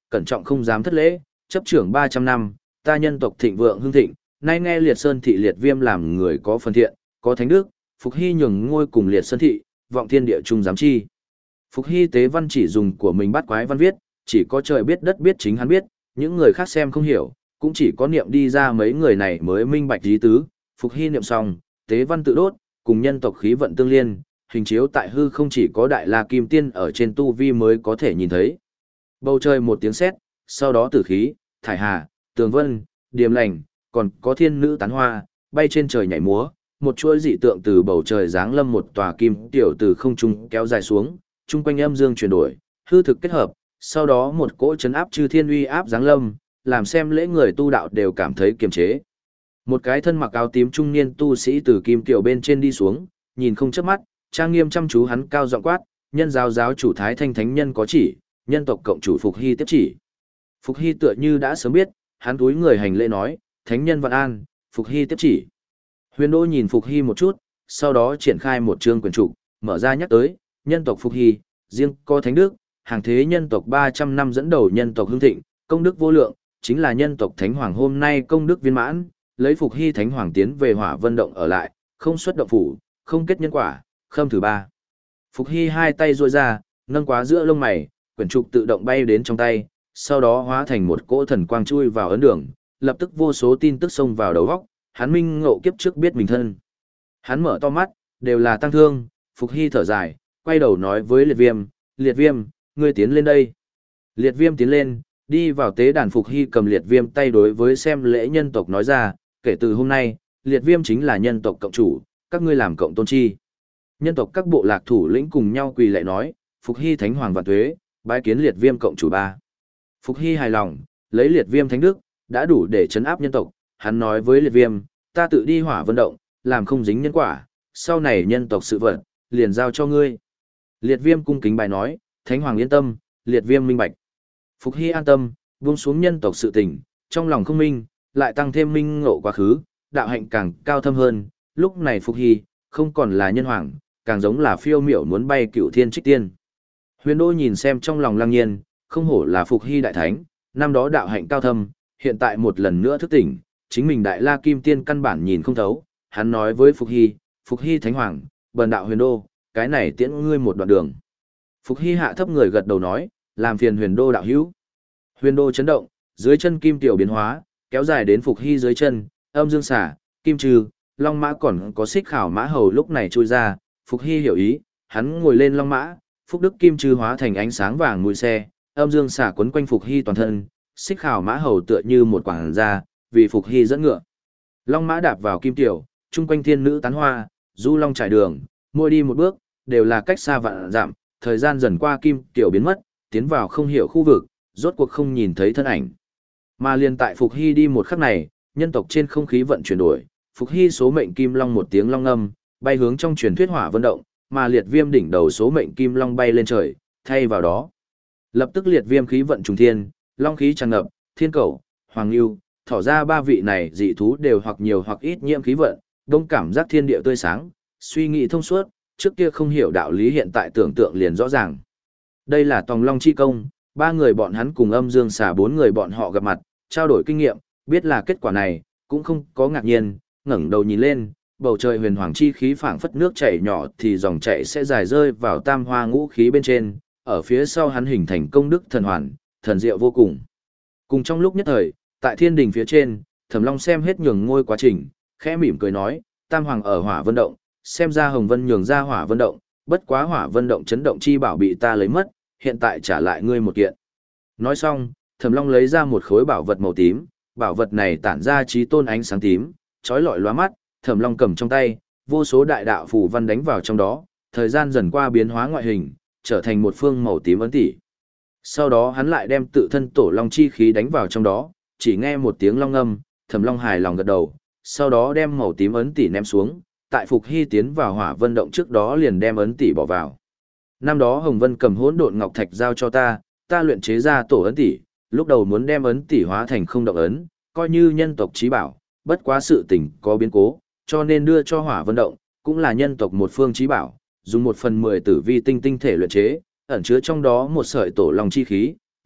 cẩn trọng không dám thất lễ, chấp trưởng ba trăm năm, ta nhân tộc thịnh vượng hưng thịnh, nay nghe Liệt Sơn thị Liệt Viêm làm người có phần thiện, có thánh đức, Phục Hy nhường ngôi cùng Liệt Sơn thị, vọng thiên địa trung giám chi. Phục Hy tế văn chỉ dùng của mình bắt quái văn viết, chỉ có trời biết đất biết chính hắn biết, những người khác xem không hiểu, cũng chỉ có niệm đi ra mấy người này mới minh bạch ý tứ. Phục Hy niệm xong, tế văn tự đốt, cùng nhân tộc khí vận tương liên, hình chiếu tại hư không chỉ có Đại La Kim Tiên ở trên tu vi mới có thể nhìn thấy. Bầu trời một tiếng sét, sau đó tử khí, thải hà, tường vân, điềm lành, còn có thiên nữ tán hoa, bay trên trời nhảy múa, một chuỗi dị tượng từ bầu trời giáng lâm một tòa kim tiểu từ không trung kéo dài xuống, chung quanh âm dương chuyển đổi, hư thực kết hợp, sau đó một cỗ chấn áp chư thiên uy áp giáng lâm, làm xem lễ người tu đạo đều cảm thấy kiềm chế. Một cái thân mặc áo tím trung niên tu sĩ từ kim tiểu bên trên đi xuống, nhìn không chớp mắt, trang nghiêm chăm chú hắn cao giọng quát, nhân giáo giáo chủ Thái Thanh Thánh Nhân có chỉ, nhân tộc cộng chủ Phục Hy tiếp chỉ. Phục Hy tựa như đã sớm biết, hắn túi người hành lễ nói, Thánh Nhân vạn an, Phục Hy tiếp chỉ. Huyền Đô nhìn Phục Hy một chút, sau đó triển khai một chương quyển trục, mở ra nhắc tới, nhân tộc Phục Hy, riêng có thánh đức, hàng thế nhân tộc ba trăm năm dẫn đầu nhân tộc hưng thịnh, công đức vô lượng, chính là nhân tộc Thánh Hoàng hôm nay công đức viên mãn, lấy Phục Hy Thánh Hoàng tiến về Hỏa Vân Động ở lại, không xuất động phủ, không kết nhân quả, khâm thứ ba. Phục Hy hai tay duỗi ra, nâng quá giữa lông mày, quyển trục tự động bay đến trong tay, sau đó hóa thành một cỗ thần quang chui vào ấn đường, lập tức vô số tin tức xông vào đầu óc, hắn minh ngộ kiếp trước biết mình thân. Hắn mở to mắt, đều là tăng thương, Phục Hy thở dài, quay đầu nói với Liệt Viêm, Liệt Viêm, ngươi tiến lên đây. Liệt Viêm tiến lên, đi vào tế đàn. Phục Hy cầm Liệt Viêm tay đối với xem lễ nhân tộc nói ra, kể từ hôm nay, Liệt Viêm chính là nhân tộc cộng chủ, các ngươi làm cộng tôn chi. Nhân tộc các bộ lạc thủ lĩnh cùng nhau quỳ lạy nói, Phục Hy Thánh Hoàng vạn tuế, bái kiến Liệt Viêm cộng chủ ba. Phục Hy hài lòng, lấy Liệt Viêm thánh đức, đã đủ để trấn áp nhân tộc, hắn nói với Liệt Viêm, ta tự đi Hỏa Vân Động, làm không dính nhân quả, sau này nhân tộc sự vận, liền giao cho ngươi. Liệt Viêm cung kính bài nói, Thánh Hoàng yên tâm, Liệt Viêm minh bạch. Phục Hy an tâm, buông xuống nhân tộc sự tình, trong lòng không minh, lại tăng thêm minh ngộ quá khứ, đạo hạnh càng cao thâm hơn, lúc này Phục Hy, không còn là nhân hoàng, càng giống là phiêu miểu muốn bay cựu thiên trích tiên. Huyền Đô nhìn xem trong lòng lăng nhiên, không hổ là Phục Hy đại thánh, năm đó đạo hạnh cao thâm, hiện tại một lần nữa thức tỉnh, chính mình Đại La Kim Tiên căn bản nhìn không thấu, hắn nói với Phục Hy, Phục Hy Thánh Hoàng, bần đạo Huyền Đô, cái này tiễn ngươi một đoạn đường. Phục Hy hạ thấp người gật đầu nói, làm phiền Huyền Đô đạo hữu. Huyền Đô chấn động, dưới chân kim tiểu biến hóa, kéo dài đến Phục Hy dưới chân, âm dương xả, kim trừ, long mã còn có xích khảo mã hầu lúc này trôi ra, Phục Hy hiểu ý, hắn ngồi lên long mã, phúc đức kim trừ hóa thành ánh sáng vàng mùi xe, âm dương xả quấn quanh Phục Hy toàn thân, xích khảo mã hầu tựa như một quảng gia, vì Phục Hy dẫn ngựa. Long mã đạp vào kim tiểu, chung quanh thiên nữ tán hoa, du long trải đường, mỗi đi một bước, đều là cách xa vạn dặm, thời gian dần qua kim tiểu biến mất, tiến vào không hiểu khu vực, rốt cuộc không nhìn thấy thân ảnh. Mà liền tại Phục Hy đi một khắc này, nhân tộc trên không khí vận chuyển đổi, Phục Hy số mệnh kim long một tiếng long ngâm, bay hướng trong truyền thuyết Hỏa Vân Động, mà Liệt Viêm đỉnh đầu số mệnh kim long bay lên trời, thay vào đó. Lập tức Liệt Viêm khí vận trùng thiên, long khí tràn ngập, thiên cẩu, hoàng lưu, thỏ ra ba vị này dị thú đều hoặc nhiều hoặc ít nhiễm khí vận, đông cảm giác thiên địa tươi sáng, suy nghĩ thông suốt, trước kia không hiểu đạo lý hiện tại tưởng tượng liền rõ ràng. Đây là Tòng Long chi công, ba người bọn hắn cùng âm dương xà bốn người bọn họ gặp mặt, trao đổi kinh nghiệm, biết là kết quả này, cũng không có ngạc nhiên, ngẩng đầu nhìn lên, bầu trời huyền hoàng chi khí phảng phất nước chảy nhỏ thì dòng chảy sẽ dài rơi vào tam hoa ngũ khí bên trên, ở phía sau hắn hình thành công đức thần hoàn, thần diệu vô cùng. Cùng trong lúc nhất thời, tại thiên đình phía trên, Thẩm Long xem hết nhường ngôi quá trình, khẽ mỉm cười nói, tam hoàng ở Hỏa Vân Động, xem ra Hồng Vân nhường ra Hỏa Vân Động, bất quá Hỏa Vân Động chấn động chi bảo bị ta lấy mất, hiện tại trả lại ngươi một kiện. Nói xong, Thẩm Long lấy ra một khối bảo vật màu tím, bảo vật này tản ra chí tôn ánh sáng tím, chói lọi lóa mắt, Thẩm Long cầm trong tay, vô số đại đạo phù văn đánh vào trong đó, thời gian dần qua biến hóa ngoại hình, trở thành một phương màu tím ấn tỷ. Sau đó hắn lại đem tự thân tổ long chi khí đánh vào trong đó, chỉ nghe một tiếng long ngâm, Thẩm Long hài lòng gật đầu, sau đó đem màu tím ấn tỷ ném xuống, tại Phục Hy tiến vào Hỏa Vân Động trước đó liền đem ấn tỷ bỏ vào. Năm đó Hồng Vân cầm hỗn độn ngọc thạch giao cho ta, ta luyện chế ra tổ ấn tỷ, lúc đầu muốn đem ấn tỷ hóa thành không động ấn, coi như nhân tộc chí bảo, bất quá sự tình có biến cố, cho nên đưa cho Hỏa Vân Động, cũng là nhân tộc một phương chí bảo, dùng một phần mười tử vi tinh tinh thể luyện chế, ẩn chứa trong đó một sợi tổ long chi khí,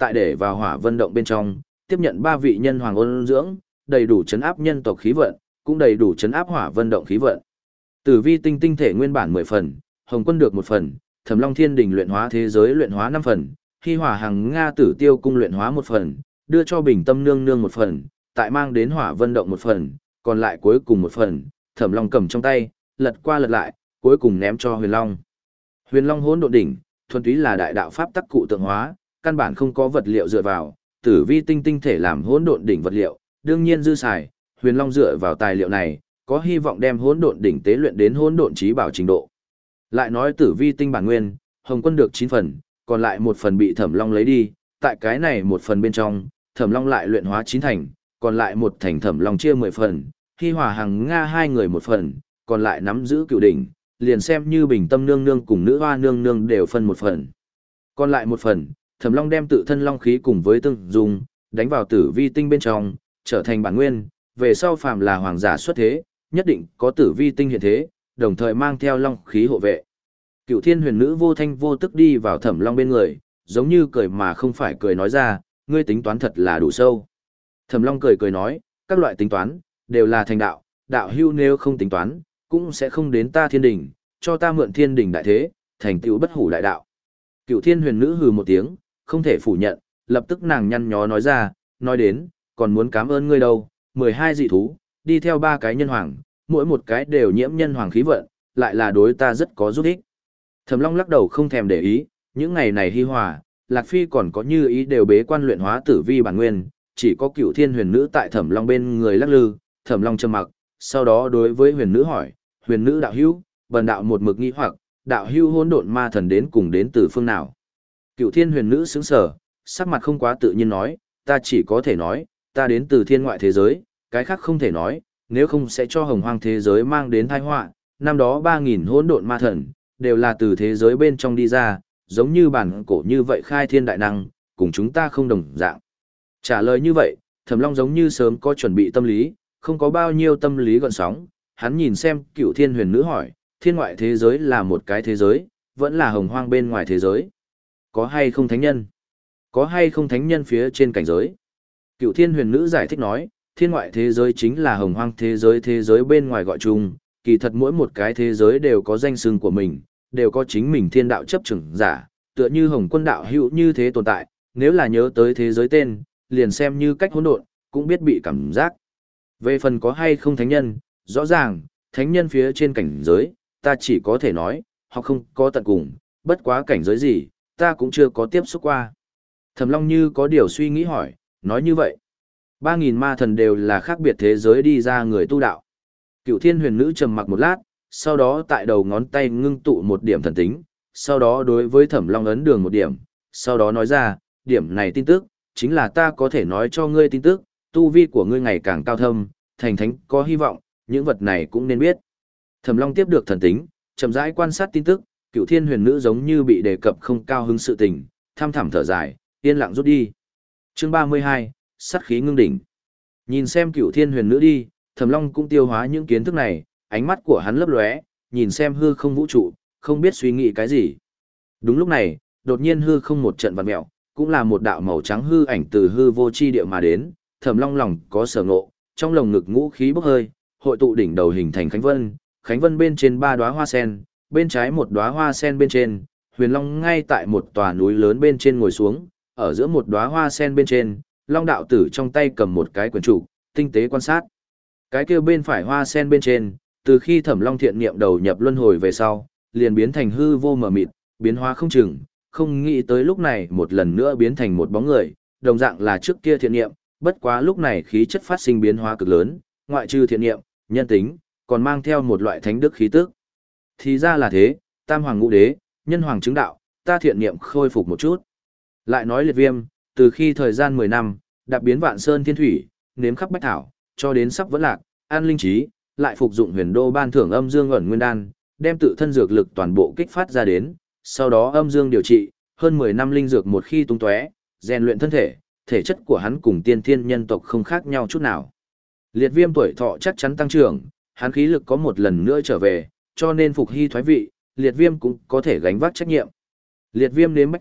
tại để vào hỏa vân động bên trong, tiếp nhận ba vị nhân hoàng ôn dưỡng, đầy đủ chấn áp nhân tộc khí vận, cũng đầy đủ chấn áp hỏa vân động khí vận. Tử vi tinh tinh thể nguyên bản mười phần, Hồng Quân được một phần, Thẩm Long Thiên Đình luyện hóa thế giới luyện hóa năm phần, Hy Hỏa Hằng Nga Tử Tiêu cung luyện hóa một phần, đưa cho Bình Tâm Nương Nương một phần, tại mang đến hỏa vân động một phần, còn lại cuối cùng một phần, Thẩm Long cầm trong tay, lật qua lật lại, cuối cùng ném cho Huyền Long. Huyền Long hỗn độn đỉnh, thuần túy là đại đạo pháp tắc cụ tượng hóa, căn bản không có vật liệu dựa vào, tử vi tinh tinh thể làm hỗn độn đỉnh vật liệu, đương nhiên dư xài, Huyền Long dựa vào tài liệu này, có hy vọng đem hỗn độn đỉnh tế luyện đến hỗn độn chí bảo trình độ. Lại nói tử vi tinh bản nguyên, Hồng Quân được chín phần, còn lại một phần bị Thẩm Long lấy đi, tại cái này một phần bên trong, Thẩm Long lại luyện hóa chín thành, còn lại một thành Thẩm Long chia mười phần, Hy Hỏa Hằng Nga hai người một phần, còn lại nắm giữ cựu đỉnh, liền xem như Bình Tâm Nương Nương cùng Nữ Hoa Nương Nương đều phân một phần. Còn lại một phần, Thẩm Long đem tự thân long khí cùng với tương dung, đánh vào tử vi tinh bên trong, trở thành bản nguyên, về sau phàm là hoàng giả xuất thế, nhất định có tử vi tinh hiện thế, đồng thời mang theo long khí hộ vệ. Cựu Thiên Huyền Nữ vô thanh vô tức đi vào Thẩm Long bên người, giống như cười mà không phải cười nói ra, ngươi tính toán thật là đủ sâu. Thẩm Long cười cười nói, các loại tính toán đều là thành đạo, đạo hưu nếu không tính toán, cũng sẽ không đến ta thiên đình, cho ta mượn thiên đình đại thế, thành tựu bất hủ đại đạo. Cựu Thiên Huyền Nữ hừ một tiếng, không thể phủ nhận, lập tức nàng nhăn nhó nói ra, nói đến, còn muốn cảm ơn ngươi đâu, mười hai dị thú, đi theo ba cái nhân hoàng, mỗi một cái đều nhiễm nhân hoàng khí vận, lại là đối ta rất có giúp ích. Thẩm Long lắc đầu không thèm để ý, những ngày này Hi Hòa, Lạc Phi còn có Như Ý đều bế quan luyện hóa tử vi bản nguyên, chỉ có Cựu Thiên Huyền Nữ tại Thẩm Long bên người lắc lư. Thẩm Long trầm mặc, sau đó đối với Huyền Nữ hỏi, Huyền Nữ đạo hữu, bần đạo một mực nghi hoặc, đạo hữu hỗn độn ma thần đến cùng đến từ phương nào? Cựu Thiên Huyền Nữ sững sờ, sắc mặt không quá tự nhiên nói, ta chỉ có thể nói, ta đến từ thiên ngoại thế giới, cái khác không thể nói, nếu không sẽ cho hồng hoang thế giới mang đến tai họa. Năm đó ba nghìn hỗn độn ma thần đều là từ thế giới bên trong đi ra, giống như bản cổ như vậy khai thiên đại năng, cùng chúng ta không đồng dạng. Trả lời như vậy, Thẩm Long giống như sớm có chuẩn bị tâm lý, không có bao nhiêu tâm lý gợn sóng, hắn nhìn xem Cựu Thiên Huyền Nữ hỏi, thiên ngoại thế giới là một cái thế giới, vẫn là hồng hoang bên ngoài thế giới? Có hay không thánh nhân? Có hay không thánh nhân phía trên cảnh giới? Cựu Thiên Huyền Nữ giải thích nói, thiên ngoại thế giới chính là hồng hoang thế giới, thế giới bên ngoài gọi chung, kỳ thật mỗi một cái thế giới đều có danh xưng của mình, đều có chính mình thiên đạo chấp trưởng giả, tựa như Hồng Quân đạo hữu như thế tồn tại, nếu là nhớ tới thế giới tên, liền xem như cách hỗn độn, cũng biết bị cảm giác. Về phần có hay không thánh nhân, rõ ràng, thánh nhân phía trên cảnh giới, ta chỉ có thể nói, họ không có tận cùng, bất quá cảnh giới gì, ta cũng chưa có tiếp xúc qua. Thẩm Long như có điều suy nghĩ hỏi, nói như vậy, ba nghìn ma thần đều là khác biệt thế giới đi ra người tu đạo. Cựu Thiên Huyền Nữ trầm mặc một lát, sau đó tại đầu ngón tay ngưng tụ một điểm thần tính, sau đó đối với Thẩm Long ấn đường một điểm, sau đó nói ra, điểm này tin tức, chính là ta có thể nói cho ngươi tin tức, tu vi của ngươi ngày càng cao thâm, thành thánh có hy vọng, những vật này cũng nên biết. Thẩm Long tiếp được thần tính, chậm rãi quan sát tin tức, Cựu Thiên Huyền Nữ giống như bị đề cập không cao hứng sự tình, tham thẳm thở dài, yên lặng rút đi. Chương ba mươi hai, sát khí ngưng đỉnh. Nhìn xem Cựu Thiên Huyền Nữ đi, Thẩm Long cũng tiêu hóa những kiến thức này, ánh mắt của hắn lấp lóe, nhìn xem hư không vũ trụ, không biết suy nghĩ cái gì. Đúng lúc này, đột nhiên hư không một trận vặn mèo, cũng là một đạo màu trắng hư ảnh từ hư vô chi địa mà đến, Thẩm Long lòng có sở ngộ, trong lồng ngực ngũ khí bốc hơi, hội tụ đỉnh đầu hình thành khánh vân, khánh vân bên trên ba đóa hoa sen, bên trái một đóa hoa sen bên trên, Huyền Long ngay tại một tòa núi lớn bên trên ngồi xuống, ở giữa một đóa hoa sen bên trên, Long đạo tử trong tay cầm một cái quyển trục, tinh tế quan sát. Cái kia bên phải hoa sen bên trên, từ khi Thẩm Long thiện niệm đầu nhập luân hồi về sau, liền biến thành hư vô mờ mịt, biến hóa không chừng, không nghĩ tới lúc này một lần nữa biến thành một bóng người, đồng dạng là trước kia thiện niệm, bất quá lúc này khí chất phát sinh biến hóa cực lớn, ngoại trừ thiện niệm, nhân tính, còn mang theo một loại thánh đức khí tức. Thì ra là thế, Tam Hoàng Ngũ Đế, Nhân Hoàng chứng đạo, ta thiện niệm khôi phục một chút. Lại nói Liệt Viêm, từ khi thời gian mười năm, đạp biến vạn sơn thiên thủy, nếm khắp bách thảo, cho đến sắp vẫn lạc, an linh trí, lại phục dụng huyền đô ban thưởng âm dương ẩn nguyên đan, đem tự thân dược lực toàn bộ kích phát ra đến, sau đó âm dương điều trị, hơn mười năm linh dược một khi tung tóe, rèn luyện thân thể, thể chất của hắn cùng tiên thiên nhân tộc không khác nhau chút nào. Liệt Viêm tuổi thọ chắc chắn tăng trưởng, hắn khí lực có một lần nữa trở về, cho nên phục hy thoái vị, Liệt Viêm cũng có thể gánh vác trách nhiệm. Liệt Viêm nếm bách thảo,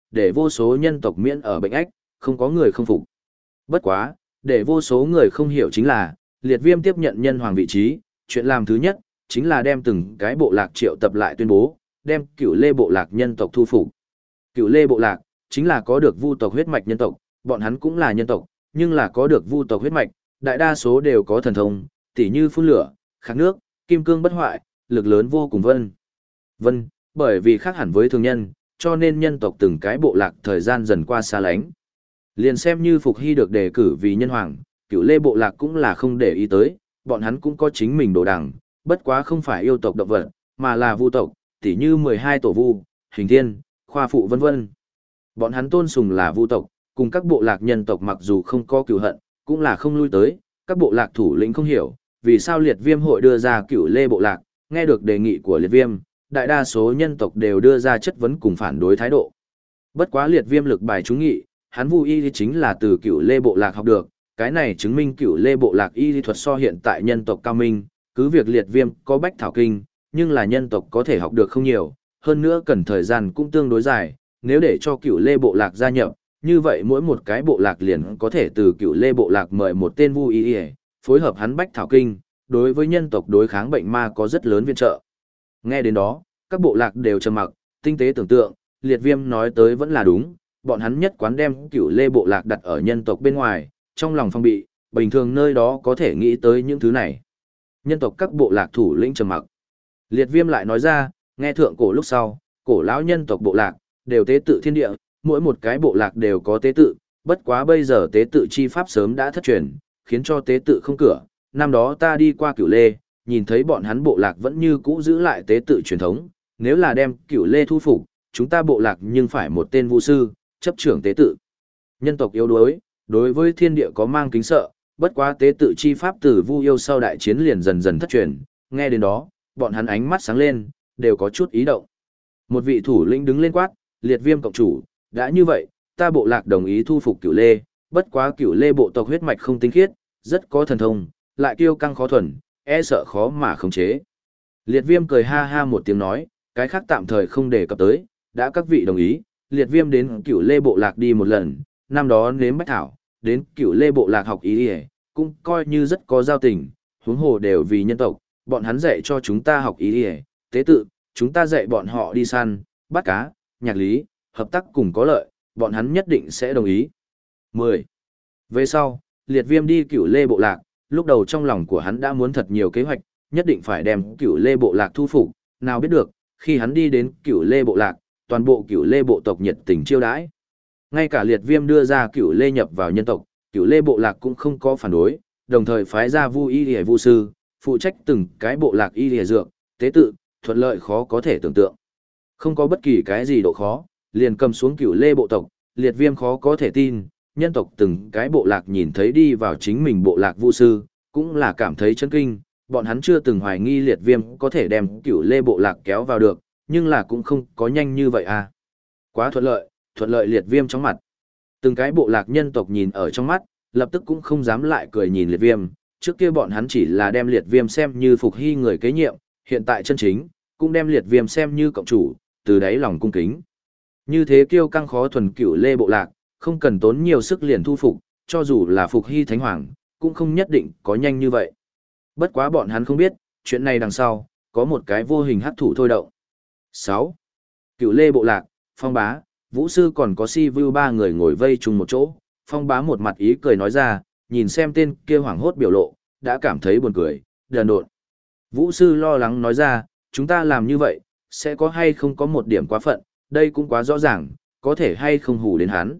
để vô số nhân tộc miễn ở bệnh ách, không có người không phục. Bất quá, để vô số người không hiểu chính là, liệt viêm tiếp nhận nhân hoàng vị trí, chuyện làm thứ nhất, chính là đem từng cái bộ lạc triệu tập lại tuyên bố, đem cửu lê bộ lạc nhân tộc thu phục. Cửu lê bộ lạc, chính là có được vu tộc huyết mạch nhân tộc, bọn hắn cũng là nhân tộc, nhưng là có được vu tộc huyết mạch, đại đa số đều có thần thông, tỉ như phun lửa, kháng nước, kim cương bất hoại, lực lớn vô cùng vân. Vân, bởi vì khác hẳn với thường nhân, cho nên nhân tộc từng cái bộ lạc thời gian dần qua xa lánh. Liền xem như Phục Hy được đề cử vì nhân hoàng, cửu lê bộ lạc cũng là không để ý tới, bọn hắn cũng có chính mình đồ đằng, bất quá không phải yêu tộc động vật, mà là vu tộc, tỉ như mười hai tổ vu, hình thiên, khoa phụ vân vân. Bọn hắn tôn sùng là vu tộc, cùng các bộ lạc nhân tộc mặc dù không có cửu hận, cũng là không lui tới, các bộ lạc thủ lĩnh không hiểu, vì sao liệt viêm hội đưa ra cửu lê bộ lạc, nghe được đề nghị của liệt viêm, đại đa số nhân tộc đều đưa ra chất vấn cùng phản đối thái độ. Bất quá liệt viêm lực bài trúng nghị, hắn vu y chính là từ cửu lê bộ lạc học được, cái này chứng minh cửu lê bộ lạc y lý thuật so hiện tại nhân tộc cao minh, cứ việc liệt viêm có bách thảo kinh, nhưng là nhân tộc có thể học được không nhiều, hơn nữa cần thời gian cũng tương đối dài, nếu để cho cửu lê bộ lạc gia nhập, như vậy mỗi một cái bộ lạc liền có thể từ cửu lê bộ lạc mời một tên vu y, phối hợp hắn bách thảo kinh, đối với nhân tộc đối kháng bệnh ma có rất lớn viện trợ. Nghe đến đó, các bộ lạc đều trầm mặc, tinh tế tưởng tượng, liệt viêm nói tới vẫn là đúng, bọn hắn nhất quán đem cửu lê bộ lạc đặt ở nhân tộc bên ngoài, trong lòng phong bị, bình thường nơi đó có thể nghĩ tới những thứ này. Nhân tộc các bộ lạc thủ lĩnh trầm mặc. Liệt viêm lại nói ra, nghe thượng cổ lúc sau, cổ lão nhân tộc bộ lạc, đều tế tự thiên địa, mỗi một cái bộ lạc đều có tế tự, bất quá bây giờ tế tự chi pháp sớm đã thất truyền, khiến cho tế tự không cửa. Năm đó ta đi qua cửu lê, nhìn thấy bọn hắn bộ lạc vẫn như cũ giữ lại tế tự truyền thống, nếu là đem cửu lê thu phục, chúng ta bộ lạc nhưng phải một tên vu sư, chấp trưởng tế tự. Nhân tộc yếu đuối, đối với thiên địa có mang kính sợ, bất quá tế tự chi pháp từ vu yêu sau đại chiến liền dần dần thất truyền, nghe đến đó, bọn hắn ánh mắt sáng lên, đều có chút ý động. Một vị thủ lĩnh đứng lên quát, liệt viêm cộng chủ, đã như vậy, ta bộ lạc đồng ý thu phục cửu lê, bất quá cửu lê bộ tộc huyết mạch không tinh khiết, rất có thần thông, lại kiêu căng khó thuần, e sợ khó mà khống chế. Liệt viêm cười ha ha một tiếng nói, cái khác tạm thời không đề cập tới, đã các vị đồng ý, liệt viêm đến cửu lê bộ lạc đi một lần, năm đó nếm bách thảo, đến cửu lê bộ lạc học ý đi cũng coi như rất có giao tình, huống hồ đều vì nhân tộc, bọn hắn dạy cho chúng ta học ý đi tế tự, chúng ta dạy bọn họ đi săn, bắt cá, nhạc lý, hợp tác cùng có lợi, bọn hắn nhất định sẽ đồng ý. mười. Về sau, liệt viêm đi cửu lê bộ lạc, lúc đầu trong lòng của hắn đã muốn thật nhiều kế hoạch, nhất định phải đem cửu lê bộ lạc thu phục, nào biết được, khi hắn đi đến cửu lê bộ lạc, toàn bộ cửu lê bộ tộc nhiệt tình chiêu đãi. Ngay cả liệt viêm đưa ra cửu lê nhập vào nhân tộc, cửu lê bộ lạc cũng không có phản đối, đồng thời phái ra vu y lìa vu sư, phụ trách từng cái bộ lạc y lìa dược, tế tự, thuận lợi khó có thể tưởng tượng. Không có bất kỳ cái gì độ khó, liền cầm xuống cửu lê bộ tộc, liệt viêm khó có thể tin, nhân tộc từng cái bộ lạc nhìn thấy đi vào chính mình bộ lạc vu sư, cũng là cảm thấy chấn kinh, bọn hắn chưa từng hoài nghi liệt viêm có thể đem cửu lê bộ lạc kéo vào được, nhưng là cũng không có nhanh như vậy à. Quá thuận lợi, thuận lợi liệt viêm trong mặt. Từng cái bộ lạc nhân tộc nhìn ở trong mắt, lập tức cũng không dám lại cười nhìn liệt viêm, trước kia bọn hắn chỉ là đem liệt viêm xem như Phục Hy người kế nhiệm, hiện tại chân chính, cũng đem liệt viêm xem như cộng chủ, từ đáy lòng cung kính. Như thế kiêu căng khó thuần cửu lê bộ lạc, không cần tốn nhiều sức liền thu phục, cho dù là Phục Hy Thánh Hoàng, cũng không nhất định có nhanh như vậy. Bất quá bọn hắn không biết, chuyện này đằng sau, có một cái vô hình hắc thủ thôi động. sáu. Cửu lê bộ lạc, Phong Bá, Vũ Sư còn có Si Vu ba người ngồi vây chung một chỗ, Phong Bá một mặt ý cười nói ra, nhìn xem tên kia hoảng hốt biểu lộ, đã cảm thấy buồn cười, đần độn. Vũ Sư lo lắng nói ra, chúng ta làm như vậy, sẽ có hay không có một điểm quá phận, đây cũng quá rõ ràng, có thể hay không hù đến hắn.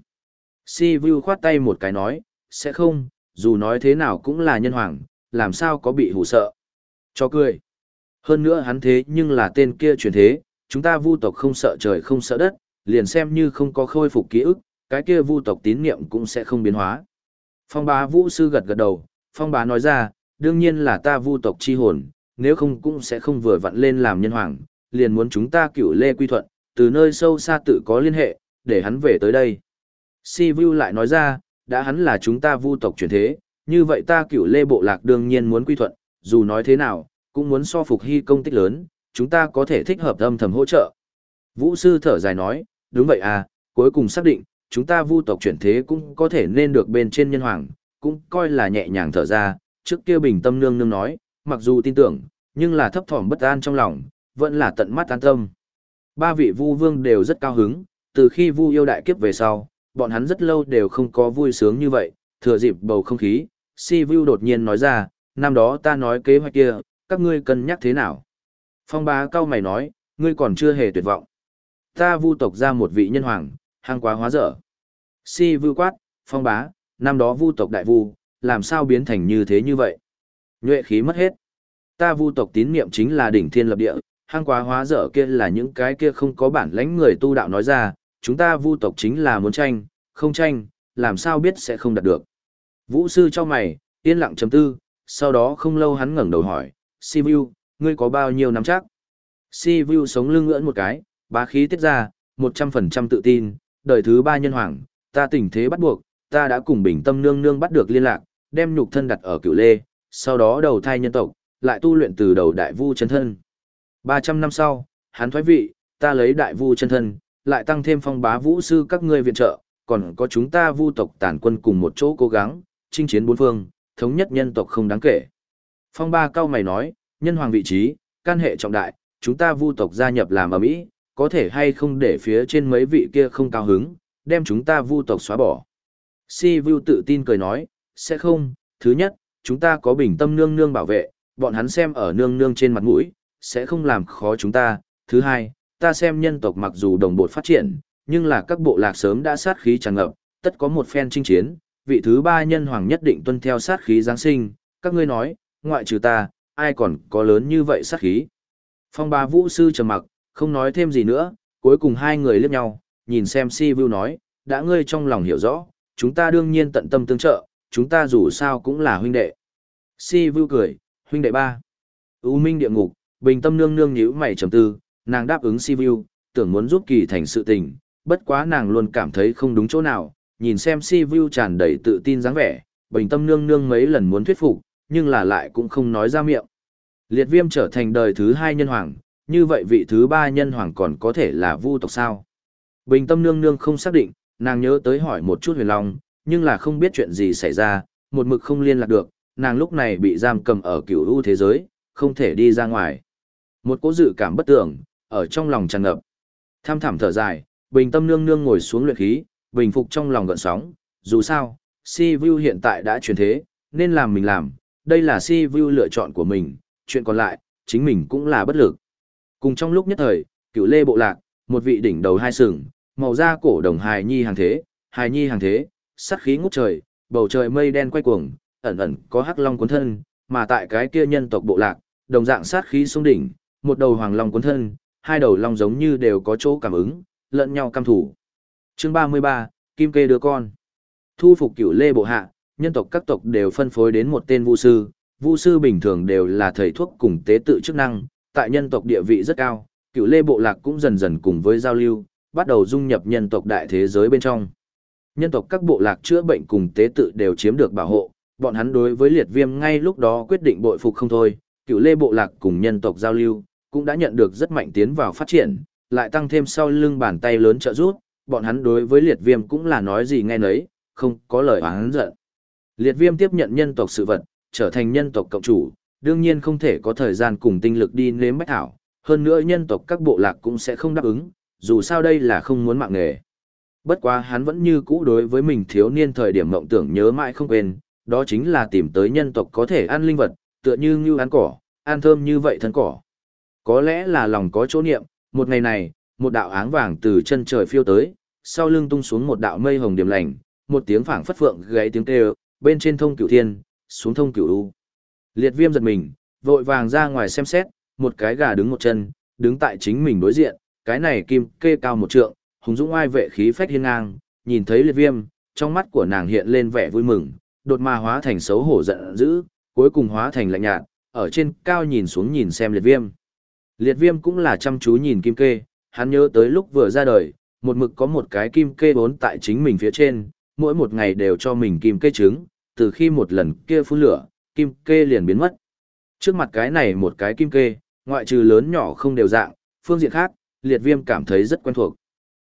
Si Vu khoát tay một cái nói, sẽ không, dù nói thế nào cũng là nhân hoàng, làm sao có bị hù sợ. Cho cười. Hơn nữa hắn thế nhưng là tên kia truyền thế, chúng ta vu tộc không sợ trời không sợ đất, liền xem như không có khôi phục ký ức, cái kia vu tộc tín niệm cũng sẽ không biến hóa. Phong Bá Vũ Sư gật gật đầu, Phong Bá nói ra, đương nhiên là ta vu tộc chi hồn, nếu không cũng sẽ không vừa vặn lên làm nhân hoàng, liền muốn chúng ta cửu lê quy thuận, từ nơi sâu xa tự có liên hệ, để hắn về tới đây. Si Vu lại nói ra, đã hắn là chúng ta vu tộc truyền thế, như vậy ta cửu lê bộ lạc đương nhiên muốn quy thuận, dù nói thế nào, cũng muốn so Phục Hy công tích lớn, chúng ta có thể thích hợp âm thầm hỗ trợ. Vũ Sư thở dài nói, đúng vậy à, cuối cùng xác định, chúng ta vu tộc chuyển thế cũng có thể nên được bên trên nhân hoàng, cũng coi là nhẹ nhàng thở ra, trước kia bình tâm nương nương nói, mặc dù tin tưởng, nhưng là thấp thỏm bất an trong lòng, vẫn là tận mắt an tâm. Ba vị vu vương đều rất cao hứng, từ khi vu yêu đại kiếp về sau, bọn hắn rất lâu đều không có vui sướng như vậy, thừa dịp bầu không khí, Si Vu đột nhiên nói ra, năm đó ta nói kế hoạch kia, các ngươi cân nhắc thế nào? Phong bá cao mày nói, ngươi còn chưa hề tuyệt vọng. Ta vu tộc ra một vị nhân hoàng, hăng quá hóa dở. Si Vu quát, phong bá, năm đó vu tộc đại vu, làm sao biến thành như thế như vậy? Nhuệ khí mất hết. Ta vu tộc tín niệm chính là đỉnh thiên lập địa, hăng quá hóa dở kia là những cái kia không có bản lãnh người tu đạo nói ra, chúng ta vu tộc chính là muốn tranh, không tranh, làm sao biết sẽ không đạt được. Vũ sư cho mày, yên lặng chấm tư, sau đó không lâu hắn ngẩng đầu hỏi, Si Vu, ngươi có bao nhiêu nắm chắc? Si Vu sống lưng ngưỡn một cái, bá khí tiết ra, một trăm phần trăm tự tin, đời thứ ba nhân hoàng, ta tình thế bắt buộc, ta đã cùng bình tâm nương nương bắt được liên lạc, đem nhục thân đặt ở cửu lê, sau đó đầu thai nhân tộc, lại tu luyện từ đầu đại vu chân thân. ba trăm năm sau, hắn thoái vị, ta lấy đại vu chân thân, lại tăng thêm phong bá vũ sư các ngươi viện trợ, còn có chúng ta vu tộc tản quân cùng một chỗ cố gắng, chinh chiến bốn phương, thống nhất nhân tộc không đáng kể. Phong ba cao mày nói, nhân hoàng vị trí, can hệ trọng đại, chúng ta vu tộc gia nhập làm ở mỹ, có thể hay không để phía trên mấy vị kia không cao hứng, đem chúng ta vu tộc xóa bỏ. Si Vu tự tin cười nói, sẽ không, thứ nhất, chúng ta có bình tâm nương nương bảo vệ, bọn hắn xem ở nương nương trên mặt mũi, sẽ không làm khó chúng ta. Thứ hai, ta xem nhân tộc mặc dù đồng bộ phát triển, nhưng là các bộ lạc sớm đã sát khí tràn ngập, tất có một phen chinh chiến, vị thứ ba nhân hoàng nhất định tuân theo sát khí Giáng sinh, các ngươi nói, ngoại trừ ta, ai còn có lớn như vậy sát khí. Phong ba vũ sư trầm mặc, không nói thêm gì nữa, cuối cùng hai người liếc nhau, nhìn xem Si Vu nói, đã ngươi trong lòng hiểu rõ, chúng ta đương nhiên tận tâm tương trợ, chúng ta dù sao cũng là huynh đệ. Si Vu cười, huynh đệ ba. U Minh địa ngục, bình tâm nương nương nhíu mày trầm tư, nàng đáp ứng Si Vu, tưởng muốn giúp Kỳ Thành sự tình, bất quá nàng luôn cảm thấy không đúng chỗ nào, nhìn xem Si Vu tràn đầy tự tin dáng vẻ, bình tâm nương nương mấy lần muốn thuyết phục, nhưng là lại cũng không nói ra miệng. Liệt Viêm trở thành đời thứ hai nhân hoàng, như vậy vị thứ ba nhân hoàng còn có thể là vu tộc sao? Bình tâm nương nương không xác định, nàng nhớ tới hỏi một chút Huyền Long, nhưng là không biết chuyện gì xảy ra, một mực không liên lạc được, nàng lúc này bị giam cầm ở cửu u thế giới, không thể đi ra ngoài. Một cỗ dự cảm bất tưởng, ở trong lòng tràn ngập. Tham thảm thở dài, bình tâm nương nương ngồi xuống luyện khí, bình phục trong lòng gợn sóng, dù sao, Si Vu hiện tại đã chuyển thế, nên làm mình làm, đây là Si Vu lựa chọn của mình, chuyện còn lại, chính mình cũng là bất lực. Cùng trong lúc nhất thời, cửu lê bộ lạc, một vị đỉnh đầu hai sừng, màu da cổ đồng hài nhi hàng thế, hài nhi hàng thế, sát khí ngút trời, bầu trời mây đen quay cuồng, ẩn ẩn có hắc long cuốn thân, mà tại cái kia nhân tộc bộ lạc, đồng dạng sát khí xuống đỉnh, một đầu hoàng long cuốn thân, hai đầu long giống như đều có chỗ cảm ứng, lẫn nhau căm thủ. Chương ba mươi ba, Kim Kê đứa con. Thu phục cửu lê bộ hạ, nhân tộc các tộc đều phân phối đến một tên vu sư, vu sư bình thường đều là thầy thuốc cùng tế tự chức năng, tại nhân tộc địa vị rất cao, cửu lê bộ lạc cũng dần dần cùng với giao lưu, bắt đầu dung nhập nhân tộc đại thế giới bên trong. Nhân tộc các bộ lạc chữa bệnh cùng tế tự đều chiếm được bảo hộ, bọn hắn đối với Liệt Viêm ngay lúc đó quyết định bội phục không thôi, cửu lê bộ lạc cùng nhân tộc giao lưu, cũng đã nhận được rất mạnh tiến vào phát triển, lại tăng thêm sau lưng bàn tay lớn trợ giúp, bọn hắn đối với Liệt Viêm cũng là nói gì nghe nấy, không có lời oán giận. Liệt Viêm tiếp nhận nhân tộc sự vật, trở thành nhân tộc cộng chủ, đương nhiên không thể có thời gian cùng tinh lực đi nếm bách thảo, hơn nữa nhân tộc các bộ lạc cũng sẽ không đáp ứng, dù sao đây là không muốn mạng nghề. Bất quá hắn vẫn như cũ đối với mình thiếu niên thời điểm mộng tưởng nhớ mãi không quên, đó chính là tìm tới nhân tộc có thể ăn linh vật, tựa như ngưu ăn cỏ, ăn thơm như vậy thân cỏ. Có lẽ là lòng có chỗ niệm, một ngày này, một đạo áng vàng từ chân trời phiêu tới, sau lưng tung xuống một đạo mây hồng điểm lành, một tiếng phảng phất phượng gáy tiếng kêu, bên trên thông cửu thiên, xuống thông cửu u. Liệt Viêm giật mình, vội vàng ra ngoài xem xét, một cái gà đứng một chân, đứng tại chính mình đối diện, cái này Kim Kê cao một trượng, hùng dũng oai vệ khí phách hiên ngang, nhìn thấy Liệt Viêm, trong mắt của nàng hiện lên vẻ vui mừng, đột mà hóa thành xấu hổ giận dữ, cuối cùng hóa thành lạnh nhạt, ở trên cao nhìn xuống nhìn xem Liệt Viêm. Liệt Viêm cũng là chăm chú nhìn Kim Kê, hắn nhớ tới lúc vừa ra đời, một mực có một cái Kim Kê bốn tại chính mình phía trên, mỗi một ngày đều cho mình Kim Kê trứng, từ khi một lần kia phun lửa, Kim Kê liền biến mất. Trước mặt cái này một cái Kim Kê, ngoại trừ lớn nhỏ không đều dạng, phương diện khác, Liệt Viêm cảm thấy rất quen thuộc.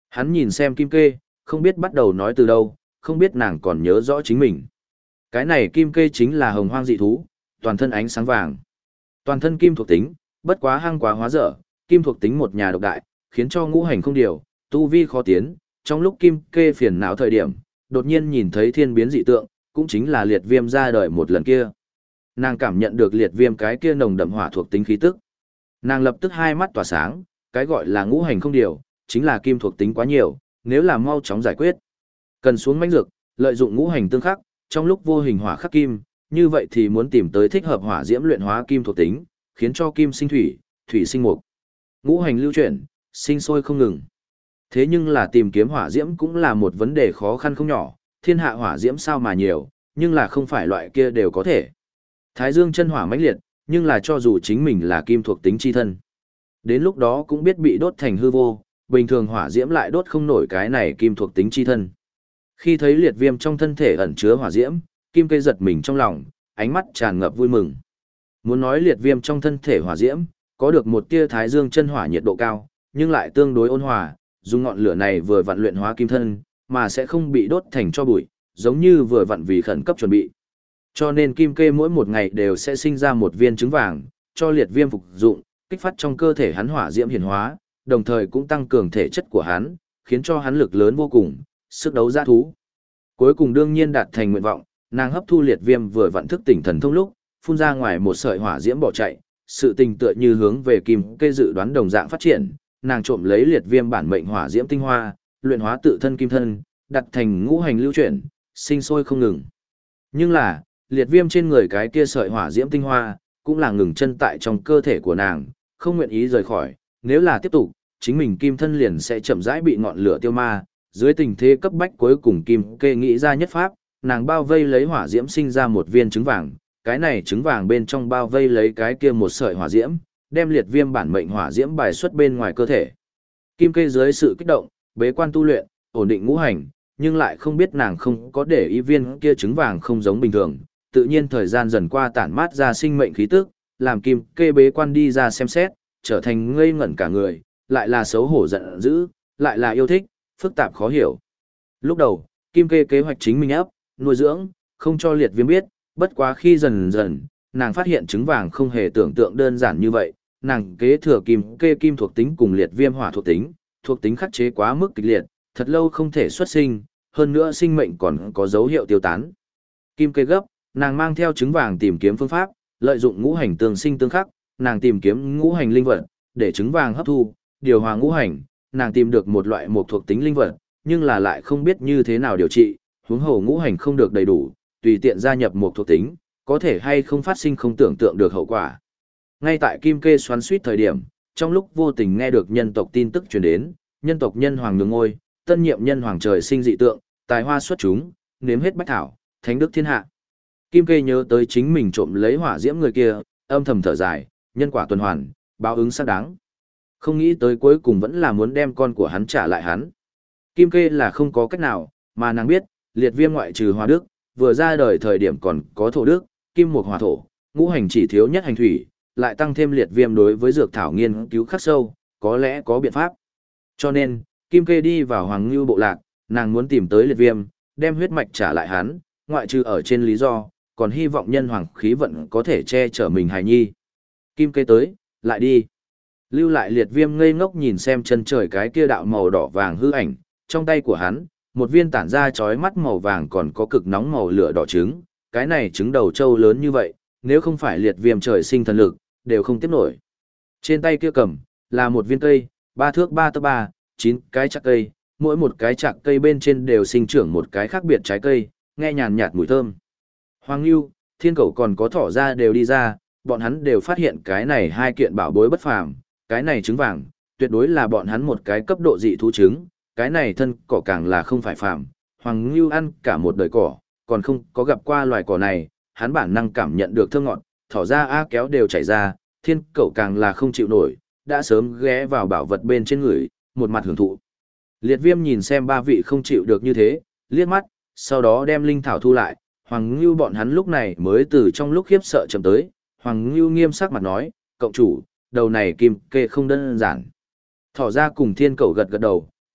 Hắn nhìn xem Kim Kê, không biết bắt đầu nói từ đâu, không biết nàng còn nhớ rõ chính mình. Cái này Kim Kê chính là hồng hoang dị thú, toàn thân ánh sáng vàng. Toàn thân kim thuộc tính, bất quá hăng quá hóa dở, kim thuộc tính một nhà độc đại, khiến cho ngũ hành không điều, tu vi khó tiến. Trong lúc Kim Kê phiền não thời điểm, đột nhiên nhìn thấy thiên biến dị tượng, cũng chính là liệt viêm ra đời một lần kia. Nàng cảm nhận được liệt viêm cái kia nồng đậm hỏa thuộc tính khí tức. Nàng lập tức hai mắt tỏa sáng, cái gọi là ngũ hành không điều, chính là kim thuộc tính quá nhiều, nếu là mau chóng giải quyết. Cần xuống mãnh dược, lợi dụng ngũ hành tương khắc, trong lúc vô hình hỏa khắc kim, như vậy thì muốn tìm tới thích hợp hỏa diễm luyện hóa kim thuộc tính, khiến cho kim sinh thủy, thủy sinh mục. Ngũ hành lưu chuyển, sinh sôi không ngừng. Thế nhưng là tìm kiếm hỏa diễm cũng là một vấn đề khó khăn không nhỏ, thiên hạ hỏa diễm sao mà nhiều, nhưng là không phải loại kia đều có thể. Thái dương chân hỏa mãnh liệt, nhưng là cho dù chính mình là kim thuộc tính chi thân. Đến lúc đó cũng biết bị đốt thành hư vô, bình thường hỏa diễm lại đốt không nổi cái này kim thuộc tính chi thân. Khi thấy liệt viêm trong thân thể ẩn chứa hỏa diễm, Kim Kê giật mình trong lòng, ánh mắt tràn ngập vui mừng. Muốn nói liệt viêm trong thân thể hỏa diễm, có được một tia thái dương chân hỏa nhiệt độ cao, nhưng lại tương đối ôn hòa, dùng ngọn lửa này vừa vặn luyện hóa kim thân, mà sẽ không bị đốt thành cho bụi, giống như vừa vặn vì khẩn cấp chuẩn bị. Cho nên Kim Kê mỗi một ngày đều sẽ sinh ra một viên trứng vàng, cho liệt viêm phục dụng, kích phát trong cơ thể hắn hỏa diễm hiển hóa, đồng thời cũng tăng cường thể chất của hắn, khiến cho hắn lực lớn vô cùng, sức đấu dã thú. Cuối cùng đương nhiên đạt thành nguyện vọng, nàng hấp thu liệt viêm vừa vặn thức tỉnh thần thông lúc, phun ra ngoài một sợi hỏa diễm bỏ chạy, sự tình tựa như hướng về Kim Kê dự đoán đồng dạng phát triển, nàng trộm lấy liệt viêm bản mệnh hỏa diễm tinh hoa, luyện hóa tự thân kim thân, đặt thành ngũ hành lưu chuyển, sinh sôi không ngừng. Nhưng là, liệt viêm trên người cái kia sợi hỏa diễm tinh hoa, cũng là ngừng chân tại trong cơ thể của nàng, không nguyện ý rời khỏi, nếu là tiếp tục, chính mình kim thân liền sẽ chậm rãi bị ngọn lửa tiêu ma. Dưới tình thế cấp bách cuối cùng Kim Kê nghĩ ra nhất pháp, nàng bao vây lấy hỏa diễm sinh ra một viên trứng vàng, cái này trứng vàng bên trong bao vây lấy cái kia một sợi hỏa diễm, đem liệt viêm bản mệnh hỏa diễm bài xuất bên ngoài cơ thể. Kim Kê dưới sự kích động, bế quan tu luyện, ổn định ngũ hành, nhưng lại không biết nàng không có để ý viên kia trứng vàng không giống bình thường, tự nhiên thời gian dần qua tản mát ra sinh mệnh khí tức, làm Kim Kê bế quan đi ra xem xét, trở thành ngây ngẩn cả người, lại là xấu hổ giận dữ, lại là yêu thích, phức tạp khó hiểu. Lúc đầu, Kim Kê kế hoạch chính mình ấp, nuôi dưỡng, không cho liệt viêm biết, bất quá khi dần dần, nàng phát hiện trứng vàng không hề tưởng tượng đơn giản như vậy, nàng kế thừa Kim Kê kim thuộc tính cùng liệt viêm hỏa thuộc tính, thuộc tính khắc chế quá mức kịch liệt, thật lâu không thể xuất sinh, hơn nữa sinh mệnh còn có dấu hiệu tiêu tán. Kim Kê gấp, nàng mang theo trứng vàng tìm kiếm phương pháp, lợi dụng ngũ hành tương sinh tương khắc, nàng tìm kiếm ngũ hành linh vật, để trứng vàng hấp thu, điều hòa ngũ hành, nàng tìm được một loại một thuộc tính linh vật, nhưng là lại không biết như thế nào điều trị, huống hồ ngũ hành không được đầy đủ, tùy tiện gia nhập một thuộc tính, có thể hay không phát sinh không tưởng tượng được hậu quả. Ngay tại Kim Kê xoắn suýt thời điểm, trong lúc vô tình nghe được nhân tộc tin tức truyền đến, nhân tộc nhân hoàng nhường ngôi, tân nhiệm nhân hoàng trời sinh dị tượng, tài hoa xuất chúng, nếm hết bách thảo, thánh đức thiên hạ. Kim Kê nhớ tới chính mình trộm lấy hỏa diễm người kia, âm thầm thở dài, nhân quả tuần hoàn, báo ứng xác đáng. Không nghĩ tới cuối cùng vẫn là muốn đem con của hắn trả lại hắn. Kim Kê là không có cách nào, mà nàng biết, liệt viêm ngoại trừ hóa đức, vừa ra đời thời điểm còn có thổ đức, kim mộc hỏa thổ, ngũ hành chỉ thiếu nhất hành thủy, lại tăng thêm liệt viêm đối với dược thảo nghiên cứu khắc sâu, có lẽ có biện pháp. Cho nên, Kim Kê đi vào Hoàng Ngưu bộ lạc, nàng muốn tìm tới liệt viêm, đem huyết mạch trả lại hắn, ngoại trừ ở trên lý do, còn hy vọng nhân hoàng khí vận có thể che chở mình hài nhi. Kim Kê tới, lại đi. Lưu lại liệt viêm ngây ngốc nhìn xem chân trời cái kia đạo màu đỏ vàng hư ảnh, trong tay của hắn, một viên tản ra chói mắt màu vàng còn có cực nóng màu lửa đỏ trứng, cái này trứng đầu trâu lớn như vậy, nếu không phải liệt viêm trời sinh thần lực, đều không tiếp nổi. Trên tay kia cầm, là một viên cây, ba thước ba tấc ba, chín cái chạc cây, mỗi một cái chạc cây bên trên đều sinh trưởng một cái khác biệt trái cây, nghe nhàn nhạt mùi thơm. Hoàng Nưu, Thiên Cẩu còn có thỏ ra đều đi ra, bọn hắn đều phát hiện cái này hai kiện bảo bối bất phàm, cái này trứng vàng, tuyệt đối là bọn hắn một cái cấp độ dị thú trứng, cái này thân cỏ càng là không phải phàm. Hoàng Nưu ăn cả một đời cỏ, còn không có gặp qua loài cỏ này, hắn bản năng cảm nhận được thơm ngọt, thỏ ra a kéo đều chảy ra, Thiên Cẩu càng là không chịu nổi, đã sớm ghé vào bảo vật bên trên người, một mặt hưởng thụ. Liệt Viêm nhìn xem ba vị không chịu được như thế, liếc mắt, sau đó đem linh thảo thu lại, Hoàng Nưu bọn hắn lúc này mới từ trong lúc khiếp sợ chậm tới, Hoàng Nưu nghiêm sắc mặt nói, cộng chủ, đầu này Kim Kê không đơn giản. Thỏ ra cùng Thiên Cẩu gật gật đầu,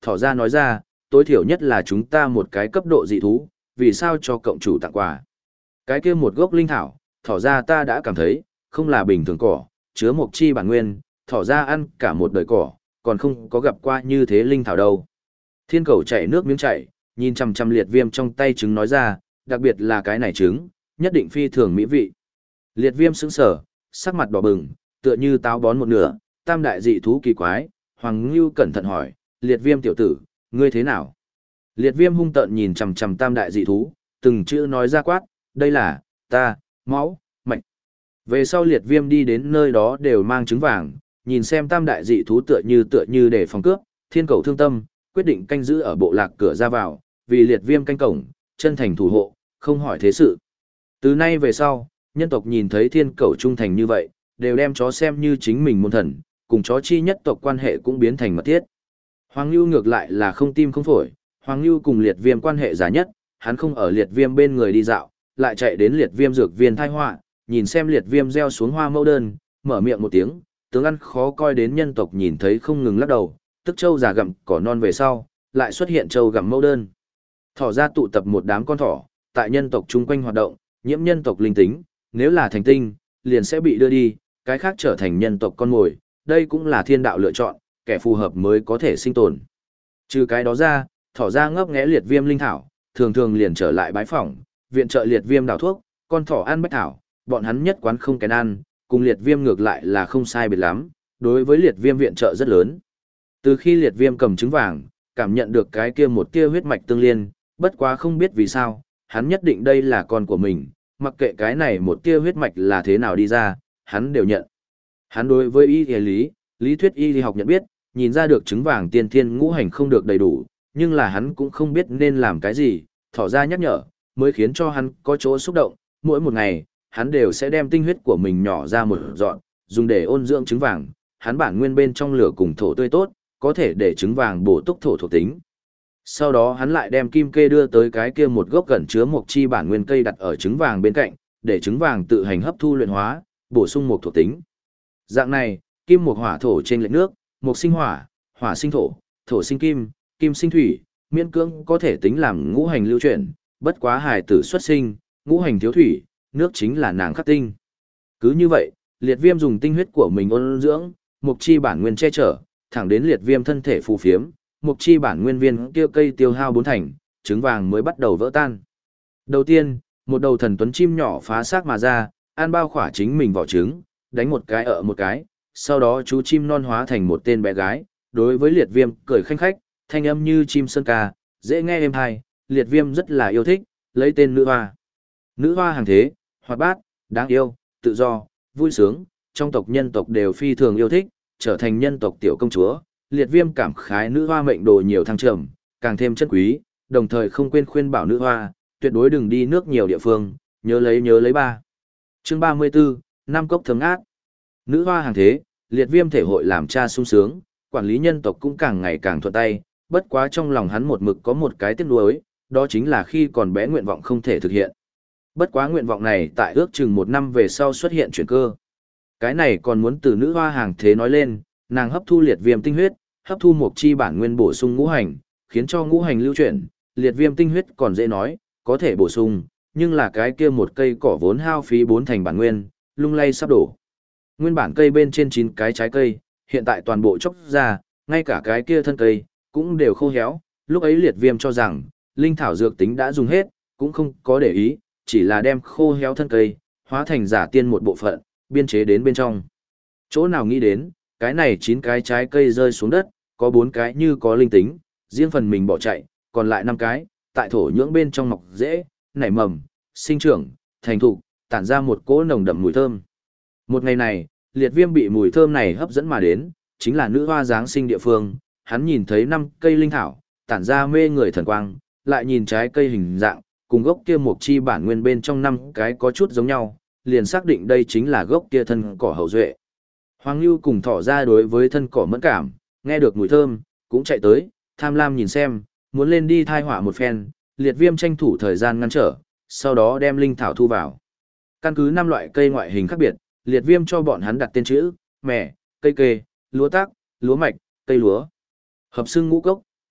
thỏ ra nói ra, tối thiểu nhất là chúng ta một cái cấp độ dị thú, vì sao cho cộng chủ tặng quà. Cái kia một gốc linh thảo, thỏ ra ta đã cảm thấy, không là bình thường cỏ, chứa một chi bản nguyên, thỏ ra ăn cả một đời cỏ, còn không có gặp qua như thế linh thảo đâu. Thiên cầu chảy nước miếng chảy, nhìn chằm chằm liệt viêm trong tay trứng nói ra, đặc biệt là cái này trứng, nhất định phi thường mỹ vị. Liệt viêm sững sờ, sắc mặt đỏ bừng, tựa như táo bón một nửa, tam đại dị thú kỳ quái, Hoàng Ngưu cẩn thận hỏi, liệt viêm tiểu tử, ngươi thế nào? Liệt viêm hung tợn nhìn chằm chằm tam đại dị thú, từng chữ nói ra quát, đây là, ta, máu, mạch. Về sau liệt viêm đi đến nơi đó đều mang trứng vàng, nhìn xem tam đại dị thú tựa như tựa như để phòng cướp, thiên cầu thương tâm, quyết định canh giữ ở bộ lạc cửa ra vào, vì liệt viêm canh cổng, chân thành thủ hộ, không hỏi thế sự. Từ nay về sau, nhân tộc nhìn thấy thiên cầu trung thành như vậy, đều đem chó xem như chính mình môn thần, cùng chó chi nhất tộc quan hệ cũng biến thành mật thiết. Hoàng Nưu ngược lại là không tim không phổi, Hoàng Nưu cùng liệt viêm quan hệ giả nhất, hắn không ở liệt viêm bên người đi dạo, lại chạy đến liệt viêm dược viên thai họa, nhìn xem liệt viêm gieo xuống hoa mẫu đơn, mở miệng một tiếng, tướng ăn khó coi đến nhân tộc nhìn thấy không ngừng lắc đầu, tức châu già gặm cỏ non về sau, lại xuất hiện châu gặm mẫu đơn. Thỏ ra tụ tập một đám con thỏ, tại nhân tộc chung quanh hoạt động, nhiễm nhân tộc linh tính, nếu là thành tinh, liền sẽ bị đưa đi, cái khác trở thành nhân tộc con mồi, đây cũng là thiên đạo lựa chọn, kẻ phù hợp mới có thể sinh tồn. Trừ cái đó ra, thỏ ra ngấp nghé liệt viêm linh thảo, thường thường liền trở lại bái phỏng, viện trợ liệt viêm đào thuốc, con thỏ ăn bách thảo, bọn hắn nhất quán không kén ăn, cùng liệt viêm ngược lại là không sai biệt lắm, đối với liệt viêm viện trợ rất lớn. Từ khi liệt viêm cầm trứng vàng, cảm nhận được cái kia một tia huyết mạch tương liên, bất quá không biết vì sao, hắn nhất định đây là con của mình, mặc kệ cái này một tia huyết mạch là thế nào đi ra, hắn đều nhận. Hắn đối với y lý, lý thuyết y lý học nhận biết, nhìn ra được trứng vàng tiên thiên ngũ hành không được đầy đủ, nhưng là hắn cũng không biết nên làm cái gì, thỏ ra nhắc nhở, mới khiến cho hắn có chỗ xúc động, mỗi một ngày, hắn đều sẽ đem tinh huyết của mình nhỏ ra một dọn, dùng để ôn dưỡng trứng vàng, hắn bản nguyên bên trong lửa cùng thổ tươi tốt, có thể để trứng vàng bổ túc thổ thuộc tính. Sau đó hắn lại đem kim kê đưa tới cái kia một gốc gần chứa một chi bản nguyên cây đặt ở trứng vàng bên cạnh, để trứng vàng tự hành hấp thu luyện hóa, bổ sung một thuộc tính. Dạng này, kim một hỏa thổ trên lệch nước, một sinh hỏa, hỏa sinh thổ, thổ sinh kim, kim sinh thủy, miễn cưỡng có thể tính làm ngũ hành lưu chuyển, bất quá hài tử xuất sinh, ngũ hành thiếu thủy, nước chính là nàng khắc tinh. Cứ như vậy, liệt viêm dùng tinh huyết của mình ôn dưỡng, mục chi bản nguyên che chở, thẳng đến liệt viêm thân thể phù phiếm, mục chi bản nguyên viên kia cây tiêu hao bốn thành, trứng vàng mới bắt đầu vỡ tan. Đầu tiên, một đầu thần tuấn chim nhỏ phá xác mà ra, ăn bao khỏa chính mình vỏ trứng, đánh một cái ở một cái, sau đó chú chim non hóa thành một tên bé gái, đối với liệt viêm cười khanh khách, thanh âm như chim sơn ca, dễ nghe êm hay, liệt viêm rất là yêu thích, lấy tên nữ hoa. Nữ hoa hàng thế, hoạt bát, đáng yêu, tự do, vui sướng, trong tộc nhân tộc đều phi thường yêu thích, trở thành nhân tộc tiểu công chúa, liệt viêm cảm khái nữ hoa mệnh đồ nhiều thăng trầm, càng thêm chân quý, đồng thời không quên khuyên bảo nữ hoa, tuyệt đối đừng đi nước nhiều địa phương, nhớ lấy nhớ lấy ba. Chương ba mươi 34, Nam Cốc Thấm Ác. Nữ hoa hàng thế, liệt viêm thể hội làm cha sung sướng, quản lý nhân tộc cũng càng ngày càng thuận tay, bất quá trong lòng hắn một mực có một cái tiếc nuối, đó chính là khi còn bé nguyện vọng không thể thực hiện. Bất quá nguyện vọng này tại ước chừng một năm về sau xuất hiện chuyển cơ. Cái này còn muốn từ nữ hoa hàng thế nói lên, nàng hấp thu liệt viêm tinh huyết, hấp thu một chi bản nguyên bổ sung ngũ hành, khiến cho ngũ hành lưu chuyển, liệt viêm tinh huyết còn dễ nói, có thể bổ sung, nhưng là cái kia một cây cỏ vốn hao phí bốn thành bản nguyên, lung lay sắp đổ. Nguyên bản cây bên trên chín cái trái cây, hiện tại toàn bộ chốc ra, ngay cả cái kia thân cây, cũng đều khô héo, lúc ấy liệt viêm cho rằng, linh thảo dược tính đã dùng hết, cũng không có để ý, chỉ là đem khô héo thân cây, hóa thành giả tiên một bộ phận, biên chế đến bên trong. Chỗ nào nghĩ đến, cái này chín cái trái cây rơi xuống đất, có bốn cái như có linh tính, riêng phần mình bỏ chạy, còn lại năm cái, tại thổ nhưỡng bên trong mọc dễ, nảy mầm, sinh trưởng, thành thụ, tản ra một cỗ nồng đậm mùi thơm. Một ngày này, liệt viêm bị mùi thơm này hấp dẫn mà đến, chính là nữ hoa giáng sinh địa phương, hắn nhìn thấy năm cây linh thảo, tản ra mê người thần quang, lại nhìn trái cây hình dạng, cùng gốc kia một chi bản nguyên bên trong năm cái có chút giống nhau, liền xác định đây chính là gốc kia thân cỏ hậu duệ. Hoàng Nưu cùng thỏ ra đối với thân cỏ mẫn cảm, nghe được mùi thơm, cũng chạy tới, tham lam nhìn xem, muốn lên đi thai họa một phen, liệt viêm tranh thủ thời gian ngăn trở, sau đó đem linh thảo thu vào. Căn cứ năm loại cây ngoại hình khác biệt, liệt viêm cho bọn hắn đặt tên chữ, mẻ, cây kê, lúa tác, lúa mạch, cây lúa. Hợp xưng ngũ cốc,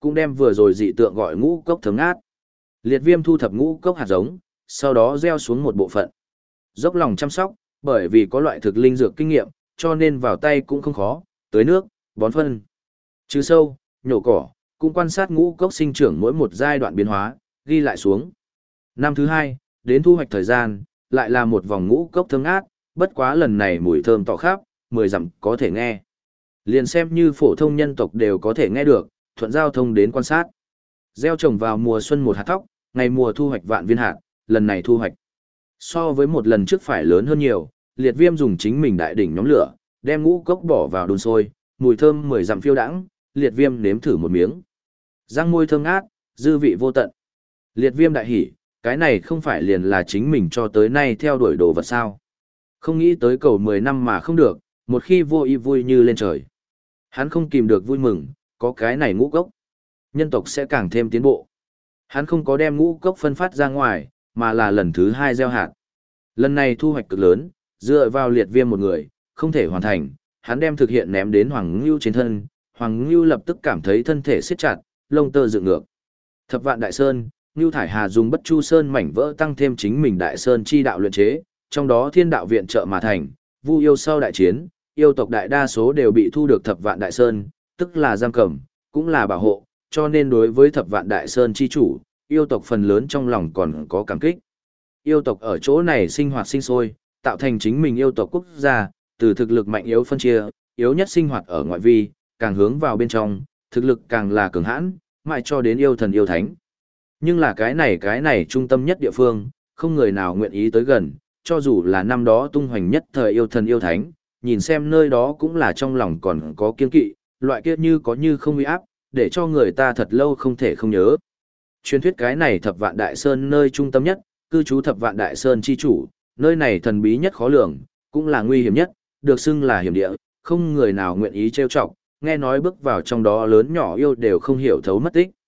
cũng đem vừa rồi dị tượng gọi ngũ cốc thấm ngát. Liệt Viêm thu thập ngũ cốc hạt giống, sau đó gieo xuống một bộ phận. Dốc lòng chăm sóc, bởi vì có loại thực linh dược kinh nghiệm, cho nên vào tay cũng không khó, tưới nước, bón phân, trừ sâu, nhổ cỏ, cũng quan sát ngũ cốc sinh trưởng mỗi một giai đoạn biến hóa, ghi lại xuống. Năm thứ hai, đến thu hoạch thời gian, lại là một vòng ngũ cốc thơm ngát, bất quá lần này mùi thơm tỏ khắp, mười dặm có thể nghe. Liền xem như phổ thông nhân tộc đều có thể nghe được, thuận giao thông đến quan sát. Gieo trồng vào mùa xuân một hạt thóc, ngày mùa thu hoạch vạn viên hạt, lần này thu hoạch so với một lần trước phải lớn hơn nhiều. Liệt Viêm dùng chính mình đại đỉnh nhóm lửa, đem ngũ cốc bỏ vào đun sôi, mùi thơm mười dặm phiêu đãng. Liệt Viêm nếm thử một miếng, răng môi thơm ngát, dư vị vô tận. Liệt Viêm đại hỉ, cái này không phải liền là chính mình cho tới nay theo đuổi đồ vật sao? Không nghĩ tới cầu mười năm mà không được, một khi vô ý vui như lên trời. Hắn không kìm được vui mừng, có cái này ngũ cốc, nhân tộc sẽ càng thêm tiến bộ. Hắn không có đem ngũ cốc phân phát ra ngoài, mà là lần thứ hai gieo hạt. Lần này thu hoạch cực lớn, dựa vào Liệt Viêm một người, không thể hoàn thành, hắn đem thực hiện ném đến Hoàng Ngưu trên thân. Hoàng Ngưu lập tức cảm thấy thân thể siết chặt, lông tơ dựng ngược. Thập Vạn Đại Sơn, Ngưu Thải Hà dùng Bất Chu Sơn mảnh vỡ tăng thêm chính mình Đại Sơn chi đạo luyện chế, trong đó Thiên Đạo viện trợ mà thành. Vu yêu sau đại chiến, yêu tộc đại đa số đều bị thu được Thập Vạn Đại Sơn, tức là giam cầm, cũng là bảo hộ, cho nên đối với Thập Vạn Đại Sơn chi chủ, yêu tộc phần lớn trong lòng còn có cảm kích. Yêu tộc ở chỗ này sinh hoạt sinh sôi, tạo thành chính mình yêu tộc quốc gia, từ thực lực mạnh yếu phân chia, yếu nhất sinh hoạt ở ngoại vi, càng hướng vào bên trong, thực lực càng là cường hãn, mãi cho đến yêu thần yêu thánh. Nhưng là cái này cái này trung tâm nhất địa phương, không người nào nguyện ý tới gần, cho dù là năm đó tung hoành nhất thời yêu thần yêu thánh, nhìn xem nơi đó cũng là trong lòng còn có kiên kỵ, loại kia như có như không uy áp, để cho người ta thật lâu không thể không nhớ. Truyền thuyết cái này Thập Vạn Đại Sơn nơi trung tâm nhất, cư trú Thập Vạn Đại Sơn chi chủ, nơi này thần bí nhất khó lường, cũng là nguy hiểm nhất, được xưng là hiểm địa, không người nào nguyện ý trêu chọc, nghe nói bước vào trong đó lớn nhỏ yêu đều không hiểu thấu mất tích.